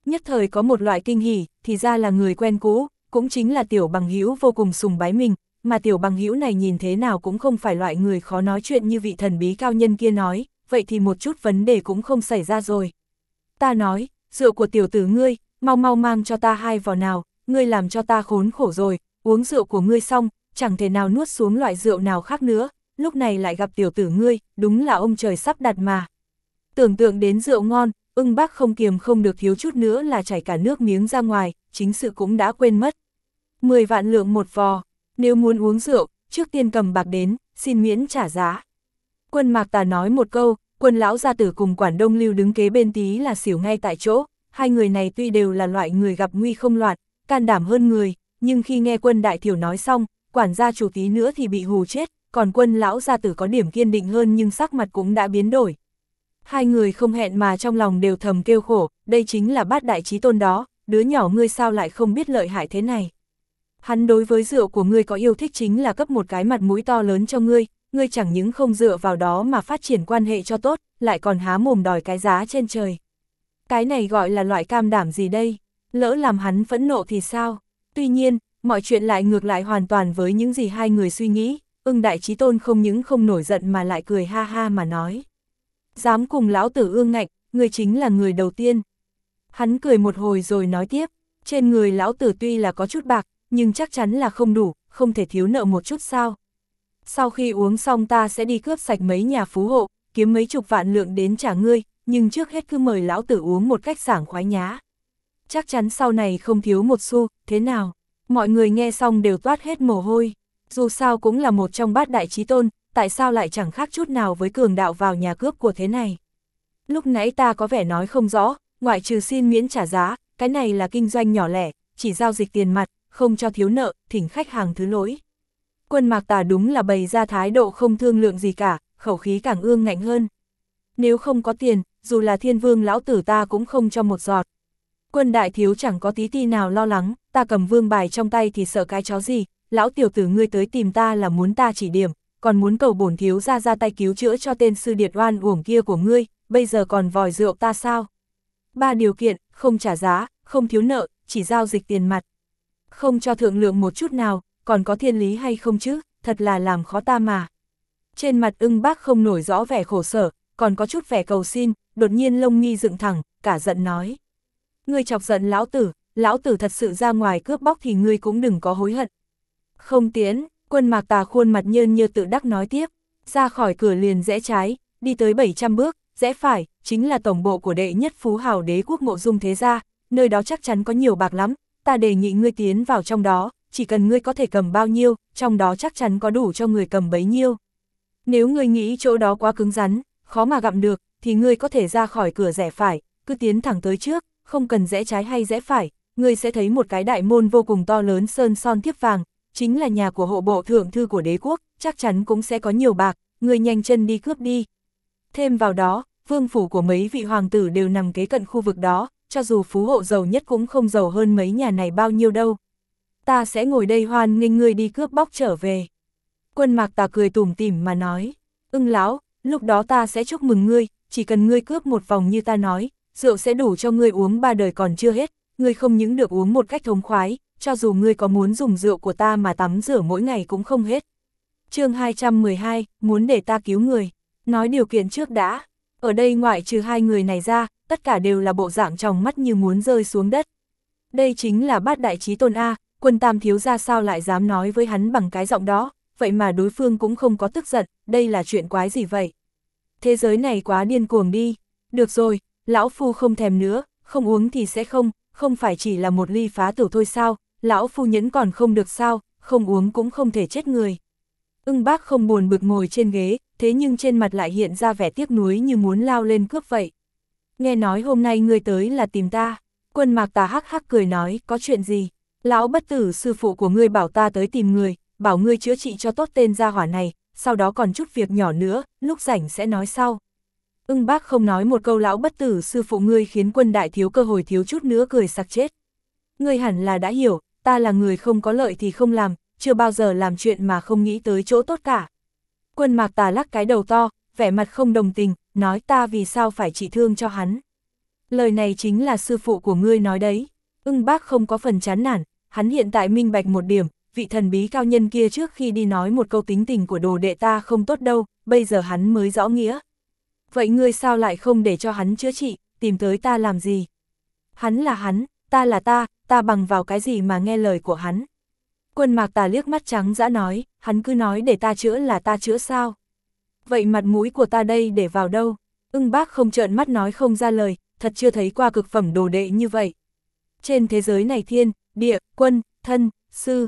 Nhất thời có một loại kinh hỉ, thì ra là người quen cũ, cũng chính là Tiểu Bằng Hữu vô cùng sùng bái mình, mà Tiểu Bằng Hữu này nhìn thế nào cũng không phải loại người khó nói chuyện như vị thần bí cao nhân kia nói, vậy thì một chút vấn đề cũng không xảy ra rồi. Ta nói, rượu của tiểu tử ngươi, mau mau mang cho ta 2 vò nào, ngươi làm cho ta khốn khổ rồi, uống rượu của ngươi xong, chẳng thể nào nuốt xuống loại rượu nào khác nữa, lúc này lại gặp tiểu tử ngươi, đúng là ông trời sắp đặt mà. Tưởng tượng đến rượu ngon, Ưng Bác không kiềm không được thiếu chút nữa là chảy cả nước miếng ra ngoài, chính sự cũng đã quên mất. 10 vạn lượng một vò, nếu muốn uống rượu, trước tiên cầm bạc đến, xin miễn trả giá. Quân Mạc Tà nói một câu, Quân lão gia tử cùng Quản Đông Lưu đứng kế bên tí là xỉu ngay tại chỗ, hai người này tuy đều là loại người gặp nguy không loạn, can đảm hơn người, nhưng khi nghe Quân đại thiểu nói xong, quản gia chủ tí nữa thì bị hù chết, còn Quân lão gia tử có điểm kiên định hơn nhưng sắc mặt cũng đã biến đổi. Hai người không hẹn mà trong lòng đều thầm kêu khổ, đây chính là Bát đại chí tôn đó, đứa nhỏ ngươi sao lại không biết lợi hại thế này. Hắn đối với rượu của ngươi có yêu thích chính là cấp một cái mặt mũi to lớn cho ngươi chẳng những không dựa vào đó mà phát triển quan hệ cho tốt, lại còn há mồm đòi cái giá trên trời. Cái này gọi là loại cam đảm gì đây? Lỡ làm hắn phẫn nộ thì sao? Tuy nhiên, mọi chuyện lại ngược lại hoàn toàn với những gì hai người suy nghĩ, Ưng đại chí tôn không những không nổi giận mà lại cười ha ha mà nói. Dám cùng lão tử ương ngạnh, ngươi chính là người đầu tiên. Hắn cười một hồi rồi nói tiếp, trên người lão tử tuy là có chút bạc, nhưng chắc chắn là không đủ, không thể thiếu nợ một chút sao. Sau khi uống xong ta sẽ đi cướp sạch mấy nhà phú hộ, kiếm mấy chục vạn lượng đến trả ngươi, nhưng trước hết cứ mời lão tử uống một cách sảng khoái nhá. Chắc chắn sau này không thiếu một xu, thế nào? Mọi người nghe xong đều toát hết mồ hôi. Dù sao cũng là một trong bát đại chí tôn, tại sao lại chẳng khác chút nào với cường đạo vào nhà cướp của thế này? Lúc nãy ta có vẻ nói không rõ, ngoại trừ xin miễn trả giá, cái này là kinh doanh nhỏ lẻ, chỉ giao dịch tiền mặt, không cho thiếu nợ, thỉnh khách hàng thứ lỗi. Quân Mạc Tà đúng là bày ra thái độ không thương lượng gì cả, khẩu khí càng ương ngạnh hơn. Nếu không có tiền, dù là thiên vương lão tử ta cũng không cho một giọt. Quân đại thiếu chẳng có tí ti nào lo lắng, ta cầm vương bài trong tay thì sợ cái chó gì, lão tiểu tử ngươi tới tìm ta là muốn ta chỉ điểm, còn muốn cầu bổn thiếu ra tay cứu chữa cho tên sư điệt oan uổng kia của ngươi, bây giờ còn vòi rượu ta sao? 3 điều kiện, không trả giá, không thiếu nợ, chỉ giao dịch tiền mặt. Không cho thượng lượng một chút nào, còn có thiên lý hay không chứ, thật là làm khó ta mà. Trên mặt Ưng Bác không nổi rõ vẻ khổ sở, còn có chút vẻ cầu xin, đột nhiên lông mi dựng thẳng, cả giận nói. Ngươi chọc giận lão tử thật sự ra ngoài cướp bóc thì ngươi cũng đừng có hối hận. Không tiến, Quân Mạc Tà khuôn mặt nhơn như tự đắc nói tiếp, ra khỏi cửa liền rẽ trái, đi tới 700 bước, rẽ phải, chính là tổng bộ của đệ nhất phú hào đế quốc Mộ Dung thế gia, nơi đó chắc chắn có nhiều bạc lắm, ta đề nghị ngươi tiến vào trong đó, chỉ cần ngươi có thể cầm bao nhiêu, trong đó chắc chắn có đủ cho người cầm bấy nhiêu. Nếu ngươi nghĩ chỗ đó quá cứng rắn, khó mà gặm được, thì ngươi có thể ra khỏi cửa rẽ phải, cứ tiến thẳng tới trước, không cần rẽ trái hay rẽ phải, ngươi sẽ thấy một cái đại môn vô cùng to lớn sơn son thiếp vàng, chính là nhà của hộ bộ thượng thư của đế quốc, chắc chắn cũng sẽ có nhiều bạc, ngươi nhanh chân đi cướp đi. Thêm vào đó, vương phủ của mấy vị hoàng tử đều nằm kế cận khu vực đó, cho dù phú hộ giàu nhất cũng không giàu hơn mấy nhà này bao nhiêu đâu. Ta sẽ ngồi đây hoan nghênh ngươi đi cướp bóc trở về. Quân Mạc Tà cười tủm tỉm mà nói, Ưng lão, lúc đó ta sẽ chúc mừng ngươi, chỉ cần ngươi cướp một vòng như ta nói, rượu sẽ đủ cho ngươi uống 3 đời còn chưa hết, ngươi không những được uống một cách thống khoái, cho dù ngươi có muốn dùng rượu của ta mà tắm rửa mỗi ngày cũng không hết. Chương 212, muốn để ta cứu người, nói điều kiện trước đã, ở đây ngoại trừ hai người này ra, tất cả đều là bộ dạng tròng mắt như muốn rơi xuống đất. Đây chính là bát đại chí tôn A, Quân tam thiếu ra sao lại dám nói với hắn bằng cái giọng đó, vậy mà đối phương cũng không có tức giận, đây là chuyện quái gì vậy? Thế giới này quá điên cuồng đi, được rồi, lão phu không thèm nữa, không uống thì sẽ không phải chỉ là một ly phá tử thôi sao, lão phu nhẫn còn không được sao, không uống cũng không thể chết người. Ưng Bác không buồn bực ngồi trên ghế, thế nhưng trên mặt lại hiện ra vẻ tiếc nuối như muốn lao lên cướp vậy. Nghe nói hôm nay ngươi tới là tìm ta, Quân Mạc Tà hắc hắc cười nói, có chuyện gì? Lão bất tử sư phụ của ngươi bảo ta tới tìm người, bảo ngươi chữa trị cho tốt tên gia hỏa này, sau đó còn chút việc nhỏ nữa, lúc rảnh sẽ nói sau. Ưng Bác không nói một câu lão bất tử sư phụ ngươi khiến Quân đại thiếu cơ hội thiếu chút nữa cười sặc chết. Ngươi hẳn là đã hiểu, ta là người không có lợi thì không làm, chưa bao giờ làm chuyện mà không nghĩ tới chỗ tốt cả. Quân Mạc Tà lắc cái đầu to, vẻ mặt không đồng tình, nói ta vì sao phải trị thương cho hắn. Lời này chính là sư phụ của ngươi nói đấy. Ưng Bác không có phần chán nản, hắn hiện tại minh bạch một điểm, vị thần bí cao nhân kia trước khi đi nói một câu tính tình của đồ đệ ta không tốt đâu, bây giờ hắn mới rõ nghĩa. Vậy ngươi sao lại không để cho hắn chữa trị, tìm tới ta làm gì? Hắn là hắn, ta là ta bằng vào cái gì mà nghe lời của hắn? Quân Mạc Tà liếc mắt trắng dã nói, hắn cứ nói để ta chữa là ta chữa sao? Vậy mặt mũi của ta đây để vào đâu? Ưng Bác không trợn mắt nói không ra lời, thật chưa thấy qua cực phẩm đồ đệ như vậy. Trên thế giới này thiên, địa, quân, thân, sư.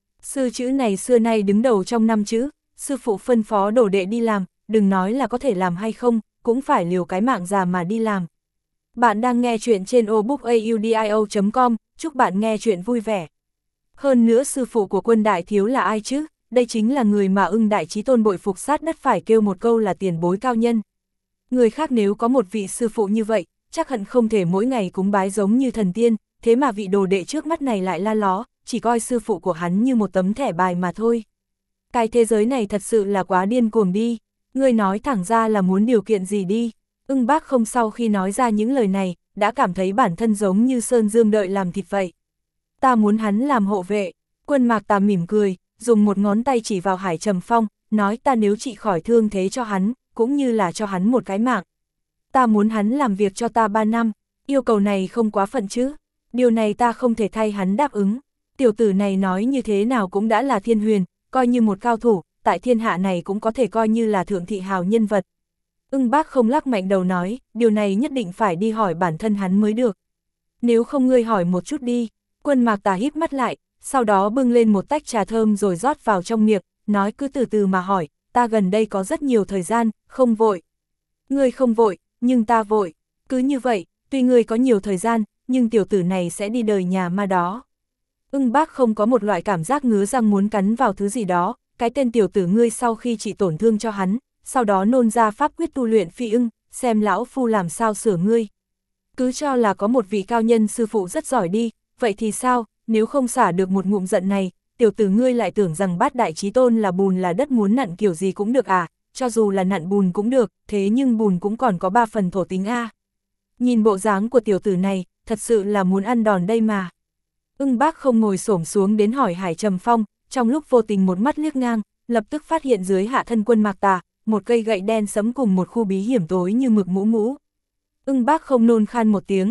Sư chữ này xưa nay đứng đầu trong 5 chữ, sư phụ phân phó đồ đệ đi làm, đừng nói là có thể làm hay không, cũng phải liều cái mạng già mà đi làm. Bạn đang nghe chuyện trên obookaudio.com, chúc bạn nghe chuyện vui vẻ. Hơn nữa sư phụ của Quân đại thiếu là ai chứ? Đây chính là người mà Ưng Đại Chí Tôn bội phục sát đất phải kêu một câu là tiền bối cao nhân. Người khác nếu có một vị sư phụ như vậy, chắc hận không thể mỗi ngày cúng bái giống như thần tiên, thế mà vị đồ đệ trước mắt này lại la ló, chỉ coi sư phụ của hắn như một tấm thẻ bài mà thôi. Cái thế giới này thật sự là quá điên cuồng đi, người nói thẳng ra là muốn điều kiện gì đi. Ưng Bác không sau khi nói ra những lời này, đã cảm thấy bản thân giống như Sơn Dương đợi làm thịt vậy. Ta muốn hắn làm hộ vệ. Quân Mạc Tà mỉm cười, dùng một ngón tay chỉ vào Hải Trầm Phong, nói ta nếu trị khỏi thương thế cho hắn, cũng như là cho hắn một cái mạng. Ta muốn hắn làm việc cho ta 3 năm, yêu cầu này không quá phận chứ, điều này ta không thể thay hắn đáp ứng. Tiểu tử này nói như thế nào cũng đã là thiên huyền, coi như một cao thủ, tại thiên hạ này cũng có thể coi như là thượng thị hào nhân vật. Ưng Bác không lắc mạnh đầu nói, điều này nhất định phải đi hỏi bản thân hắn mới được. Nếu không ngươi hỏi một chút đi. Quân Mạc Tà híp mắt lại, sau đó bưng lên một tách trà thơm rồi rót vào trong miệng, nói cứ từ từ mà hỏi, ta gần đây có rất nhiều thời gian, không vội. Ngươi không vội, nhưng ta vội. Cứ như vậy, tuy ngươi có nhiều thời gian, nhưng tiểu tử này sẽ đi đời nhà ma đó. Ưng Bác không có một loại cảm giác ngứa răng muốn cắn vào thứ gì đó, cái tên tiểu tử ngươi sau khi trị tổn thương cho hắn, sau đó nôn ra pháp quyết tu luyện phi ưng, xem lão phu làm sao sửa ngươi. Cứ cho là có một vị cao nhân sư phụ rất giỏi đi, vậy thì sao, nếu không xả được một ngụm giận này, tiểu tử ngươi lại tưởng rằng Bát Đại Chí Tôn là bùn là đất muốn nặn kiểu gì cũng được à, cho dù là nặn bùn cũng được, thế nhưng bùn cũng còn có 3 phần thổ tính a. Nhìn bộ dáng của tiểu tử này, thật sự là muốn ăn đòn đây mà. Ưng Bác không ngồi xổm xuống đến hỏi Hải Trầm Phong, trong lúc vô tình một mắt liếc ngang, lập tức phát hiện dưới hạ thân Quân Mạc Tà, một cây gậy đen sẫm cùng một khu bí hiểm tối như mực mũ mũ. Ưng Bác không nôn khan một tiếng,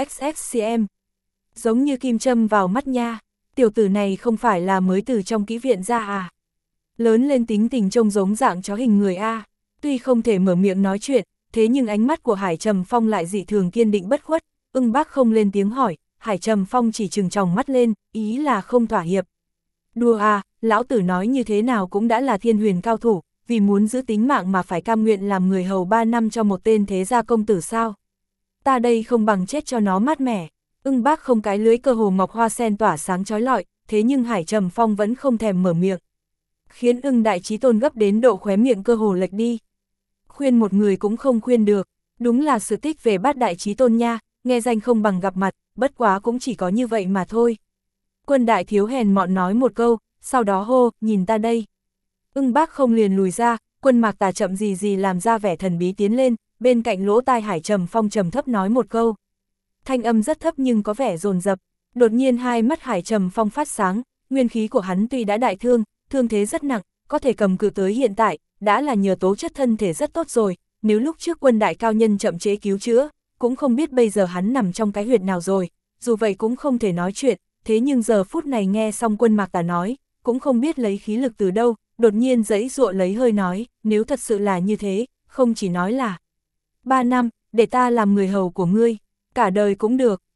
DXXCM. Giống như kim châm vào mắt nha, tiểu tử này không phải là mới từ trong kỹ viện ra à. Lớn lên tính tình trông giống dạng chó hình người a. Tuy không thể mở miệng nói chuyện, thế nhưng ánh mắt của Hải Trầm Phong lại dị thường kiên định bất khuất. Ưng Bác không lên tiếng hỏi, Hải Trầm Phong chỉ trừng tròng mắt lên, ý là không thỏa hiệp. Đùa à, lão tử nói như thế nào cũng đã là thiên huyền cao thủ, vì muốn giữ tính mạng mà phải cam nguyện làm người hầu 3 năm cho một tên thế gia công tử sao. Ta đây không bằng chết cho nó mát mẻ. Ưng Bác không cái lưới cơ hồ ngọc hoa sen tỏa sáng chói lọi, thế nhưng Hải Trầm Phong vẫn không thèm mở miệng. Khiến Ưng Đại Chí Tôn gấp đến độ khóe miệng cơ hồ lệch đi. Khuyên một người cũng không khuyên được, đúng là sự tích về Bát Đại Chí Tôn nha, nghe danh không bằng gặp mặt, bất quá cũng chỉ có như vậy mà thôi. Quân đại thiếu hèn mọn nói một câu, sau đó hô, nhìn ta đây. Ưng Bác không liền lùi ra, Quân Mạc Tà chậm gì làm ra vẻ thần bí tiến lên, bên cạnh lỗ tai Hải Trầm Phong trầm thấp nói một câu. Thanh âm rất thấp nhưng có vẻ dồn dập, đột nhiên hai mắt Hải Trầm Phong phát sáng, nguyên khí của hắn tuy đã đại thương, thương thế rất nặng, có thể cầm cự tới hiện tại, đã là nhờ tố chất thân thể rất tốt rồi, nếu lúc trước Quân đại cao nhân chậm trễ cứu chữa, cũng không biết bây giờ hắn nằm trong cái huyệt nào rồi, dù vậy cũng không thể nói chuyện, thế nhưng giờ phút này nghe xong Quân Mạc Tà nói, cũng không biết lấy khí lực từ đâu, đột nhiên giãy giụa lấy hơi nói, nếu thật sự là như thế, không chỉ nói là 3 năm, để ta làm người hầu của ngươi, cả đời cũng được.